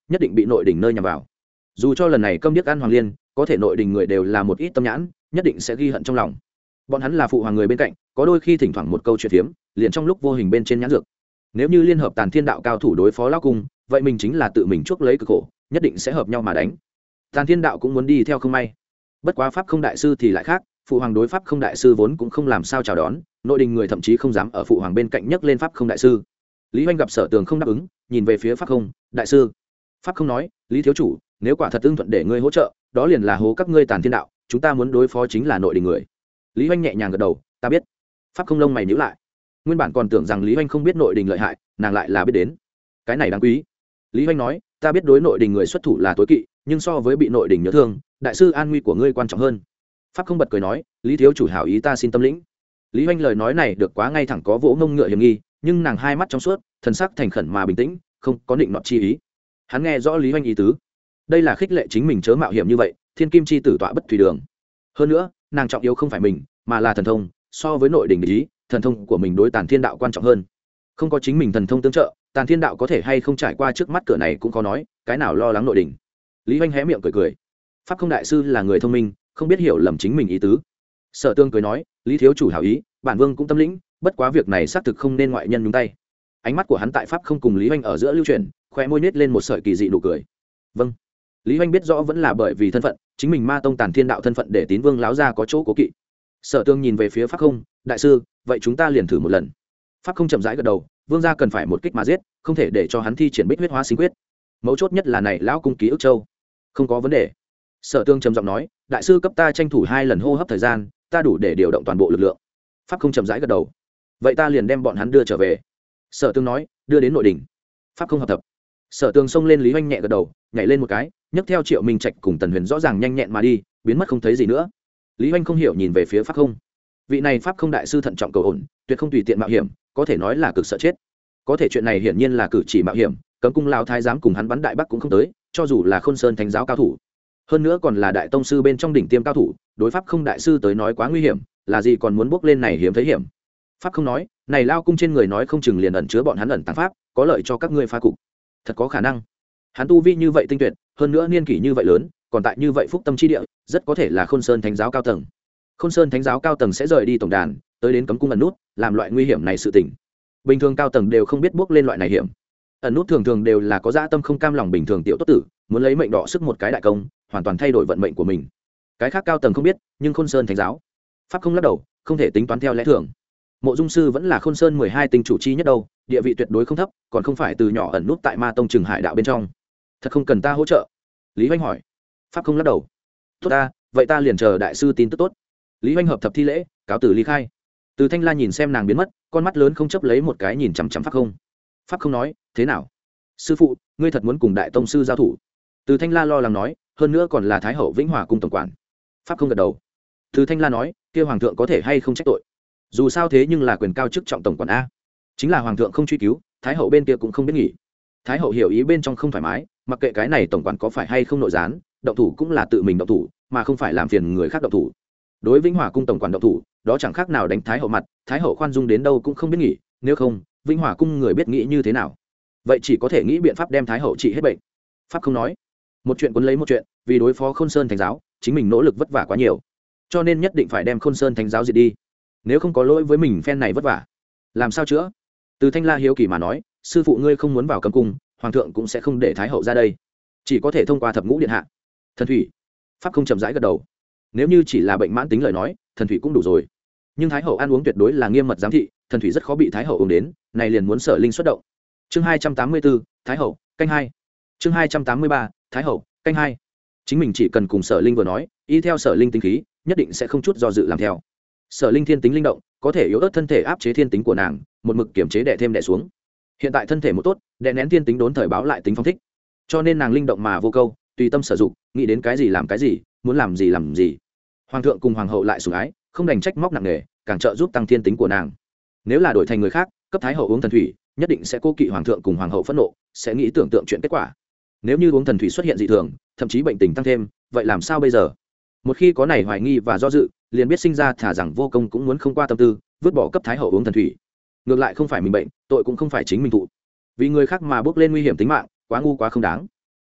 nhất định bị nội đình nơi nhằm vào. Dù cho lần này câm điếc ăn hoàng liên, có thể nội đình người đều là một ít tâm nhãn, nhất định sẽ ghi hận trong lòng. Bọn hắn là phụ hoàng người bên cạnh, có đôi khi thỉnh thoảng một câu chuyện phiếm, liền trong lúc vô hình bên trên nhãn dược. Nếu như liên hợp Tàn Thiên Đạo cao thủ đối phó lão cung, vậy mình chính là tự mình chuốc lấy cực khổ, nhất định sẽ hợp nhau mà đánh. Tàn Thiên Đạo cũng muốn đi theo không may. Bất quá pháp không đại sư thì lại khác, phụ hoàng đối pháp không đại sư vốn cũng không làm sao chào đón, nội đình người thậm chí không dám ở phụ hoàng bên cạnh nhấc lên pháp không đại sư. Lý Hoành gặp Sở Tường không đáp ứng, nhìn về phía pháp không đại sư. Pháp không nói, Lý thiếu chủ, nếu quả thật tương thuận để ngươi hỗ trợ, đó liền là hố các ngươi Tàn Thiên Đạo, chúng ta muốn đối phó chính là nội đình người. Lý Hoành nhẹ nhàng gật đầu, ta biết. Pháp không lông mày nhíu lại. Nguyên bản còn tưởng rằng Lý Hoành không biết nội đình lợi hại, nàng lại là biết đến. Cái này đáng quý. Lý Hoành nói, ta biết đối nội đình người xuất thủ là tối kỵ, nhưng so với bị nội đình nhớ thương, đại sư an nguy của ngươi quan trọng hơn. Pháp không bật cười nói, Lý thiếu chủ hảo ý ta xin tâm lĩnh. Lý Hoành lời nói này được quá ngay thẳng có vỗ mông ngựa hiểm nghi, nhưng nàng hai mắt trong suốt, thần sắc thành khẩn mà bình tĩnh, không có định nọt chi ý. Hắn nghe rõ Lý Hoành ý tứ, đây là khích lệ chính mình chớ mạo hiểm như vậy, thiên kim chi tử tọa bất thủy đường. Hơn nữa, nàng trọng yếu không phải mình, mà là thần thông, so với nội đình ý, thần thông của mình đối Tàn Thiên Đạo quan trọng hơn. Không có chính mình thần thông tương trợ, Tàn Thiên Đạo có thể hay không trải qua trước mắt cửa này cũng khó nói, cái nào lo lắng nội đình. Lý Hoành hé miệng cười cười. Pháp không đại sư là người thông minh, không biết hiểu lầm chính mình ý tứ. Sở Tương cười nói, Lý thiếu chủ hảo ý, bản vương cũng tâm lĩnh, bất quá việc này xác thực không nên ngoại nhân nhúng tay. Ánh mắt của hắn tại pháp không cùng Lý Hoành ở giữa lưu chuyển, khoe môi nết lên một sợi kỳ dị nụ cười. Vâng. Lý Hoành biết rõ vẫn là bởi vì thân phận, chính mình Ma tông Tàn Thiên Đạo thân phận để Tín Vương láo ra có chỗ cố kỵ. Sở Tương nhìn về phía pháp không, đại sư, vậy chúng ta liền thử một lần. Pháp không chậm rãi gật đầu, vương gia cần phải một kích mà giết, không thể để cho hắn thi triển Bích huyết hóa sinh quyết. Mấu chốt nhất là này lão cung ký ức châu. Không có vấn đề. Sở Tương trầm giọng nói, đại sư cấp ta tranh thủ hai lần hô hấp thời gian, ta đủ để điều động toàn bộ lực lượng. Pháp không chậm rãi gật đầu. Vậy ta liền đem bọn hắn đưa trở về. Sở Tương nói, đưa đến nội đình. Pháp không hợp thập. Sở Tương xông lên Lý Hoành nhẹ gật đầu, nhảy lên một cái, nhấc theo Triệu Minh Trạch cùng Tần Huyền rõ ràng nhanh nhẹn mà đi, biến mất không thấy gì nữa. Lý Hoành không hiểu nhìn về phía pháp không. Vị này pháp không đại sư thận trọng cầu ổn, tuyệt không tùy tiện mạo hiểm, có thể nói là cực sợ chết. Có thể chuyện này hiển nhiên là cử chỉ mạo hiểm, cấm cung lão thái giám cùng hắn bắn đại bắc cũng không tới, cho dù là Khôn Sơn thánh giáo cao thủ, hơn nữa còn là đại tông sư bên trong đỉnh tiêm cao thủ, đối pháp không đại sư tới nói quá nguy hiểm, là gì còn muốn bước lên này hiếm thấy hiểm. Pháp không nói, này lao cung trên người nói không chừng liền ẩn chứa bọn hắn ẩn tàng pháp, có lợi cho các ngươi phá cục. Thật có khả năng. Hắn tu vi như vậy tinh tuyệt, hơn nữa niên kỷ như vậy lớn, còn tại như vậy phúc tâm chi địa, rất có thể là Khôn Sơn thánh giáo cao tầng. Khôn Sơn thánh giáo cao tầng sẽ rời đi tổng đàn, tới đến cấm cung ẩn nút, làm loại nguy hiểm này sự tình. Bình thường cao tầng đều không biết bước lên loại này hiểm. Ẩn nút thường thường đều là có dã tâm không cam lòng bình thường tiểu tốt tử, muốn lấy mệnh đọ sức một cái đại công, hoàn toàn thay đổi vận mệnh của mình. Cái khác cao tầng không biết, nhưng Khôn Sơn thánh giáo, pháp không lắc đầu, không thể tính toán theo lẽ thường. Mộ Dung sư vẫn là Khôn Sơn mười hai tinh chủ chi nhất đâu, địa vị tuyệt đối không thấp, còn không phải từ nhỏ ẩn nút tại Ma tông Trừng Hải đạo bên trong. Thật không cần ta hỗ trợ? Lý Hoành hỏi. Pháp không lắc đầu. Tốt ta, vậy ta liền chờ đại sư tin tức tốt. Lý Hoành hợp thập thi lễ, cáo từ ly khai. Từ Thanh La nhìn xem nàng biến mất, con mắt lớn không chấp lấy một cái nhìn chằm chằm pháp không. Pháp không nói, thế nào? Sư phụ, ngươi thật muốn cùng đại tông sư giao thủ? Từ Thanh La lo lắng nói, hơn nữa còn là Thái hậu Vĩnh Hòa cung tổng quản. Pháp không gật đầu. Từ Thanh La nói, kia hoàng thượng có thể hay không trách tội? Dù sao thế nhưng là quyền cao chức trọng tổng quản a. Chính là hoàng thượng không truy cứu, Thái hậu bên kia cũng không biết nghỉ. Thái hậu hiểu ý bên trong không thoải mái, mặc kệ cái này tổng quản có phải hay không nội gián, động thủ cũng là tự mình động thủ, mà không phải làm phiền người khác động thủ. Đối Vĩnh Hòa cung tổng quản động thủ, đó chẳng khác nào đánh Thái hậu mặt, Thái hậu khoan dung đến đâu cũng không biết nghỉ, nếu không, Vĩnh Hòa cung người biết nghĩ như thế nào? Vậy chỉ có thể nghĩ biện pháp đem Thái hậu trị hết bệnh. Pháp không nói, một chuyện cuốn lấy một chuyện, vì đối phó Khôn Sơn thánh giáo, chính mình nỗ lực vất vả quá nhiều, cho nên nhất định phải đem Khôn Sơn thánh giáo diệt đi. Nếu không có lỗi với mình phen này vất vả, làm sao chữa? Từ Thanh La hiếu kỳ mà nói, sư phụ ngươi không muốn vào cấm cung, hoàng thượng cũng sẽ không để Thái hậu ra đây, chỉ có thể thông qua thập ngũ điện hạ. Thần thủy. Pháp không chậm rãi gật đầu. Nếu như chỉ là bệnh mãn tính lời nói, thần thủy cũng đủ rồi, nhưng Thái hậu ăn uống tuyệt đối là nghiêm mật giám thị, thần thủy rất khó bị Thái hậu uống đến, này liền muốn Sở Linh xuất động. Chương hai trăm tám mươi bốn, Thái hậu, canh hai. Chương hai trăm tám mươi ba, Thái hậu, canh hai. Chính mình chỉ cần cùng Sở Linh vừa nói, y theo Sở Linh tính khí, nhất định sẽ không chút do dự làm theo. Sở Linh thiên tính linh động, có thể yếu ớt thân thể áp chế thiên tính của nàng, một mực kiểm chế đè thêm đè xuống. Hiện tại thân thể một tốt, đè nén thiên tính đốn thời báo lại tính phong thích, cho nên nàng linh động mà vô câu, tùy tâm sử dụng, nghĩ đến cái gì làm cái gì, muốn làm gì làm gì. Hoàng thượng cùng hoàng hậu lại sủng ái, không đành trách móc nặng nề, càng trợ giúp tăng thiên tính của nàng. Nếu là đổi thành người khác, cấp Thái hậu uống thần thủy, nhất định sẽ cố kỵ hoàng thượng cùng hoàng hậu phẫn nộ, sẽ nghĩ tưởng tượng chuyện kết quả. Nếu như uống thần thủy xuất hiện dị thường, thậm chí bệnh tình tăng thêm, vậy làm sao bây giờ? Một khi có này hoài nghi và do dự, liền biết sinh ra thả rằng vô công cũng muốn không qua tâm tư, vứt bỏ cấp Thái hậu uống thần thủy. Ngược lại không phải mình bệnh, tội cũng không phải chính mình thụ. Vì người khác mà bước lên nguy hiểm tính mạng, quá ngu quá không đáng.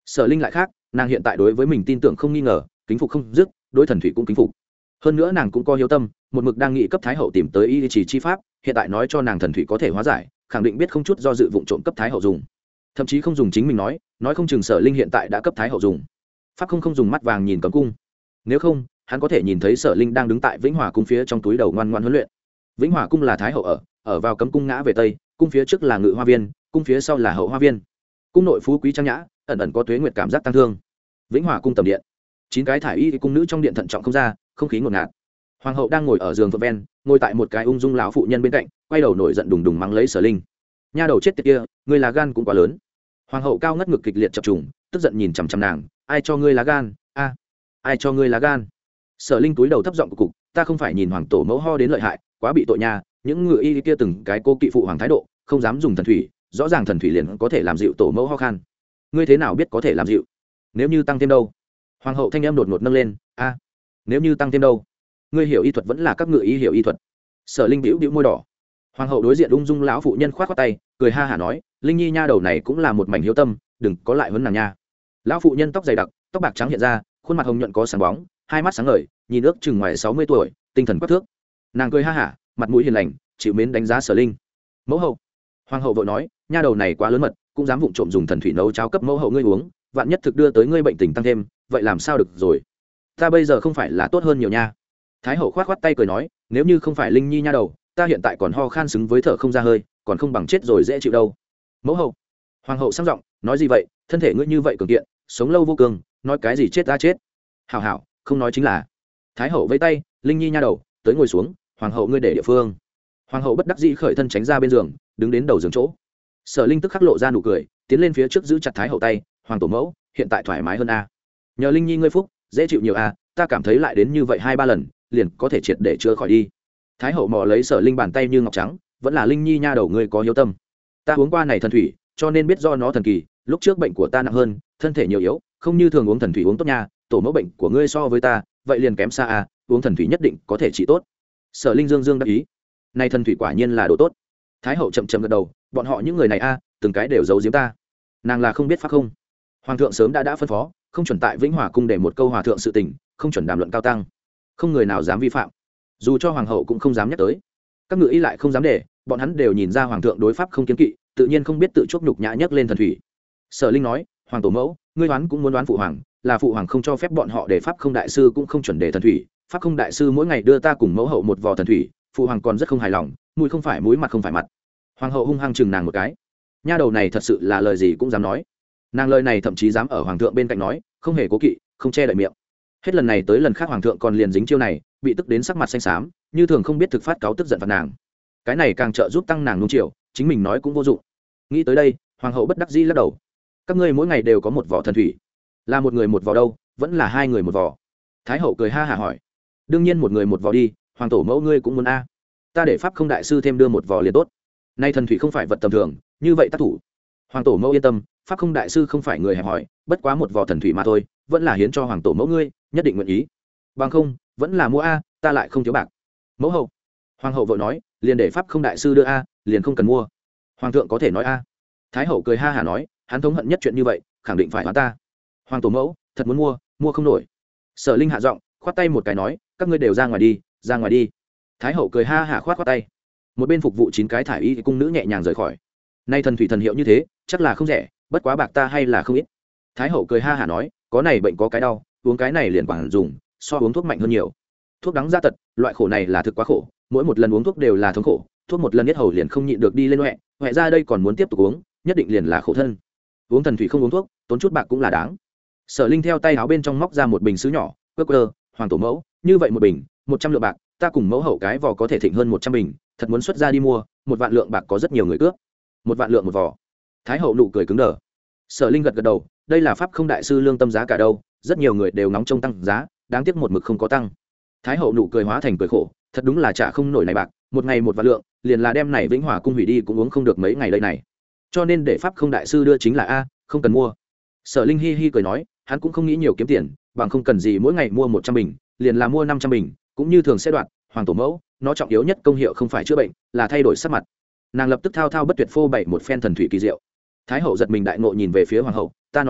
Sở Linh lại khác, nàng hiện tại đối với mình tin tưởng không nghi ngờ, kính phục không dứt, đối thần thủy cũng kính phục. Hơn nữa nàng cũng có hiếu tâm, một mực đang nghĩ cấp thái hậu tìm tới y chỉ chi pháp, hiện tại nói cho nàng thần thủy có thể hóa giải, khẳng định biết không chút do dự vụng trộm cấp thái hậu dùng. Thậm chí không dùng chính mình nói, nói không chừng Sở Linh hiện tại đã cấp thái hậu dùng. Pháp không không dùng mắt vàng nhìn cấm cung, nếu không, hắn có thể nhìn thấy Sở Linh đang đứng tại Vĩnh Hòa cung phía trong túi đầu ngoan ngoãn huấn luyện. Vĩnh Hòa cung là thái hậu ở, ở vào cấm cung ngã về tây, cung phía trước là ngự hoa viên, cung phía sau là hậu hoa viên. Cung nội phú quý trang nhã, ẩn ẩn có tuế nguyệt cảm giác tăng thương. Vĩnh Hòa cung tầm điện, chín cái thải y cung nữ trong điện thận trọng không ra, không khí ngột ngạt. Hoàng hậu đang ngồi ở giường phượng ven, ngồi tại một cái ung dung lão phụ nhân bên cạnh, quay đầu nổi giận đùng đùng mắng lấy Sở Linh. Nha đầu chết tiệt kia, ngươi lá gan cũng quá lớn. Hoàng hậu cao ngất ngực kịch liệt chập trùng, tức giận nhìn chằm chằm nàng, ai cho ngươi lá gan? A, ai cho ngươi lá gan? Sở Linh túi đầu thấp giọng cục cục, ta không phải nhìn hoàng tổ mẫu ho đến lợi hại, quá bị tội nha, những ngựa y kia từng cái cô kỵ phụ hoàng thái độ, không dám dùng thần thủy, rõ ràng thần thủy liền có thể làm dịu tổ mẫu ho khan. Ngươi thế nào biết có thể làm dịu? Nếu như tăng thêm đâu? Hoàng hậu thanh em đột ngột nâng lên, a, nếu như tăng thêm đâu? Ngươi hiểu y thuật vẫn là các ngựa y hiểu y thuật. Sở Linh bĩu bĩu môi đỏ. Hoàng hậu đối diện ung dung lão phụ nhân khoát khoát tay, cười ha hả nói, Linh Nhi nha đầu này cũng là một mảnh hiếu tâm, đừng có lại huấn nàng nha. Lão phụ nhân tóc dày đặc, tóc bạc trắng hiện ra, khuôn mặt hồng nhuận có sáng bóng, hai mắt sáng ngời, nhìn ước chừng ngoài sáu mươi tuổi, tinh thần quắc thước. Nàng cười ha hả, mặt mũi hiền lành, chịu mến đánh giá Sở Linh. Mẫu hậu. Hoàng hậu vội nói, nha đầu này quá lớn mật, cũng dám vụng trộm dùng thần thủy nấu cháo cấp mẫu hậu ngươi uống, vạn nhất thực đưa tới ngươi bệnh tình tăng thêm, vậy làm sao được rồi? Ta bây giờ không phải là tốt hơn nhiều nha. Thái hậu khoát khoát tay cười nói, nếu như không phải Linh Nhi nha đầu, ta hiện tại còn ho khan xứng với thở không ra hơi, còn không bằng chết rồi dễ chịu đâu. Mẫu hậu. Hoàng hậu sang giọng, nói gì vậy, thân thể ngươi như vậy cường kiện, sống lâu vô cường, nói cái gì chết ta chết. Hảo hảo, không nói chính là. Thái hậu vẫy tay, Linh Nhi nha đầu, tới ngồi xuống, hoàng hậu ngươi để địa phương. Hoàng hậu bất đắc dĩ khởi thân tránh ra bên giường, đứng đến đầu giường chỗ. Sở Linh tức khắc lộ ra nụ cười, tiến lên phía trước giữ chặt thái hậu tay, hoàng tổ mẫu, hiện tại thoải mái hơn a. Nhờ Linh Nhi ngươi phúc, dễ chịu nhiều a, ta cảm thấy lại đến như vậy hai ba lần, liền có thể triệt để chữa khỏi đi. Thái hậu mò lấy Sở Linh bàn tay như ngọc trắng, vẫn là Linh Nhi nha đầu ngươi có hiếu tâm. Ta uống qua này thần thủy, cho nên biết do nó thần kỳ, lúc trước bệnh của ta nặng hơn, thân thể nhiều yếu, không như thường uống thần thủy uống tốt nha, tổ mẫu bệnh của ngươi so với ta, vậy liền kém xa a, uống thần thủy nhất định có thể trị tốt. Sở Linh dương dương đáp ý, này thần thủy quả nhiên là đồ tốt. Thái hậu chậm chậm gật đầu, bọn họ những người này a, từng cái đều giấu giếm ta. Nàng là không biết pháp không? Hoàng thượng sớm đã đã phân phó, không chuẩn tại Vĩnh Hòa cung để một câu hòa thượng sự tình, không chuẩn đàm luận cao tăng, không người nào dám vi phạm, dù cho hoàng hậu cũng không dám nhắc tới. Các ngự y lại không dám để, bọn hắn đều nhìn ra hoàng thượng đối pháp không kiến kỵ, tự nhiên không biết tự chuốc nhục nhã nhấc lên thần thủy. Sở Linh nói, hoàng tổ mẫu, ngươi đoán cũng muốn đoán phụ hoàng, là phụ hoàng không cho phép bọn họ để pháp không đại sư cũng không chuẩn để thần thủy, pháp không đại sư mỗi ngày đưa ta cùng mẫu hậu một vò thần thủy, phụ hoàng còn rất không hài lòng, mũi không phải mũi mặt không phải mặt. Hoàng hậu hung hăng chừng nàng một cái, nha đầu này thật sự là lời gì cũng dám nói. Nàng lời này thậm chí dám ở hoàng thượng bên cạnh nói, không hề cố kỵ, không che đậy miệng. Hết lần này tới lần khác hoàng thượng còn liền dính chiêu này, bị tức đến sắc mặt xanh xám, như thường không biết thực phát cáo tức giận phạt nàng. Cái này càng trợ giúp tăng nàng nung chiều, chính mình nói cũng vô dụng. Nghĩ tới đây, hoàng hậu bất đắc dĩ lắc đầu. Các ngươi mỗi ngày đều có một vỏ thần thủy, là một người một vỏ đâu, vẫn là hai người một vỏ? Thái hậu cười ha hả hỏi. Đương nhiên một người một vỏ đi, hoàng tổ mẫu ngươi cũng muốn a. Ta để pháp không đại sư thêm đưa một vỏ liền tốt. Nay thần thủy không phải vật tầm thường, như vậy tác thủ. Hoàng tổ mẫu yên tâm, pháp không đại sư không phải người hẹp hòi, bất quá một vỏ thần thủy mà thôi, vẫn là hiến cho hoàng tổ mẫu ngươi, nhất định nguyện ý. Bằng không, vẫn là mua a, ta lại không thiếu bạc. Mẫu hậu. Hoàng hậu vội nói, liền để pháp không đại sư đưa a, liền không cần mua. Hoàng thượng có thể nói a. Thái hậu cười ha hả nói, hắn thống hận nhất chuyện như vậy, khẳng định phải hóa ta. Hoàng tổ mẫu, thật muốn mua, mua không nổi. Sở Linh hạ giọng, khoát tay một cái nói, các ngươi đều ra ngoài đi, ra ngoài đi. Thái hậu cười ha hả khoát khoát tay. Một bên phục vụ chín cái thải y cung nữ nhẹ nhàng rời khỏi. Nay thần thủy thần hiệu như thế, chắc là không rẻ, bất quá bạc ta hay là không ít. Thái hậu cười ha hả nói, có này bệnh có cái đau, uống cái này liền quản dùng, so uống thuốc mạnh hơn nhiều. Thuốc đắng ra tật, loại khổ này là thực quá khổ, mỗi một lần uống thuốc đều là thống khổ, thuốc một lần nhất hầu liền không nhịn được đi lên hoẹ, hoẹ ra đây còn muốn tiếp tục uống, nhất định liền là khổ thân. Uống thần thủy không uống thuốc, tốn chút bạc cũng là đáng. Sở Linh theo tay áo bên trong móc ra một bình sứ nhỏ, quơ quơ, hoàng tổ mẫu, như vậy một bình, một trăm lượng bạc, ta cùng mẫu hậu cái vò có thể thịnh hơn một trăm bình, thật muốn xuất ra đi mua, một vạn lượng bạc có rất nhiều người cướp. Một vạn lượng một vò. Thái hậu nụ cười cứng đờ. Sở Linh gật gật đầu, đây là pháp không đại sư lương tâm giá cả đâu, rất nhiều người đều nóng trông tăng giá, đáng tiếc một mực không có tăng. Thái hậu nụ cười hóa thành cười khổ, thật đúng là trả không nổi này bạc, một ngày một vạn lượng, liền là đem này Vĩnh Hòa cung hủy đi cũng uống không được mấy ngày đây này. Cho nên để pháp không đại sư đưa chính là a, không cần mua. Sở Linh hi hi cười nói, hắn cũng không nghĩ nhiều kiếm tiền, bằng không cần gì mỗi ngày mua một trăm bình, liền là mua năm trăm bình, cũng như thường sẽ đoạt. Hoàng tổ mẫu, nó trọng yếu nhất công hiệu không phải chữa bệnh, là thay đổi sắc mặt. Nàng lập tức thao thao bất tuyệt phô bày một phen thần thủy kỳ diệu. Thái hậu giật mình đại ngộ nhìn về phía hoàng hậu, ta nói sao,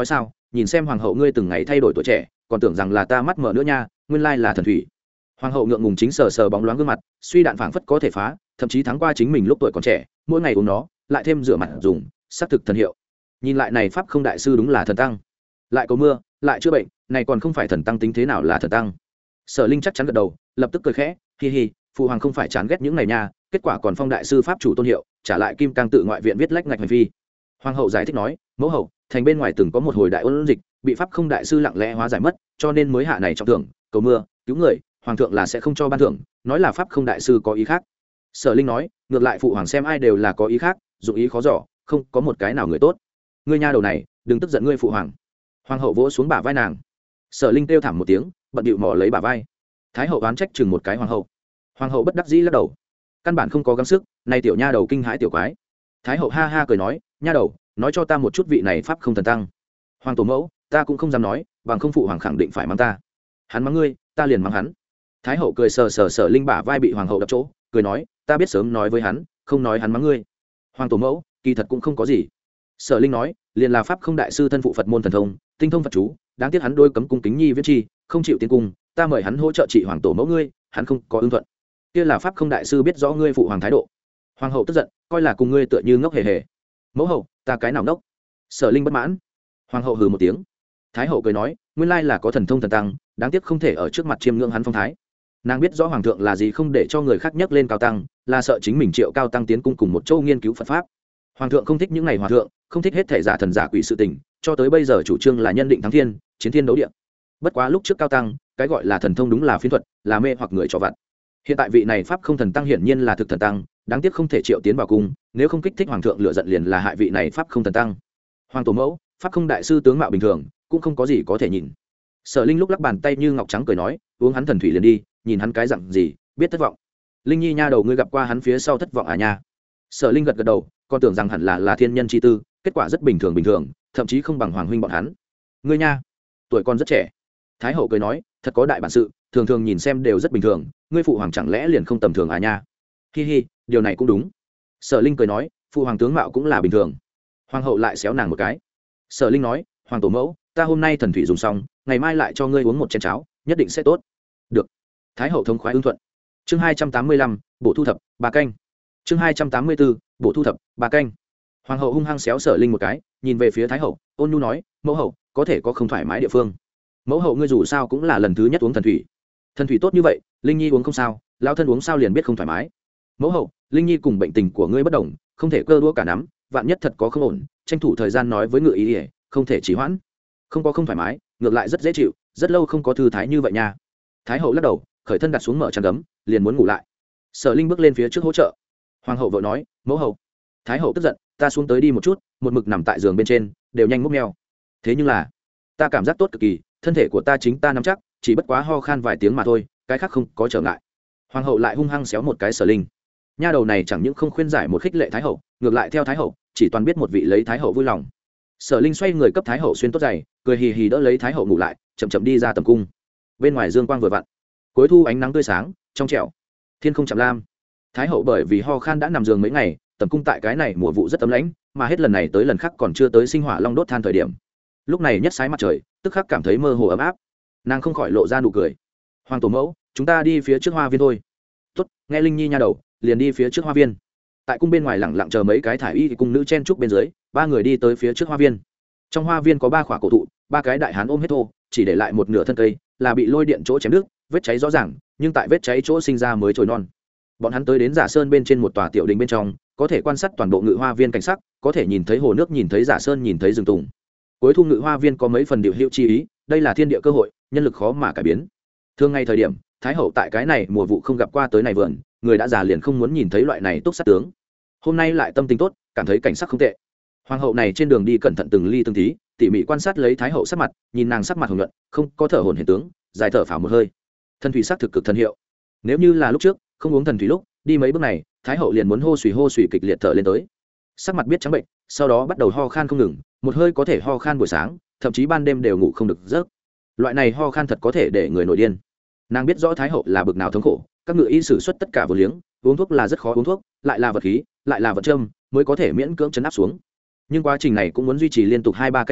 nhìn xem hoàng hậu ngươi từng ngày thay đổi tuổi trẻ còn tưởng rằng là ta mắt mở nữa nha, nguyên lai là thần thủy. Hoàng hậu ngượng ngùng chính sờ sờ bóng loáng gương mặt, suy đạn phảng phất có thể phá, thậm chí thắng qua chính mình lúc tuổi còn trẻ, mỗi ngày uống nó lại thêm rửa mặt dùng, xác thực thần hiệu. Nhìn lại này pháp không đại sư đúng là thần tăng, lại có mưa lại chữa bệnh, này còn không phải thần tăng tính thế nào là thần tăng. Sở Linh chắc chắn gật đầu, lập tức cười khẽ, hi hi, phụ hoàng không phải chán ghét những này nha, kết quả còn phong đại sư pháp chủ tôn hiệu, trả lại kim cang tự ngoại viện viết lách ngạch hành phi. Hoàng hậu giải thích nói, mẫu hậu thành bên ngoài từng có một hồi đại ôn dịch, bị pháp không đại sư lặng lẽ hóa giải mất, cho nên mới hạ này trọng thưởng cầu mưa cứu người, hoàng thượng là sẽ không cho ban thưởng, nói là pháp không đại sư có ý khác. Sở Linh nói, ngược lại phụ hoàng xem ai đều là có ý khác, dụng ý khó dò, không có một cái nào người tốt. Ngươi nha đầu này đừng tức giận ngươi phụ hoàng. Hoàng hậu vỗ xuống bả vai nàng. Sở Linh kêu thảm một tiếng, bận bịu mò lấy bả vai. Thái hậu oán trách chừng một cái hoàng hậu. Hoàng hậu bất đắc dĩ lắc đầu, căn bản không có gắng sức, này tiểu nha đầu kinh hãi tiểu quái. Thái hậu ha ha cười nói, nha đầu nói cho ta một chút vị này pháp không thần tăng. Hoàng tổ mẫu ta cũng không dám nói, bằng không phụ hoàng khẳng định phải mắng ta. Hắn mắng ngươi ta liền mắng hắn. Thái hậu cười sờ sờ Sở Linh bả vai bị hoàng hậu đập chỗ, cười nói, ta biết sớm nói với hắn, không nói hắn mắng ngươi. Hoàng tổ mẫu kỳ thật cũng không có gì. Sở Linh nói, liền là pháp không đại sư thân phụ Phật môn thần thông, tinh thông Phật chú, đáng tiếc hắn đôi cấm cung kính nhi viết chi, không chịu tiến cung, ta mời hắn hỗ trợ trị hoàng tổ mẫu ngươi, hắn không có ưng thuận. Kia là pháp không đại sư biết rõ ngươi phụ hoàng thái độ. Hoàng hậu tức giận, coi là cùng ngươi tựa như ngốc hề hề. Mẫu hậu ta cái nào ngốc? Sở Linh bất mãn. Hoàng hậu hừ một tiếng. Thái hậu cười nói, nguyên lai là có thần thông thần tăng, đáng tiếc không thể ở trước mặt chiêm ngưỡng hắn phong thái. Nàng biết rõ hoàng thượng là gì không để cho người khác nhắc lên cao tăng, là sợ chính mình triệu cao tăng tiến cung cùng một châu nghiên cứu Phật pháp. Hoàng thượng không thích những ngày hòa thượng, không thích hết thể giả thần giả quỷ sự tình, cho tới bây giờ chủ trương là nhân định thắng thiên, chiến thiên đấu địa. Bất quá lúc trước cao tăng, cái gọi là thần thông đúng là phiến thuật, là mê hoặc người cho vặt. Hiện tại vị này pháp không thần tăng hiển nhiên là thực thần tăng, đáng tiếc không thể triệu tiến vào cung, nếu không kích thích hoàng thượng lựa giận liền là hại vị này pháp không thần tăng. Hoàng tổ mẫu pháp không đại sư tướng mạo bình thường, cũng không có gì có thể nhìn. Sở Linh lúc lắc bàn tay như ngọc trắng cười nói, uống hắn thần thủy liền đi, nhìn hắn cái dặn gì biết thất vọng. Linh nhi nha đầu ngươi gặp qua hắn phía sau thất vọng à nha. Sở Linh gật gật đầu, con tưởng rằng hẳn là là thiên nhân chi tư, kết quả rất bình thường bình thường, thậm chí không bằng hoàng huynh bọn hắn. Ngươi nha tuổi con rất trẻ. Thái hậu cười nói, thật có đại bản sự, thường thường nhìn xem đều rất bình thường, ngươi phụ hoàng chẳng lẽ liền không tầm thường à nha. Hi hi, điều này cũng đúng. Sở Linh cười nói, phụ hoàng tướng mạo cũng là bình thường. Hoàng hậu lại xéo nàng một cái. Sở Linh nói, hoàng tổ mẫu ta hôm nay thần thủy dùng xong, ngày mai lại cho ngươi uống một chén cháo, nhất định sẽ tốt. Được. Thái hậu thống khoái ứng thuận. Chương hai trăm tám mươi lăm, bộ thu thập ba canh. Chương hai trăm tám mươi bốn, bộ thu thập ba canh. Hoàng hậu hung hăng xéo Sở Linh một cái, nhìn về phía Thái hậu, ôn nhu nói, mẫu hậu có thể có không thoải mái địa phương. Mẫu hậu ngươi dù sao cũng là lần thứ nhất uống thần thủy, thần thủy tốt như vậy, Linh nhi uống không sao, lão thân uống sao liền biết không thoải mái. Mẫu hậu Linh nhi cùng bệnh tình của ngươi bất đồng, không thể cơ đũa cả nắm, vạn nhất thật có không ổn, tranh thủ thời gian nói với ngự ý ỉa, không thể trì hoãn. Không có không thoải mái, ngược lại rất dễ chịu, rất lâu không có thư thái như vậy nha. Thái hậu lắc đầu, khởi thân đặt xuống mở chăn gấm, liền muốn ngủ lại. Sở Linh bước lên phía trước hỗ trợ. Hoàng hậu vội nói, mẫu hậu. Thái hậu tức giận, ta xuống tới đi một chút, một mực nằm tại giường bên trên, đều nhanh múc meo. Thế nhưng là ta cảm giác tốt cực kỳ, thân thể của ta chính ta nắm chắc, chỉ bất quá ho khan vài tiếng mà thôi, cái khác không có trở ngại. Hoàng hậu lại hung hăng xéo một cái Sở Linh. Nha đầu này chẳng những không khuyên giải một khích lệ Thái hậu, ngược lại theo Thái hậu, chỉ toàn biết một vị lấy Thái hậu vui lòng. Sở Linh xoay người cấp Thái hậu xuyên tốt giày, cười hì hì đỡ lấy Thái hậu ngủ lại, chậm chậm đi ra tầm cung. Bên ngoài dương quang vừa vặn, cuối thu ánh nắng tươi sáng, trong trẻo, thiên không chạm lam. Thái hậu bởi vì ho khan đã nằm giường mấy ngày, tầm cung tại cái này mùa vụ rất ấm lãnh, mà hết lần này tới lần khác còn chưa tới sinh hỏa long đốt than thời điểm. Lúc này nhất sái mặt trời, tức khắc cảm thấy mơ hồ ấm áp, nàng không khỏi lộ ra nụ cười. Hoàng tổ mẫu chúng ta đi phía trước hoa viên thôi. Tốt, nghe Linh nhi nha đầu, liền đi phía trước hoa viên. Tại cung bên ngoài lẳng lặng chờ mấy cái thải y cung nữ chen trúc bên dưới, ba người đi tới phía trước hoa viên. Trong hoa viên có ba khỏa cổ thụ, ba cái đại hán ôm hết thô, chỉ để lại một nửa thân cây là bị lôi điện chỗ chém đứt, vết cháy rõ ràng, nhưng tại vết cháy chỗ sinh ra mới trồi non. Bọn hắn tới đến Giả Sơn bên trên một tòa tiểu đình bên trong, có thể quan sát toàn bộ ngự hoa viên cảnh sắc, có thể nhìn thấy hồ nước, nhìn thấy Giả Sơn, nhìn thấy rừng tùng. Cuối thu ngự hoa viên có mấy phần điệu hữu chi ý, đây là thiên địa cơ hội, nhân lực khó mà cải biến. Thường ngày thời điểm, Thái hậu tại cái này mùa vụ không gặp qua tới này vườn, người đã già liền không muốn nhìn thấy loại này túc sát tướng. Hôm nay lại tâm tình tốt, cảm thấy cảnh sắc không tệ. Hoàng hậu này trên đường đi cẩn thận từng ly từng tí, tỉ mỉ quan sát lấy Thái hậu sắc mặt, nhìn nàng sắc mặt hồng nhuận, không có thở hổn hển tướng, dài thở phào một hơi. Thần thủy sắc thực cực thần hiệu. Nếu như là lúc trước, không uống thần thủy lúc, đi mấy bước này, Thái hậu liền muốn hô sùi hô sùi kịch liệt thở lên tới. Sắc mặt biết trắng bệnh, sau đó bắt đầu ho khan không ngừng, một hơi có thể ho khan buổi sáng, thậm chí ban đêm đều ngủ không được giấc. Loại này ho khan thật có thể để người nổi điên. Nàng biết rõ Thái hậu là bực nào thống khổ, các ngự y sử xuất tất cả vô liếng, uống thuốc là rất khó uống thuốc, lại là vật khí, lại là vật châm, mới có thể miễn cưỡng chấn áp xuống. Nhưng quá trình này cũng muốn duy trì liên tục hai ba canh giờ,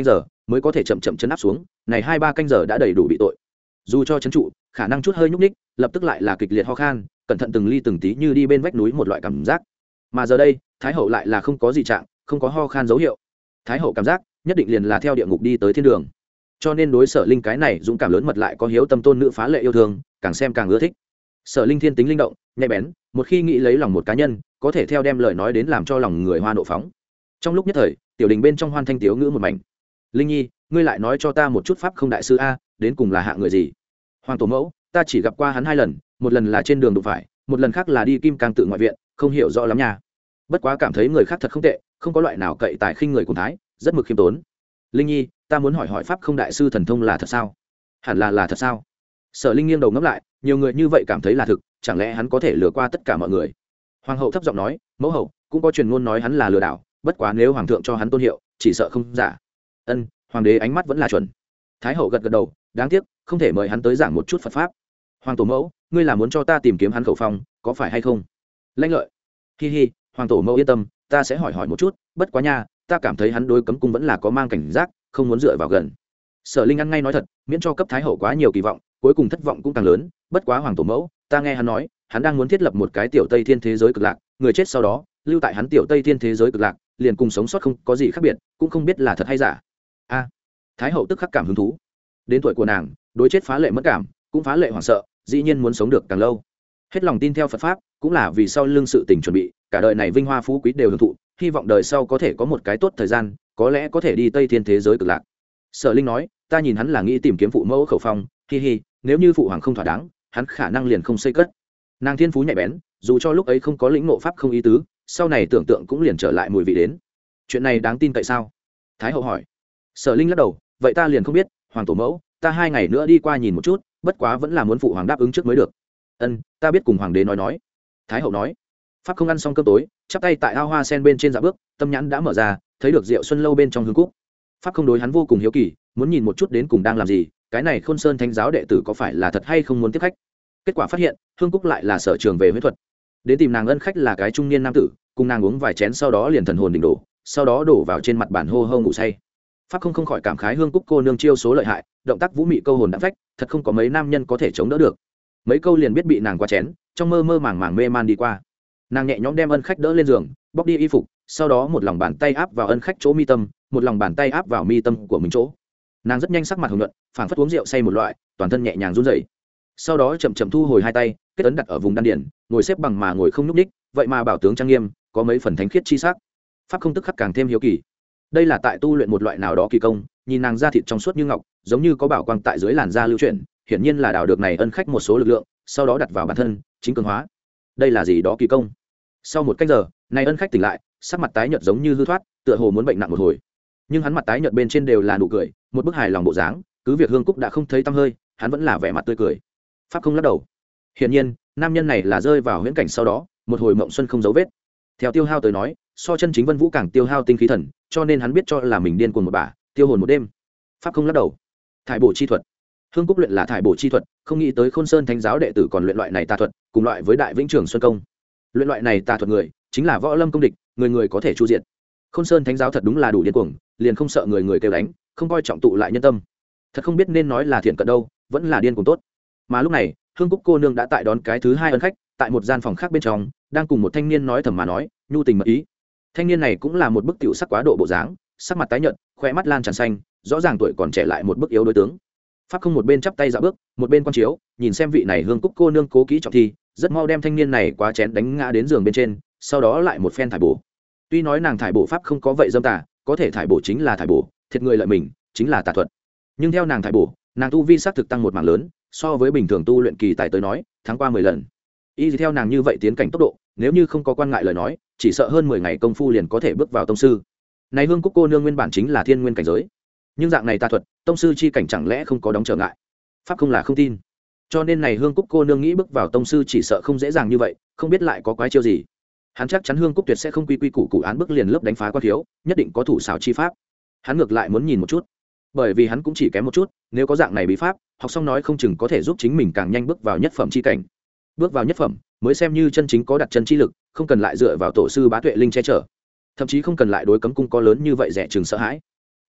mới có thể chậm chậm chấn áp xuống này hai ba canh giờ đã đầy đủ bị tội. Dù cho chấn trụ khả năng chút hơi nhúc ních lập tức lại là kịch liệt ho khan, cẩn thận từng ly từng tí như đi bên vách núi một loại cảm giác. Mà giờ đây thái hậu lại là không có gì trạng, không có ho khan dấu hiệu. Thái hậu cảm giác nhất định liền là theo địa ngục đi tới thiên đường, cho nên đối Sở Linh cái này dũng cảm lớn mật lại có hiếu tâm tôn nữ phá lệ yêu thương, càng xem càng ưa thích. Sở Linh thiên tính linh động nhạy bén, một khi nghĩ lấy lòng một cá nhân có thể theo đem lời nói đến làm cho lòng người hoa nộ phóng. Trong lúc nhất thời tiểu đình bên trong hoan thanh tiếu ngữ một mảnh. Linh nhi, ngươi lại nói cho ta một chút pháp không đại sư a, đến cùng là hạ người gì? Hoàng tổ mẫu, ta chỉ gặp qua hắn hai lần, một lần là trên đường đụng phải, một lần khác là đi kim cang tự ngoại viện, không hiểu rõ lắm nha. Bất quá cảm thấy người khác thật không tệ, không có loại nào cậy tài khinh người cùng thái, rất mực khiêm tốn. Linh nhi, ta muốn hỏi hỏi pháp không đại sư thần thông là thật sao? Hẳn là là thật sao? Sở Linh nghiêng đầu ngẫm lại, nhiều người như vậy cảm thấy là thực, chẳng lẽ hắn có thể lừa qua tất cả mọi người? Hoàng hậu thấp giọng nói, mẫu hậu, cũng có truyền ngôn nói hắn là lừa đảo, bất quá nếu hoàng thượng cho hắn tôn hiệu, chỉ sợ không giả. Ân, hoàng đế ánh mắt vẫn là chuẩn. Thái hậu gật gật đầu, đáng tiếc không thể mời hắn tới giảng một chút Phật pháp. Hoàng tổ mẫu, ngươi là muốn cho ta tìm kiếm hắn khẩu phong, có phải hay không? Lãnh lợi. Hi hi, hoàng tổ mẫu yên tâm, ta sẽ hỏi hỏi một chút, bất quá nha, ta cảm thấy hắn đối cấm cung vẫn là có mang cảnh giác, không muốn dựa vào gần. Sở Linh ăn ngay nói thật, miễn cho cấp thái hậu quá nhiều kỳ vọng, cuối cùng thất vọng cũng càng lớn. Bất quá hoàng tổ mẫu, ta nghe hắn nói, hắn đang muốn thiết lập một cái tiểu Tây Thiên thế giới cực lạc, người chết sau đó lưu tại hắn tiểu Tây Thiên thế giới cực lạc, liền cùng sống sót không có gì khác biệt, cũng không biết là thật hay giả. A, thái hậu tức khắc cảm hứng thú. Đến tuổi của nàng, đối chết phá lệ mất cảm, cũng phá lệ hoảng sợ, dĩ nhiên muốn sống được càng lâu. Hết lòng tin theo Phật pháp, cũng là vì sau lưng sự tình chuẩn bị, cả đời này vinh hoa phú quý đều hưởng thụ, hy vọng đời sau có thể có một cái tốt thời gian, có lẽ có thể đi Tây Thiên thế giới cực lạc. Sở Linh nói, ta nhìn hắn là nghĩ tìm kiếm phụ mẫu khẩu phong, hi hi, nếu như phụ hoàng không thỏa đáng, hắn khả năng liền không xây cất. Nàng thiên phú nhạy bén, dù cho lúc ấy không có lĩnh ngộ pháp không ý tứ, sau này tưởng tượng cũng liền trở lại mùi vị đến. Chuyện này đáng tin cậy sao? Thái hậu hỏi. Sở Linh lắc đầu, vậy ta liền không biết, hoàng tổ mẫu, ta hai ngày nữa đi qua nhìn một chút, bất quá vẫn là muốn phụ hoàng đáp ứng trước mới được. Ân, ta biết cùng hoàng đế nói nói. Thái hậu nói. Pháp không ăn xong cơm tối, chắp tay tại ao hoa sen bên trên dạ bước, tâm nhãn đã mở ra, thấy được Diệu Xuân lâu bên trong hương cúc. Pháp không đối hắn vô cùng hiếu kỳ, muốn nhìn một chút đến cùng đang làm gì, cái này Khôn Sơn Thánh giáo đệ tử có phải là thật hay không muốn tiếp khách. Kết quả phát hiện, hương cúc lại là sở trường về huyễn thuật. Đến tìm nàng ân khách là cái trung niên nam tử, cùng nàng uống vài chén sau đó liền thần hồn đỉnh đổ, sau đó đổ vào trên mặt bàn hô hô ngủ say. Pháp không không khỏi cảm khái hương cúc cô nương chiêu số lợi hại, động tác vũ mị câu hồn đã phách, thật không có mấy nam nhân có thể chống đỡ được. Mấy câu liền biết bị nàng qua chén, trong mơ mơ màng màng mê man đi qua. Nàng nhẹ nhõm đem ân khách đỡ lên giường, bóc đi y phục, sau đó một lòng bàn tay áp vào ân khách chỗ mi tâm, một lòng bàn tay áp vào mi tâm của mình chỗ. Nàng rất nhanh sắc mặt hồng nhuận, phảng phất uống rượu say một loại, toàn thân nhẹ nhàng run rẩy. Sau đó chậm chậm thu hồi hai tay, kết ấn đặt ở vùng đan điền, ngồi xếp bằng mà ngồi không nhúc nhích, vậy mà bảo tướng trang nghiêm, có mấy phần thánh khiết chi sắc. Pháp không tức khắc càng thêm hiếu kỳ. Đây là tại tu luyện một loại nào đó kỳ công, nhìn nàng da thịt trong suốt như ngọc, giống như có bảo quang tại dưới làn da lưu chuyển, hiển nhiên là đào được này ân khách một số lực lượng, sau đó đặt vào bản thân, chính cường hóa. Đây là gì đó kỳ công? Sau một canh giờ, này ân khách tỉnh lại, sắc mặt tái nhợt giống như hư thoát, tựa hồ muốn bệnh nặng một hồi. Nhưng hắn mặt tái nhợt bên trên đều là nụ cười, một bức hài lòng bộ dáng, cứ việc hương cúc đã không thấy tăm hơi, hắn vẫn là vẻ mặt tươi cười. Pháp không lắc đầu. Hiển nhiên, nam nhân này là rơi vào huyễn cảnh sau đó, một hồi mộng xuân không dấu vết. Theo Tiêu Hao tới nói, so chân chính Vân Vũ càng tiêu hao tinh khí thần, cho nên hắn biết cho là mình điên cuồng một bả, tiêu hồn một đêm. Pháp không lắc đầu. Thải bổ chi thuật. Hương cúc luyện là thải bổ chi thuật, không nghĩ tới Khôn Sơn Thánh giáo đệ tử còn luyện loại này tà thuật, cùng loại với Đại Vĩnh Trường Xuân công. Luyện loại này tà thuật người, chính là võ lâm công địch, người người có thể chu diệt. Khôn Sơn Thánh giáo thật đúng là đủ điên cuồng, liền không sợ người người kêu đánh, không coi trọng tụ lại nhân tâm. Thật không biết nên nói là thiện cận đâu, vẫn là điên cuồng tốt. Mà lúc này, Hương cúc cô nương đã tại đón cái thứ hai ân khách, tại một gian phòng khác bên trong, đang cùng một thanh niên nói thầm mà nói, nhu tình mật ý. Thanh niên này cũng là một bức tiểu sắc quá độ bộ dáng, sắc mặt tái nhợt, khóe mắt lan tràn xanh, rõ ràng tuổi còn trẻ lại một bức yếu đối tướng. Pháp không một bên chắp tay dạo bước, một bên quan chiếu, nhìn xem vị này Hương cúc cô nương cố kỹ trọng thi, rất mau đem thanh niên này quá chén đánh ngã đến giường bên trên, sau đó lại một phen thải bổ. Tuy nói nàng thải bổ pháp không có vậy dâm tà, có thể thải bổ chính là thải bổ, thiệt người lợi mình, chính là tà thuật. Nhưng theo nàng thải bổ, nàng tu vi sắc thực tăng một mảng lớn, so với bình thường tu luyện kỳ tài tới nói, tháng qua mười lần. Y theo nàng như vậy tiến cảnh tốc độ, nếu như không có quan ngại lời nói, chỉ sợ hơn mười ngày công phu liền có thể bước vào tông sư. Này Hương cúc cô nương nguyên bản chính là thiên nguyên cảnh giới, nhưng dạng này tà thuật, tông sư chi cảnh chẳng lẽ không có đóng trở ngại? Pháp không là không tin, cho nên này Hương cúc cô nương nghĩ bước vào tông sư chỉ sợ không dễ dàng như vậy, không biết lại có quái chiêu gì. Hắn chắc chắn Hương cúc tuyệt sẽ không quy quy củ củ án bước liền lớp đánh phá quan thiếu, nhất định có thủ xảo chi pháp. Hắn ngược lại muốn nhìn một chút, bởi vì hắn cũng chỉ kém một chút, nếu có dạng này bí pháp, học xong nói không chừng có thể giúp chính mình càng nhanh bước vào nhất phẩm chi cảnh. Bước vào nhất phẩm mới xem như chân chính có đặt chân chi lực, không cần lại dựa vào tổ sư bá tuệ linh che chở, thậm chí không cần lại đối cấm cung có lớn như vậy rẻ chừng sợ hãi.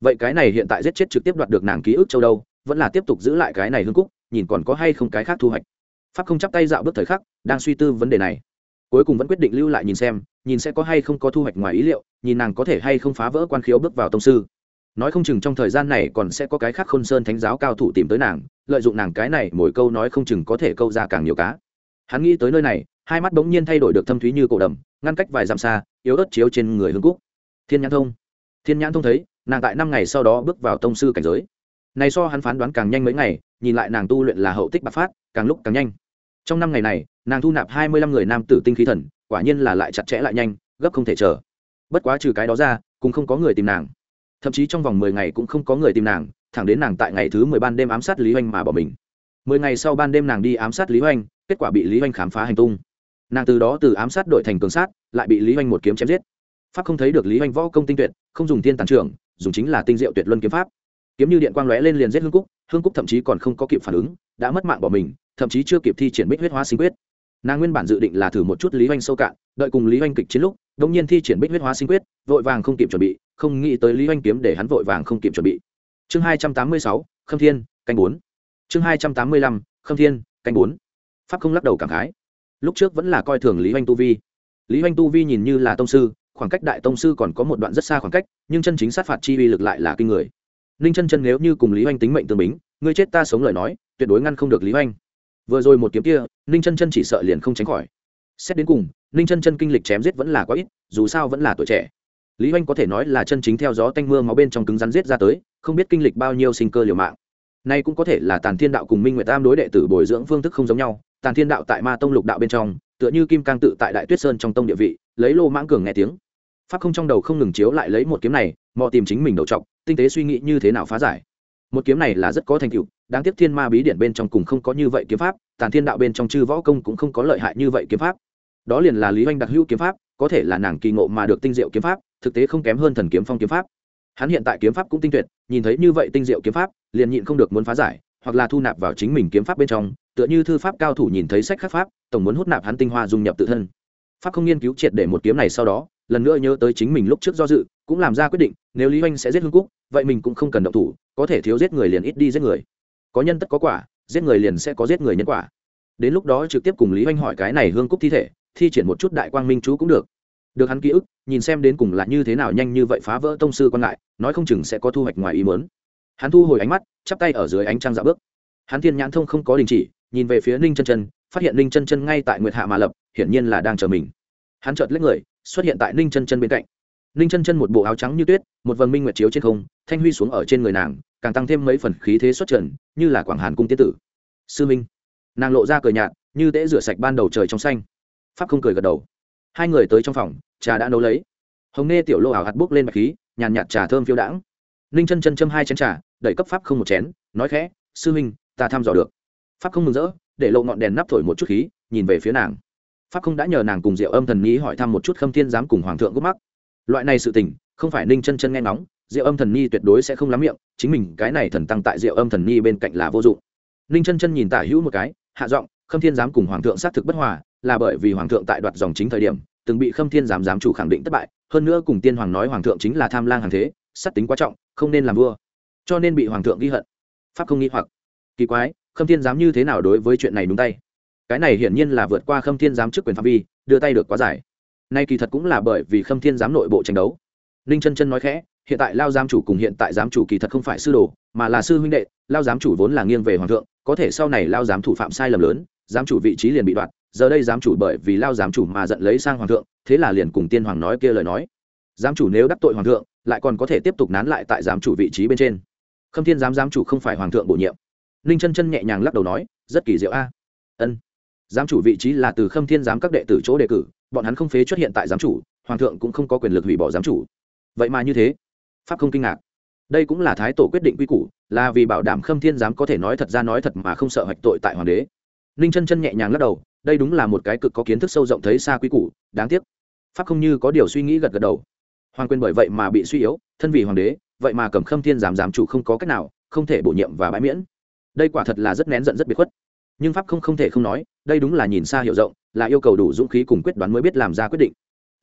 vậy cái này hiện tại giết chết trực tiếp đoạt được nàng ký ức châu đâu, vẫn là tiếp tục giữ lại cái này hương cúc, nhìn còn có hay không cái khác thu hoạch. Pháp không chắp tay dạo bước thời khắc, đang suy tư vấn đề này, cuối cùng vẫn quyết định lưu lại nhìn xem, nhìn sẽ có hay không có thu hoạch ngoài ý liệu, nhìn nàng có thể hay không phá vỡ quan khiếu bước vào tông sư. Nói không chừng trong thời gian này còn sẽ có cái khác Khôn Sơn thánh giáo cao thủ tìm tới nàng, lợi dụng nàng cái này mỗi câu nói không chừng có thể câu ra càng nhiều cá. Hắn nghĩ tới nơi này, hai mắt bỗng nhiên thay đổi được thâm thúy như cổ đầm, ngăn cách vài dặm xa, yếu ớt chiếu trên người hương cúc. Thiên nhãn thông, thiên nhãn thông thấy nàng tại năm ngày sau đó bước vào tông sư cảnh giới. Này so hắn phán đoán càng nhanh mấy ngày, nhìn lại nàng tu luyện là hậu tích bạc phát, càng lúc càng nhanh. Trong năm ngày này, nàng thu nạp hai mươi lăm người nam tử tinh khí thần, quả nhiên là lại chặt chẽ lại nhanh, gấp không thể chờ. Bất quá trừ cái đó ra, cũng không có người tìm nàng. Thậm chí trong vòng mười ngày cũng không có người tìm nàng, thẳng đến nàng tại ngày thứ mười ban đêm ám sát Lý Hoành mà bỏ mình. Mười ngày sau ban đêm nàng đi ám sát Lý Hoành, kết quả bị Lý Hoành khám phá hành tung. Nàng từ đó từ ám sát đổi thành cường sát, lại bị Lý Hoành một kiếm chém giết. Pháp không thấy được Lý Hoành võ công tinh tuyệt, không dùng thiên tàn trưởng, dùng chính là tinh diệu tuyệt luân kiếm pháp. Kiếm như điện quang lóe lên liền giết Hương Cúc, Hương Cúc thậm chí còn không có kịp phản ứng, đã mất mạng bỏ mình, thậm chí chưa kịp thi triển Bích huyết hóa sinh quyết. Nàng nguyên bản dự định là thử một chút Lý Hoành sâu cạn, đợi cùng Lý Hoành kịch chiến lúc, đột nhiên thi triển Bích huyết hóa sinh quyết, vội vàng không kịp chuẩn bị, không nghĩ tới Lý Hoành kiếm để hắn vội vàng không kịp chuẩn bị. Chương hai trăm tám mươi sáu, Khâm Thiên, canh bốn. Chương hai trăm tám mươi lăm, Khâm Thiên, canh bốn. Pháp không lắc đầu cảm khái. Lúc trước vẫn là coi thường Lý Hoành tu vi. Lý Hoành tu vi nhìn như là tông sư, khoảng cách đại tông sư còn có một đoạn rất xa khoảng cách, nhưng chân chính sát phạt chi uy lực lại là kinh người. Ninh Chân Chân nếu như cùng Lý Hoành tính mệnh tương bính, ngươi chết ta sống lời nói, tuyệt đối ngăn không được Lý Hoành. Vừa rồi một kiếm kia, Ninh Chân Chân chỉ sợ liền không tránh khỏi. Xét đến cùng, Ninh Chân Chân kinh lịch chém giết vẫn là quá ít, dù sao vẫn là tuổi trẻ. Lý Hoành có thể nói là chân chính theo gió tanh mưa máu bên trong cứng rắn giết ra tới, không biết kinh lịch bao nhiêu sinh cơ liều mạng. Nay cũng có thể là Tàn Thiên đạo cùng Minh Nguyệt Tam đối đệ tử bồi dưỡng phương thức không giống nhau. Tàn Thiên đạo tại Ma tông lục đạo bên trong, tựa như Kim Cang tự tại Đại Tuyết Sơn trong tông địa vị, lấy lô mãng cường nghe tiếng. Pháp không trong đầu không ngừng chiếu lại lấy một kiếm này, mò tìm chính mình đầu trọc, tinh tế suy nghĩ như thế nào phá giải. Một kiếm này là rất có thành tựu, đáng tiếc Thiên Ma bí điển bên trong cùng không có như vậy kiếm pháp, Tàn Thiên đạo bên trong chư võ công cũng không có lợi hại như vậy kiếm pháp. Đó liền là Lý Hoành đặc hữu kiếm pháp, có thể là nàng kỳ ngộ mà được tinh diệu kiếm pháp, thực tế không kém hơn Thần Kiếm Phong kiếm pháp. Hắn hiện tại kiếm pháp cũng tinh tuyệt, nhìn thấy như vậy tinh diệu kiếm pháp, liền nhịn không được muốn phá giải, hoặc là thu nạp vào chính mình kiếm pháp bên trong, tựa như thư pháp cao thủ nhìn thấy sách khắc pháp, tổng muốn hút nạp hắn tinh hoa dung nhập tự thân. Pháp không nghiên cứu triệt để một kiếm này sau đó, lần nữa nhớ tới chính mình lúc trước do dự, cũng làm ra quyết định, nếu Lý Hoành sẽ giết Hương Cúc, vậy mình cũng không cần động thủ, có thể thiếu giết người liền ít đi giết người. Có nhân tất có quả, giết người liền sẽ có giết người nhân quả. Đến lúc đó trực tiếp cùng Lý Hoành hỏi cái này Hương Cúc thi thể, thi triển một chút đại quang minh chú cũng được. Được hắn ký ức, nhìn xem đến cùng là như thế nào nhanh như vậy phá vỡ tông sư quan ngại, nói không chừng sẽ có thu hoạch ngoài ý muốn. Hắn thu hồi ánh mắt, chắp tay ở dưới ánh trăng dạo bước. Hắn thiên nhãn thông không có đình chỉ, nhìn về phía Ninh Chân Chân, phát hiện Ninh Chân Chân ngay tại Nguyệt Hạ mà lập, hiển nhiên là đang chờ mình. Hắn chợt lách người, xuất hiện tại Ninh Chân Chân bên cạnh. Ninh Chân Chân một bộ áo trắng như tuyết, một vầng minh nguyệt chiếu trên không, thanh huy xuống ở trên người nàng, càng tăng thêm mấy phần khí thế xuất trần, như là Quảng Hàn cung tiên tử. Sư minh. Nàng lộ ra cười nhạt, như tễ rửa sạch ban đầu trời trong xanh. Pháp không cười gật đầu. Hai người tới trong phòng, trà đã nấu lấy. Hồng nghe tiểu lô ảo hạt bốc lên bạch khí, nhàn nhạt trà thơm phiêu đãng. Ninh Chân Chân châm hai chén trà, đẩy cấp Pháp không một chén, nói khẽ, sư minh, ta thăm dò được. Pháp không mừng rỡ, để lộ ngọn đèn nắp thổi một chút khí, nhìn về phía nàng. Pháp không đã nhờ nàng cùng Diệu Âm Thần Nhi hỏi thăm một chút Khâm Thiên giám cùng hoàng thượng gốc mắc. Loại này sự tình, không phải Ninh Chân Chân nghe ngóng, Diệu Âm Thần Nhi tuyệt đối sẽ không lắm miệng, chính mình cái này thần tăng tại Diệu Âm Thần Nhi bên cạnh là vô dụng. Ninh Chân Chân nhìn Tả Hữu một cái, hạ giọng, Khâm Thiên giám cùng hoàng thượng xác thực bất hòa, là bởi vì hoàng thượng tại đoạt dòng chính thời điểm, từng bị Khâm Thiên giám giám chủ khẳng định thất bại, hơn nữa cùng tiên hoàng nói hoàng thượng chính là tham lang hàng thế, sát tính quá trọng, không nên làm vua, cho nên bị hoàng thượng ghi hận. Pháp không nghi hoặc, kỳ quái, Khâm Thiên giám như thế nào đối với chuyện này đúng tay? Cái này hiển nhiên là vượt qua Khâm Thiên giám chức quyền phạm vi, đưa tay được quá dài. Nay kỳ thật cũng là bởi vì Khâm Thiên giám nội bộ tranh đấu. Ninh Chân Chân nói khẽ, hiện tại Lao giám chủ cùng hiện tại giám chủ kỳ thật không phải sư đồ, mà là sư huynh đệ, Lao giám chủ vốn là nghiêng về hoàng thượng, có thể sau này Lao giám thủ phạm sai lầm lớn, giám chủ vị trí liền bị đoạt, giờ đây giám chủ bởi vì Lao giám chủ mà giận lấy sang hoàng thượng, thế là liền cùng tiên hoàng nói kia lời nói. Giám chủ nếu đắc tội hoàng thượng, lại còn có thể tiếp tục nán lại tại giám chủ vị trí bên trên. Khâm Thiên giám giám chủ không phải hoàng thượng bổ nhiệm. Ninh Chân Chân nhẹ nhàng lắc đầu nói, rất kỳ diệu a. Ân. Giám chủ vị trí là từ Khâm Thiên giám các đệ tử chỗ đề cử, bọn hắn không phế xuất hiện tại giám chủ, hoàng thượng cũng không có quyền lực hủy bỏ giám chủ. Vậy mà như thế, Pháp không kinh ngạc. Đây cũng là thái tổ quyết định quy củ, là vì bảo đảm Khâm Thiên giám có thể nói thật ra nói thật mà không sợ hoạch tội tại hoàng đế. Ninh Chân Chân nhẹ nhàng lắc đầu, đây đúng là một cái cực có kiến thức sâu rộng thấy xa quy củ, đáng tiếc. Pháp không như có điều suy nghĩ gật gật đầu. Hoàng quyền bởi vậy mà bị suy yếu, thân vì hoàng đế, vậy mà cầm Khâm Thiên giám giám chủ không có cách nào, không thể bổ nhiệm và bãi miễn. Đây quả thật là rất nén giận rất biệt khuất. Nhưng Pháp không không thể không nói, đây đúng là nhìn xa hiểu rộng, là yêu cầu đủ dũng khí cùng quyết đoán mới biết làm ra quyết định.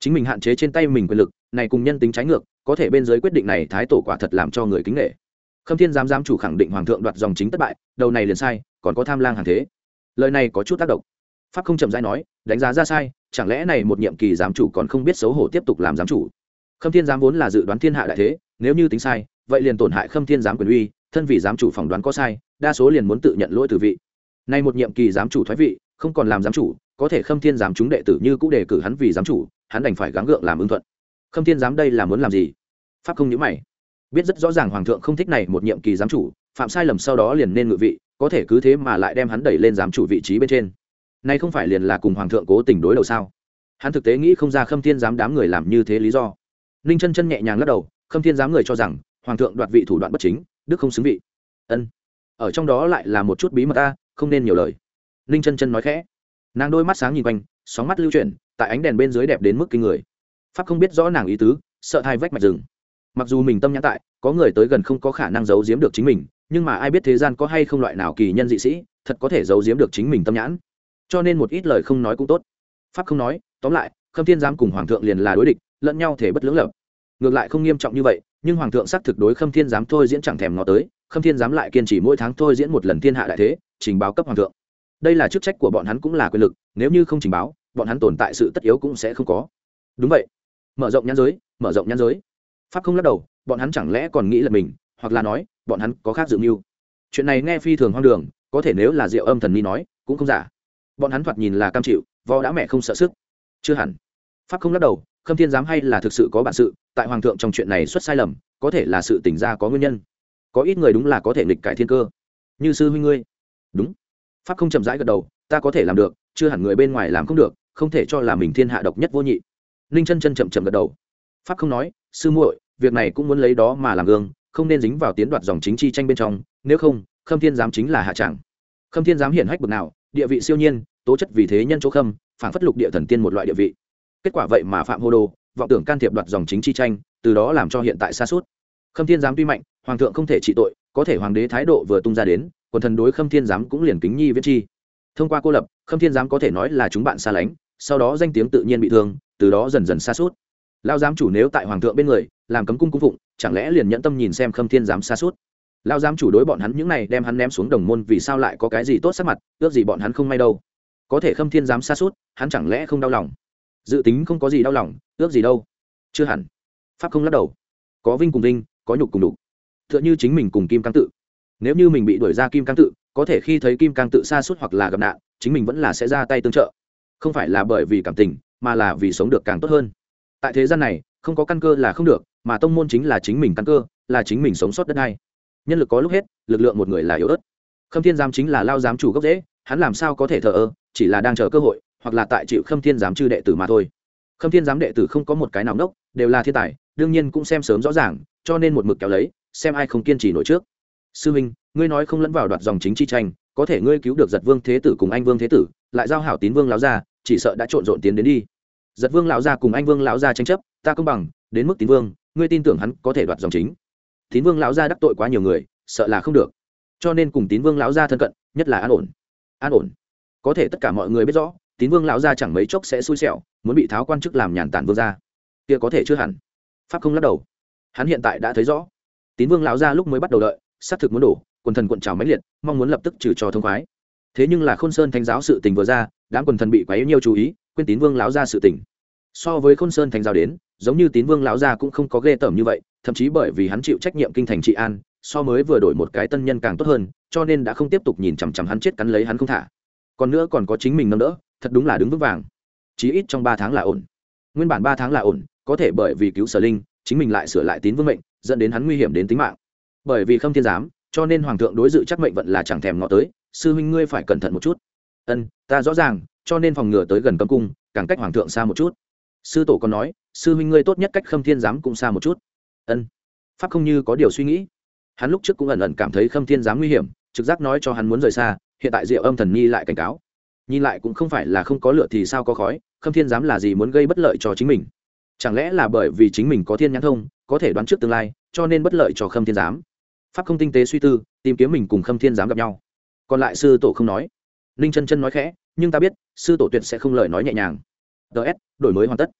chính mình hạn chế trên tay mình quyền lực này cùng nhân tính trái ngược, có thể bên dưới quyết định này thái tổ quả thật làm cho người kính nể. Khâm Thiên giám giám chủ khẳng định hoàng thượng đoạt dòng chính thất bại, đầu này liền sai, còn có tham lang hàng thế. Lời này có chút tác động. Pháp không chậm rãi nói, đánh giá ra sai, chẳng lẽ này một nhiệm kỳ giám chủ còn không biết xấu hổ tiếp tục làm giám chủ? Khâm Thiên giám vốn là dự đoán thiên hạ đại thế, nếu như tính sai, vậy liền tổn hại Khâm Thiên giám quyền uy, thân vị giám chủ phỏng đoán có sai, đa số liền muốn tự nhận lỗi từ vị. Nay một nhiệm kỳ giám chủ thoái vị, không còn làm giám chủ, có thể Khâm Thiên giám chúng đệ tử như cũ đề cử hắn vì giám chủ, hắn đành phải gắng gượng làm ưng thuận. Khâm Thiên giám đây là muốn làm gì? Pháp không nhíu mày, biết rất rõ ràng hoàng thượng không thích này một nhiệm kỳ giám chủ, phạm sai lầm sau đó liền nên ngự vị, có thể cứ thế mà lại đem hắn đẩy lên giám chủ vị trí bên trên. Nay không phải liền là cùng hoàng thượng cố tình đối đầu sao? Hắn thực tế nghĩ không ra Khâm Thiên giám đám người làm như thế lý do. Ninh Chân Chân nhẹ nhàng lắc đầu, Khâm Thiên giám người cho rằng hoàng thượng đoạt vị thủ đoạn bất chính, đức không xứng vị. Ân, ở trong đó lại là một chút bí mật ta, không nên nhiều lời. Ninh Chân Chân nói khẽ, nàng đôi mắt sáng nhìn quanh, sóng mắt lưu chuyển, tại ánh đèn bên dưới đẹp đến mức kinh người. Pháp không biết rõ nàng ý tứ, sợ hai vách mạch rừng. Mặc dù mình tâm nhãn tại, có người tới gần không có khả năng giấu giếm được chính mình, nhưng mà ai biết thế gian có hay không loại nào kỳ nhân dị sĩ, thật có thể giấu giếm được chính mình tâm nhãn. Cho nên một ít lời không nói cũng tốt. Pháp không nói, tóm lại, Khâm Thiên giám cùng hoàng thượng liền là đối địch, lẫn nhau thể bất lưỡng lập. Ngược lại không nghiêm trọng như vậy, nhưng hoàng thượng xác thực đối Khâm Thiên giám thôi diễn chẳng thèm ngó tới, Khâm Thiên giám lại kiên trì mỗi tháng thôi diễn một lần thiên hạ đại thế, trình báo cấp hoàng thượng. Đây là chức trách của bọn hắn cũng là quyền lực, nếu như không trình báo, bọn hắn tồn tại sự tất yếu cũng sẽ không có. Đúng vậy, mở rộng nhãn giới, mở rộng nhãn giới. Pháp không lắc đầu, bọn hắn chẳng lẽ còn nghĩ là mình, hoặc là nói, bọn hắn có khác dự mưu. Chuyện này nghe phi thường hoang đường, có thể nếu là Diệu Âm thần ni nói, cũng không giả. Bọn hắn thoạt nhìn là cam chịu, vò đã mẹ không sợ sức. Chưa hẳn. Pháp không lắc đầu, Khâm Thiên giám hay là thực sự có bản sự, tại hoàng thượng trong chuyện này xuất sai lầm, có thể là sự tỉnh ra có nguyên nhân. Có ít người đúng là có thể nghịch cải thiên cơ. Như sư huynh ngươi. Đúng. Pháp không chậm rãi gật đầu, ta có thể làm được, chưa hẳn người bên ngoài làm không được, không thể cho là mình thiên hạ độc nhất vô nhị. Ninh Chân Chân chậm chậm gật đầu. Pháp không nói, sư muội, việc này cũng muốn lấy đó mà làm gương, không nên dính vào tiến đoạt dòng chính chi tranh bên trong, nếu không, Khâm Thiên giám chính là hạ trạng. Khâm Thiên giám hiển hách bậc nào, địa vị siêu nhiên, tố chất vì thế nhân chỗ khâm, phảng phất lục địa thần tiên một loại địa vị. Kết quả vậy mà phạm hô đồ, vọng tưởng can thiệp đoạt dòng chính chi tranh, từ đó làm cho hiện tại sa sút. Khâm Thiên giám tuy mạnh, hoàng thượng không thể trị tội, có thể hoàng đế thái độ vừa tung ra đến, quần thần đối Khâm Thiên giám cũng liền kính nhi viết chi. Thông qua cô lập, Khâm Thiên giám có thể nói là chúng bạn xa lánh, sau đó danh tiếng tự nhiên bị thương, từ đó dần dần sa sút. Lão giám chủ nếu tại hoàng thượng bên người, làm cấm cung cung phụng, chẳng lẽ liền nhẫn tâm nhìn xem Khâm Thiên giám sa sút? Lão giám chủ đối bọn hắn những này đem hắn ném xuống đồng môn, vì sao lại có cái gì tốt sắc mặt, ước gì bọn hắn không may đâu. Có thể Khâm Thiên giám sa sút, hắn chẳng lẽ không đau lòng? Dự tính không có gì đau lòng, ước gì đâu. Chưa hẳn. Pháp không lắc đầu. Có vinh cùng vinh, có nhục cùng nhục. Tựa như chính mình cùng Kim Cang Tự. Nếu như mình bị đuổi ra Kim Cang Tự, có thể khi thấy Kim Cang Tự sa sút hoặc là gặp nạn, chính mình vẫn là sẽ ra tay tương trợ. Không phải là bởi vì cảm tình, mà là vì sống được càng tốt hơn. Tại thế gian này, không có căn cơ là không được, mà tông môn chính là chính mình căn cơ, là chính mình sống sót đất này. Nhân lực có lúc hết, lực lượng một người là yếu ớt. Khâm Thiên giám chính là lao giám chủ gốc rễ, hắn làm sao có thể thờ ơ, chỉ là đang chờ cơ hội, hoặc là tại chịu Khâm Thiên giám chư đệ tử mà thôi. Khâm Thiên giám đệ tử không có một cái nào đốc, đều là thiên tài, đương nhiên cũng xem sớm rõ ràng, cho nên một mực kéo lấy, xem ai không kiên trì nổi trước. Sư huynh, ngươi nói không lẫn vào đoạt dòng chính chi tranh, có thể ngươi cứu được Giật Vương thế tử cùng Anh Vương thế tử, lại giao hảo Tín Vương lão gia, chỉ sợ đã trộn rộn tiến đến đi. Giật Vương lão gia cùng Anh Vương lão gia tranh chấp, ta công bằng, đến mức Tín Vương, ngươi tin tưởng hắn có thể đoạt dòng chính? Tín Vương lão gia đắc tội quá nhiều người, sợ là không được, cho nên cùng Tín Vương lão gia thân cận, nhất là an ổn. An ổn. Có thể tất cả mọi người biết rõ, Tín Vương lão gia chẳng mấy chốc sẽ xui xẻo, muốn bị tháo quan chức làm nhàn tản vương gia. Kia có thể chưa hẳn. Pháp không lắc đầu. Hắn hiện tại đã thấy rõ, Tín Vương lão gia lúc mới bắt đầu đợi, xác thực muốn đổ, quần thần cuộn trào mãnh liệt, mong muốn lập tức trừ cho thông khoái. Thế nhưng là Khôn Sơn Thánh giáo sự tình vừa ra, đám quần thần bị quá nhiều chú ý, quên Tín Vương lão gia sự tình. So với Khôn Sơn Thánh giáo đến, giống như Tín Vương lão gia cũng không có ghê tởm như vậy, thậm chí bởi vì hắn chịu trách nhiệm kinh thành trị an, so mới vừa đổi một cái tân nhân càng tốt hơn, cho nên đã không tiếp tục nhìn chằm chằm hắn chết cắn lấy hắn không thả. Còn nữa còn có chính mình nâng đỡ, thật đúng là đứng vững vàng. Chí ít trong ba tháng là ổn. Nguyên bản ba tháng là ổn, có thể bởi vì cứu Sở Linh, chính mình lại sửa lại Tín Vương mệnh, dẫn đến hắn nguy hiểm đến tính mạng. Bởi vì Khâm Thiên giám, cho nên hoàng thượng đối dự chắc mệnh vận là chẳng thèm ngó tới, sư huynh ngươi phải cẩn thận một chút. Ân, ta rõ ràng, cho nên phòng ngừa tới gần cấm cung, càng cách hoàng thượng xa một chút. Sư tổ còn nói, sư huynh ngươi tốt nhất cách Khâm Thiên giám cũng xa một chút. Ân. Pháp không như có điều suy nghĩ. Hắn lúc trước cũng ẩn ẩn cảm thấy Khâm Thiên giám nguy hiểm, trực giác nói cho hắn muốn rời xa, hiện tại Diệu Âm thần nhi lại cảnh cáo. Nhìn lại cũng không phải là không có lửa thì sao có khói, Khâm Thiên giám là gì muốn gây bất lợi cho chính mình? Chẳng lẽ là bởi vì chính mình có thiên nhãn thông, có thể đoán trước tương lai, cho nên bất lợi cho Khâm Thiên giám? Pháp không tinh tế suy tư, tìm kiếm mình cùng Khâm Thiên giám gặp nhau. Còn lại sư tổ không nói. Ninh Chân Chân nói khẽ, nhưng ta biết, sư tổ tuyệt sẽ không lời nói nhẹ nhàng. ds đổi mới hoàn tất.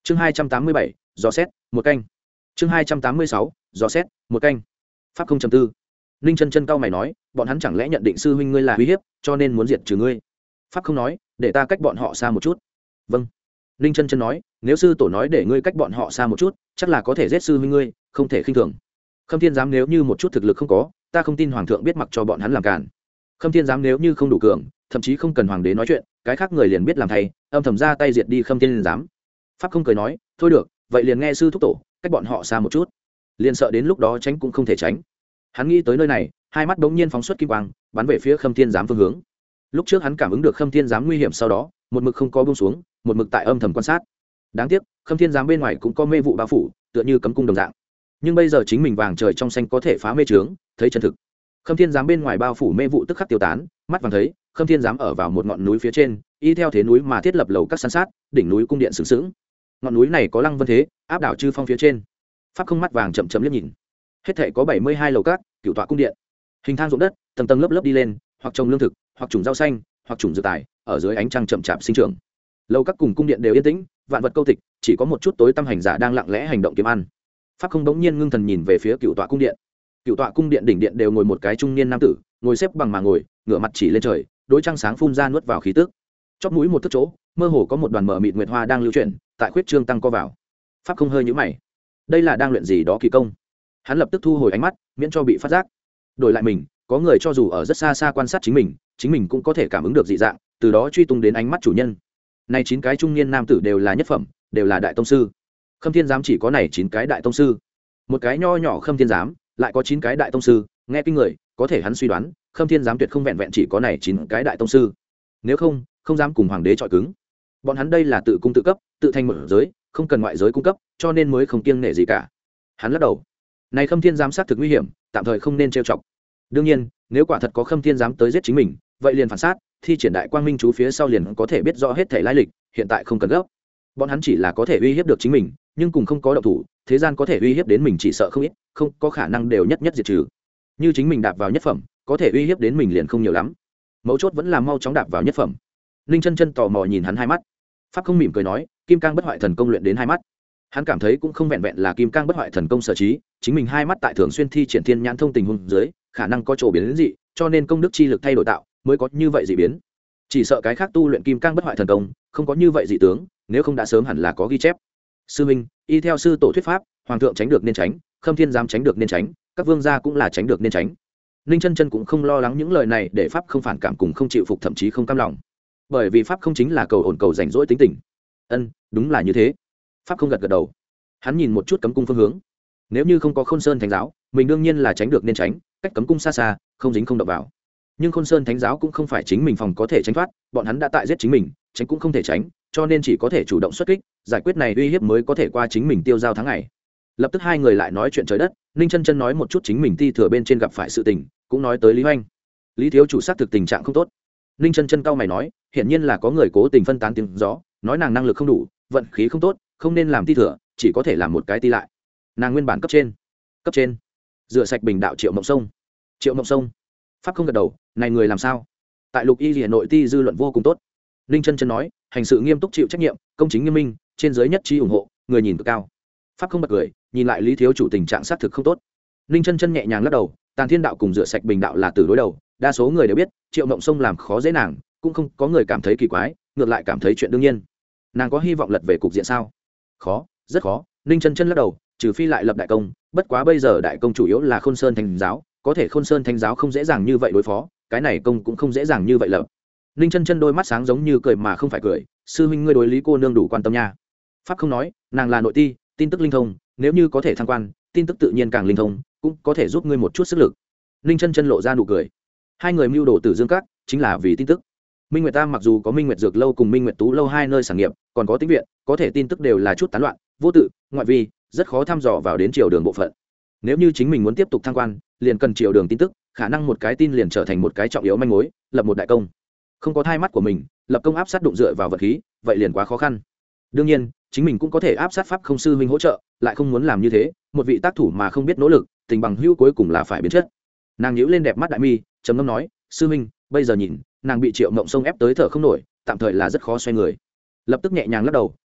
chương hai trăm tám mươi bảy dò xét một canh chương hai trăm tám mươi sáu dò xét một canh pháp không chầm tư. Ninh chân chân cao mày nói, bọn hắn chẳng lẽ nhận định sư huynh ngươi là uy hiếp cho nên muốn diệt trừ ngươi? Pháp không nói, để ta cách bọn họ xa một chút. Vâng. Ninh chân chân nói, nếu sư tổ nói để ngươi cách bọn họ xa một chút, chắc là có thể giết sư huynh ngươi, không thể khinh thường. Khâm Thiên giám nếu như một chút thực lực không có, ta không tin hoàng thượng biết mặc cho bọn hắn làm cản. Khâm Thiên giám nếu như không đủ cường, thậm chí không cần hoàng đế nói chuyện, cái khác người liền biết làm thay, âm thầm ra tay diệt đi Khâm Thiên giám. Pháp không cười nói, thôi được, vậy liền nghe sư thúc tổ, cách bọn họ xa một chút. Liền sợ đến lúc đó tránh cũng không thể tránh. Hắn nghĩ tới nơi này, hai mắt bỗng nhiên phóng xuất kim quang, bắn về phía Khâm Thiên giám phương hướng. Lúc trước hắn cảm ứng được Khâm Thiên giám nguy hiểm, sau đó một mực không có buông xuống, một mực tại âm thầm quan sát. Đáng tiếc, Khâm Thiên giám bên ngoài cũng có mê vụ bao phủ, tựa như cấm cung đồng dạng. Nhưng bây giờ chính mình vàng trời trong xanh có thể phá mê trướng, thấy chân thực. Khâm Thiên giám bên ngoài bao phủ mê vụ tức khắc tiêu tán, mắt vàng thấy, Khâm Thiên giám ở vào một ngọn núi phía trên, y theo thế núi mà thiết lập lầu các san sát, đỉnh núi cung điện sừng sững. Ngọn núi này có lăng vân thế, áp đảo chư phong phía trên. Pháp không mắt vàng chậm chậm liếc nhìn. Hết thảy có bảy mươi hai lầu các, cửu tọa cung điện. Hình thang ruộng đất, tầng tầng lớp lớp đi lên, hoặc trồng lương thực, hoặc trồng rau xanh, hoặc trồng dược tài, ở dưới ánh trăng chậm chạp sinh trưởng. Lầu các cùng cung điện đều yên tĩnh, vạn vật câu tịch, chỉ có một chút tối tăm hành giả đang lặng lẽ hành động kiếm ăn. Pháp không bỗng nhiên ngưng thần nhìn về phía cửu tọa cung điện. Cửu tọa cung điện đỉnh điện đều ngồi một cái trung niên nam tử, ngồi xếp bằng mà ngồi, ngửa mặt chỉ lên trời, đối trăng sáng phun ra nuốt vào khí tức. Chóp mũi một thước chỗ, mơ hồ có một đoàn mở mịt nguyệt hoa đang lưu chuyển, tại khuyết trương tăng co vào. Pháp không hơi nhíu mày, đây là đang luyện gì đó kỳ công. Hắn lập tức thu hồi ánh mắt, miễn cho bị phát giác. Đổi lại mình, có người cho dù ở rất xa xa quan sát chính mình, chính mình cũng có thể cảm ứng được dị dạng, từ đó truy tung đến ánh mắt chủ nhân. Này chín cái trung niên nam tử đều là nhất phẩm, đều là đại tông sư. Khâm Thiên giám chỉ có này chín cái đại tông sư. Một cái nho nhỏ Khâm Thiên giám lại có chín cái đại tông sư, nghe kinh người, có thể hắn suy đoán, Khâm Thiên giám tuyệt không vẹn vẹn chỉ có này chín cái đại tông sư. Nếu không, không dám cùng hoàng đế chọi cứng. Bọn hắn đây là tự cung tự cấp, tự thành một giới, không cần ngoại giới cung cấp, cho nên mới không kiêng nể gì cả. Hắn lắc đầu. Này Khâm Thiên giám sát thực nguy hiểm, tạm thời không nên trêu chọc. Đương nhiên, nếu quả thật có Khâm Thiên giám tới giết chính mình, vậy liền phản sát, thi triển đại quang minh chú phía sau liền có thể biết rõ hết thể lai lịch, hiện tại không cần gấp. Bọn hắn chỉ là có thể uy hiếp được chính mình, nhưng cùng không có động thủ, thế gian có thể uy hiếp đến mình chỉ sợ không ít, không có khả năng đều nhất nhất diệt trừ. Như chính mình đạp vào nhất phẩm, có thể uy hiếp đến mình liền không nhiều lắm. Mấu chốt vẫn là mau chóng đạp vào nhất phẩm. Ninh chân chân tò mò nhìn hắn hai mắt. Pháp không mỉm cười nói, kim cang bất hoại thần công luyện đến hai mắt. Hắn cảm thấy cũng không vẹn vẹn là kim cang bất hoại thần công sở trí, chính mình hai mắt tại thường xuyên thi triển thiên nhãn thông tình huống dưới, khả năng có chỗ biến đến dị, cho nên công đức chi lực thay đổi tạo, mới có như vậy dị biến. Chỉ sợ cái khác tu luyện kim cang bất hoại thần công, không có như vậy dị tướng, nếu không đã sớm hẳn là có ghi chép. Sư minh, y theo sư tổ thuyết pháp, hoàng thượng tránh được nên tránh, Khâm Thiên giám tránh được nên tránh, các vương gia cũng là tránh được nên tránh. Ninh chân chân cũng không lo lắng những lời này để pháp không phản cảm cùng không chịu phục, thậm chí không cam lòng, bởi vì pháp không chính là cầu ổn cầu rảnh rỗi tính tình. Ân, đúng là như thế. Pháp không gật gật đầu. Hắn nhìn một chút cấm cung phương hướng. Nếu như không có Khôn Sơn thánh giáo, mình đương nhiên là tránh được nên tránh, cách cấm cung xa xa, không dính không động vào. Nhưng Khôn Sơn thánh giáo cũng không phải chính mình phòng có thể tránh thoát, bọn hắn đã tại giết chính mình, tránh cũng không thể tránh, cho nên chỉ có thể chủ động xuất kích, giải quyết này uy hiếp mới có thể qua chính mình tiêu giao tháng ngày. Lập tức hai người lại nói chuyện trời đất. Ninh chân chân nói một chút chính mình ti thừa bên trên gặp phải sự tình, cũng nói tới Lý Hoành. Lý thiếu chủ xác thực tình trạng không tốt. Ninh chân chân cau mày nói, hiển nhiên là có người cố tình phân tán tiếng gió, nói nàng năng lực không đủ, vận khí không tốt, không nên làm ti thừa, chỉ có thể làm một cái ti lại. Nàng nguyên bản cấp trên, cấp trên, rửa sạch bình đạo Triệu Mộng Sông. Triệu Mộng Sông. Pháp không gật đầu, này người làm sao? Tại Lục Y Liễu nội ti dư luận vô cùng tốt. Ninh chân chân nói, hành sự nghiêm túc chịu trách nhiệm, công chính nghiêm minh, trên dưới nhất trí ủng hộ, người nhìn cực cao. Pháp không bật cười, nhìn lại Lý thiếu chủ tình trạng xác thực không tốt. Ninh chân chân nhẹ nhàng lắc đầu, Tàn Thiên đạo cùng rửa sạch bình đạo là từ đối đầu, đa số người đều biết, Triệu Mộng Sông làm khó dễ nàng, cũng không có người cảm thấy kỳ quái, ngược lại cảm thấy chuyện đương nhiên. Nàng có hy vọng lật về cục diện sao? Khó, rất khó. Ninh chân chân lắc đầu, trừ phi lại lập đại công, bất quá bây giờ đại công chủ yếu là Khôn Sơn thánh giáo, có thể Khôn Sơn thánh giáo không dễ dàng như vậy đối phó, cái này công cũng không dễ dàng như vậy lập. Ninh chân chân đôi mắt sáng giống như cười mà không phải cười, sư huynh ngươi đối Lý cô nương đủ quan tâm nha. Pháp không nói, nàng là nội ti, tin tức linh thông, nếu như có thể thăng quan, tin tức tự nhiên càng linh thông, cũng có thể giúp ngươi một chút sức lực. Ninh chân chân lộ ra nụ cười. Hai người mưu đồ Tử Dương Các chính là vì tin tức. Minh Nguyệt Tam mặc dù có Minh Nguyệt Dược lâu cùng Minh Nguyệt Tú lâu hai nơi sản nghiệp, còn có Tĩnh viện, có thể tin tức đều là chút tán loạn, vô tự, ngoại vi, rất khó thăm dò vào đến triều đường bộ phận. Nếu như chính mình muốn tiếp tục thăng quan, liền cần triều đường tin tức, khả năng một cái tin liền trở thành một cái trọng yếu manh mối, lập một đại công. Không có thai mắt của mình, lập công áp sát đụng dựa vào vật khí, vậy liền quá khó khăn. Đương nhiên, chính mình cũng có thể áp sát pháp không sư huynh hỗ trợ, lại không muốn làm như thế, một vị tác thủ mà không biết nỗ lực, tình bằng hữu cuối cùng là phải biến chất. Nàng nhíu lên đẹp mắt đại mi, trầm ngâm nói, sư huynh, bây giờ nhìn, nàng bị Triệu Mộng Sông ép tới thở không nổi, tạm thời là rất khó xoay người. Lập tức nhẹ nhàng lắc đầu,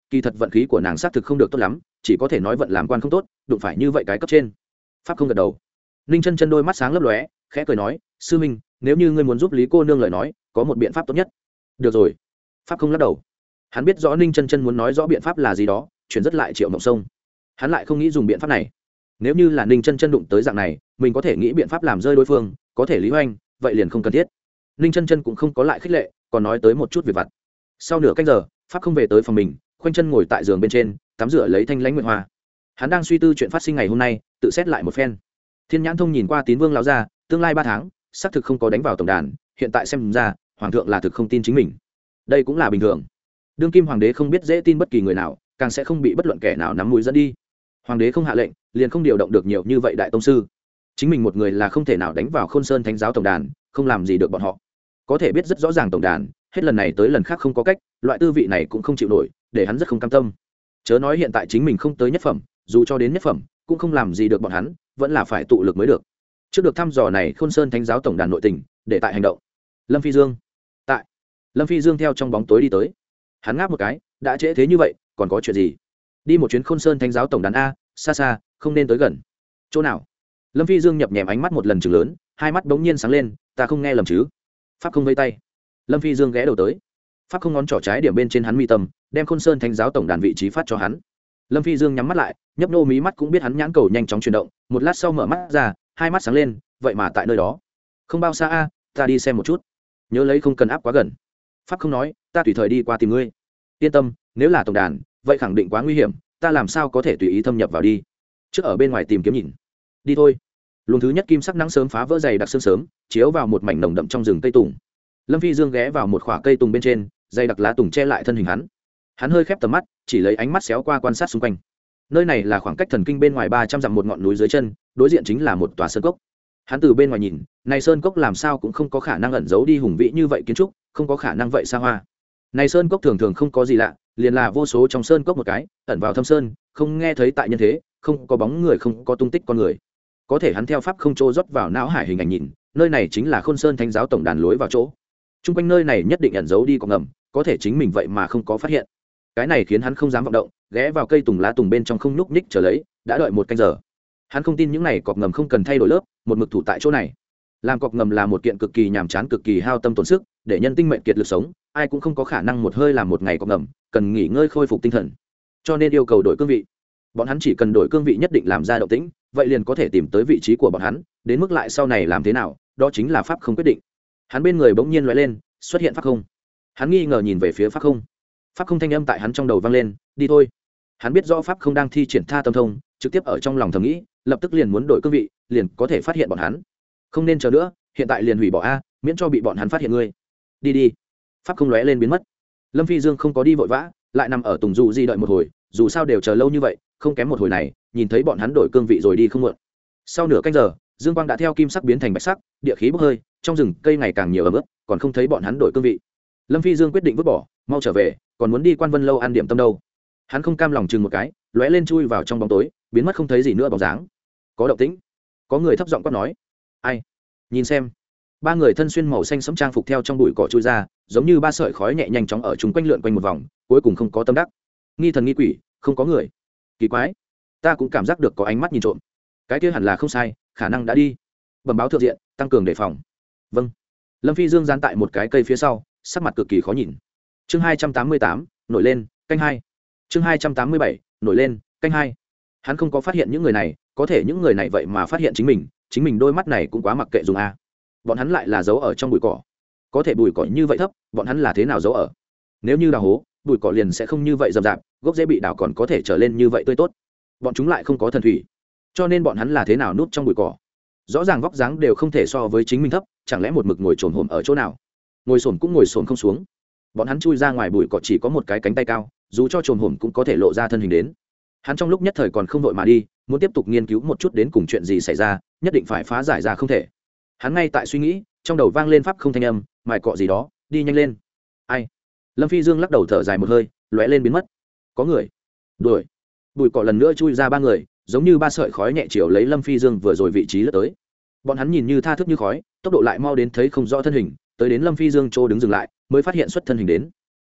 kỳ thật vận khí của nàng xác thực không được tốt lắm, chỉ có thể nói vận làm quan không tốt, đụng phải như vậy cái cấp trên. Pháp không gật đầu. Ninh chân chân đôi mắt sáng lấp lóe, khẽ cười nói, sư minh, nếu như ngươi muốn giúp Lý cô nương lời nói, có một biện pháp tốt nhất. Được rồi. Pháp không lắc đầu. Hắn biết rõ Ninh chân chân muốn nói rõ biện pháp là gì đó, chuyển rất lại Triệu Mộng Sông. Hắn lại không nghĩ dùng biện pháp này. Nếu như là Ninh chân chân đụng tới dạng này, mình có thể nghĩ biện pháp làm rơi đối phương, có thể Lý Hoành, vậy liền không cần thiết. Ninh chân chân cũng không có lại khích lệ, còn nói tới một chút việc vặt. Sau nửa canh giờ, Pháp không về tới phòng mình, khoanh chân ngồi tại giường bên trên, tắm rửa lấy thanh lãnh nguyệt hoa. Hắn đang suy tư chuyện phát sinh ngày hôm nay, tự xét lại một phen. Thiên Nhãn Thông nhìn qua Tín Vương lão gia, tương lai ba tháng, xác thực không có đánh vào tổng đàn, hiện tại xem ra, hoàng thượng là thực không tin chính mình. Đây cũng là bình thường. Đương kim hoàng đế không biết dễ tin bất kỳ người nào, càng sẽ không bị bất luận kẻ nào nắm mũi dẫn đi. Hoàng đế không hạ lệnh, liền không điều động được nhiều như vậy đại tông sư. Chính mình một người là không thể nào đánh vào Khôn Sơn Thánh giáo tổng đàn, không làm gì được bọn họ. Có thể biết rất rõ ràng tổng đàn, hết lần này tới lần khác không có cách, loại tư vị này cũng không chịu nổi, để hắn rất không cam tâm. Chớ nói hiện tại chính mình không tới nhất phẩm, dù cho đến nhất phẩm, cũng không làm gì được bọn hắn, vẫn là phải tụ lực mới được. Trước được thăm dò này Khôn Sơn Thánh giáo tổng đàn nội tình, để tại hành động. Lâm Phi Dương, tại. Lâm Phi Dương theo trong bóng tối đi tới. Hắn ngáp một cái, đã trễ thế như vậy, còn có chuyện gì? Đi một chuyến Khôn Sơn Thánh giáo tổng đàn a, xa xa, không nên tới gần. Chỗ nào? Lâm Phi Dương nhập nhèm ánh mắt một lần chừng lớn, hai mắt bỗng nhiên sáng lên, ta không nghe lầm chứ? Pháp không vây tay. Lâm Phi Dương ghé đầu tới. Pháp không ngón trỏ trái điểm bên trên hắn mi tâm, đem Khôn Sơn Thánh giáo tổng đàn vị trí phát cho hắn. Lâm Phi Dương nhắm mắt lại, nhấp nô mí mắt cũng biết hắn nhãn cầu nhanh chóng chuyển động, một lát sau mở mắt ra, hai mắt sáng lên, vậy mà tại nơi đó. Không bao xa a, ta đi xem một chút. Nhớ lấy không cần áp quá gần. Pháp không nói, ta tùy thời đi qua tìm ngươi. Yên tâm, nếu là tổng đàn, vậy khẳng định quá nguy hiểm, ta làm sao có thể tùy ý thâm nhập vào đi. Trước ở bên ngoài tìm kiếm nhìn. Đi thôi. Luồng thứ nhất kim sắc nắng sớm phá vỡ dày đặc sương sớm, chiếu vào một mảnh nồng đậm trong rừng cây tùng. Lâm Phi Dương ghé vào một khỏa cây tùng bên trên, dày đặc lá tùng che lại thân hình hắn. Hắn hơi khép tầm mắt, chỉ lấy ánh mắt xéo qua quan sát xung quanh. Nơi này là khoảng cách thần kinh bên ngoài ba trăm dặm một ngọn núi dưới chân, đối diện chính là một tòa sơn cốc. Hắn từ bên ngoài nhìn, này sơn cốc làm sao cũng không có khả năng ẩn giấu đi hùng vĩ như vậy kiến trúc, không có khả năng vậy xa hoa. Này sơn cốc thường thường không có gì lạ, liền là vô số trong sơn cốc một cái, ẩn vào thâm sơn, không nghe thấy tại nhân thế, không có bóng người, không có tung tích con người. Có thể hắn theo pháp không trô rót vào não hải hình ảnh nhìn, nơi này chính là Khôn Sơn Thánh giáo tổng đàn lối vào chỗ. Trung quanh nơi này nhất định ẩn giấu đi có ngầm, có thể chính mình vậy mà không có phát hiện. Cái này khiến hắn không dám vọng động, ghé vào cây tùng lá tùng bên trong không nhúc nhích chờ lấy, đã đợi một canh giờ. Hắn không tin những này cọp ngầm không cần thay đổi lớp, một mực thủ tại chỗ này. Làm cọp ngầm là một kiện cực kỳ nhàm chán, cực kỳ hao tâm tổn sức, để nhân tinh mệnh kiệt lực sống, ai cũng không có khả năng một hơi làm một ngày cọp ngầm, cần nghỉ ngơi khôi phục tinh thần. Cho nên yêu cầu đổi cương vị. Bọn hắn chỉ cần đổi cương vị nhất định làm ra động tĩnh, vậy liền có thể tìm tới vị trí của bọn hắn, đến mức lại sau này làm thế nào, đó chính là pháp không quyết định. Hắn bên người bỗng nhiên lóe lên, xuất hiện pháp không. Hắn nghi ngờ nhìn về phía pháp không. Pháp không thanh âm tại hắn trong đầu vang lên, đi thôi. Hắn biết rõ pháp không đang thi triển tha tâm thông, trực tiếp ở trong lòng thầm nghĩ, lập tức liền muốn đổi cương vị, liền có thể phát hiện bọn hắn. Không nên chờ nữa, hiện tại liền hủy bỏ a, miễn cho bị bọn hắn phát hiện ngươi. Đi đi. Pháp không lóe lên biến mất. Lâm Phi Dương không có đi vội vã, lại nằm ở tùng dù di đợi một hồi, dù sao đều chờ lâu như vậy, không kém một hồi này, nhìn thấy bọn hắn đổi cương vị rồi đi không muộn. Sau nửa canh giờ, dương quang đã theo kim sắc biến thành bạch sắc, địa khí bốc hơi, trong rừng cây ngày càng nhiều ẩm ướt, còn không thấy bọn hắn đổi cương vị. Lâm Phi Dương quyết định vứt bỏ, mau trở về, còn muốn đi Quan Vân lâu ăn điểm tâm đâu. Hắn không cam lòng chừng một cái, lóe lên chui vào trong bóng tối, biến mất không thấy gì nữa bóng dáng. Có động tĩnh, có người thấp giọng quát nói, ai? Nhìn xem. Ba người thân xuyên màu xanh sẫm trang phục theo trong bụi cỏ chui ra, giống như ba sợi khói nhẹ nhanh chóng ở chúng quanh lượn quanh một vòng, cuối cùng không có tâm đắc. Nghi thần nghi quỷ, không có người. Kỳ quái, ta cũng cảm giác được có ánh mắt nhìn trộm. Cái kia hẳn là không sai, khả năng đã đi. Bẩm báo thượng diện, tăng cường đề phòng. Vâng. Lâm Phi Dương gián tại một cái cây phía sau, sắc mặt cực kỳ khó nhìn. Chương hai trăm tám mươi tám, nổi lên, canh hai. Chương hai trăm tám mươi bảy, nổi lên, canh hai. Hắn không có phát hiện những người này, có thể những người này vậy mà phát hiện chính mình, chính mình đôi mắt này cũng quá mặc kệ dùng a. Bọn hắn lại là giấu ở trong bụi cỏ. Có thể bụi cỏ như vậy thấp, bọn hắn là thế nào giấu ở? Nếu như đào hố, bụi cỏ liền sẽ không như vậy rậm rạp, gốc rễ bị đào còn có thể trở lên như vậy tươi tốt. Bọn chúng lại không có thần thủy, cho nên bọn hắn là thế nào núp trong bụi cỏ? Rõ ràng vóc dáng đều không thể so với chính mình thấp, chẳng lẽ một mực ngồi trồn hổm ở chỗ nào? Ngồi xổm cũng ngồi xổm không xuống. Bọn hắn chui ra ngoài bụi cỏ chỉ có một cái cánh tay cao, dù cho trồn hổm cũng có thể lộ ra thân hình đến. Hắn trong lúc nhất thời còn không vội mà đi, muốn tiếp tục nghiên cứu một chút đến cùng chuyện gì xảy ra, nhất định phải phá giải ra không thể. Hắn ngay tại suy nghĩ, trong đầu vang lên pháp không thanh âm, mài cọ gì đó, đi nhanh lên. Ai? Lâm Phi Dương lắc đầu thở dài một hơi, lóe lên biến mất. Có người. Đuổi. Bụi cỏ lần nữa chui ra ba người, giống như ba sợi khói nhẹ chiều lấy Lâm Phi Dương vừa rồi vị trí lướt tới. Bọn hắn nhìn như tha thức như khói, tốc độ lại mau đến thấy không rõ thân hình, tới đến Lâm Phi Dương chỗ đứng dừng lại, mới phát hiện xuất thân hình đến.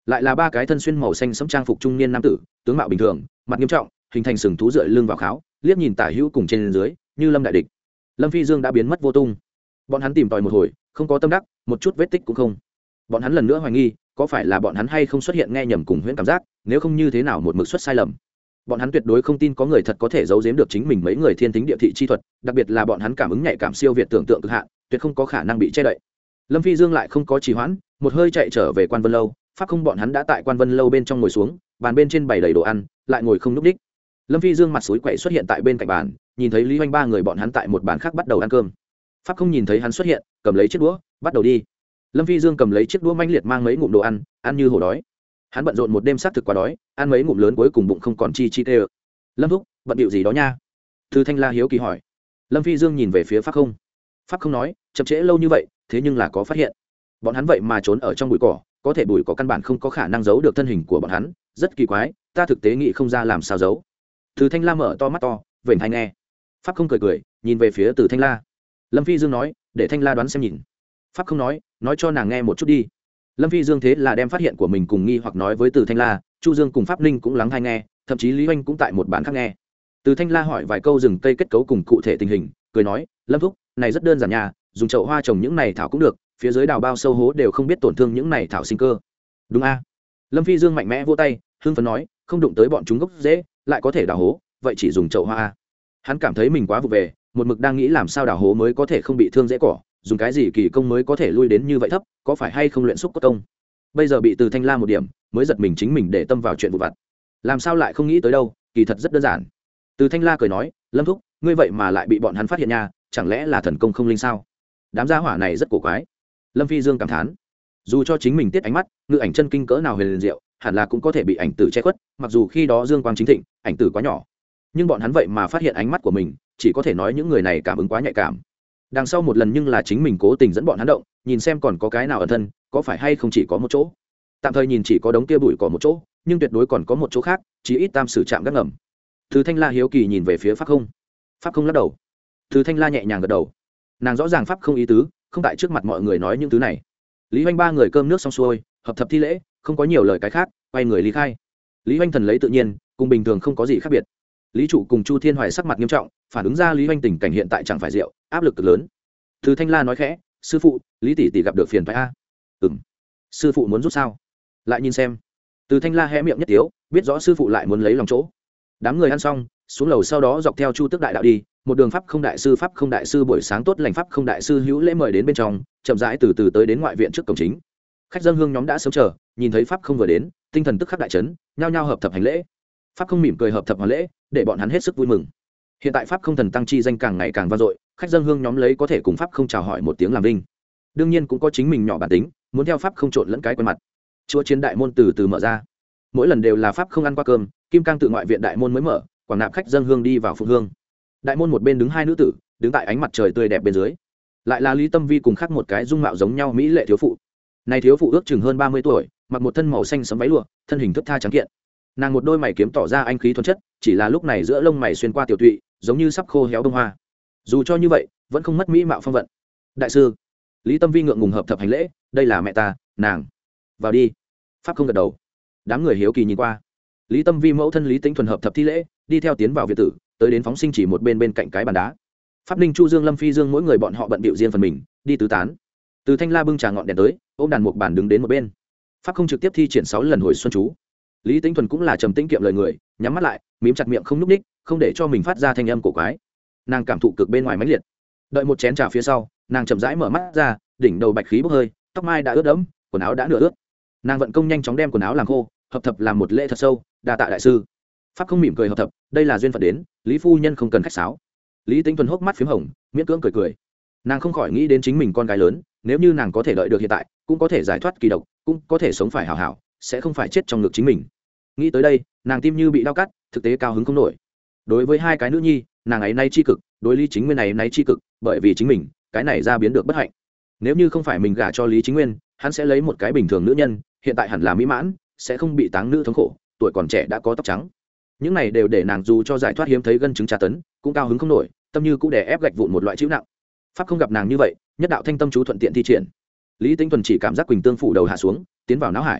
lại là ba cái thân xuyên màu xanh sẫm trang phục trung niên nam tử, tướng mạo bình thường, mặt nghiêm trọng, hình thành sừng thú dựa lưng vào kháo, liếc nhìn tả hữu cùng trên dưới, như lâm đại địch. Lâm Phi Dương đã biến mất vô tung. Bọn hắn tìm tòi một hồi, không có tâm đắc, một chút vết tích cũng không. Bọn hắn lần nữa hoài nghi, có phải là bọn hắn hay không xuất hiện nghe nhầm cùng huyễn cảm giác, nếu không như thế nào một mực xuất sai lầm. Bọn hắn tuyệt đối không tin có người thật có thể giấu giếm được chính mình mấy người thiên tính địa thị chi thuật, đặc biệt là bọn hắn cảm ứng nhạy cảm siêu việt tưởng tượng cực hạn, tuyệt không có khả năng bị che đậy. Lâm Phi Dương lại không có trì hoãn, một hơi chạy trở về Quan Vân lâu, pháp không bọn hắn đã tại Quan Vân lâu bên trong ngồi xuống, bàn bên trên bày đầy đồ ăn, lại ngồi không lúc đích. Lâm Phi Dương mặt sủi quậy xuất hiện tại bên cạnh bàn, nhìn thấy Lý Hoành ba người bọn hắn tại một bàn khác bắt đầu ăn cơm. Pháp không nhìn thấy hắn xuất hiện, cầm lấy chiếc đũa, bắt đầu đi. Lâm Phi Dương cầm lấy chiếc đũa manh liệt mang mấy ngụm đồ ăn, ăn như hổ đói. Hắn bận rộn một đêm sát thực quá đói, ăn mấy ngụm lớn cuối cùng bụng không còn chi chi tê. Lâm thúc, bận bịu gì đó nha? Thư Thanh La hiếu kỳ hỏi. Lâm Phi Dương nhìn về phía Pháp không. Pháp không nói, chậm trễ lâu như vậy, thế nhưng là có phát hiện. Bọn hắn vậy mà trốn ở trong bụi cỏ, có thể bụi cỏ căn bản không có khả năng giấu được thân hình của bọn hắn, rất kỳ quái, ta thực tế nghĩ không ra làm sao giấu. Từ Thanh La mở to mắt to, vểnh tai nghe. Pháp không cười cười, nhìn về phía Từ Thanh La. Lâm Phi Dương nói, để Thanh La đoán xem nhìn. Pháp không nói, nói cho nàng nghe một chút đi. Lâm Phi Dương thế là đem phát hiện của mình cùng nghi hoặc nói với Từ Thanh La, Chu Dương cùng Pháp Ninh cũng lắng tai nghe, thậm chí Lý Hoành cũng tại một bản khác nghe. Từ Thanh La hỏi vài câu rừng cây kết cấu cùng cụ thể tình hình, cười nói, Lâm thúc, này rất đơn giản nha, dùng chậu hoa trồng những này thảo cũng được, phía dưới đào bao sâu hố đều không biết tổn thương những này thảo sinh cơ. Đúng a? Lâm Phi Dương mạnh mẽ vỗ tay, hưng phấn nói, không đụng tới bọn chúng gốc dễ, lại có thể đào hố, vậy chỉ dùng chậu hoa a. Hắn cảm thấy mình quá vụ về, một mực đang nghĩ làm sao đào hố mới có thể không bị thương dễ cỏ, dùng cái gì kỳ công mới có thể lui đến như vậy thấp, có phải hay không luyện xúc cốt công. Bây giờ bị Từ Thanh La một điểm, mới giật mình chính mình để tâm vào chuyện vụ vặt. Làm sao lại không nghĩ tới đâu, kỳ thật rất đơn giản. Từ Thanh La cười nói, Lâm thúc, ngươi vậy mà lại bị bọn hắn phát hiện nha, chẳng lẽ là thần công không linh sao? Đám gia hỏa này rất cổ quái. Lâm Phi Dương cảm thán, dù cho chính mình tiết ánh mắt, ngự ảnh chân kinh cỡ nào huyền diệu, hẳn là cũng có thể bị ảnh tử che khuất, mặc dù khi đó dương quang chính thịnh, ảnh tử quá nhỏ, nhưng bọn hắn vậy mà phát hiện ánh mắt của mình, chỉ có thể nói những người này cảm ứng quá nhạy cảm. Đằng sau một lần nhưng là chính mình cố tình dẫn bọn hắn động, nhìn xem còn có cái nào ẩn thân, có phải hay không chỉ có một chỗ. Tạm thời nhìn chỉ có đống kia bụi cỏ một chỗ, nhưng tuyệt đối còn có một chỗ khác, chỉ ít tam sử chạm gác ngầm. Từ Thanh La hiếu kỳ nhìn về phía Pháp không. Pháp không lắc đầu. Từ Thanh La nhẹ nhàng gật đầu. Nàng rõ ràng Pháp không ý tứ, không tại trước mặt mọi người nói những thứ này. Lý Hoành ba người cơm nước xong xuôi, hợp thập thi lễ, không có nhiều lời cái khác, quay người lý khai. Lý Hoành thần lấy tự nhiên, cùng bình thường không có gì khác biệt. Lý trụ cùng Chu Thiên Hoài sắc mặt nghiêm trọng, phản ứng ra Lý Hoành tình cảnh hiện tại chẳng phải rượu, áp lực cực lớn. Từ Thanh La nói khẽ, sư phụ, Lý tỷ tỷ gặp được phiền phải a. Ừm. Sư phụ muốn rút sao? Lại nhìn xem. Từ Thanh La hé miệng nhất tiếu, biết rõ sư phụ lại muốn lấy lòng chỗ. Đám người ăn xong, xuống lầu sau đó dọc theo Chu Tước đại đạo đi, một đường pháp không đại sư pháp không đại sư buổi sáng tốt lành pháp không đại sư hữu lễ mời đến bên trong, chậm rãi từ từ tới đến ngoại viện trước cổng chính. Khách dân hương nhóm đã sớm chờ, nhìn thấy pháp không vừa đến, tinh thần tức khắc đại chấn, nhao nhao hợp thập hành lễ. Pháp không mỉm cười hợp thập hoàn lễ, để bọn hắn hết sức vui mừng. Hiện tại pháp không thần tăng chi danh càng ngày càng vang dội, khách dân hương nhóm lấy có thể cùng pháp không chào hỏi một tiếng làm vinh. Đương nhiên cũng có chính mình nhỏ bản tính, muốn theo pháp không trộn lẫn cái quen mặt. Chúa chiến đại môn từ từ mở ra, mỗi lần đều là pháp không ăn qua cơm, kim cang tự ngoại viện đại môn mới mở, quảng nạp khách dân hương đi vào phụng hương. Đại môn một bên đứng hai nữ tử, đứng tại ánh mặt trời tươi đẹp bên dưới, lại là Lý Tâm Vi cùng khác một cái dung mạo giống nhau mỹ lệ thiếu phụ. Này thiếu phụ ước chừng hơn ba mươi tuổi, mặc một thân màu xanh sẫm váy lụa, thân hình thướt tha trắng kiện. Nàng một đôi mày kiếm tỏ ra anh khí thuần chất, chỉ là lúc này giữa lông mày xuyên qua tiểu tụy, giống như sắp khô héo bông hoa. Dù cho như vậy, vẫn không mất mỹ mạo phong vận. Đại sư, Lý Tâm Vi ngượng ngùng hợp thập hành lễ, đây là mẹ ta, nàng. Vào đi. Pháp không gật đầu. Đám người hiếu kỳ nhìn qua. Lý Tâm Vi mẫu thân Lý Tĩnh thuần hợp thập thi lễ, đi theo tiến vào viện tử, tới đến phóng sinh chỉ một bên bên cạnh cái bàn đá. Pháp Ninh, Chu Dương, Lâm Phi Dương mỗi người bọn họ bận bịu riêng phần mình, đi tứ tán. Từ Thanh La bưng trà ngọn đèn tới, ôm đàn một bàn đứng đến một bên. Pháp không trực tiếp thi triển sáu lần hồi xuân chú. Lý Tĩnh thuần cũng là trầm tĩnh kiệm lời người, nhắm mắt lại, mím chặt miệng không nhúc ních, không để cho mình phát ra thanh âm cổ quái. Nàng cảm thụ cực bên ngoài mãnh liệt. Đợi một chén trà phía sau, nàng chậm rãi mở mắt ra, đỉnh đầu bạch khí bốc hơi, tóc mai đã ướt đẫm, quần áo đã nửa ướt. Nàng vận công nhanh chóng đem quần áo làm khô, hợp thập làm một lễ thật sâu, đa tạ đại sư. Pháp không mỉm cười hợp thập, đây là duyên phận đến, Lý phu nhân không cần khách sáo. Lý Tĩnh thuần hốc mắt phím hồng, miễn cưỡng cười cười. Nàng không khỏi nghĩ đến chính mình con gái lớn, nếu như nàng có thể đợi được hiện tại, cũng có thể giải thoát kỳ độc, cũng có thể sống phải hảo hảo, sẽ không phải chết trong ngực chính mình. Nghĩ tới đây, nàng tim như bị đau cắt, thực tế cao hứng không nổi. Đối với hai cái nữ nhi, nàng ấy nay chi cực, đối Lý Chính Nguyên này nay chi cực, bởi vì chính mình, cái này ra biến được bất hạnh. Nếu như không phải mình gả cho Lý Chính Nguyên, hắn sẽ lấy một cái bình thường nữ nhân, hiện tại hẳn là mỹ mãn, sẽ không bị táng nữ thống khổ, tuổi còn trẻ đã có tóc trắng. Những này đều để nàng dù cho giải thoát hiếm thấy gân chứng tra tấn, cũng cao hứng không nổi, tâm như cũng đè ép gạch vụn một loại chịu nặng. Pháp không gặp nàng như vậy, nhất đạo thanh tâm chú thuận tiện thi triển. Lý Tĩnh thuần chỉ cảm giác quỳnh tương phủ đầu hạ xuống, tiến vào não hải.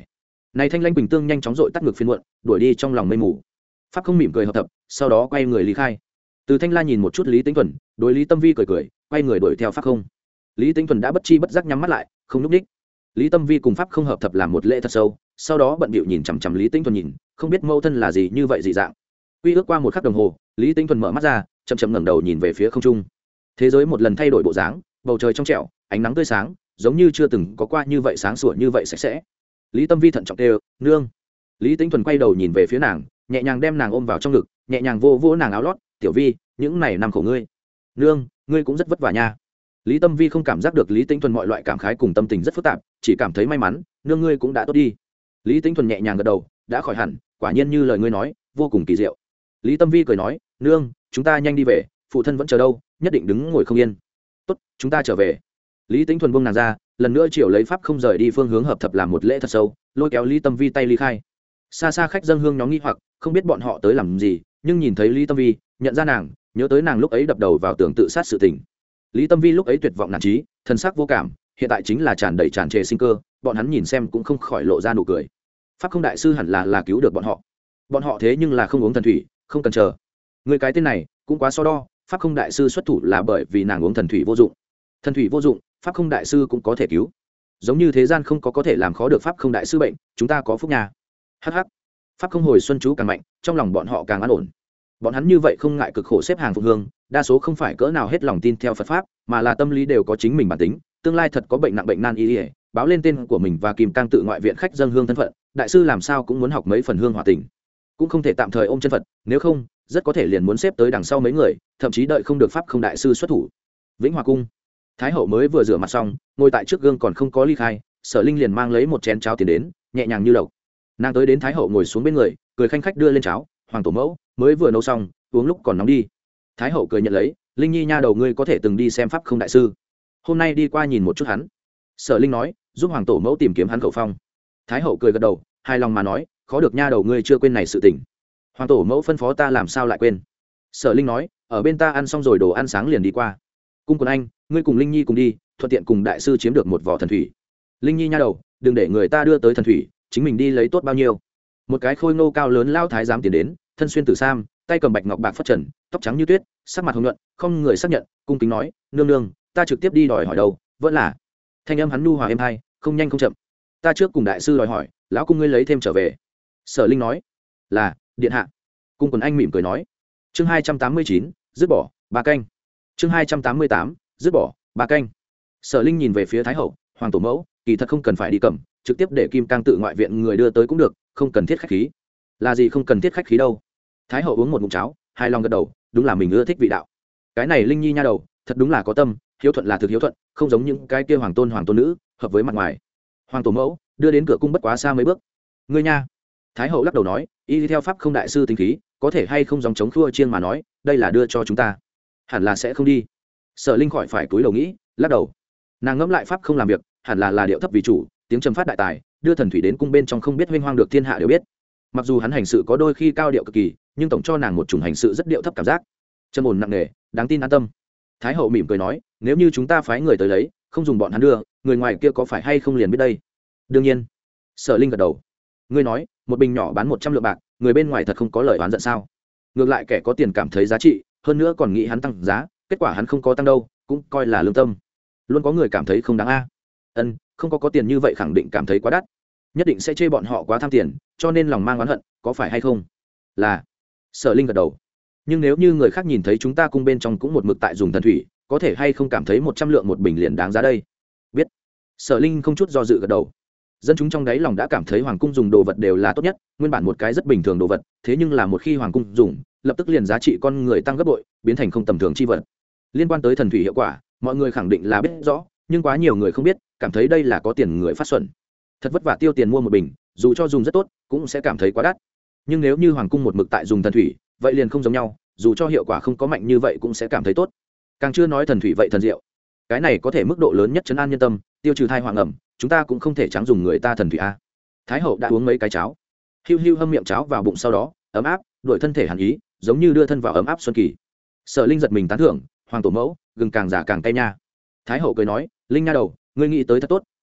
này thanh lãnh bình tương nhanh chóng dội tắt ngực phiên muộn đuổi đi trong lòng mây mù. Pháp không mỉm cười hợp tập, sau đó quay người lý khai. Từ Thanh La nhìn một chút Lý Tĩnh Thuần, đối Lý Tâm Vi cười cười, quay người đuổi theo Pháp không. Lý Tĩnh Thuần đã bất chi bất giác nhắm mắt lại, không nhúc nhích. Lý Tâm Vi cùng Pháp không hợp thập làm một lễ thật sâu, sau đó bận bịu nhìn chằm chằm Lý Tĩnh Thuần nhìn, không biết mâu thân là gì như vậy dị dạng. Quy ước qua một khắc đồng hồ, Lý Tĩnh Thuần mở mắt ra, chậm chậm ngẩng đầu nhìn về phía không trung. Thế giới một lần thay đổi bộ dáng, bầu trời trong trẻo, ánh nắng tươi sáng, giống như chưa từng có qua như vậy sáng sủa như vậy sạch sẽ. Lý Tâm Vi thận trọng kêu, "Nương." Lý Tĩnh Thuần quay đầu nhìn về phía nàng, nhẹ nhàng đem nàng ôm vào trong ngực, nhẹ nhàng vô vỗ nàng áo lót, "Tiểu Vi, những này năm khổ ngươi." "Nương, ngươi cũng rất vất vả nha." Lý Tâm Vi không cảm giác được Lý Tĩnh Thuần mọi loại cảm khái cùng tâm tình rất phức tạp, chỉ cảm thấy may mắn, "Nương ngươi cũng đã tốt đi." Lý Tĩnh Thuần nhẹ nhàng gật đầu, "Đã khỏi hẳn, quả nhiên như lời ngươi nói, vô cùng kỳ diệu." Lý Tâm Vi cười nói, "Nương, chúng ta nhanh đi về, phụ thân vẫn chờ đâu, nhất định đứng ngồi không yên." "Tốt, chúng ta trở về." Lý Tĩnh Thuần buông nàng ra, lần nữa chiều lấy pháp không rời đi phương hướng hợp thập làm một lễ thật sâu, lôi kéo Lý Tâm Vi tay ly khai. Xa xa khách dâng hương nhóm nghi hoặc, không biết bọn họ tới làm gì, nhưng nhìn thấy Lý Tâm Vi, nhận ra nàng, nhớ tới nàng lúc ấy đập đầu vào tường tự sát sự tình. Lý Tâm Vi lúc ấy tuyệt vọng nản trí, thân xác vô cảm, hiện tại chính là tràn đầy tràn trề sinh cơ, bọn hắn nhìn xem cũng không khỏi lộ ra nụ cười. Pháp không đại sư hẳn là là cứu được bọn họ. Bọn họ thế nhưng là không uống thần thủy, không cần chờ. Người cái tên này cũng quá so đo, Pháp không đại sư xuất thủ là bởi vì nàng uống thần thủy vô dụng. Thần thủy vô dụng, Pháp không đại sư cũng có thể cứu. Giống như thế gian không có có thể làm khó được Pháp không đại sư bệnh, chúng ta có phúc nhà. Hắc hắc. Pháp không hồi xuân chú càng mạnh, trong lòng bọn họ càng an ổn. Bọn hắn như vậy không ngại cực khổ xếp hàng phục hương, đa số không phải cỡ nào hết lòng tin theo Phật pháp, mà là tâm lý đều có chính mình bản tính, tương lai thật có bệnh nặng bệnh nan y, báo lên tên của mình và kìm cang tự ngoại viện khách dâng hương thân phận, đại sư làm sao cũng muốn học mấy phần hương hòa tình, cũng không thể tạm thời ôm chân Phật, nếu không rất có thể liền muốn xếp tới đằng sau mấy người, thậm chí đợi không được Pháp không đại sư xuất thủ. Vĩnh Hòa cung, Thái hậu mới vừa rửa mặt xong, ngồi tại trước gương còn không có ly khai, Sở Linh liền mang lấy một chén cháo tiền đến, nhẹ nhàng như lộc. Nàng tới đến Thái hậu ngồi xuống bên người, cười khanh khách đưa lên cháo, "Hoàng tổ mẫu mới vừa nấu xong, uống lúc còn nóng đi." Thái hậu cười nhận lấy, "Linh nhi nha đầu ngươi có thể từng đi xem Pháp không đại sư, hôm nay đi qua nhìn một chút hắn." Sở Linh nói, "Giúp hoàng tổ mẫu tìm kiếm hắn khẩu phong." Thái hậu cười gật đầu, hài lòng mà nói, "Khó được nha đầu ngươi chưa quên này sự tình. Hoàng tổ mẫu phân phó ta làm sao lại quên." Sở Linh nói, "Ở bên ta ăn xong rồi đồ ăn sáng liền đi qua. Cung Quần Anh, ngươi cùng Linh nhi cùng đi, thuận tiện cùng đại sư chiếm được một vỏ thần thủy. Linh nhi nha đầu, đừng để người ta đưa tới thần thủy, chính mình đi lấy tốt bao nhiêu." Một cái khôi ngô cao lớn lao thái giám tiến đến, thân xuyên tử sam, tay cầm bạch ngọc bạc phất trần, tóc trắng như tuyết, sắc mặt hồng nhuận, không người xác nhận, cung kính nói, "Nương nương, ta trực tiếp đi đòi hỏi đâu, vẫn là." Thanh âm hắn nhu hòa êm hai, không nhanh không chậm. "Ta trước cùng đại sư đòi hỏi, lão cung ngươi lấy thêm trở về." Sở Linh nói, "Là, điện hạ." Cung Quần Anh mỉm cười nói. Chương hai trăm tám mươi chín, dứt bỏ, ba canh. Chương hai trăm tám mươi tám, dứt bỏ, ba canh. Sở Linh nhìn về phía Thái hậu, "Hoàng tổ mẫu, kỳ thật không cần phải đi cầm, trực tiếp để Kim Cang tự ngoại viện người đưa tới cũng được, không cần thiết khách khí." "Là gì không cần thiết khách khí đâu?" Thái hậu uống một ngụm cháo, hai lòng gật đầu, đúng là mình ưa thích vị đạo. Cái này Linh nhi nha đầu, thật đúng là có tâm, hiếu thuận là thực hiếu thuận, không giống những cái kia hoàng tôn hoàng tôn nữ, hợp với mặt ngoài. "Hoàng tổ mẫu, đưa đến cửa cung bất quá xa mấy bước." "Ngươi nha." Thái hậu lắc đầu nói, "Y đi theo pháp không đại sư tính khí, có thể hay không dòng chống khua chiêng mà nói, đây là đưa cho chúng ta, hẳn là sẽ không đi." Sở Linh khỏi phải túi đầu nghĩ, lắc đầu. Nàng ngẫm lại pháp không làm việc, hẳn là là điệu thấp vì chủ, tiếng trầm phát đại tài, đưa thần thủy đến cung bên trong không biết huynh hoang được thiên hạ đều biết. Mặc dù hắn hành sự có đôi khi cao điệu cực kỳ, nhưng tổng cho nàng một chủng hành sự rất điệu thấp cảm giác, trầm ổn nặng nề, đáng tin an tâm. Thái hậu mỉm cười nói, "Nếu như chúng ta phái người tới lấy, không dùng bọn hắn đưa, người ngoài kia có phải hay không liền biết đây?" "Đương nhiên." Sở Linh gật đầu. "Ngươi nói, một bình nhỏ bán một trăm lượng bạc, người bên ngoài thật không có lời oán giận sao? Ngược lại kẻ có tiền cảm thấy giá trị, hơn nữa còn nghĩ hắn tăng giá, kết quả hắn không có tăng đâu, cũng coi là lương tâm. Luôn có người cảm thấy không đáng a." "Ân, không có có tiền như vậy khẳng định cảm thấy quá đắt, nhất định sẽ chê bọn họ quá tham tiền, cho nên lòng mang oán hận, có phải hay không?" "Là." Sở Linh gật đầu. "Nhưng nếu như người khác nhìn thấy chúng ta cung bên trong cũng một mực tại dùng thần thủy, có thể hay không cảm thấy một trăm lượng một bình liền đáng giá đây?" "Biết." Sở Linh không chút do dự gật đầu. Dân chúng trong đáy lòng đã cảm thấy hoàng cung dùng đồ vật đều là tốt nhất, nguyên bản một cái rất bình thường đồ vật, thế nhưng là một khi hoàng cung dùng, lập tức liền giá trị con người tăng gấp bội, biến thành không tầm thường chi vật. Liên quan tới thần thủy hiệu quả, mọi người khẳng định là biết rõ, nhưng quá nhiều người không biết, cảm thấy đây là có tiền người phát xuẩn. Thật vất vả tiêu tiền mua một bình, dù cho dùng rất tốt, cũng sẽ cảm thấy quá đắt. Nhưng nếu như hoàng cung một mực tại dùng thần thủy, vậy liền không giống nhau, dù cho hiệu quả không có mạnh như vậy cũng sẽ cảm thấy tốt. Càng chưa nói thần thủy vậy thần diệu, cái này có thể mức độ lớn nhất trấn an nhân tâm, tiêu trừ thai hoàng ẩm, chúng ta cũng không thể trắng dùng người ta thần thủy a. Thái hậu đã uống mấy cái cháo, hiu hiu hâm miệng cháo vào bụng, sau đó ấm áp đuổi thân thể hàn ý, giống như đưa thân vào ấm áp xuân kỳ. Sở Linh giật mình tán thưởng, "Hoàng tổ mẫu, gừng càng già càng cay nha." Thái hậu cười nói, "Linh nha đầu, ngươi nghĩ tới thật tốt,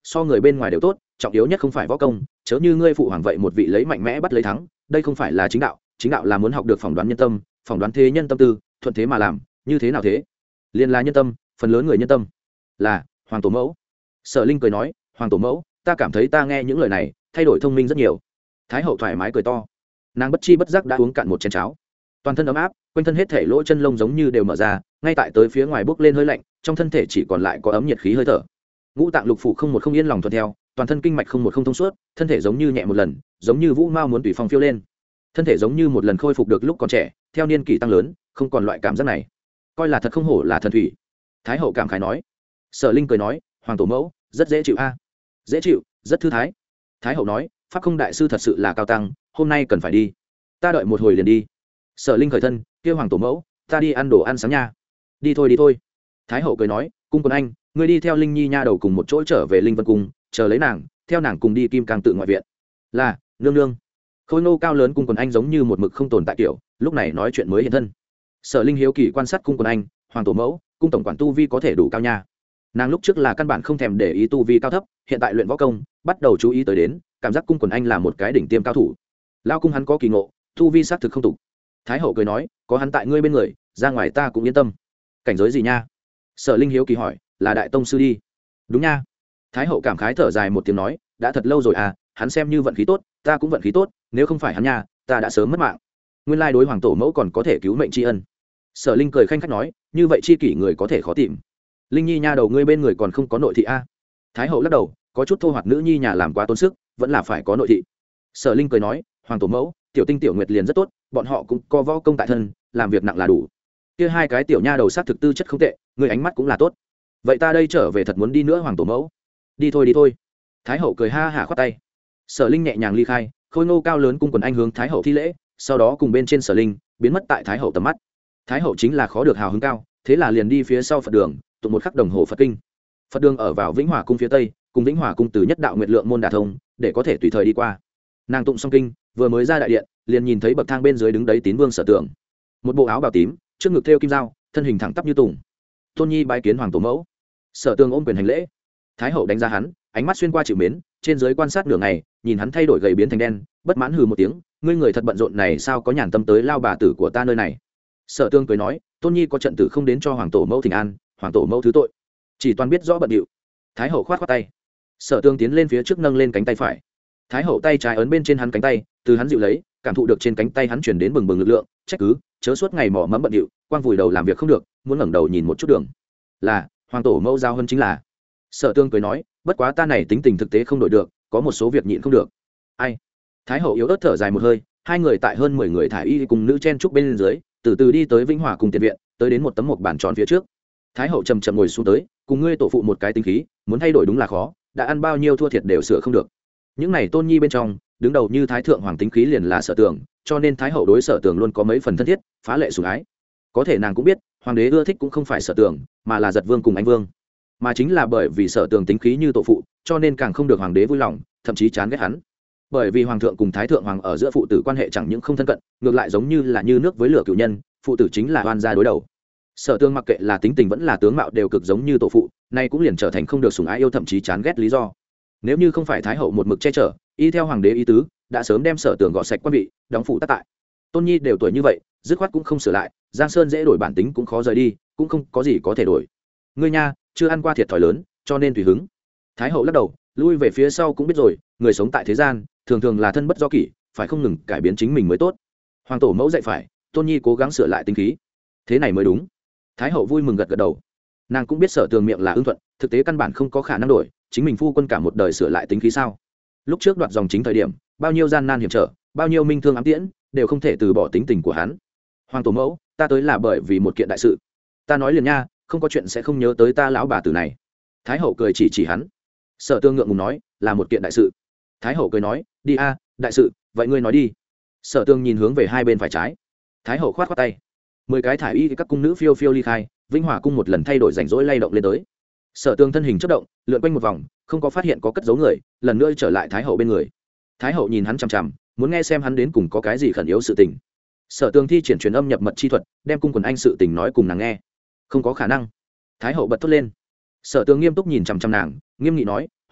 so người bên ngoài đều tốt, trọng yếu nhất không phải võ công, chớ như ngươi phụ hoàng vậy một vị lấy mạnh mẽ bắt lấy thắng, đây không phải là chính đạo, chính đạo là muốn học được phỏng đoán nhân tâm, phỏng đoán thế nhân tâm tư, thuận thế mà làm, như thế nào thế? Liên là nhân tâm, phần lớn người nhân tâm là hoàng tổ mẫu. Sở Linh cười nói, hoàng tổ mẫu, ta cảm thấy ta nghe những lời này thay đổi thông minh rất nhiều. Thái hậu thoải mái cười to, nàng bất chi bất giác đã uống cạn một chén cháo, toàn thân ấm áp, quanh thân hết thể lỗ chân lông giống như đều mở ra, ngay tại tới phía ngoài bốc lên hơi lạnh, trong thân thể chỉ còn lại có ấm nhiệt khí hơi thở. Ngũ tạng lục phủ không một không yên lòng thuận theo, toàn thân kinh mạch không một không thông suốt, thân thể giống như nhẹ một lần, giống như vũ mao muốn tùy phong phiêu lên. Thân thể giống như một lần khôi phục được lúc còn trẻ, theo niên kỷ tăng lớn, không còn loại cảm giác này. Coi là thật không hổ là thần thủy. Thái hậu cảm khái nói. Sở Linh cười nói, hoàng tổ mẫu, rất dễ chịu a. Dễ chịu, rất thư thái. Thái hậu nói, pháp không đại sư thật sự là cao tăng, hôm nay cần phải đi. Ta đợi một hồi liền đi. Sở Linh khởi thân, kêu hoàng tổ mẫu, ta đi ăn đồ ăn sáng nha. Đi thôi đi thôi. Thái hậu cười nói, cung quân anh, ngươi đi theo Linh Nhi nha đầu cùng một chỗ trở về Linh Vân cung, chờ lấy nàng, theo nàng cùng đi Kim Cang tự ngoại viện. Là, nương nương. Khôi nô cao lớn cung quần anh giống như một mực không tồn tại kiểu, lúc này nói chuyện mới hiện thân. Sở Linh hiếu kỳ quan sát cung quần anh, hoàng tổ mẫu, cung tổng quản tu vi có thể đủ cao nha. Nàng lúc trước là căn bản không thèm để ý tu vi cao thấp, hiện tại luyện võ công, bắt đầu chú ý tới đến, cảm giác cung quần anh là một cái đỉnh tiêm cao thủ. Lao cung hắn có kỳ ngộ, tu vi xác thực không tục. Thái hậu cười nói, có hắn tại ngươi bên người, ra ngoài ta cũng yên tâm. Cảnh giới gì nha? Sở Linh hiếu kỳ hỏi, là đại tông sư đi. Đúng nha. Thái hậu cảm khái thở dài một tiếng nói, đã thật lâu rồi à, hắn xem như vận khí tốt, ta cũng vận khí tốt, nếu không phải hắn nha, ta đã sớm mất mạng. Nguyên lai đối hoàng tổ mẫu còn có thể cứu mệnh tri ân. Sở Linh cười khanh khách nói, như vậy chi kỷ người có thể khó tìm. Linh Nhi nha đầu ngươi bên người còn không có nội thị a? Thái hậu lắc đầu, có chút thô hoạt nữ nhi nhà làm quá tốn sức, vẫn là phải có nội thị. Sở Linh cười nói, hoàng tổ mẫu, tiểu tinh tiểu nguyệt liền rất tốt, bọn họ cũng có võ công tại thân, làm việc nặng là đủ. Kia hai cái tiểu nha đầu sát thực tư chất không tệ, người ánh mắt cũng là tốt. Vậy ta đây trở về thật muốn đi nữa hoàng tổ mẫu. Đi thôi đi thôi. Thái hậu cười ha hả khoát tay. Sở Linh nhẹ nhàng ly khai, khôi ngô cao lớn cung quần anh hướng thái hậu thi lễ, sau đó cùng bên trên Sở Linh biến mất tại thái hậu tầm mắt. Thái hậu chính là khó được hào hứng cao, thế là liền đi phía sau Phật đường, tụng một khắc đồng hồ Phật kinh. Phật đường ở vào Vĩnh Hòa cung phía tây, cùng Vĩnh Hòa cung từ nhất đạo nguyệt lượng môn đả thông, để có thể tùy thời đi qua. Nàng tụng xong kinh, vừa mới ra đại điện, liền nhìn thấy bậc thang bên dưới đứng đấy tín vương Sở Tưởng, một bộ áo bào tím, trước ngực thêu kim dao, thân hình thẳng tắp như tùng. Tôn nhi bái kiến hoàng tổ mẫu. Sở Tưởng ôm quyền hành lễ. Thái hậu đánh giá hắn, ánh mắt xuyên qua chịu mến, trên dưới quan sát nửa ngày, nhìn hắn thay đổi gầy biến thành đen, bất mãn hừ một tiếng, ngươi người thật bận rộn này sao có nhàn tâm tới lao bà tử của ta nơi này. Sở Tương cười nói, tôn nhi có trận tử không đến cho hoàng tổ mẫu thỉnh an, hoàng tổ mẫu thứ tội, chỉ toàn biết rõ bận điệu. Thái hậu khoát khoát tay. Sở Tương tiến lên phía trước nâng lên cánh tay phải. Thái hậu tay trái ấn bên trên hắn cánh tay, từ hắn dịu lấy, cảm thụ được trên cánh tay hắn truyền đến bừng bừng lực lượng, trách cứ, chớ suốt ngày mỏ mẫm bận điệu, quang vùi đầu làm việc không được, muốn ngẩng đầu nhìn một chút đường. Là, hoàng tổ mẫu giao hơn chính là. Sở Tương cười nói, bất quá ta này tính tình thực tế không đổi được, có một số việc nhịn không được. Ai? Thái hậu yếu ớt thở dài một hơi, hai người tại hơn mười người thải y cùng nữ chen trúc bên dưới, từ từ đi tới Vĩnh Hòa cùng tiền viện, tới đến một tấm một bàn tròn phía trước. Thái hậu trầm trầm ngồi xuống tới, cùng ngươi tổ phụ một cái tính khí, muốn thay đổi đúng là khó, đã ăn bao nhiêu thua thiệt đều sửa không được. Những này tôn nhi bên trong, đứng đầu như thái thượng hoàng tính khí liền là Sở Tường, cho nên thái hậu đối Sở Tường luôn có mấy phần thân thiết, phá lệ sủng ái. Có thể nàng cũng biết, hoàng đế ưa thích cũng không phải Sở Tường, mà là Giật Vương cùng Anh Vương. Mà chính là bởi vì Sở Tường tính khí như tổ phụ, cho nên càng không được hoàng đế vui lòng, thậm chí chán ghét hắn. Bởi vì hoàng thượng cùng thái thượng hoàng ở giữa phụ tử quan hệ chẳng những không thân cận, ngược lại giống như là như nước với lửa cửu nhân, phụ tử chính là oan gia đối đầu. Sở Tương mặc kệ là tính tình vẫn là tướng mạo đều cực giống như tổ phụ, nay cũng liền trở thành không được sủng ái yêu thậm chí chán ghét lý do. Nếu như không phải thái hậu một mực che chở, y theo hoàng đế ý tứ, đã sớm đem Sở Tường gọt sạch quan vị, đóng phụ tất tại. Tôn nhi đều tuổi như vậy, dứt khoát cũng không sửa lại, Giang Sơn dễ đổi bản tính cũng khó rời đi, cũng không có gì có thể đổi. Ngươi nha, chưa ăn qua thiệt thòi lớn, cho nên tùy hứng. Thái hậu lắc đầu, lui về phía sau cũng biết rồi, người sống tại thế gian, thường thường là thân bất do kỷ, phải không ngừng cải biến chính mình mới tốt. Hoàng tổ mẫu dạy phải, tôn nhi cố gắng sửa lại tính khí, thế này mới đúng. Thái hậu vui mừng gật gật đầu. Nàng cũng biết Sở Tường miệng là ưng thuận, thực tế căn bản không có khả năng đổi, chính mình phu quân cả một đời sửa lại tính khí sao? Lúc trước đoạt dòng chính thời điểm, bao nhiêu gian nan hiểm trở, bao nhiêu minh thương ám tiễn, đều không thể từ bỏ tính tình của hắn. Hoàng tổ mẫu, ta tới là bởi vì một kiện đại sự. Ta nói liền nha, không có chuyện sẽ không nhớ tới ta lão bà tử này. Thái hậu cười chỉ chỉ hắn. Sở Tương ngượng ngùng nói, là một kiện đại sự. Thái hậu cười nói, đi a, đại sự, vậy ngươi nói đi. Sở Tương nhìn hướng về hai bên phải trái. Thái hậu khoát khoát tay. Mười cái thải y các cung nữ phiêu phiêu ly khai, Vĩnh Hòa cung một lần thay đổi rảnh rỗi lay động lên tới. Sở Tương thân hình chớp động, lượn quanh một vòng, không có phát hiện có cất giấu người, lần nữa trở lại Thái hậu bên người. Thái hậu nhìn hắn chằm chằm, muốn nghe xem hắn đến cùng có cái gì khẩn yếu sự tình. Sở Tương thi triển truyền âm nhập mật chi thuật, đem cung quần anh sự tình nói cùng nàng nghe. Không có khả năng. Thái hậu bật thốt lên. Sở Tương nghiêm túc nhìn chằm chằm nàng, nghiêm nghị nói,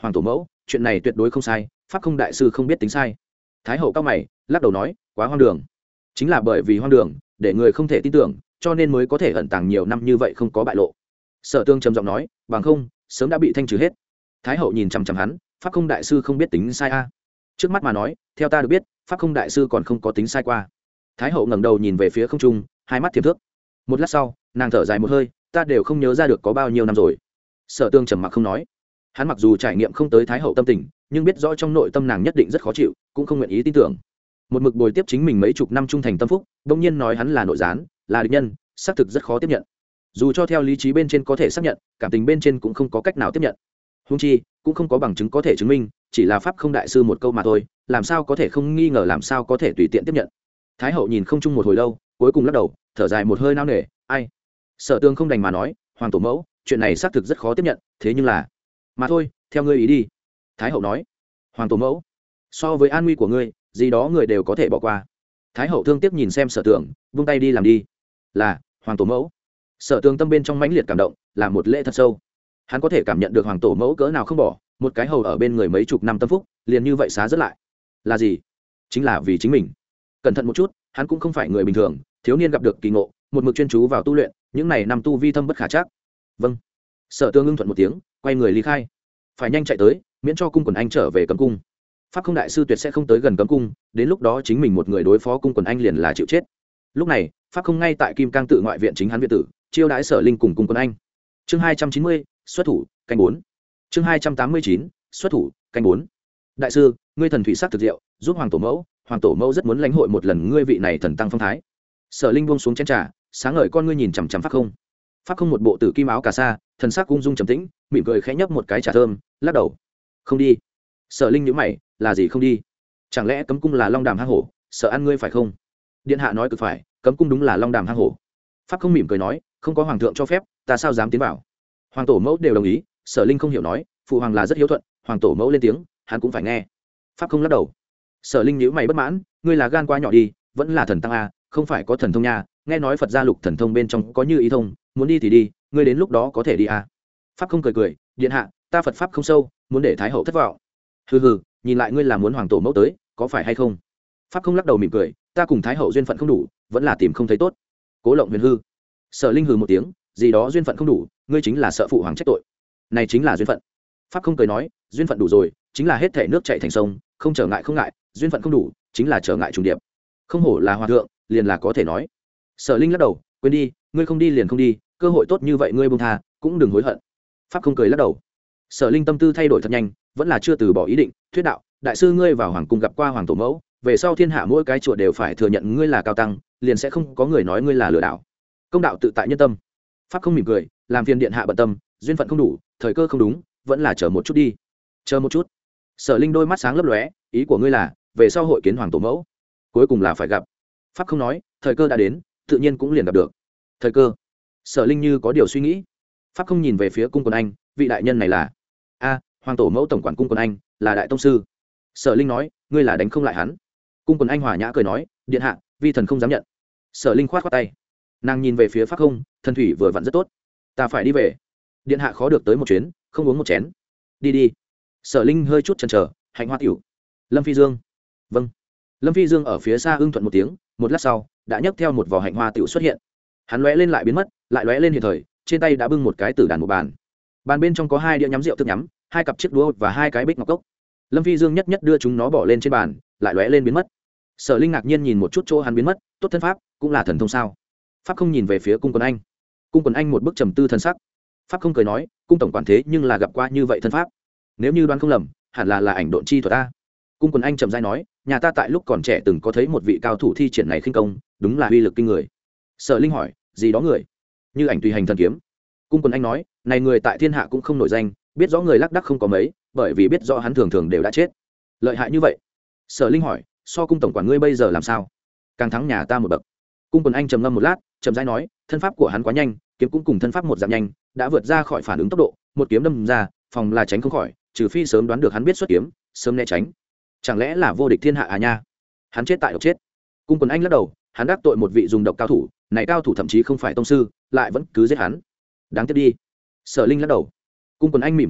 hoàng tổ mẫu chuyện này tuyệt đối không sai, pháp không đại sư không biết tính sai. Thái hậu cao mày lắc đầu nói, quá hoang đường. Chính là bởi vì hoang đường để người không thể tin tưởng, cho nên mới có thể ẩn tàng nhiều năm như vậy không có bại lộ. Sở Tương trầm giọng nói, bằng không sớm đã bị thanh trừ hết. Thái hậu nhìn chằm chằm hắn, pháp không đại sư không biết tính sai a? Trước mắt mà nói, theo ta được biết, pháp không đại sư còn không có tính sai qua. Thái hậu ngẩng đầu nhìn về phía không trung, hai mắt thiềm thước. Một lát sau, nàng thở dài một hơi, ta đều không nhớ ra được có bao nhiêu năm rồi. Sở Tương trầm mặc không nói. Hắn mặc dù trải nghiệm không tới Thái hậu tâm tình, nhưng biết rõ trong nội tâm nàng nhất định rất khó chịu, cũng không nguyện ý tin tưởng. Một mực bồi tiếp chính mình mấy chục năm trung thành tâm phúc, đông nhiên nói hắn là nội gián, là địch nhân, xác thực rất khó tiếp nhận. Dù cho theo lý trí bên trên có thể xác nhận, cảm tình bên trên cũng không có cách nào tiếp nhận. Huống chi cũng không có bằng chứng có thể chứng minh, chỉ là pháp không đại sư một câu mà thôi, làm sao có thể không nghi ngờ, làm sao có thể tùy tiện tiếp nhận. Thái hậu nhìn không chung một hồi lâu, cuối cùng lắc đầu, thở dài một hơi nao nề, ai. Sở Tương không đành mà nói, hoàng tổ mẫu, chuyện này xác thực rất khó tiếp nhận, thế nhưng là mà thôi, theo ngươi ý đi. Thái hậu nói, hoàng tổ mẫu, so với an nguy của ngươi, gì đó người đều có thể bỏ qua. Thái hậu thương tiếc nhìn xem Sở Tương, vung tay đi làm đi. Là hoàng tổ mẫu. Sở Tương tâm bên trong mãnh liệt cảm động, là một lễ thật sâu. Hắn có thể cảm nhận được hoàng tổ mẫu cỡ nào không bỏ, một cái hầu ở bên người mấy chục năm tâm phúc, liền như vậy xá rất lại. Là gì? Chính là vì chính mình. Cẩn thận một chút, hắn cũng không phải người bình thường, thiếu niên gặp được kỳ ngộ, một mực chuyên chú vào tu luyện, những này năm tu vi thâm bất khả trắc. Vâng. Sở Tương ưng thuận một tiếng, quay người ly khai. Phải nhanh chạy tới, miễn cho cung quần anh trở về cấm cung. Pháp không đại sư tuyệt sẽ không tới gần cấm cung, đến lúc đó chính mình một người đối phó cung quần anh liền là chịu chết. Lúc này, pháp không ngay tại Kim Cang tự ngoại viện chính hắn viện tử, chiêu đãi Sở Linh cùng cung quần anh. Chương hai trăm chín mươi, xuất thủ, canh bốn. Chương hai trăm tám mươi chín, xuất thủ, canh bốn. Đại sư, ngươi thần thủy sắc thực diệu, giúp hoàng tổ mẫu, hoàng tổ mẫu rất muốn lãnh hội một lần ngươi vị này thần tăng phong thái. Sở Linh buông xuống chén trà, sáng ngời con ngươi nhìn chằm chằm pháp không. Pháp không một bộ tử kim áo cà sa, thần sắc ung dung trầm tĩnh, mỉm cười khẽ nhấp một cái trà thơm, lắc đầu. Không đi. Sở Linh nhíu mày, là gì không đi? Chẳng lẽ cấm cung là long đàm hang hổ, sợ ăn ngươi phải không? Điện hạ nói cực phải, cấm cung đúng là long đàm hang hổ. Pháp không mỉm cười nói, không có hoàng thượng cho phép, ta sao dám tiến vào? Hoàng tổ mẫu đều đồng ý. Sở Linh không hiểu nói, phụ hoàng là rất hiếu thuận, hoàng tổ mẫu lên tiếng, hắn cũng phải nghe. Pháp không lắc đầu. Sở Linh nhíu mày bất mãn, ngươi là gan quá nhỏ đi, vẫn là thần tăng a, không phải có thần thông nha, nghe nói Phật gia lục thần thông bên trong có như ý thông, muốn đi thì đi, ngươi đến lúc đó có thể đi a. Pháp không cười cười, điện hạ, ta Phật pháp không sâu, muốn để thái hậu thất vọng. Hừ hừ, nhìn lại ngươi là muốn hoàng tổ mẫu tới, có phải hay không? Pháp không lắc đầu mỉm cười, ta cùng thái hậu duyên phận không đủ, vẫn là tìm không thấy tốt. Cố lộng huyền hư. Sở Linh hừ một tiếng, gì đó duyên phận không đủ, ngươi chính là sợ phụ hoàng trách tội. Này chính là duyên phận. Pháp không cười nói, duyên phận đủ rồi, chính là hết thể nước chảy thành sông, không trở ngại không ngại, duyên phận không đủ, chính là trở ngại trùng điệp. Không hổ là hòa thượng, liền là có thể nói. Sở Linh lắc đầu, quên đi, ngươi không đi liền không đi, cơ hội tốt như vậy ngươi buông tha, cũng đừng hối hận. Pháp không cười lắc đầu. Sở Linh tâm tư thay đổi thật nhanh, vẫn là chưa từ bỏ ý định, thuyết đạo, đại sư ngươi vào hoàng cung gặp qua hoàng tổ mẫu, về sau thiên hạ mỗi cái chùa đều phải thừa nhận ngươi là cao tăng, liền sẽ không có người nói ngươi là lừa đảo. Công đạo tự tại nhân tâm. Pháp không mỉm cười, làm phiền điện hạ bận tâm, duyên phận không đủ, thời cơ không đúng, vẫn là chờ một chút đi. Chờ một chút. Sở Linh đôi mắt sáng lấp lóe, ý của ngươi là về sau hội kiến hoàng tổ mẫu, cuối cùng là phải gặp. Pháp không nói, thời cơ đã đến, tự nhiên cũng liền gặp được. Thời cơ. Sở Linh như có điều suy nghĩ. Pháp không nhìn về phía cung quần anh, vị đại nhân này là a hoàng tổ mẫu tổng quản cung quần anh, là đại tông sư. Sở Linh nói, ngươi là đánh không lại hắn. Cung quần anh hòa nhã cười nói, điện hạ, vi thần không dám nhận. Sở Linh khoát khoát tay, nàng nhìn về phía Pháp không, thần thủy vừa vặn rất tốt, ta phải đi về. Điện hạ khó được tới một chuyến, không uống một chén. Đi đi. Sở Linh hơi chút chần chờ, hạnh hoa tiểu. Lâm Phi Dương. Vâng. Lâm Phi Dương ở phía xa ưng thuận một tiếng, một lát sau đã nhấc theo một vò hạnh hoa tiểu xuất hiện. Hắn lóe lên lại biến mất, lại lóe lên hiện thời, trên tay đã bưng một cái tử đàn một bàn. Bàn bên trong có hai đĩa nhắm rượu thức nhắm, hai cặp chiếc đũa và hai cái bích ngọc cốc. Lâm Phi Dương nhất nhất đưa chúng nó bỏ lên trên bàn, lại lóe lên biến mất. Sở Linh ngạc nhiên nhìn một chút chỗ hắn biến mất, tốt thân pháp, cũng là thần thông sao? Pháp không nhìn về phía cung quần anh. Cung quần anh một bức trầm tư thân sắc. Pháp không cười nói, cung tổng quản thế nhưng là gặp qua như vậy thân pháp, nếu như đoán không lầm, hẳn là là ảnh độn chi thuật ta. Cung quần anh trầm dai nói, nhà ta tại lúc còn trẻ từng có thấy một vị cao thủ thi triển này khinh công, đúng là uy lực kinh người. Sở Linh hỏi, gì đó người? Như ảnh tùy hành thần kiếm. Cung quần anh nói, này người tại thiên hạ cũng không nổi danh, biết rõ người lác đác không có mấy, bởi vì biết rõ hắn thường thường đều đã chết. Lợi hại như vậy? Sở Linh hỏi, so cung tổng quản ngươi bây giờ làm sao? Càng thắng nhà ta một bậc. Cung quần anh trầm ngâm một lát, trầm rãi nói, thân pháp của hắn quá nhanh, kiếm cũng cùng thân pháp một dạng nhanh, đã vượt ra khỏi phản ứng tốc độ, một kiếm đâm ra, phòng là tránh không khỏi, trừ phi sớm đoán được hắn biết xuất kiếm, sớm né tránh. Chẳng lẽ là vô địch thiên hạ à nha? Hắn chết tại độc chết. Cung quần anh lắc đầu, hắn đắc tội một vị dùng độc cao thủ, này cao thủ thậm chí không phải tông sư, lại vẫn cứ giết hắn. Đáng tiếc đi. Sở Linh lắc đầu. Cung quần anh mỉm cười nói,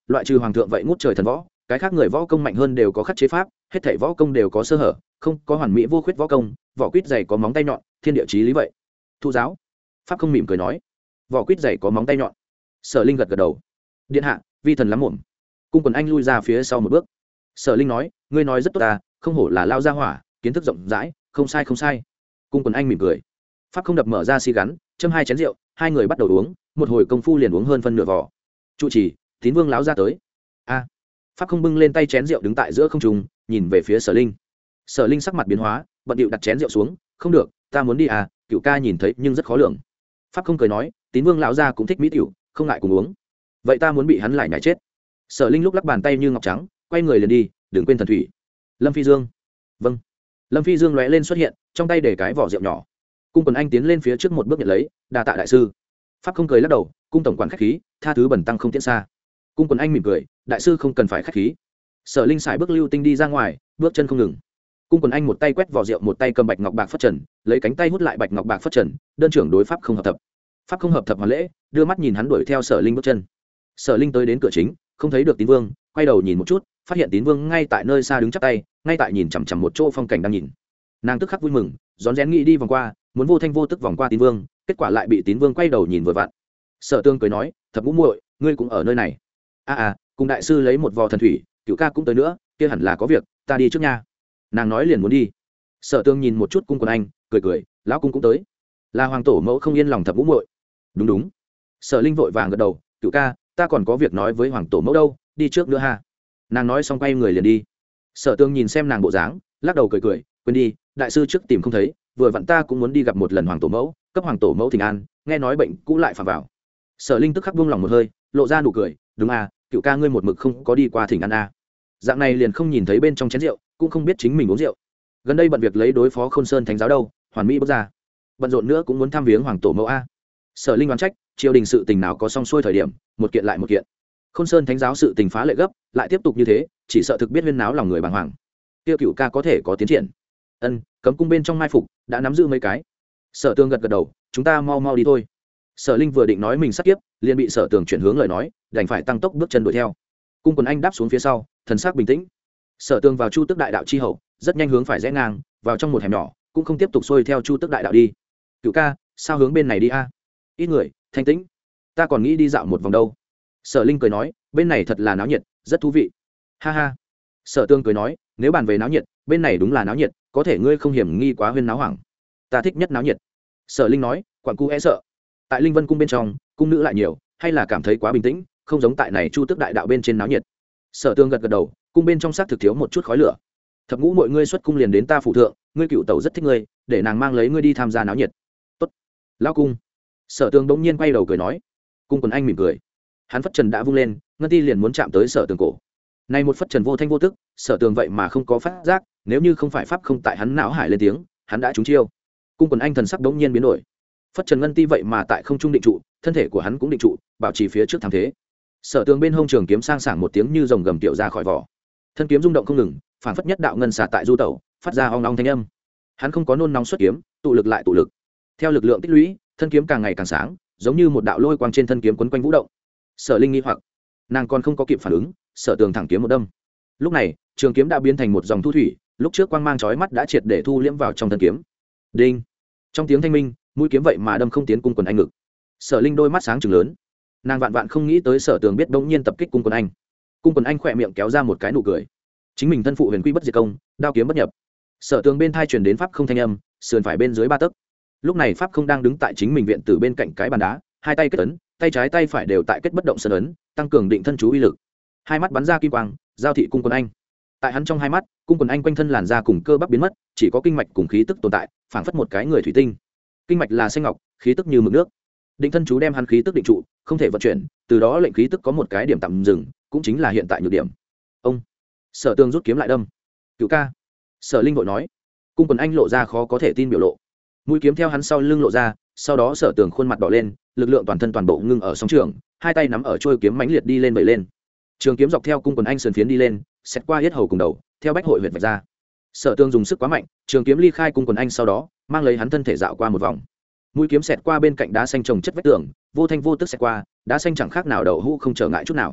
loại trừ hoàng thượng vậy ngút trời thần võ, cái khác người võ công mạnh hơn đều có khắc chế pháp, hết thảy võ công đều có sơ hở, không có hoàn mỹ vô khuyết võ công, vỏ quýt dày có móng tay nhọn, thiên địa chí lý vậy. Thụ giáo. Pháp không mỉm cười nói, vỏ quýt dày có móng tay nhọn. Sở Linh gật gật đầu. Điện hạ, vi thần lắm mồm. Cung Quần Anh lui ra phía sau một bước. Sở Linh nói, ngươi nói rất tốt ta, không hổ là lao gia hỏa, kiến thức rộng rãi, không sai không sai. Cung Quần Anh mỉm cười. Pháp không đập mở ra xi gắn, châm hai chén rượu, hai người bắt đầu uống, một hồi công phu liền uống hơn phân nửa vỏ. Trụ trì, Tín Vương lão ra tới. A. Pháp không bưng lên tay chén rượu đứng tại giữa không trung, nhìn về phía Sở Linh. Sở Linh sắc mặt biến hóa, bận điệu đặt chén rượu xuống, không được, ta muốn đi à, Cửu ca nhìn thấy nhưng rất khó lường. Pháp không cười nói, Tín Vương lão gia cũng thích mỹ tiểu, không ngại cùng uống. Vậy ta muốn bị hắn lại nhảy chết. Sở Linh lúc lắc bàn tay như ngọc trắng, quay người liền đi, đừng quên thần thủy. Lâm Phi Dương. Vâng. Lâm Phi Dương lóe lên xuất hiện, trong tay để cái vỏ rượu nhỏ. Cung Quần Anh tiến lên phía trước một bước nhận lấy, đa tạ đại sư. Pháp không cười lắc đầu, cung tổng quản khách khí, tha thứ bẩn tăng không tiễn xa. Cung Quần Anh mỉm cười, đại sư không cần phải khách khí. Sở Linh xài bước lưu tinh đi ra ngoài, bước chân không ngừng. Cung Quần Anh một tay quét vỏ rượu, một tay cầm bạch ngọc bạc phất trần, lấy cánh tay hút lại bạch ngọc bạc phất trần, đơn trưởng đối pháp không hợp thập. Pháp không hợp thập hoàn lễ, đưa mắt nhìn hắn đuổi theo Sở Linh bước chân. Sở Linh tới đến cửa chính, không thấy được Tín Vương, quay đầu nhìn một chút, phát hiện Tín Vương ngay tại nơi xa đứng chắp tay, ngay tại nhìn chằm chằm một chỗ phong cảnh đang nhìn. Nàng tức khắc vui mừng, rón rén nghĩ đi vòng qua, muốn vô thanh vô tức vòng qua Tín Vương, kết quả lại bị Tín Vương quay đầu nhìn vừa vặn. Sở Tương cười nói, thập ngũ muội, ngươi cũng ở nơi này. A à, à cùng đại sư lấy một vò thần thủy, Cửu ca cũng tới nữa, kia hẳn là có việc, ta đi trước nha. Nàng nói liền muốn đi. Sở Tương nhìn một chút Cung Quần Anh, cười cười, lão cung cũng tới. Là hoàng tổ mẫu không yên lòng thập ngũ muội. Đúng đúng. Sở Linh vội vàng gật đầu, Cửu ca, ta còn có việc nói với hoàng tổ mẫu đâu, đi trước nữa ha. Nàng nói xong quay người liền đi. Sở Tương nhìn xem nàng bộ dáng, lắc đầu cười cười, quên đi, đại sư trước tìm không thấy, vừa vặn ta cũng muốn đi gặp một lần hoàng tổ mẫu, cấp hoàng tổ mẫu thỉnh an, nghe nói bệnh cũ lại phạm vào. Sở Linh tức khắc buông lòng một hơi, lộ ra nụ cười, đúng à, Cửu ca ngươi một mực không có đi qua thỉnh an a. Dạng này liền không nhìn thấy bên trong chén rượu, cũng không biết chính mình uống rượu. Gần đây bận việc lấy đối phó Khôn Sơn thánh giáo đâu, hoàn mỹ bước ra. Bận rộn nữa cũng muốn thăm viếng hoàng tổ mẫu a. Sở Linh đoán trách, triều đình sự tình nào có xong xuôi thời điểm, một kiện lại một kiện. Khôn Sơn thánh giáo sự tình phá lệ gấp, lại tiếp tục như thế, chỉ sợ thực biết huyên náo lòng người bàng hoàng. Tiêu Cửu ca có thể có tiến triển. Ân, cấm cung bên trong mai phục đã nắm giữ mấy cái. Sở Tường gật gật đầu, chúng ta mau mau đi thôi. Sở Linh vừa định nói mình sắp tiếp, liền bị Sở Tường chuyển hướng lời nói, đành phải tăng tốc bước chân đuổi theo. Cung Quần Anh đáp xuống phía sau, thần sắc bình tĩnh. Sở Tường vào Chu Tức Đại Đạo chi hậu, rất nhanh hướng phải rẽ ngang, vào trong một hẻm nhỏ, cũng không tiếp tục xuôi theo Chu Tức Đại Đạo đi. Cửu ca, sao hướng bên này đi a? Ít người, thanh tĩnh. Ta còn nghĩ đi dạo một vòng đâu. Sở Linh cười nói, bên này thật là náo nhiệt, rất thú vị. Ha ha. Sở Tường cười nói, nếu bàn về náo nhiệt, bên này đúng là náo nhiệt, có thể ngươi không hiểm nghi quá huyên náo hoảng. Ta thích nhất náo nhiệt. Sở Linh nói, quặng cu e sợ. Tại Linh Vân cung bên trong, cung nữ lại nhiều, hay là cảm thấy quá bình tĩnh, không giống tại này Chu Tức Đại Đạo bên trên náo nhiệt. Sở Tương gật gật đầu, cung bên trong xác thực thiếu một chút khói lửa. Thập ngũ mọi ngươi xuất cung liền đến ta phụ thượng, ngươi cựu tẩu rất thích ngươi, để nàng mang lấy ngươi đi tham gia náo nhiệt. Tốt. Lão cung. Sở Tương bỗng nhiên quay đầu cười nói. Cung Quần Anh mỉm cười. Hắn phất trần đã vung lên, ngân ti liền muốn chạm tới Sở Tương cổ. Này một phất trần vô thanh vô tức, Sở Tương vậy mà không có phát giác, nếu như không phải pháp không tại hắn não hải lên tiếng, hắn đã trúng chiêu. Cung Quần Anh thần sắc bỗng nhiên biến đổi. Phất trần ngân ti vậy mà tại không trung định trụ, thân thể của hắn cũng định trụ, bảo trì phía trước thắng thế. Sở Tương bên hông trường kiếm sang sảng một tiếng như rồng gầm tiểu ra khỏi vỏ, thân kiếm rung động không ngừng, phản phất nhất đạo ngân xả tại du tẩu, phát ra ong ong thanh âm. Hắn không có nôn nóng xuất kiếm, tụ lực lại tụ lực, theo lực lượng tích lũy, thân kiếm càng ngày càng sáng, giống như một đạo lôi quang trên thân kiếm quấn quanh vũ động. Sở Linh nghi hoặc, nàng còn không có kịp phản ứng, Sở Tường thẳng kiếm một đâm. Lúc này trường kiếm đã biến thành một dòng thu thủy, lúc trước quang mang chói mắt đã triệt để thu liễm vào trong thân kiếm. Đinh! Trong tiếng thanh minh, mũi kiếm vậy mà đâm không tiến Cung Quần Anh ngực. Sở Linh đôi mắt sáng trừng lớn, nàng vạn vạn không nghĩ tới Sở Tường biết bỗng nhiên tập kích Cung Quần Anh. Cung Quần Anh khỏe miệng kéo ra một cái nụ cười. Chính mình thân phụ huyền quy bất diệt công, đao kiếm bất nhập. Sở Tường bên thai truyền đến pháp không thanh âm, sườn phải bên dưới ba tấc. Lúc này pháp không đang đứng tại chính mình viện tử bên cạnh cái bàn đá, hai tay kết ấn, tay trái tay phải đều tại kết bất động sơn ấn, tăng cường định thân chú uy lực. Hai mắt bắn ra kim quang, giao thị Cung Quần Anh. Tại hắn trong hai mắt, Cung Quần Anh quanh thân làn da cùng cơ bắp biến mất, chỉ có kinh mạch cùng khí tức tồn tại, phảng phất một cái người thủy tinh. Kinh mạch là xanh ngọc, khí tức như mực nước. Định thân chú đem hắn khí tức định trụ, không thể vận chuyển, từ đó lệnh khí tức có một cái điểm tạm dừng, cũng chính là hiện tại nhược điểm. Ông Sở Tường rút kiếm lại đâm. Cửu ca. Sở Linh vội nói. Cung Quần Anh lộ ra khó có thể tin biểu lộ, mũi kiếm theo hắn sau lưng lộ ra, sau đó Sở Tường khuôn mặt đỏ lên, lực lượng toàn thân toàn bộ ngưng ở sóng trường, hai tay nắm ở trôi kiếm mãnh liệt đi lên bẩy lên. Trường kiếm dọc theo Cung Quần Anh sườn phiến đi lên, xét qua yết hầu cùng đầu, theo bách hội huyệt vạch ra. Sở Tường dùng sức quá mạnh, trường kiếm ly khai Cung Quần Anh sau đó, mang lấy hắn thân thể dạo qua một vòng. Mũi kiếm xẹt qua bên cạnh đá xanh trồng chất vách tường, vô thanh vô tức xẹt qua, đá xanh chẳng khác nào đậu hũ không trở ngại chút nào.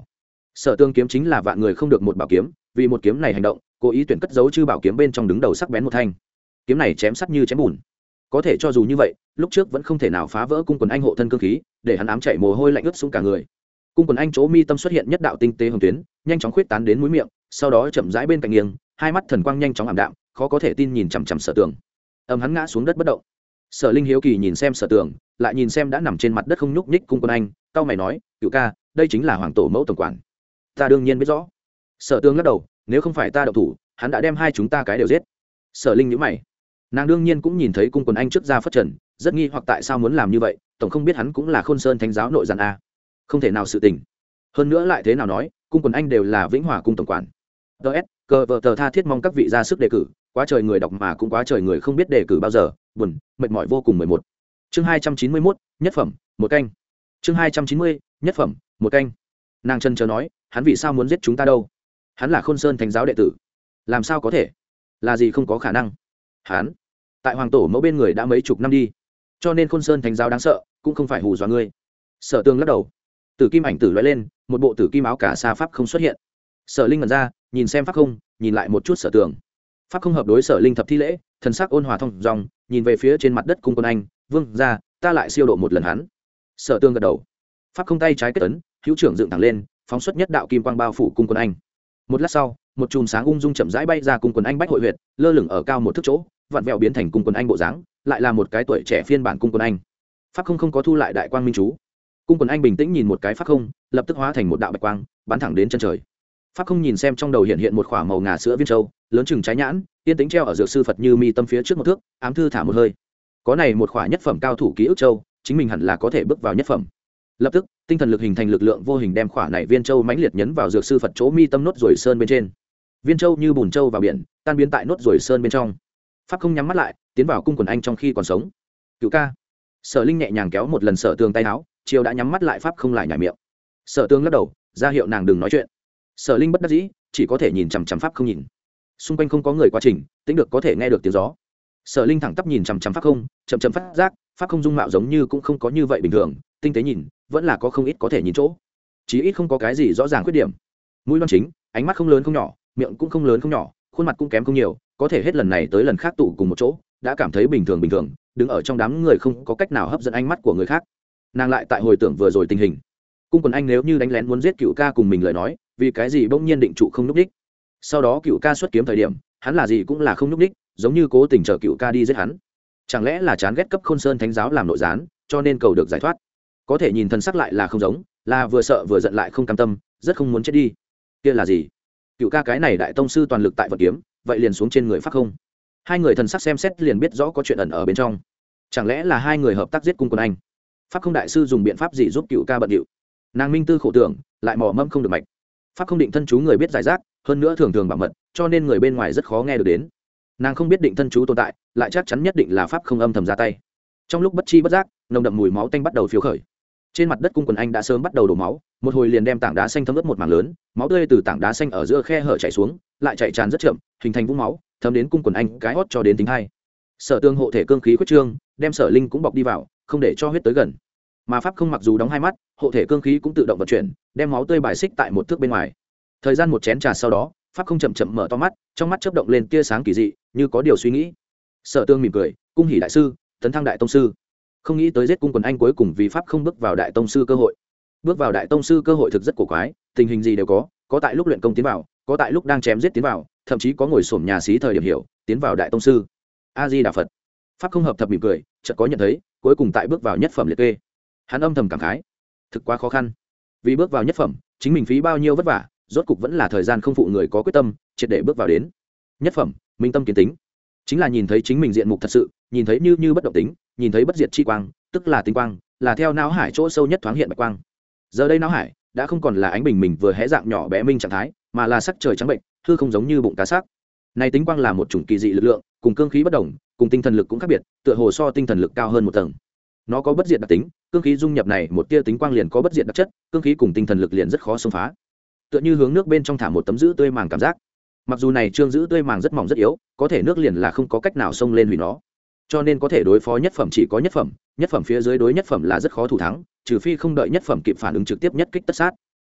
Sở Tương kiếm chính là vạn người không được một bảo kiếm, vì một kiếm này hành động cố ý tuyển cất giấu chư bảo kiếm bên trong đứng đầu sắc bén một thanh. Kiếm này chém sắc như chém bùn, có thể cho dù như vậy lúc trước vẫn không thể nào phá vỡ cung quần anh hộ thân cương khí, để hắn ám chảy mồ hôi lạnh ướt xuống cả người. Cung quần anh chỗ mi tâm xuất hiện nhất đạo tinh tế hồng tuyến, nhanh chóng khuyết tán đến mũi miệng, sau đó chậm rãi bên cạnh nghiêng, hai mắt thần quang nhanh chóng ảm đạm, khó có thể tin nhìn chằm chằm Sở Tường. Ầm hắn ngã xuống đất bất động. Sở Linh hiếu kỳ nhìn xem Sở Tường, lại nhìn xem đã nằm trên mặt đất không nhúc nhích cung quần anh, cau mày nói, "Cửu ca, đây chính là hoàng tổ mẫu tổng quản." "Ta đương nhiên biết rõ." Sở Tường lắc đầu, "Nếu không phải ta động thủ, hắn đã đem hai chúng ta cái đều giết." Sở Linh nhíu mày. Nàng đương nhiên cũng nhìn thấy cung quần anh trước ra phất trần, rất nghi hoặc tại sao muốn làm như vậy, tổng không biết hắn cũng là Khôn Sơn Thánh giáo nội gián a. Không thể nào sự tình. Hơn nữa lại thế nào nói, cung quần anh đều là Vĩnh Hòa cung tổng quản. ds cờ vợ tờ tha thiết mong các vị ra sức đề cử, quá trời người đọc mà cũng quá trời người không biết đề cử bao giờ, buồn mệt mỏi vô cùng. mười một chương hai trăm chín mươi mốt, nhất phẩm một canh. Chương hai trăm chín mươi, nhất phẩm một canh. Nàng chân chờ nói, hắn vì sao muốn giết chúng ta đâu? Hắn là Khôn Sơn Thánh giáo đệ tử, làm sao có thể? Là gì không có khả năng? Hắn tại hoàng tổ mẫu bên người đã mấy chục năm đi, cho nên Khôn Sơn Thánh giáo đáng sợ cũng không phải hù dọa ngươi. Sở Tương lắc đầu. Tử kim ảnh tử lóe lên, một bộ tử kim áo cả sa pháp không xuất hiện. Sở Linh ngẩn ra, nhìn xem pháp không, nhìn lại một chút Sở Tường. Pháp không hợp đối Sở Linh thập thi lễ, thần sắc ôn hòa thông dong, nhìn về phía trên mặt đất cung quân anh, "Vương gia, ta lại siêu độ một lần hắn." Sở Tường gật đầu. Pháp không tay trái kết ấn, hữu trưởng dựng thẳng lên, phóng xuất nhất đạo kim quang bao phủ cung quân anh. Một lát sau, một chùm sáng ung dung chậm rãi bay ra cung quân anh bách hội huyệt, lơ lửng ở cao một thước chỗ, vặn vẹo biến thành cung quân anh bộ dáng, lại là một cái tuổi trẻ phiên bản cung quân anh. Pháp không không có thu lại đại quang minh chú. Cung quần anh bình tĩnh nhìn một cái pháp không, lập tức hóa thành một đạo bạch quang bắn thẳng đến chân trời. Pháp không nhìn xem trong đầu hiện hiện một khỏa màu ngà sữa viên châu, lớn chừng trái nhãn, yên tĩnh treo ở dược sư Phật Như mi tâm phía trước một thước, ám thư thả một hơi. Có này một khỏa nhất phẩm cao thủ ký ức châu, chính mình hẳn là có thể bước vào nhất phẩm. Lập tức, tinh thần lực hình thành lực lượng vô hình đem khỏa này viên châu mãnh liệt nhấn vào dược sư Phật chỗ mi tâm nốt ruồi sơn bên trên. Viên châu như bùn châu vào biển, tan biến tại nốt ruồi sơn bên trong. Pháp không nhắm mắt lại, tiến vào cung quần anh trong khi còn sống. "Cửu ca." Sở Linh nhẹ nhàng kéo một lần Sở Tường tay áo, chiều đã nhắm mắt lại pháp không lại nhảy miệng. Sở Tường lắc đầu, ra hiệu nàng đừng nói chuyện. Sở Linh bất đắc dĩ, chỉ có thể nhìn chằm chằm pháp không nhìn. Xung quanh không có người quá trình, tính được có thể nghe được tiếng gió. Sở Linh thẳng tắp nhìn chằm chằm pháp không, chậm chậm phát giác, pháp không dung mạo giống như cũng không có như vậy bình thường, tinh tế nhìn, vẫn là có không ít có thể nhìn chỗ. Chí ít không có cái gì rõ ràng khuyết điểm. Mũi loan chính, ánh mắt không lớn không nhỏ, miệng cũng không lớn không nhỏ, khuôn mặt cũng kém không nhiều, có thể hết lần này tới lần khác tụ cùng một chỗ, đã cảm thấy bình thường bình thường, đứng ở trong đám người không có cách nào hấp dẫn ánh mắt của người khác. Nàng lại tại hồi tưởng vừa rồi tình hình, cung quần anh nếu như đánh lén muốn giết Cửu ca cùng mình lời nói, vì cái gì bỗng nhiên định trụ không núp đích? Sau đó Cửu ca xuất kiếm thời điểm, hắn là gì cũng là không núp đích, giống như cố tình chờ Cửu ca đi giết hắn. Chẳng lẽ là chán ghét cấp Khôn Sơn Thánh giáo làm nội gián, cho nên cầu được giải thoát? Có thể nhìn thân sắc lại là không giống, là vừa sợ vừa giận lại không cam tâm, rất không muốn chết đi. Kia là gì? Cửu ca cái này đại tông sư toàn lực tại vật kiếm, vậy liền xuống trên người pháp không. Hai người thần sắc xem xét liền biết rõ có chuyện ẩn ở bên trong. Chẳng lẽ là hai người hợp tác giết cung quần anh? Pháp không đại sư dùng biện pháp gì giúp Cửu ca bận điệu? Nàng minh tư khổ tưởng, lại mò mẫm không được mạch. Pháp không định thân chú người biết giải rác, hơn nữa thường thường bảo mật, cho nên người bên ngoài rất khó nghe được đến. Nàng không biết định thân chú tồn tại, lại chắc chắn nhất định là pháp không âm thầm ra tay. Trong lúc bất chi bất giác, nồng đậm mùi máu tanh bắt đầu phiêu khởi. Trên mặt đất cung quần anh đã sớm bắt đầu đổ máu, một hồi liền đem tảng đá xanh thấm ướt một mảng lớn, máu tươi từ tảng đá xanh ở giữa khe hở chảy xuống, lại chảy tràn rất chậm, hình thành vũng máu, thấm đến cung quần anh cái hót cho đến tính hai. Sở Tương hộ thể cương khí quyết trương, đem Sở Linh cũng bọc đi vào, không để cho huyết tới gần. Mà pháp không mặc dù đóng hai mắt, hộ thể cương khí cũng tự động vận chuyển, đem máu tươi bài xích tại một thước bên ngoài. Thời gian một chén trà sau đó, pháp không chậm chậm mở to mắt, trong mắt chớp động lên tia sáng kỳ dị, như có điều suy nghĩ. Sở Tương mỉm cười, cung hỉ đại sư, tấn thăng đại tông sư. Không nghĩ tới giết cung quần anh cuối cùng vì pháp không bước vào đại tông sư cơ hội. Bước vào đại tông sư cơ hội thực rất cổ quái, tình hình gì đều có, có tại lúc luyện công tiến vào, có tại lúc đang chém giết tiến vào, thậm chí có ngồi xổm nhà xí thời điểm hiểu, tiến vào đại tông sư. A Di Đà Phật. Pháp không hợp thập mỉm cười, chợt có nhận thấy, cuối cùng tại bước vào nhất phẩm liệt kê. Hắn âm thầm cảm khái, thực quá khó khăn. Vì bước vào nhất phẩm, chính mình phí bao nhiêu vất vả, rốt cục vẫn là thời gian không phụ người có quyết tâm, triệt để bước vào đến nhất phẩm. Minh tâm kiến tính, chính là nhìn thấy chính mình diện mục thật sự, nhìn thấy như như bất động tính, nhìn thấy bất diệt chi quang, tức là tinh quang, là theo não hải chỗ sâu nhất thoáng hiện bạch quang. Giờ đây não hải đã không còn là ánh bình mình vừa hé dạng nhỏ bé minh trạng thái, mà là sắc trời trắng bệnh, hư không giống như bụng cá xác. Này tinh quang là một chủng kỳ dị lực lượng, cùng cương khí bất đồng, cùng tinh thần lực cũng khác biệt, tựa hồ so tinh thần lực cao hơn một tầng. Nó có bất diệt đặc tính, cương khí dung nhập này một tia tinh quang liền có bất diệt đặc chất, cương khí cùng tinh thần lực liền rất khó xông phá. Tựa như hướng nước bên trong thả một tấm giữ tươi màng cảm giác. Mặc dù này trương giữ tươi màng rất mỏng rất yếu, có thể nước liền là không có cách nào xông lên hủy nó. Cho nên có thể đối phó nhất phẩm chỉ có nhất phẩm, nhất phẩm phía dưới đối nhất phẩm là rất khó thủ thắng, trừ phi không đợi nhất phẩm kịp phản ứng trực tiếp nhất kích tất sát.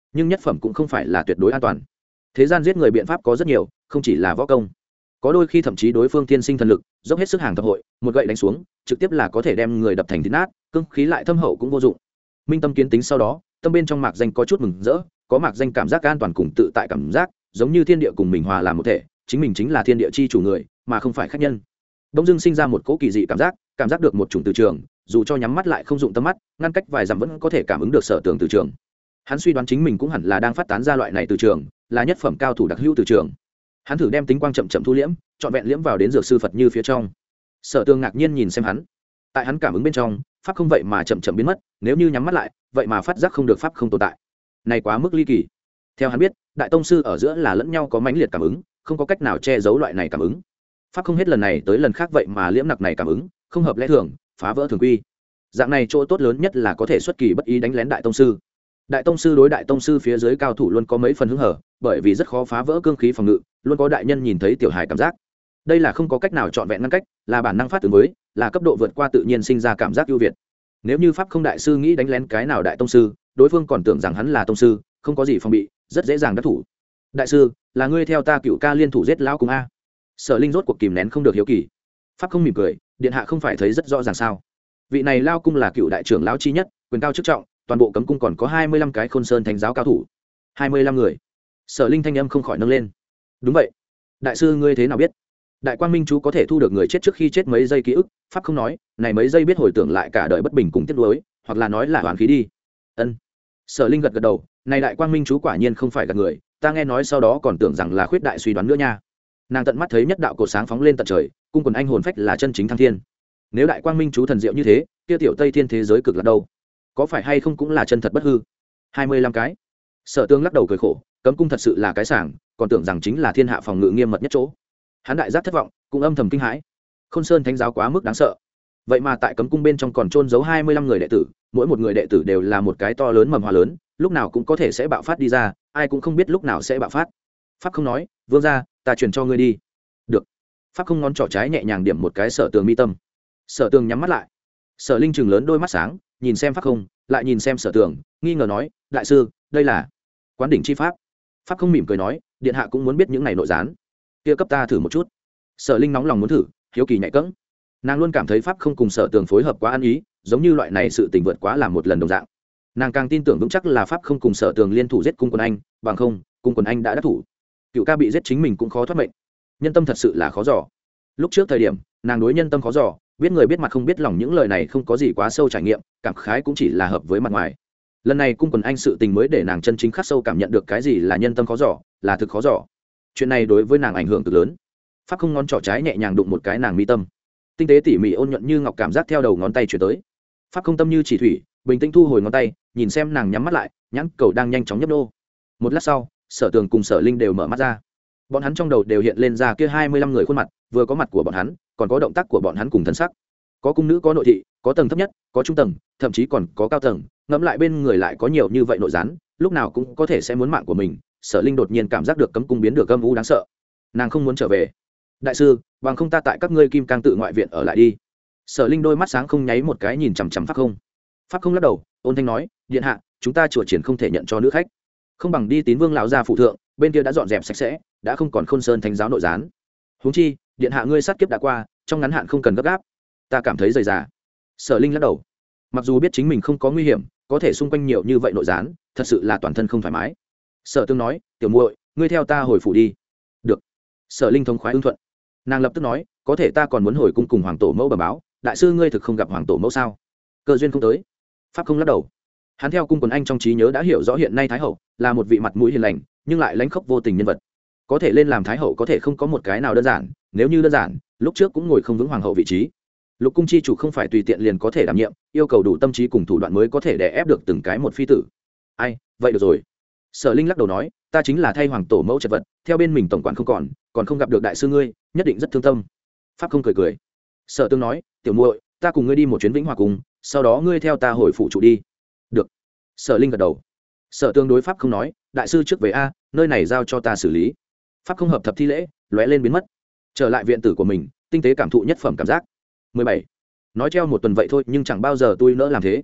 nhưng nhất phẩm cũng không phải là tuyệt đối an toàn. Thế gian giết người biện pháp có rất nhiều, không chỉ là võ công, có đôi khi thậm chí đối phương thiên sinh thần lực, dốc hết sức hàng thập hội, một gậy đánh xuống trực tiếp là có thể đem người đập thành thít nát, cương khí lại thâm hậu cũng vô dụng. Minh tâm kiến tính sau đó, tâm bên trong mạc danh có chút mừng rỡ, có mạc danh cảm giác an toàn cùng tự tại cảm giác, giống như thiên địa cùng mình hòa làm một thể, chính mình chính là thiên địa chi chủ người mà không phải khách nhân. Đông Dương sinh ra một cỗ kỳ dị cảm giác, cảm giác được một chủng từ trường, dù cho nhắm mắt lại không dụng tâm mắt, ngăn cách vài dặm vẫn có thể cảm ứng được sở tường từ trường. Hắn suy đoán chính mình cũng hẳn là đang phát tán ra loại này từ trường, là nhất phẩm cao thủ đặc hữu từ trường. Hắn thử đem tính quang chậm chậm thu liễm, trọn vẹn liễm vào đến dược sư Phật như phía trong. Sở Tường ngạc nhiên nhìn xem hắn, tại hắn cảm ứng bên trong, pháp không vậy mà chậm chậm biến mất, nếu như nhắm mắt lại, vậy mà phát giác không được pháp không tồn tại. Này quá mức ly kỳ. Theo hắn biết, đại tông sư ở giữa là lẫn nhau có mãnh liệt cảm ứng, không có cách nào che giấu loại này cảm ứng. Pháp không hết lần này tới lần khác vậy mà liễm nặc này cảm ứng, không hợp lẽ thường, phá vỡ thường quy. Dạng này chỗ tốt lớn nhất là có thể xuất kỳ bất ý đánh lén đại tông sư. Đại tông sư đối đại tông sư phía dưới cao thủ luôn có mấy phần hứng hở, bởi vì rất khó phá vỡ cương khí phòng ngự, luôn có đại nhân nhìn thấy tiểu hài cảm giác. Đây là không có cách nào trọn vẹn ngăn cách, là bản năng phát ứng với, là cấp độ vượt qua tự nhiên sinh ra cảm giác ưu việt. Nếu như pháp không đại sư nghĩ đánh lén cái nào đại tông sư, đối phương còn tưởng rằng hắn là tông sư, không có gì phòng bị, rất dễ dàng đắc thủ. Đại sư, là ngươi theo ta cựu ca liên thủ giết lão cùng a? Sở Linh rốt cuộc kìm nén không được hiếu kỳ. Pháp không mỉm cười, điện hạ không phải thấy rất rõ ràng sao? Vị này lao cung là cựu đại trưởng lão chi nhất, quyền cao chức trọng, toàn bộ cấm cung còn có hai mươi lăm cái khôn sơn thánh giáo cao thủ. hai mươi lăm người. Sở Linh thanh âm không khỏi nâng lên. Đúng vậy. Đại sư ngươi thế nào biết? Đại quang minh chú có thể thu được người chết trước khi chết mấy giây ký ức, pháp không nói, này mấy giây biết hồi tưởng lại cả đời bất bình cùng tiếc nuối, hoặc là nói là oán khí đi. Ân. Sở Linh gật gật đầu, này đại quang minh chú quả nhiên không phải gạt người, ta nghe nói sau đó còn tưởng rằng là khuyết đại suy đoán nữa nha. Nàng tận mắt thấy nhất đạo cột sáng phóng lên tận trời, cung quần anh hồn phách là chân chính thăng thiên. Nếu đại quang minh chú thần diệu như thế, kia tiểu Tây Thiên thế giới cực là đâu? Có phải hay không cũng là chân thật bất hư? hai mươi lăm cái. Sở Tương lắc đầu cười khổ, cấm cung thật sự là cái sảng, còn tưởng rằng chính là thiên hạ phòng ngự nghiêm mật nhất chỗ. Hắn đại giác thất vọng, cũng âm thầm kinh hãi. Khôn Sơn thánh giáo quá mức đáng sợ. Vậy mà tại cấm cung bên trong còn trôn giấu hai mươi lăm người đệ tử, mỗi một người đệ tử đều là một cái to lớn mầm hoa lớn, lúc nào cũng có thể sẽ bạo phát đi ra, ai cũng không biết lúc nào sẽ bạo phát. Pháp không nói, vương gia, ta truyền cho ngươi đi. Được. Pháp không ngón trỏ trái nhẹ nhàng điểm một cái Sở Tường mi tâm. Sở Tường nhắm mắt lại. Sở Linh chừng lớn đôi mắt sáng, nhìn xem Pháp không, lại nhìn xem Sở Tường, nghi ngờ nói, đại sư, đây là Quán đỉnh chi pháp. Pháp không mỉm cười nói, điện hạ cũng muốn biết những này nội gián, kia cấp ta thử một chút. Sở Linh nóng lòng muốn thử, hiếu kỳ nhạy cẫng. Nàng luôn cảm thấy pháp không cùng Sở Tường phối hợp quá ăn ý, giống như loại này sự tình vượt quá làm một lần đồng dạng. Nàng càng tin tưởng vững chắc là pháp không cùng Sở Tường liên thủ giết cung quần anh, bằng không cung quần anh đã đắc thủ, cựu ca bị giết chính mình cũng khó thoát mệnh. Nhân tâm thật sự là khó dò. Lúc trước thời điểm nàng đối nhân tâm khó dò, biết người biết mặt không biết lòng, những lời này không có gì quá sâu trải nghiệm, cảm khái cũng chỉ là hợp với mặt ngoài. Lần này cung quần anh sự tình mới để nàng chân chính khắc sâu cảm nhận được cái gì là nhân tâm khó dò, là thực khó dò. Chuyện này đối với nàng ảnh hưởng cực lớn. Pháp không ngón trỏ trái nhẹ nhàng đụng một cái nàng mi tâm, tinh tế tỉ mỉ ôn nhuận như ngọc cảm giác theo đầu ngón tay chuyển tới. Pháp không tâm như chỉ thủy, bình tĩnh thu hồi ngón tay, nhìn xem nàng nhắm mắt lại, nhãn cầu đang nhanh chóng nhấp nô. Một lát sau, Sở Tường cùng Sở Linh đều mở mắt ra. Bọn hắn trong đầu đều hiện lên ra kia hai mươi lăm người khuôn mặt, vừa có mặt của bọn hắn, còn có động tác của bọn hắn cùng thân sắc. Có cung nữ, có nội thị, có tầng thấp nhất, có trung tầng, thậm chí còn có cao tầng, ngẫm lại bên người lại có nhiều như vậy nội gián, lúc nào cũng có thể sẽ muốn mạng của mình. Sở Linh đột nhiên cảm giác được cấm cung biến được âm u đáng sợ. Nàng không muốn trở về. Đại sư, bằng không ta tại các ngươi Kim Cang tự ngoại viện ở lại đi. Sở Linh đôi mắt sáng không nháy một cái nhìn chằm chằm Pháp không. Pháp không lắc đầu, ôn thanh nói, điện hạ, chúng ta chùa triển không thể nhận cho nữ khách, không bằng đi Tín Vương lão gia phụ thượng, bên kia đã dọn dẹp sạch sẽ, đã không còn Khôn Sơn thánh giáo nội gián. Huống chi, điện hạ ngươi sát kiếp đã qua, trong ngắn hạn không cần gấp gáp. Ta cảm thấy dày dà. Sở Linh lắc đầu. Mặc dù biết chính mình không có nguy hiểm, có thể xung quanh nhiều như vậy nội gián, thật sự là toàn thân không thoải mái. Sở Tương nói, tiểu muội, ngươi theo ta hồi phủ đi. Được. Sở Linh thống khoái ưng thuận. Nàng lập tức nói, có thể ta còn muốn hồi cung cùng hoàng tổ mẫu bẩm báo, đại sư ngươi thực không gặp hoàng tổ mẫu sao? Cơ duyên không tới. Pháp không lắc đầu. Hắn theo cung quần anh trong trí nhớ đã hiểu rõ hiện nay thái hậu là một vị mặt mũi hiền lành nhưng lại lãnh khốc vô tình nhân vật. Có thể lên làm thái hậu có thể không có một cái nào đơn giản, nếu như đơn giản, lúc trước cũng ngồi không vững hoàng hậu vị trí. Lục cung chi chủ không phải tùy tiện liền có thể đảm nhiệm, yêu cầu đủ tâm trí cùng thủ đoạn mới có thể đè ép được từng cái một phi tử. Ai, vậy được rồi. Sở Linh lắc đầu nói, ta chính là thay hoàng tổ mẫu chật vật, theo bên mình tổng quản không còn, còn không gặp được đại sư ngươi, nhất định rất thương tâm. Pháp không cười cười. Sở Tương nói, tiểu muội, ta cùng ngươi đi một chuyến Vĩnh Hòa cung, sau đó ngươi theo ta hồi phụ trụ đi. Được. Sở Linh gật đầu. Sở Tương đối Pháp không nói, đại sư trước về a, nơi này giao cho ta xử lý. Pháp không hợp thập thi lễ, lóe lên biến mất. Trở lại viện tử của mình, tinh tế cảm thụ nhất phẩm cảm giác. mười bảy. Nói treo một tuần vậy thôi, nhưng chẳng bao giờ tôi nỡ làm thế.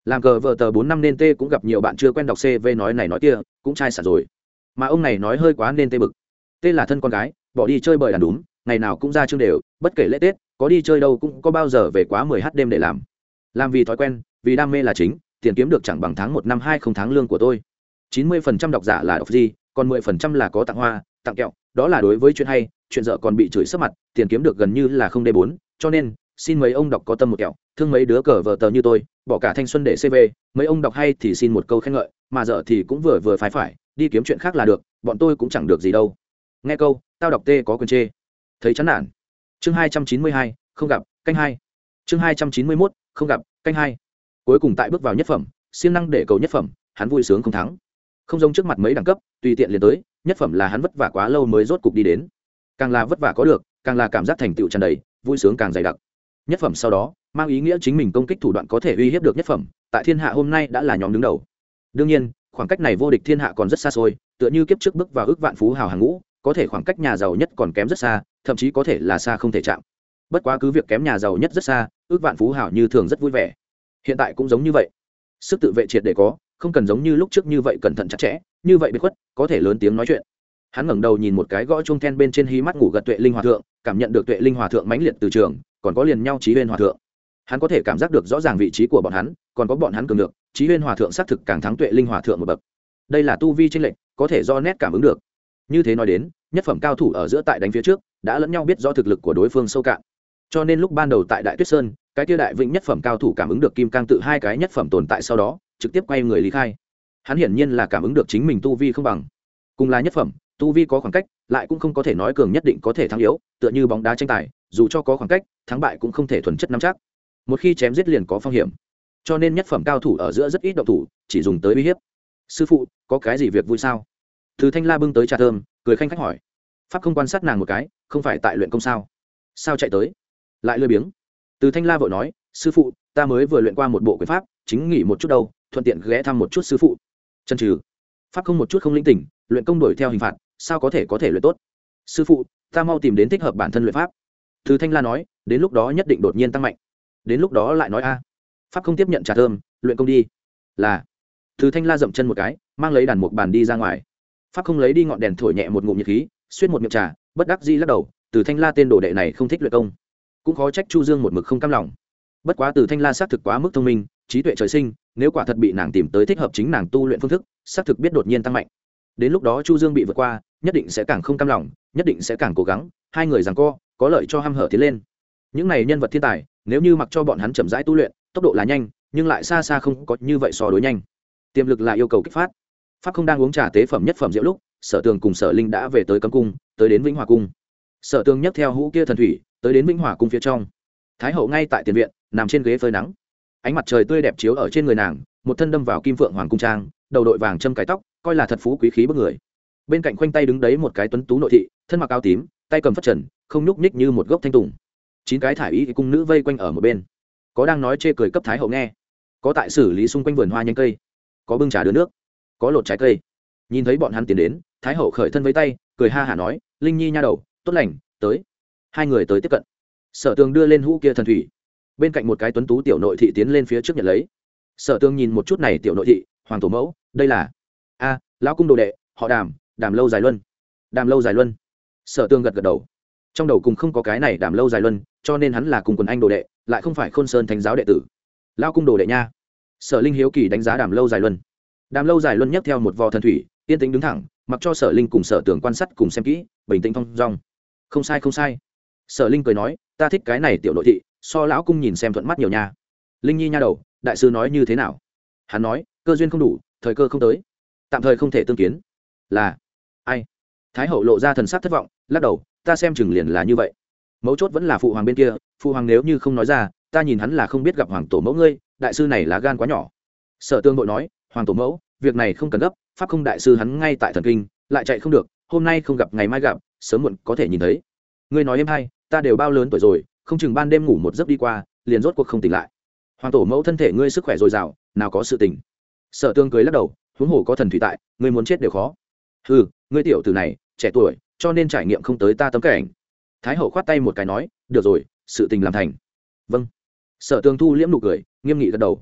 làm cờ vợ tờ bốn năm nên tê cũng gặp nhiều bạn chưa quen đọc cv nói này nói kia cũng chai sả rồi, mà ông này nói hơi quá nên tê bực. Tê là thân con gái, bỏ đi chơi bời đàn đúng, ngày nào cũng ra chương đều, bất kể lễ tết có đi chơi đâu cũng có bao giờ về quá mười h đêm để làm làm vì thói quen, vì đam mê là chính, tiền kiếm được chẳng bằng tháng một năm hai không tháng lương của tôi. chín mươi phần trăm độc giả là đọc gì, còn mười phần trăm là có tặng hoa tặng kẹo, đó là đối với chuyện hay, chuyện dở còn bị chửi sấp mặt, tiền kiếm được gần như là không d bốn. Cho nên xin mấy ông đọc có tâm một kẹo, thương mấy đứa cờ vờ tờ như tôi bỏ cả thanh xuân để cv, mấy ông đọc hay thì xin một câu khen ngợi, mà dở thì cũng vừa vừa phải phải, đi kiếm chuyện khác là được, bọn tôi cũng chẳng được gì đâu. Nghe câu tao đọc tê có quyền chê, thấy chán nản. Chương hai trăm chín mươi hai, không gặp canh hai. Chương hai trăm chín mươi mốt, không gặp canh hai. Cuối cùng tại bước vào nhất phẩm, siêng năng để cầu nhất phẩm, hắn vui sướng không thắng, không giống trước mặt mấy đẳng cấp tùy tiện liền tới. Nhất phẩm là hắn vất vả quá lâu mới rốt cục đi đến, càng là vất vả có được, càng là cảm giác thành tựu tràn đầy, vui sướng càng dày đặc. Nhất phẩm sau đó mang ý nghĩa chính mình công kích thủ đoạn có thể uy hiếp được nhất phẩm, tại thiên hạ hôm nay đã là nhóm đứng đầu. Đương nhiên khoảng cách này vô địch thiên hạ còn rất xa xôi, tựa như kiếp trước bước vào ước vạn phú hào hàng ngũ, có thể khoảng cách nhà giàu nhất còn kém rất xa, thậm chí có thể là xa không thể chạm. Bất quá cứ việc kém nhà giàu nhất rất xa, ước vạn phú hào như thường rất vui vẻ. Hiện tại cũng giống như vậy, sức tự vệ triệt để có, không cần giống như lúc trước như vậy cẩn thận chặt chẽ, như vậy biệt khuất, có thể lớn tiếng nói chuyện. Hắn ngẩng đầu nhìn một cái gõ chuông then bên trên hí mắt ngủ gật Tuệ Linh hòa thượng, cảm nhận được Tuệ Linh hòa thượng mãnh liệt từ trường, còn có liền nhau Chí Huyên hòa thượng. Hắn có thể cảm giác được rõ ràng vị trí của bọn hắn, còn có bọn hắn cường được, Chí Huyên hòa thượng xác thực càng thắng Tuệ Linh hòa thượng một bậc. Đây là tu vi chênh lệch, có thể do nét cảm ứng được. Như thế nói đến, nhất phẩm cao thủ ở giữa tại đánh phía trước, đã lẫn nhau biết rõ thực lực của đối phương sâu cạn. Cho nên lúc ban đầu tại Đại Tuyết Sơn, cái kia đại vĩnh nhất phẩm cao thủ cảm ứng được kim cang tự hai cái nhất phẩm tồn tại, sau đó trực tiếp quay người lý khai. Hắn hiển nhiên là cảm ứng được chính mình tu vi không bằng, cùng là nhất phẩm, tu vi có khoảng cách, lại cũng không có thể nói cường nhất định có thể thắng yếu, tựa như bóng đá tranh tài, dù cho có khoảng cách, thắng bại cũng không thể thuần chất nắm chắc. Một khi chém giết liền có phong hiểm. Cho nên nhất phẩm cao thủ ở giữa rất ít động thủ, chỉ dùng tới uy hiếp. Sư phụ, có cái gì việc vui sao? Từ Thanh La bưng tới trà thơm, cười khanh khách hỏi. Pháp không quan sát nàng một cái, không phải tại luyện công sao? Sao chạy tới? Lại lười biếng. Từ Thanh La vội nói, sư phụ, ta mới vừa luyện qua một bộ quyền pháp, chính nghỉ một chút đâu, thuận tiện ghé thăm một chút sư phụ. Chân trừ. Pháp không một chút không linh tỉnh, luyện công đuổi theo hình phạt, sao có thể có thể luyện tốt? Sư phụ, ta mau tìm đến thích hợp bản thân luyện pháp. Từ Thanh La nói, đến lúc đó nhất định đột nhiên tăng mạnh. Đến lúc đó lại nói a. Pháp không tiếp nhận trà thơm, luyện công đi. Là. Từ Thanh La dậm chân một cái, mang lấy đàn mục bàn đi ra ngoài. Pháp không lấy đi ngọn đèn thổi nhẹ một ngụm nhiệt khí, xuyết một miệng trà, bất đắc dĩ lắc đầu, Từ Thanh La tên đồ đệ này không thích luyện công, cũng khó trách Chu Dương một mực không cam lòng. Bất quá Từ Thanh La xác thực quá mức thông minh, trí tuệ trời sinh, nếu quả thật bị nàng tìm tới thích hợp chính nàng tu luyện phương thức, xác thực biết đột nhiên tăng mạnh. Đến lúc đó Chu Dương bị vượt qua, nhất định sẽ càng không cam lòng, nhất định sẽ càng cố gắng, hai người giằng co, có lợi cho hăm hở tiến lên. Những này nhân vật thiên tài, nếu như mặc cho bọn hắn chậm rãi tu luyện, tốc độ là nhanh, nhưng lại xa xa không có như vậy so đối nhanh. Tiềm lực là yêu cầu kích phát. Pháp không đang uống trà tế phẩm nhất phẩm rượu lúc, Sở Tường cùng Sở Linh đã về tới Cấm cung, tới đến Vĩnh Hòa cung. Sở Tường nhấc theo hũ kia thần thủy, tới đến Vĩnh Hòa cung phía trong. Thái hậu ngay tại tiền viện, nằm trên ghế phơi nắng. Ánh mặt trời tươi đẹp chiếu ở trên người nàng, một thân đâm vào kim phượng hoàng cung trang, đầu đội vàng châm cài tóc, coi là thật phú quý khí bức người. Bên cạnh khoanh tay đứng đấy một cái tuấn tú nội thị, thân mặc áo tím, tay cầm phất trần, không nhúc nhích như một gốc thanh tùng. Chín cái thải y cung nữ vây quanh ở một bên, có đang nói chê cười cấp thái hậu nghe, có tại xử lý xung quanh vườn hoa nhánh cây, có bưng trà đưa nước, có lột trái cây. Nhìn thấy bọn hắn tiến đến, thái hậu khởi thân với tay, cười ha hả nói, Linh Nhi nha đầu, tốt lành, tới. Hai người tới tiếp cận. Sở Tường đưa lên hũ kia thần thủy, bên cạnh một cái tuấn tú tiểu nội thị tiến lên phía trước nhận lấy. Sở Tường nhìn một chút này tiểu nội thị, hoàng tổ mẫu, đây là a lão cung đồ đệ, họ Đàm, Đàm Lâu Dài Luân. Đàm Lâu Dài Luân. Sở Tường gật gật đầu, trong đầu cùng không có cái này Đàm Lâu Dài Luân, cho nên hắn là cùng quần anh đồ đệ, lại không phải Khôn Sơn thánh giáo đệ tử. Lão cung đồ đệ nha. Sở Linh hiếu kỳ đánh giá Đàm Lâu Dài Luân. Đàm Lâu Dài Luân nhấc theo một vò thần thủy, yên tĩnh đứng thẳng, mặc cho Sở Linh cùng Sở Tường quan sát cùng xem kỹ, bình tĩnh thong dong. Không sai không sai. Sở Linh cười nói, ta thích cái này tiểu nội thị, so lão cung nhìn xem thuận mắt nhiều nha. Linh Nhi nha đầu, đại sư nói như thế nào? Hắn nói, cơ duyên không đủ, thời cơ không tới, tạm thời không thể tương kiến. Là ai? Thái hậu lộ ra thần sắc thất vọng, lắc đầu, ta xem chừng liền là như vậy. Mấu chốt vẫn là phụ hoàng bên kia, phụ hoàng nếu như không nói ra, ta nhìn hắn là không biết gặp hoàng tổ mẫu ngươi, đại sư này là gan quá nhỏ. Sở Tương đội nói, hoàng tổ mẫu, việc này không cần gấp, pháp không đại sư hắn ngay tại thần kinh, lại chạy không được, hôm nay không gặp ngày mai gặp, sớm muộn có thể nhìn thấy. Ngươi nói em hay, ta đều bao lớn tuổi rồi, không chừng ban đêm ngủ một giấc đi qua, liền rốt cuộc không tỉnh lại. Hoàng tổ mẫu thân thể ngươi sức khỏe dồi dào, nào có sự tỉnh. Sở Tương cười lắc đầu, huống hồ có thần thủy tại, ngươi muốn chết đều khó. Hừ, ngươi tiểu tử này trẻ tuổi, cho nên trải nghiệm không tới ta tấm cảnh. Thái hậu khoát tay một cái nói, được rồi, sự tình làm thành. Vâng. Sở Tương thu liễm nụ cười, nghiêm nghị gật đầu.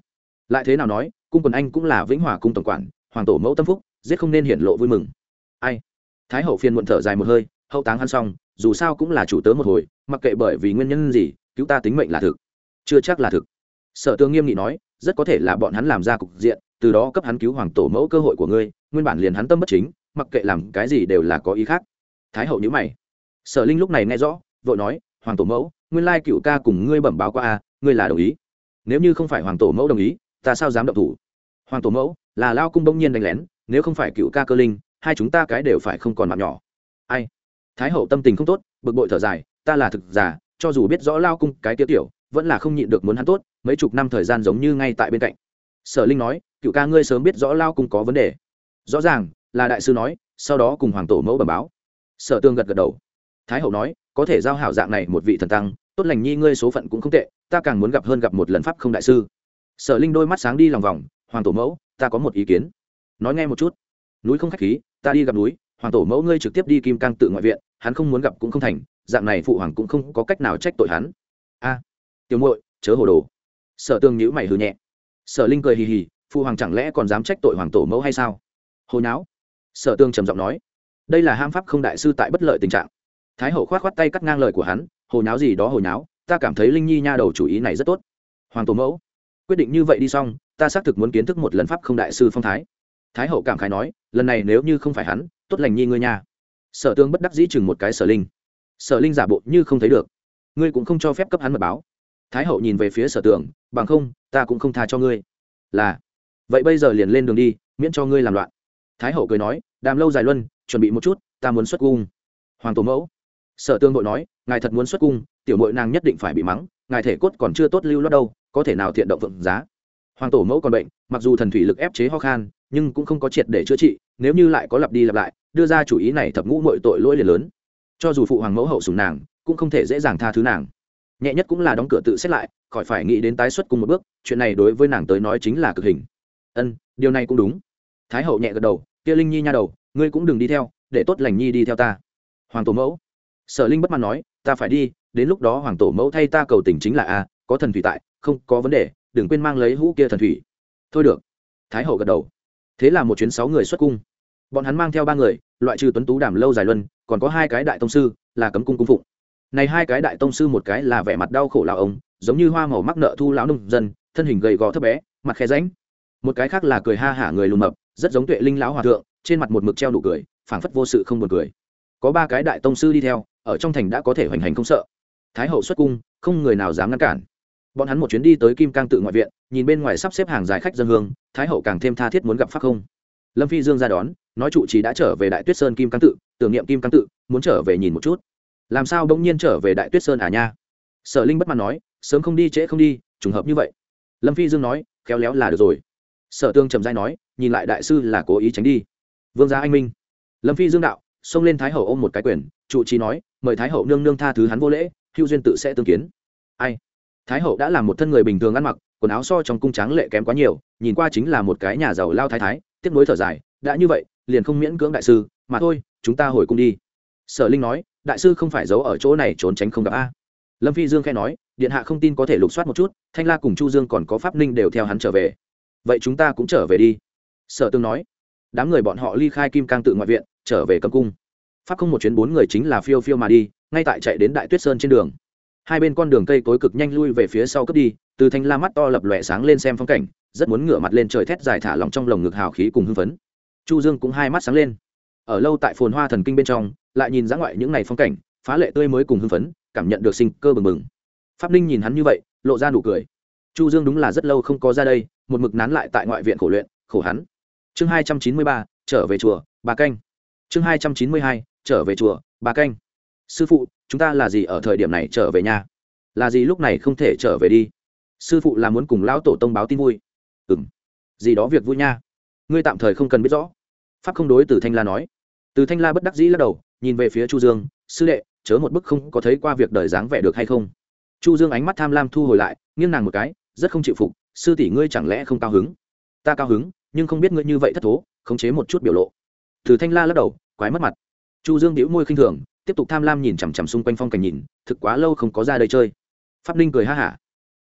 lại thế nào nói cung quần anh cũng là vĩnh hòa cung tổng quản hoàng tổ mẫu tâm phúc giết không nên hiển lộ vui mừng. Ai? Thái hậu phiền muộn thở dài một hơi, hậu táng hắn xong dù sao cũng là chủ tớ một hồi, mặc kệ bởi vì nguyên nhân gì cứu ta tính mệnh là thực. Chưa chắc là thực. Sở Tương nghiêm nghị nói, rất có thể là bọn hắn làm ra cục diện, từ đó cấp hắn cứu hoàng tổ mẫu cơ hội của ngươi, nguyên bản liền hắn tâm bất chính, mặc kệ làm cái gì đều là có ý khác. Thái hậu nhíu mày. Sở Linh lúc này nghe rõ, vội nói, hoàng tổ mẫu, nguyên lai cựu ca cùng ngươi bẩm báo qua a, ngươi là đồng ý. Nếu như không phải hoàng tổ mẫu đồng ý, ta sao dám động thủ? Hoàng tổ mẫu là lao cung bỗng nhiên đánh lén, nếu không phải cựu ca cơ linh, hai chúng ta cái đều phải không còn mạng nhỏ. Ai? Thái hậu tâm tình không tốt, bực bội thở dài, ta là thực giả, cho dù biết rõ lao cung cái tiêu tiểu, vẫn là không nhịn được muốn hắn tốt, mấy chục năm thời gian giống như ngay tại bên cạnh. Sở Linh nói, cựu ca ngươi sớm biết rõ lao cung có vấn đề. Rõ ràng là đại sư nói, sau đó cùng hoàng tổ mẫu bẩm báo. Sở Tương gật gật đầu. Thái hậu nói, có thể giao hảo dạng này một vị thần tăng, tốt lành nhi ngươi số phận cũng không tệ, ta càng muốn gặp hơn gặp một lần pháp không đại sư. Sở Linh đôi mắt sáng đi lòng vòng, hoàng tổ mẫu, ta có một ý kiến. Nói nghe một chút. Núi không khách khí, ta đi gặp núi, hoàng tổ mẫu ngươi trực tiếp đi kim cang tự ngoại viện, hắn không muốn gặp cũng không thành, dạng này phụ hoàng cũng không có cách nào trách tội hắn. A, tiểu muội, chớ hồ đồ. Sở Tương nhíu mày hừ nhẹ. Sở Linh cười hì hì, phụ hoàng chẳng lẽ còn dám trách tội hoàng tổ mẫu hay sao? Hồ nháo. Sở Tương trầm giọng nói, đây là ham pháp không đại sư tại bất lợi tình trạng. Thái hậu khoát khoát tay cắt ngang lời của hắn, hồ nháo gì đó hồ nháo, ta cảm thấy Linh nhi nha đầu chủ ý này rất tốt. Hoàng tổ mẫu, quyết định như vậy đi xong, ta xác thực muốn kiến thức một lần pháp không đại sư phong thái. Thái hậu cảm khái nói, lần này nếu như không phải hắn, tốt lành nhi ngươi nha. Sở Tương bất đắc dĩ chừng một cái Sở Linh. Sở Linh giả bộ như không thấy được, ngươi cũng không cho phép cấp hắn mật báo. Thái hậu nhìn về phía Sở Tương, bằng không ta cũng không tha cho ngươi. Là, vậy bây giờ liền lên đường đi, miễn cho ngươi làm loạn. Thái hậu cười nói, đàm lâu dài luân, chuẩn bị một chút, ta muốn xuất cung. Hoàng tổ mẫu. Sở Tương vội nói, ngài thật muốn xuất cung, tiểu muội nàng nhất định phải bị mắng, ngài thể cốt còn chưa tốt lưu loát đâu, có thể nào thiện động vượng giá. Hoàng tổ mẫu còn bệnh, mặc dù thần thủy lực ép chế ho khan, nhưng cũng không có triệt để chữa trị, nếu như lại có lặp đi lặp lại, đưa ra chủ ý này thập ngũ muội tội lỗi liền lớn. Cho dù phụ hoàng mẫu hậu sủng nàng, cũng không thể dễ dàng tha thứ nàng. Nhẹ nhất cũng là đóng cửa tự xét lại, khỏi phải nghĩ đến tái xuất cung một bước, chuyện này đối với nàng tới nói chính là cực hình. Ân, điều này cũng đúng. Thái hậu nhẹ gật đầu, kia Linh nhi nha đầu, ngươi cũng đừng đi theo, để tốt lành nhi đi theo ta. Hoàng tổ mẫu. Sở Linh bất mãn nói, ta phải đi, đến lúc đó hoàng tổ mẫu thay ta cầu tình chính là a, có thần thủy tại, không có vấn đề, đừng quên mang lấy hũ kia thần thủy. Thôi được. Thái hậu gật đầu. Thế là một chuyến sáu người xuất cung. Bọn hắn mang theo ba người, loại trừ tuấn tú đàm lâu dài luân, còn có hai cái đại tông sư, là cấm cung cung phụng. Này hai cái đại tông sư một cái là vẻ mặt đau khổ lão ông, giống như hoa màu mắc nợ thu lão nông dân, thân hình gầy gò thấp bé, mặt khe rãnh. Một cái khác là cười ha hả người lùn mập, rất giống Tuệ Linh lão hòa thượng, trên mặt một mực treo nụ cười, phảng phất vô sự không buồn cười. Có ba cái đại tông sư đi theo, ở trong thành đã có thể hoành hành không sợ. Thái hậu xuất cung, không người nào dám ngăn cản. Bọn hắn một chuyến đi tới Kim Cang tự ngoại viện, nhìn bên ngoài sắp xếp hàng dài khách dân hương, Thái hậu càng thêm tha thiết muốn gặp Pháp không. Lâm Phi Dương ra đón, nói trụ trì đã trở về Đại Tuyết Sơn Kim Cang tự, tưởng niệm Kim Cang tự, muốn trở về nhìn một chút. Làm sao bỗng nhiên trở về Đại Tuyết Sơn à nha? Sở Linh bất mãn nói, sớm không đi trễ không đi, trùng hợp như vậy. Lâm Phi Dương nói, khéo léo là được rồi. Sở Tương trầm dai nói, nhìn lại đại sư là cố ý tránh đi. Vương gia anh minh. Lâm Phi Dương đạo, xông lên Thái hậu ôm một cái quyền, trụ trì nói, mời Thái hậu nương nương tha thứ hắn vô lễ, hữu duyên tự sẽ tương kiến. Ai? Thái hậu đã là một thân người bình thường ăn mặc, quần áo so trong cung tráng lệ kém quá nhiều, nhìn qua chính là một cái nhà giàu lao thái thái, tiếc nuối thở dài, đã như vậy, liền không miễn cưỡng đại sư, mà thôi, chúng ta hồi cung đi. Sở Linh nói, đại sư không phải giấu ở chỗ này trốn tránh không gặp a. Lâm Phi Dương khẽ nói, điện hạ không tin có thể lục soát một chút, Thanh La cùng Chu Dương còn có Pháp Ninh đều theo hắn trở về. Vậy chúng ta cũng trở về đi. Sở Tương nói. Đám người bọn họ ly khai Kim Cang tự ngoại viện, trở về Cấm cung. Pháp không một chuyến bốn người chính là phiêu phiêu mà đi, ngay tại chạy đến Đại Tuyết Sơn trên đường. Hai bên con đường cây cối cực nhanh lui về phía sau cướp đi, từ Thanh La mắt to lập lòe sáng lên xem phong cảnh, rất muốn ngửa mặt lên trời thét dài thả lỏng trong lồng ngực hào khí cùng hưng phấn. Chu Dương cũng hai mắt sáng lên. Ở lâu tại Phồn Hoa Thần Kinh bên trong, lại nhìn ra ngoại những này phong cảnh, phá lệ tươi mới cùng hưng phấn, cảm nhận được sinh cơ bừng bừng. Pháp Ninh nhìn hắn như vậy, lộ ra nụ cười. Chu Dương đúng là rất lâu không có ra đây, một mực nán lại tại ngoại viện khổ luyện, khổ hắn. Chương hai trăm chín mươi ba, trở về chùa, Bà Canh. Chương hai trăm chín mươi hai, trở về chùa, Bà Canh. Sư phụ, chúng ta là gì ở thời điểm này trở về nhà? Là gì lúc này không thể trở về đi? Sư phụ là muốn cùng lão tổ tông báo tin vui. Ừm. Gì đó việc vui nha. Ngươi tạm thời không cần biết rõ. Pháp không đối Từ Thanh La nói. Từ Thanh La bất đắc dĩ lắc đầu, nhìn về phía Chu Dương, sư đệ, chớ một bức không có thấy qua việc đời dáng vẻ được hay không? Chu Dương ánh mắt tham lam thu hồi lại, nghiêng nàng một cái, rất không chịu phục, sư tỷ ngươi chẳng lẽ không cao hứng? Ta cao hứng, nhưng không biết ngươi như vậy thất thố, khống chế một chút biểu lộ. Từ Thanh La lắc đầu, quái mất mặt. Chu Dương bĩu môi khinh thường, tiếp tục tham lam nhìn chằm chằm xung quanh phong cảnh nhìn, thực quá lâu không có ra đây chơi. Pháp Ninh cười ha hả.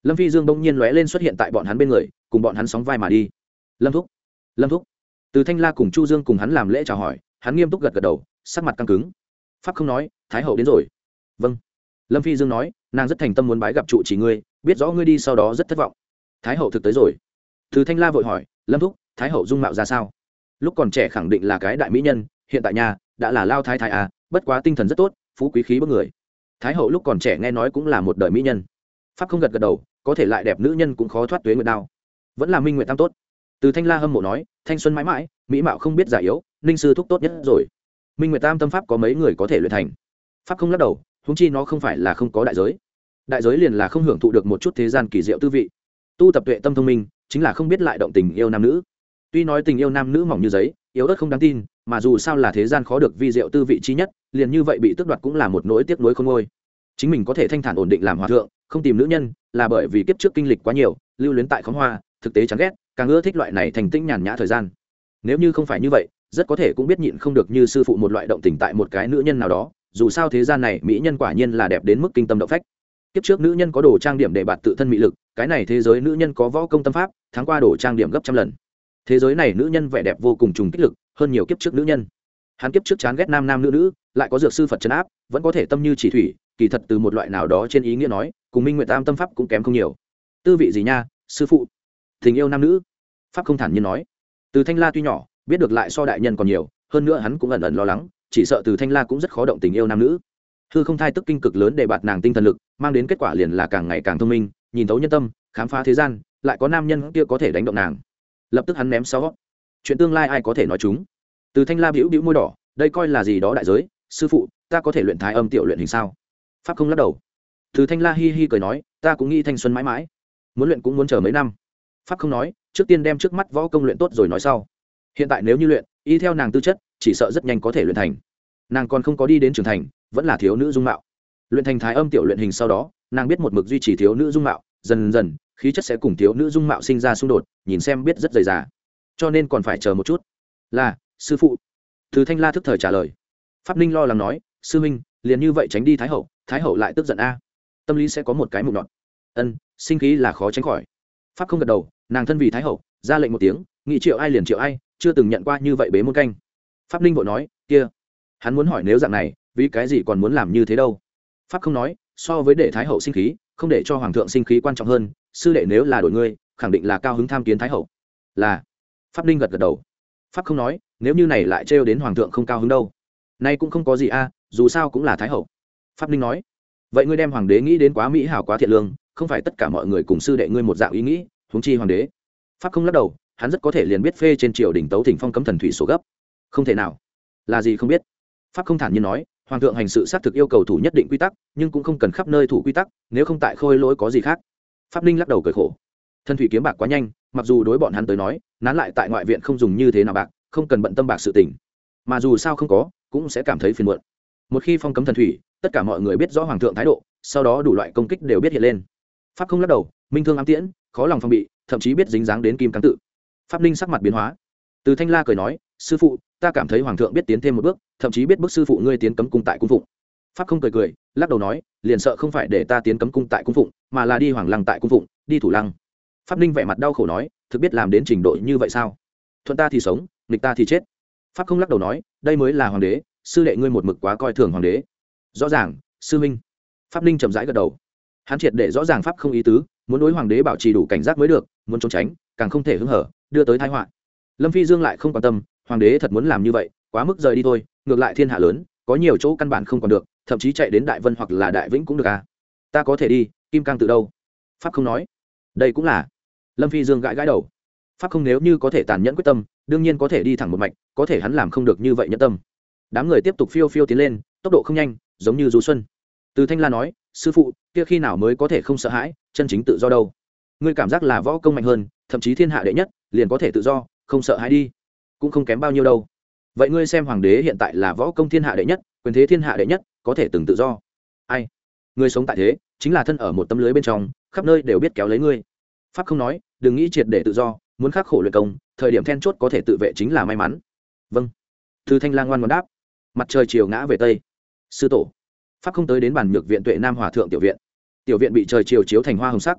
Lâm Phi Dương bỗng nhiên lóe lên xuất hiện tại bọn hắn bên người, cùng bọn hắn sóng vai mà đi. Lâm thúc, Lâm thúc. Từ Thanh La cùng Chu Dương cùng hắn làm lễ chào hỏi, hắn nghiêm túc gật gật đầu, sắc mặt căng cứng. Pháp không nói, thái hậu đến rồi. Vâng. Lâm Phi Dương nói, nàng rất thành tâm muốn bái gặp trụ chỉ ngươi, biết rõ ngươi đi sau đó rất thất vọng. Thái hậu thực tới rồi. Từ Thanh La vội hỏi, Lâm thúc, thái hậu dung mạo ra sao? Lúc còn trẻ khẳng định là cái đại mỹ nhân, hiện tại nhà đã là lao thái thái à, bất quá tinh thần rất tốt, phú quý khí bức người. Thái hậu lúc còn trẻ nghe nói cũng là một đời mỹ nhân. Pháp không gật gật đầu, có thể lại đẹp nữ nhân cũng khó thoát tuế nguyệt đao. Vẫn là minh nguyệt tam tốt. Từ Thanh La hâm mộ nói, thanh xuân mãi mãi, mỹ mạo không biết già yếu, ninh sư thúc tốt nhất rồi. Minh nguyệt tam tâm pháp có mấy người có thể luyện thành? Pháp không lắc đầu, huống chi nó không phải là không có đại giới. Đại giới liền là không hưởng thụ được một chút thế gian kỳ diệu tư vị. Tu tập tuệ tâm thông minh, chính là không biết lại động tình yêu nam nữ. Tuy nói tình yêu nam nữ mỏng như giấy, yếu ớt không đáng tin, mà dù sao là thế gian khó được vi diệu tư vị chi nhất, liền như vậy bị tước đoạt cũng là một nỗi tiếc nuối khôn nguôi. Chính mình có thể thanh thản ổn định làm hòa thượng, không tìm nữ nhân, là bởi vì kiếp trước kinh lịch quá nhiều, lưu luyến tại khóm hoa, thực tế chán ghét, càng ưa thích loại này thành tĩnh nhàn nhã thời gian. Nếu như không phải như vậy, rất có thể cũng biết nhịn không được như sư phụ một loại động tình tại một cái nữ nhân nào đó, dù sao thế gian này mỹ nhân quả nhiên là đẹp đến mức kinh tâm động phách. Kiếp trước nữ nhân có đồ trang điểm để bạt tự thân mỹ lực, cái này thế giới nữ nhân có võ công tâm pháp, thắng qua đồ trang điểm gấp trăm lần. Thế giới này nữ nhân vẻ đẹp vô cùng trùng kích lực, hơn nhiều kiếp trước nữ nhân. Hắn kiếp trước chán ghét nam nam nữ nữ, lại có dược sư Phật trấn áp, vẫn có thể tâm như chỉ thủy, kỳ thật từ một loại nào đó trên ý nghĩa nói, cùng Minh Nguyệt Tam tâm pháp cũng kém không nhiều. Tư vị gì nha, sư phụ? Tình yêu nam nữ. Pháp không thản nhiên nói. Từ Thanh La tuy nhỏ, biết được lại so đại nhân còn nhiều, hơn nữa hắn cũng ẩn ẩn lo lắng, chỉ sợ Từ Thanh La cũng rất khó động tình yêu nam nữ. Hư không thai tức kinh cực lớn để bạt nàng tinh thần lực, mang đến kết quả liền là càng ngày càng thông minh, nhìn thấu nhân tâm, khám phá thế gian, lại có nam nhân kia có thể đánh động nàng. Lập tức hắn ném sau, chuyện tương lai ai có thể nói chúng. Từ Thanh La bĩu bĩu môi đỏ, đây coi là gì đó đại giới, sư phụ, ta có thể luyện thái âm tiểu luyện hình sao? Pháp không lắc đầu. Từ Thanh La hi hi cười nói, ta cũng nghĩ thanh xuân mãi mãi, muốn luyện cũng muốn chờ mấy năm. Pháp không nói, trước tiên đem trước mắt võ công luyện tốt rồi nói sau. Hiện tại nếu như luyện, y theo nàng tư chất, chỉ sợ rất nhanh có thể luyện thành. Nàng còn không có đi đến trưởng thành, vẫn là thiếu nữ dung mạo. Luyện thành thái âm tiểu luyện hình sau đó, nàng biết một mực duy trì thiếu nữ dung mạo, dần dần khí chất sẽ cùng thiếu nữ dung mạo sinh ra xung đột, nhìn xem biết rất dày dà, cho nên còn phải chờ một chút. Là sư phụ. Từ Thanh La thức thời trả lời. Pháp Ninh lo lắng nói, sư minh, liền như vậy tránh đi thái hậu, thái hậu lại tức giận a, tâm lý sẽ có một cái mụn nhọn. Ân, sinh khí là khó tránh khỏi. Pháp không gật đầu, nàng thân vì thái hậu, ra lệnh một tiếng, nghị triệu ai liền triệu ai, chưa từng nhận qua như vậy bế môn canh. Pháp Ninh vội nói, kia, hắn muốn hỏi nếu dạng này, vì cái gì còn muốn làm như thế đâu? Pháp không nói, so với để thái hậu sinh khí, không để cho hoàng thượng sinh khí quan trọng hơn, sư đệ nếu là đổi ngươi, khẳng định là cao hứng tham kiến thái hậu. Là. Pháp Ninh gật gật đầu. Pháp không nói, nếu như này lại trêu đến hoàng thượng không cao hứng đâu? Nay cũng không có gì a, dù sao cũng là thái hậu. Pháp Ninh nói, vậy ngươi đem hoàng đế nghĩ đến quá mỹ hảo quá thiện lương, không phải tất cả mọi người cùng sư đệ ngươi một dạng ý nghĩ, huống chi hoàng đế. Pháp không lắc đầu, hắn rất có thể liền biết phê trên triều đình tấu thỉnh phong cấm thần thủy số gấp. Không thể nào. Là gì không biết. Pháp không thản nhiên nói, hoàng thượng hành sự xác thực yêu cầu thủ nhất định quy tắc, nhưng cũng không cần khắp nơi thủ quy tắc, nếu không tại khôi lỗi có gì khác. Pháp Ninh lắc đầu cười khổ. Thần thủy kiếm bạc quá nhanh, mặc dù đối bọn hắn tới nói, nán lại tại ngoại viện không dùng như thế nào bạc, không cần bận tâm bạc sự tình, mà dù sao không có, cũng sẽ cảm thấy phiền muộn. Một khi phong cấm thần thủy, tất cả mọi người biết rõ hoàng thượng thái độ, sau đó đủ loại công kích đều biết hiện lên. Pháp không lắc đầu, minh thương ám tiễn, khó lòng phòng bị, thậm chí biết dính dáng đến kim cáng tự. Pháp Ninh sắc mặt biến hóa. Từ Thanh La cười nói, sư phụ, ta cảm thấy hoàng thượng biết tiến thêm một bước, thậm chí biết bức sư phụ ngươi tiến cấm cung tại cung phụng. Pháp không cười cười, lắc đầu nói, liền sợ không phải để ta tiến cấm cung tại cung phụng, mà là đi hoàng lăng tại cung phụng, đi thủ lăng. Pháp Ninh vẻ mặt đau khổ nói, thực biết làm đến trình độ như vậy sao? Thuận ta thì sống, nghịch ta thì chết. Pháp không lắc đầu nói, đây mới là hoàng đế, sư đệ ngươi một mực quá coi thường hoàng đế. Rõ ràng, sư minh. Pháp Ninh chậm rãi gật đầu. Hắn triệt để rõ ràng pháp không ý tứ, muốn đối hoàng đế bảo trì đủ cảnh giác mới được, muốn trốn tránh, càng không thể hứng hở, đưa tới tai họa. Lâm Phi Dương lại không quan tâm, hoàng đế thật muốn làm như vậy, quá mức rời đi thôi, ngược lại thiên hạ lớn, có nhiều chỗ căn bản không còn được, thậm chí chạy đến Đại Vân hoặc là Đại Vĩnh cũng được à. Ta có thể đi, kim cang tự đâu? Pháp không nói. Đây cũng là. Lâm Phi Dương gãi gãi đầu. Pháp không nếu như có thể tàn nhẫn quyết tâm, đương nhiên có thể đi thẳng một mạch, có thể hắn làm không được như vậy nhẫn tâm. Đám người tiếp tục phiêu phiêu tiến lên, tốc độ không nhanh, giống như du xuân. Từ Thanh La nói, sư phụ, kia khi nào mới có thể không sợ hãi, chân chính tự do đâu? Ngươi cảm giác là võ công mạnh hơn, thậm chí thiên hạ đệ nhất, liền có thể tự do, không sợ hãi đi, cũng không kém bao nhiêu đâu. Vậy ngươi xem hoàng đế hiện tại là võ công thiên hạ đệ nhất, quyền thế thiên hạ đệ nhất, có thể từng tự do. Ai? Ngươi sống tại thế, chính là thân ở một tấm lưới bên trong, khắp nơi đều biết kéo lấy ngươi. Pháp không nói, đừng nghĩ triệt để tự do, muốn khắc khổ luyện công, thời điểm then chốt có thể tự vệ chính là may mắn. Vâng. Từ Thanh Lang ngoan ngoãn đáp. Mặt trời chiều ngã về tây. Sư tổ. Pháp không tới đến bản nhược viện Tuệ Nam Hòa thượng tiểu viện. Tiểu viện bị trời chiều chiếu thành hoa hồng sắc.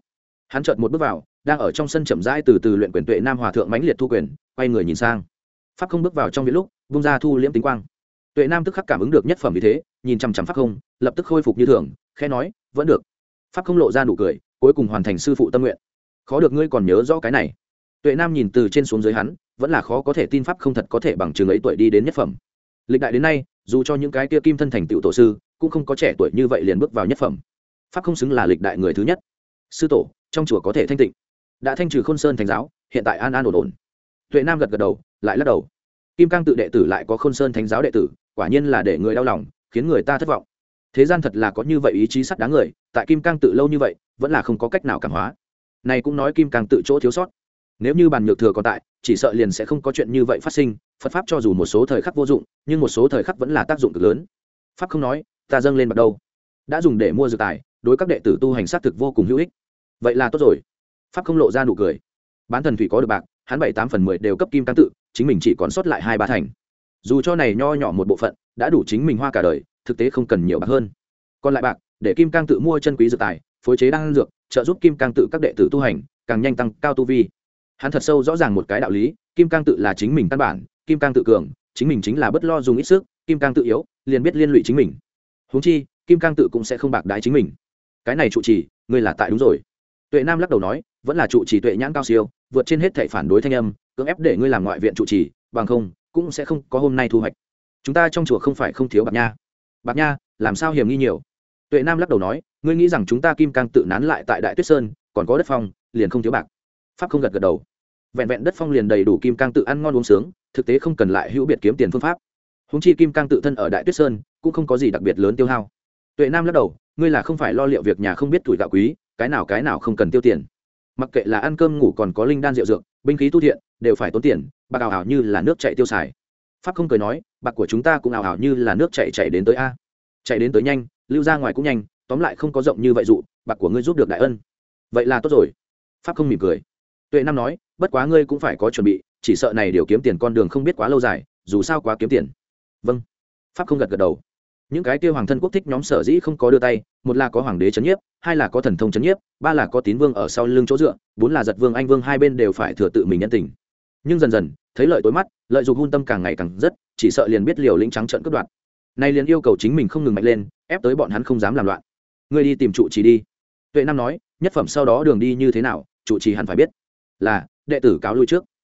hắn chợt một bước vào, đang ở trong sân chậm rãi từ từ luyện quyền Tuệ Nam hòa thượng mãnh liệt thu quyền, quay người nhìn sang. Pháp không bước vào trong viện lúc, vung ra thu liễm tính quang. Tuệ Nam tức khắc cảm ứng được nhất phẩm vì thế, nhìn chằm chằm Pháp không, lập tức khôi phục như thường, khẽ nói, vẫn được. Pháp không lộ ra nụ cười, cuối cùng hoàn thành sư phụ tâm nguyện. Khó được ngươi còn nhớ rõ cái này. Tuệ Nam nhìn từ trên xuống dưới hắn, vẫn là khó có thể tin Pháp không thật có thể bằng chừng ấy tuổi đi đến nhất phẩm. Lịch đại đến nay, dù cho những cái kia kim thân thành tựu tổ sư, cũng không có trẻ tuổi như vậy liền bước vào nhất phẩm. Pháp không xứng là lịch đại người thứ nhất. Sư tổ, trong chùa có thể thanh tịnh, đã thanh trừ Khôn Sơn thánh giáo, hiện tại an an ổn ổn. Tuệ Nam gật gật đầu, lại lắc đầu. Kim Cang tự đệ tử lại có Khôn Sơn thánh giáo đệ tử, quả nhiên là để người đau lòng, khiến người ta thất vọng. Thế gian thật là có như vậy ý chí sắt đá người, tại Kim Cang tự lâu như vậy, vẫn là không có cách nào cảm hóa. Này cũng nói Kim Cang tự chỗ thiếu sót. Nếu như bàn nhược thừa còn tại, chỉ sợ liền sẽ không có chuyện như vậy phát sinh. Phật pháp cho dù một số thời khắc vô dụng, nhưng một số thời khắc vẫn là tác dụng cực lớn. Pháp không nói, ta dâng lên bạc đâu, đã dùng để mua dược tài, đối các đệ tử tu hành sát thực vô cùng hữu ích. Vậy là tốt rồi. Pháp không lộ ra nụ cười. Bán thần thủy có được bạc, hắn bảy tám phần mười đều cấp Kim Cang tự, chính mình chỉ còn sót lại hai ba thành. Dù cho này nho nhỏ một bộ phận, đã đủ chính mình hoa cả đời, thực tế không cần nhiều bạc hơn. Còn lại bạc, để Kim Cang tự mua chân quý dược tài, phối chế đan dược, trợ giúp Kim Cang tự các đệ tử tu hành, càng nhanh tăng cao tu vi. Hắn thật sâu rõ ràng một cái đạo lý, Kim Cang tự là chính mình căn bản, Kim Cang tự cường, chính mình chính là bất lo dùng ít sức, Kim Cang tự yếu, liền biết liên lụy chính mình. Huống chi, Kim Cang tự cũng sẽ không bạc đái chính mình. Cái này trụ trì, ngươi là tại đúng rồi. Tuệ Nam lắc đầu nói, vẫn là trụ trì tuệ nhãn cao siêu, vượt trên hết thảy phản đối thanh âm, cưỡng ép để ngươi làm ngoại viện trụ trì, bằng không, cũng sẽ không có hôm nay thu hoạch. Chúng ta trong chùa không phải không thiếu bạc nha. Bạc nha, làm sao hiểm nghi nhiều. Tuệ Nam lắc đầu nói, ngươi nghĩ rằng chúng ta Kim Cang tự nán lại tại Đại Tuyết Sơn, còn có đất phong, liền không thiếu bạc. Pháp không gật gật đầu. Vẹn vẹn đất phong liền đầy đủ Kim Cang tự ăn ngon uống sướng, thực tế không cần lại hữu biệt kiếm tiền phương pháp. Huống chi Kim Cang tự thân ở Đại Tuyết Sơn, cũng không có gì đặc biệt lớn tiêu hao. Tuệ Nam lắc đầu, ngươi là không phải lo liệu việc nhà không biết tuổi gạo quý, cái nào cái nào không cần tiêu tiền. Mặc kệ là ăn cơm ngủ còn có linh đan rượu dược, binh khí tu thiện, đều phải tốn tiền, bạc ảo ảo như là nước chảy tiêu xài. Pháp không cười nói, bạc của chúng ta cũng ảo ảo như là nước chảy chảy đến tới a. Chạy đến tới nhanh, lưu ra ngoài cũng nhanh, tóm lại không có rộng như vậy dụ, bạc của ngươi giúp được đại ân. Vậy là tốt rồi. Pháp không mỉm cười. Tuệ Nam nói, bất quá ngươi cũng phải có chuẩn bị, chỉ sợ này điều kiếm tiền con đường không biết quá lâu dài, dù sao quá kiếm tiền. Vâng. Pháp không gật gật đầu. Những cái tiêu hoàng thân quốc thích nhóm sở dĩ không có đưa tay, một là có hoàng đế chấn nhiếp, hai là có thần thông chấn nhiếp, ba là có tín vương ở sau lưng chỗ dựa, bốn là giật vương anh vương hai bên đều phải thừa tự mình nhân tình. Nhưng dần dần, thấy lợi tối mắt, lợi dụng hun tâm càng ngày càng rất, chỉ sợ liền biết liều lĩnh trắng trợn cướp đoạt. Nay liền yêu cầu chính mình không ngừng mạnh lên, ép tới bọn hắn không dám làm loạn. Ngươi đi tìm trụ trì đi. Tuệ Nam nói, nhất phẩm sau đó đường đi như thế nào, trụ trì hẳn phải biết. Là, đệ tử cáo lui trước.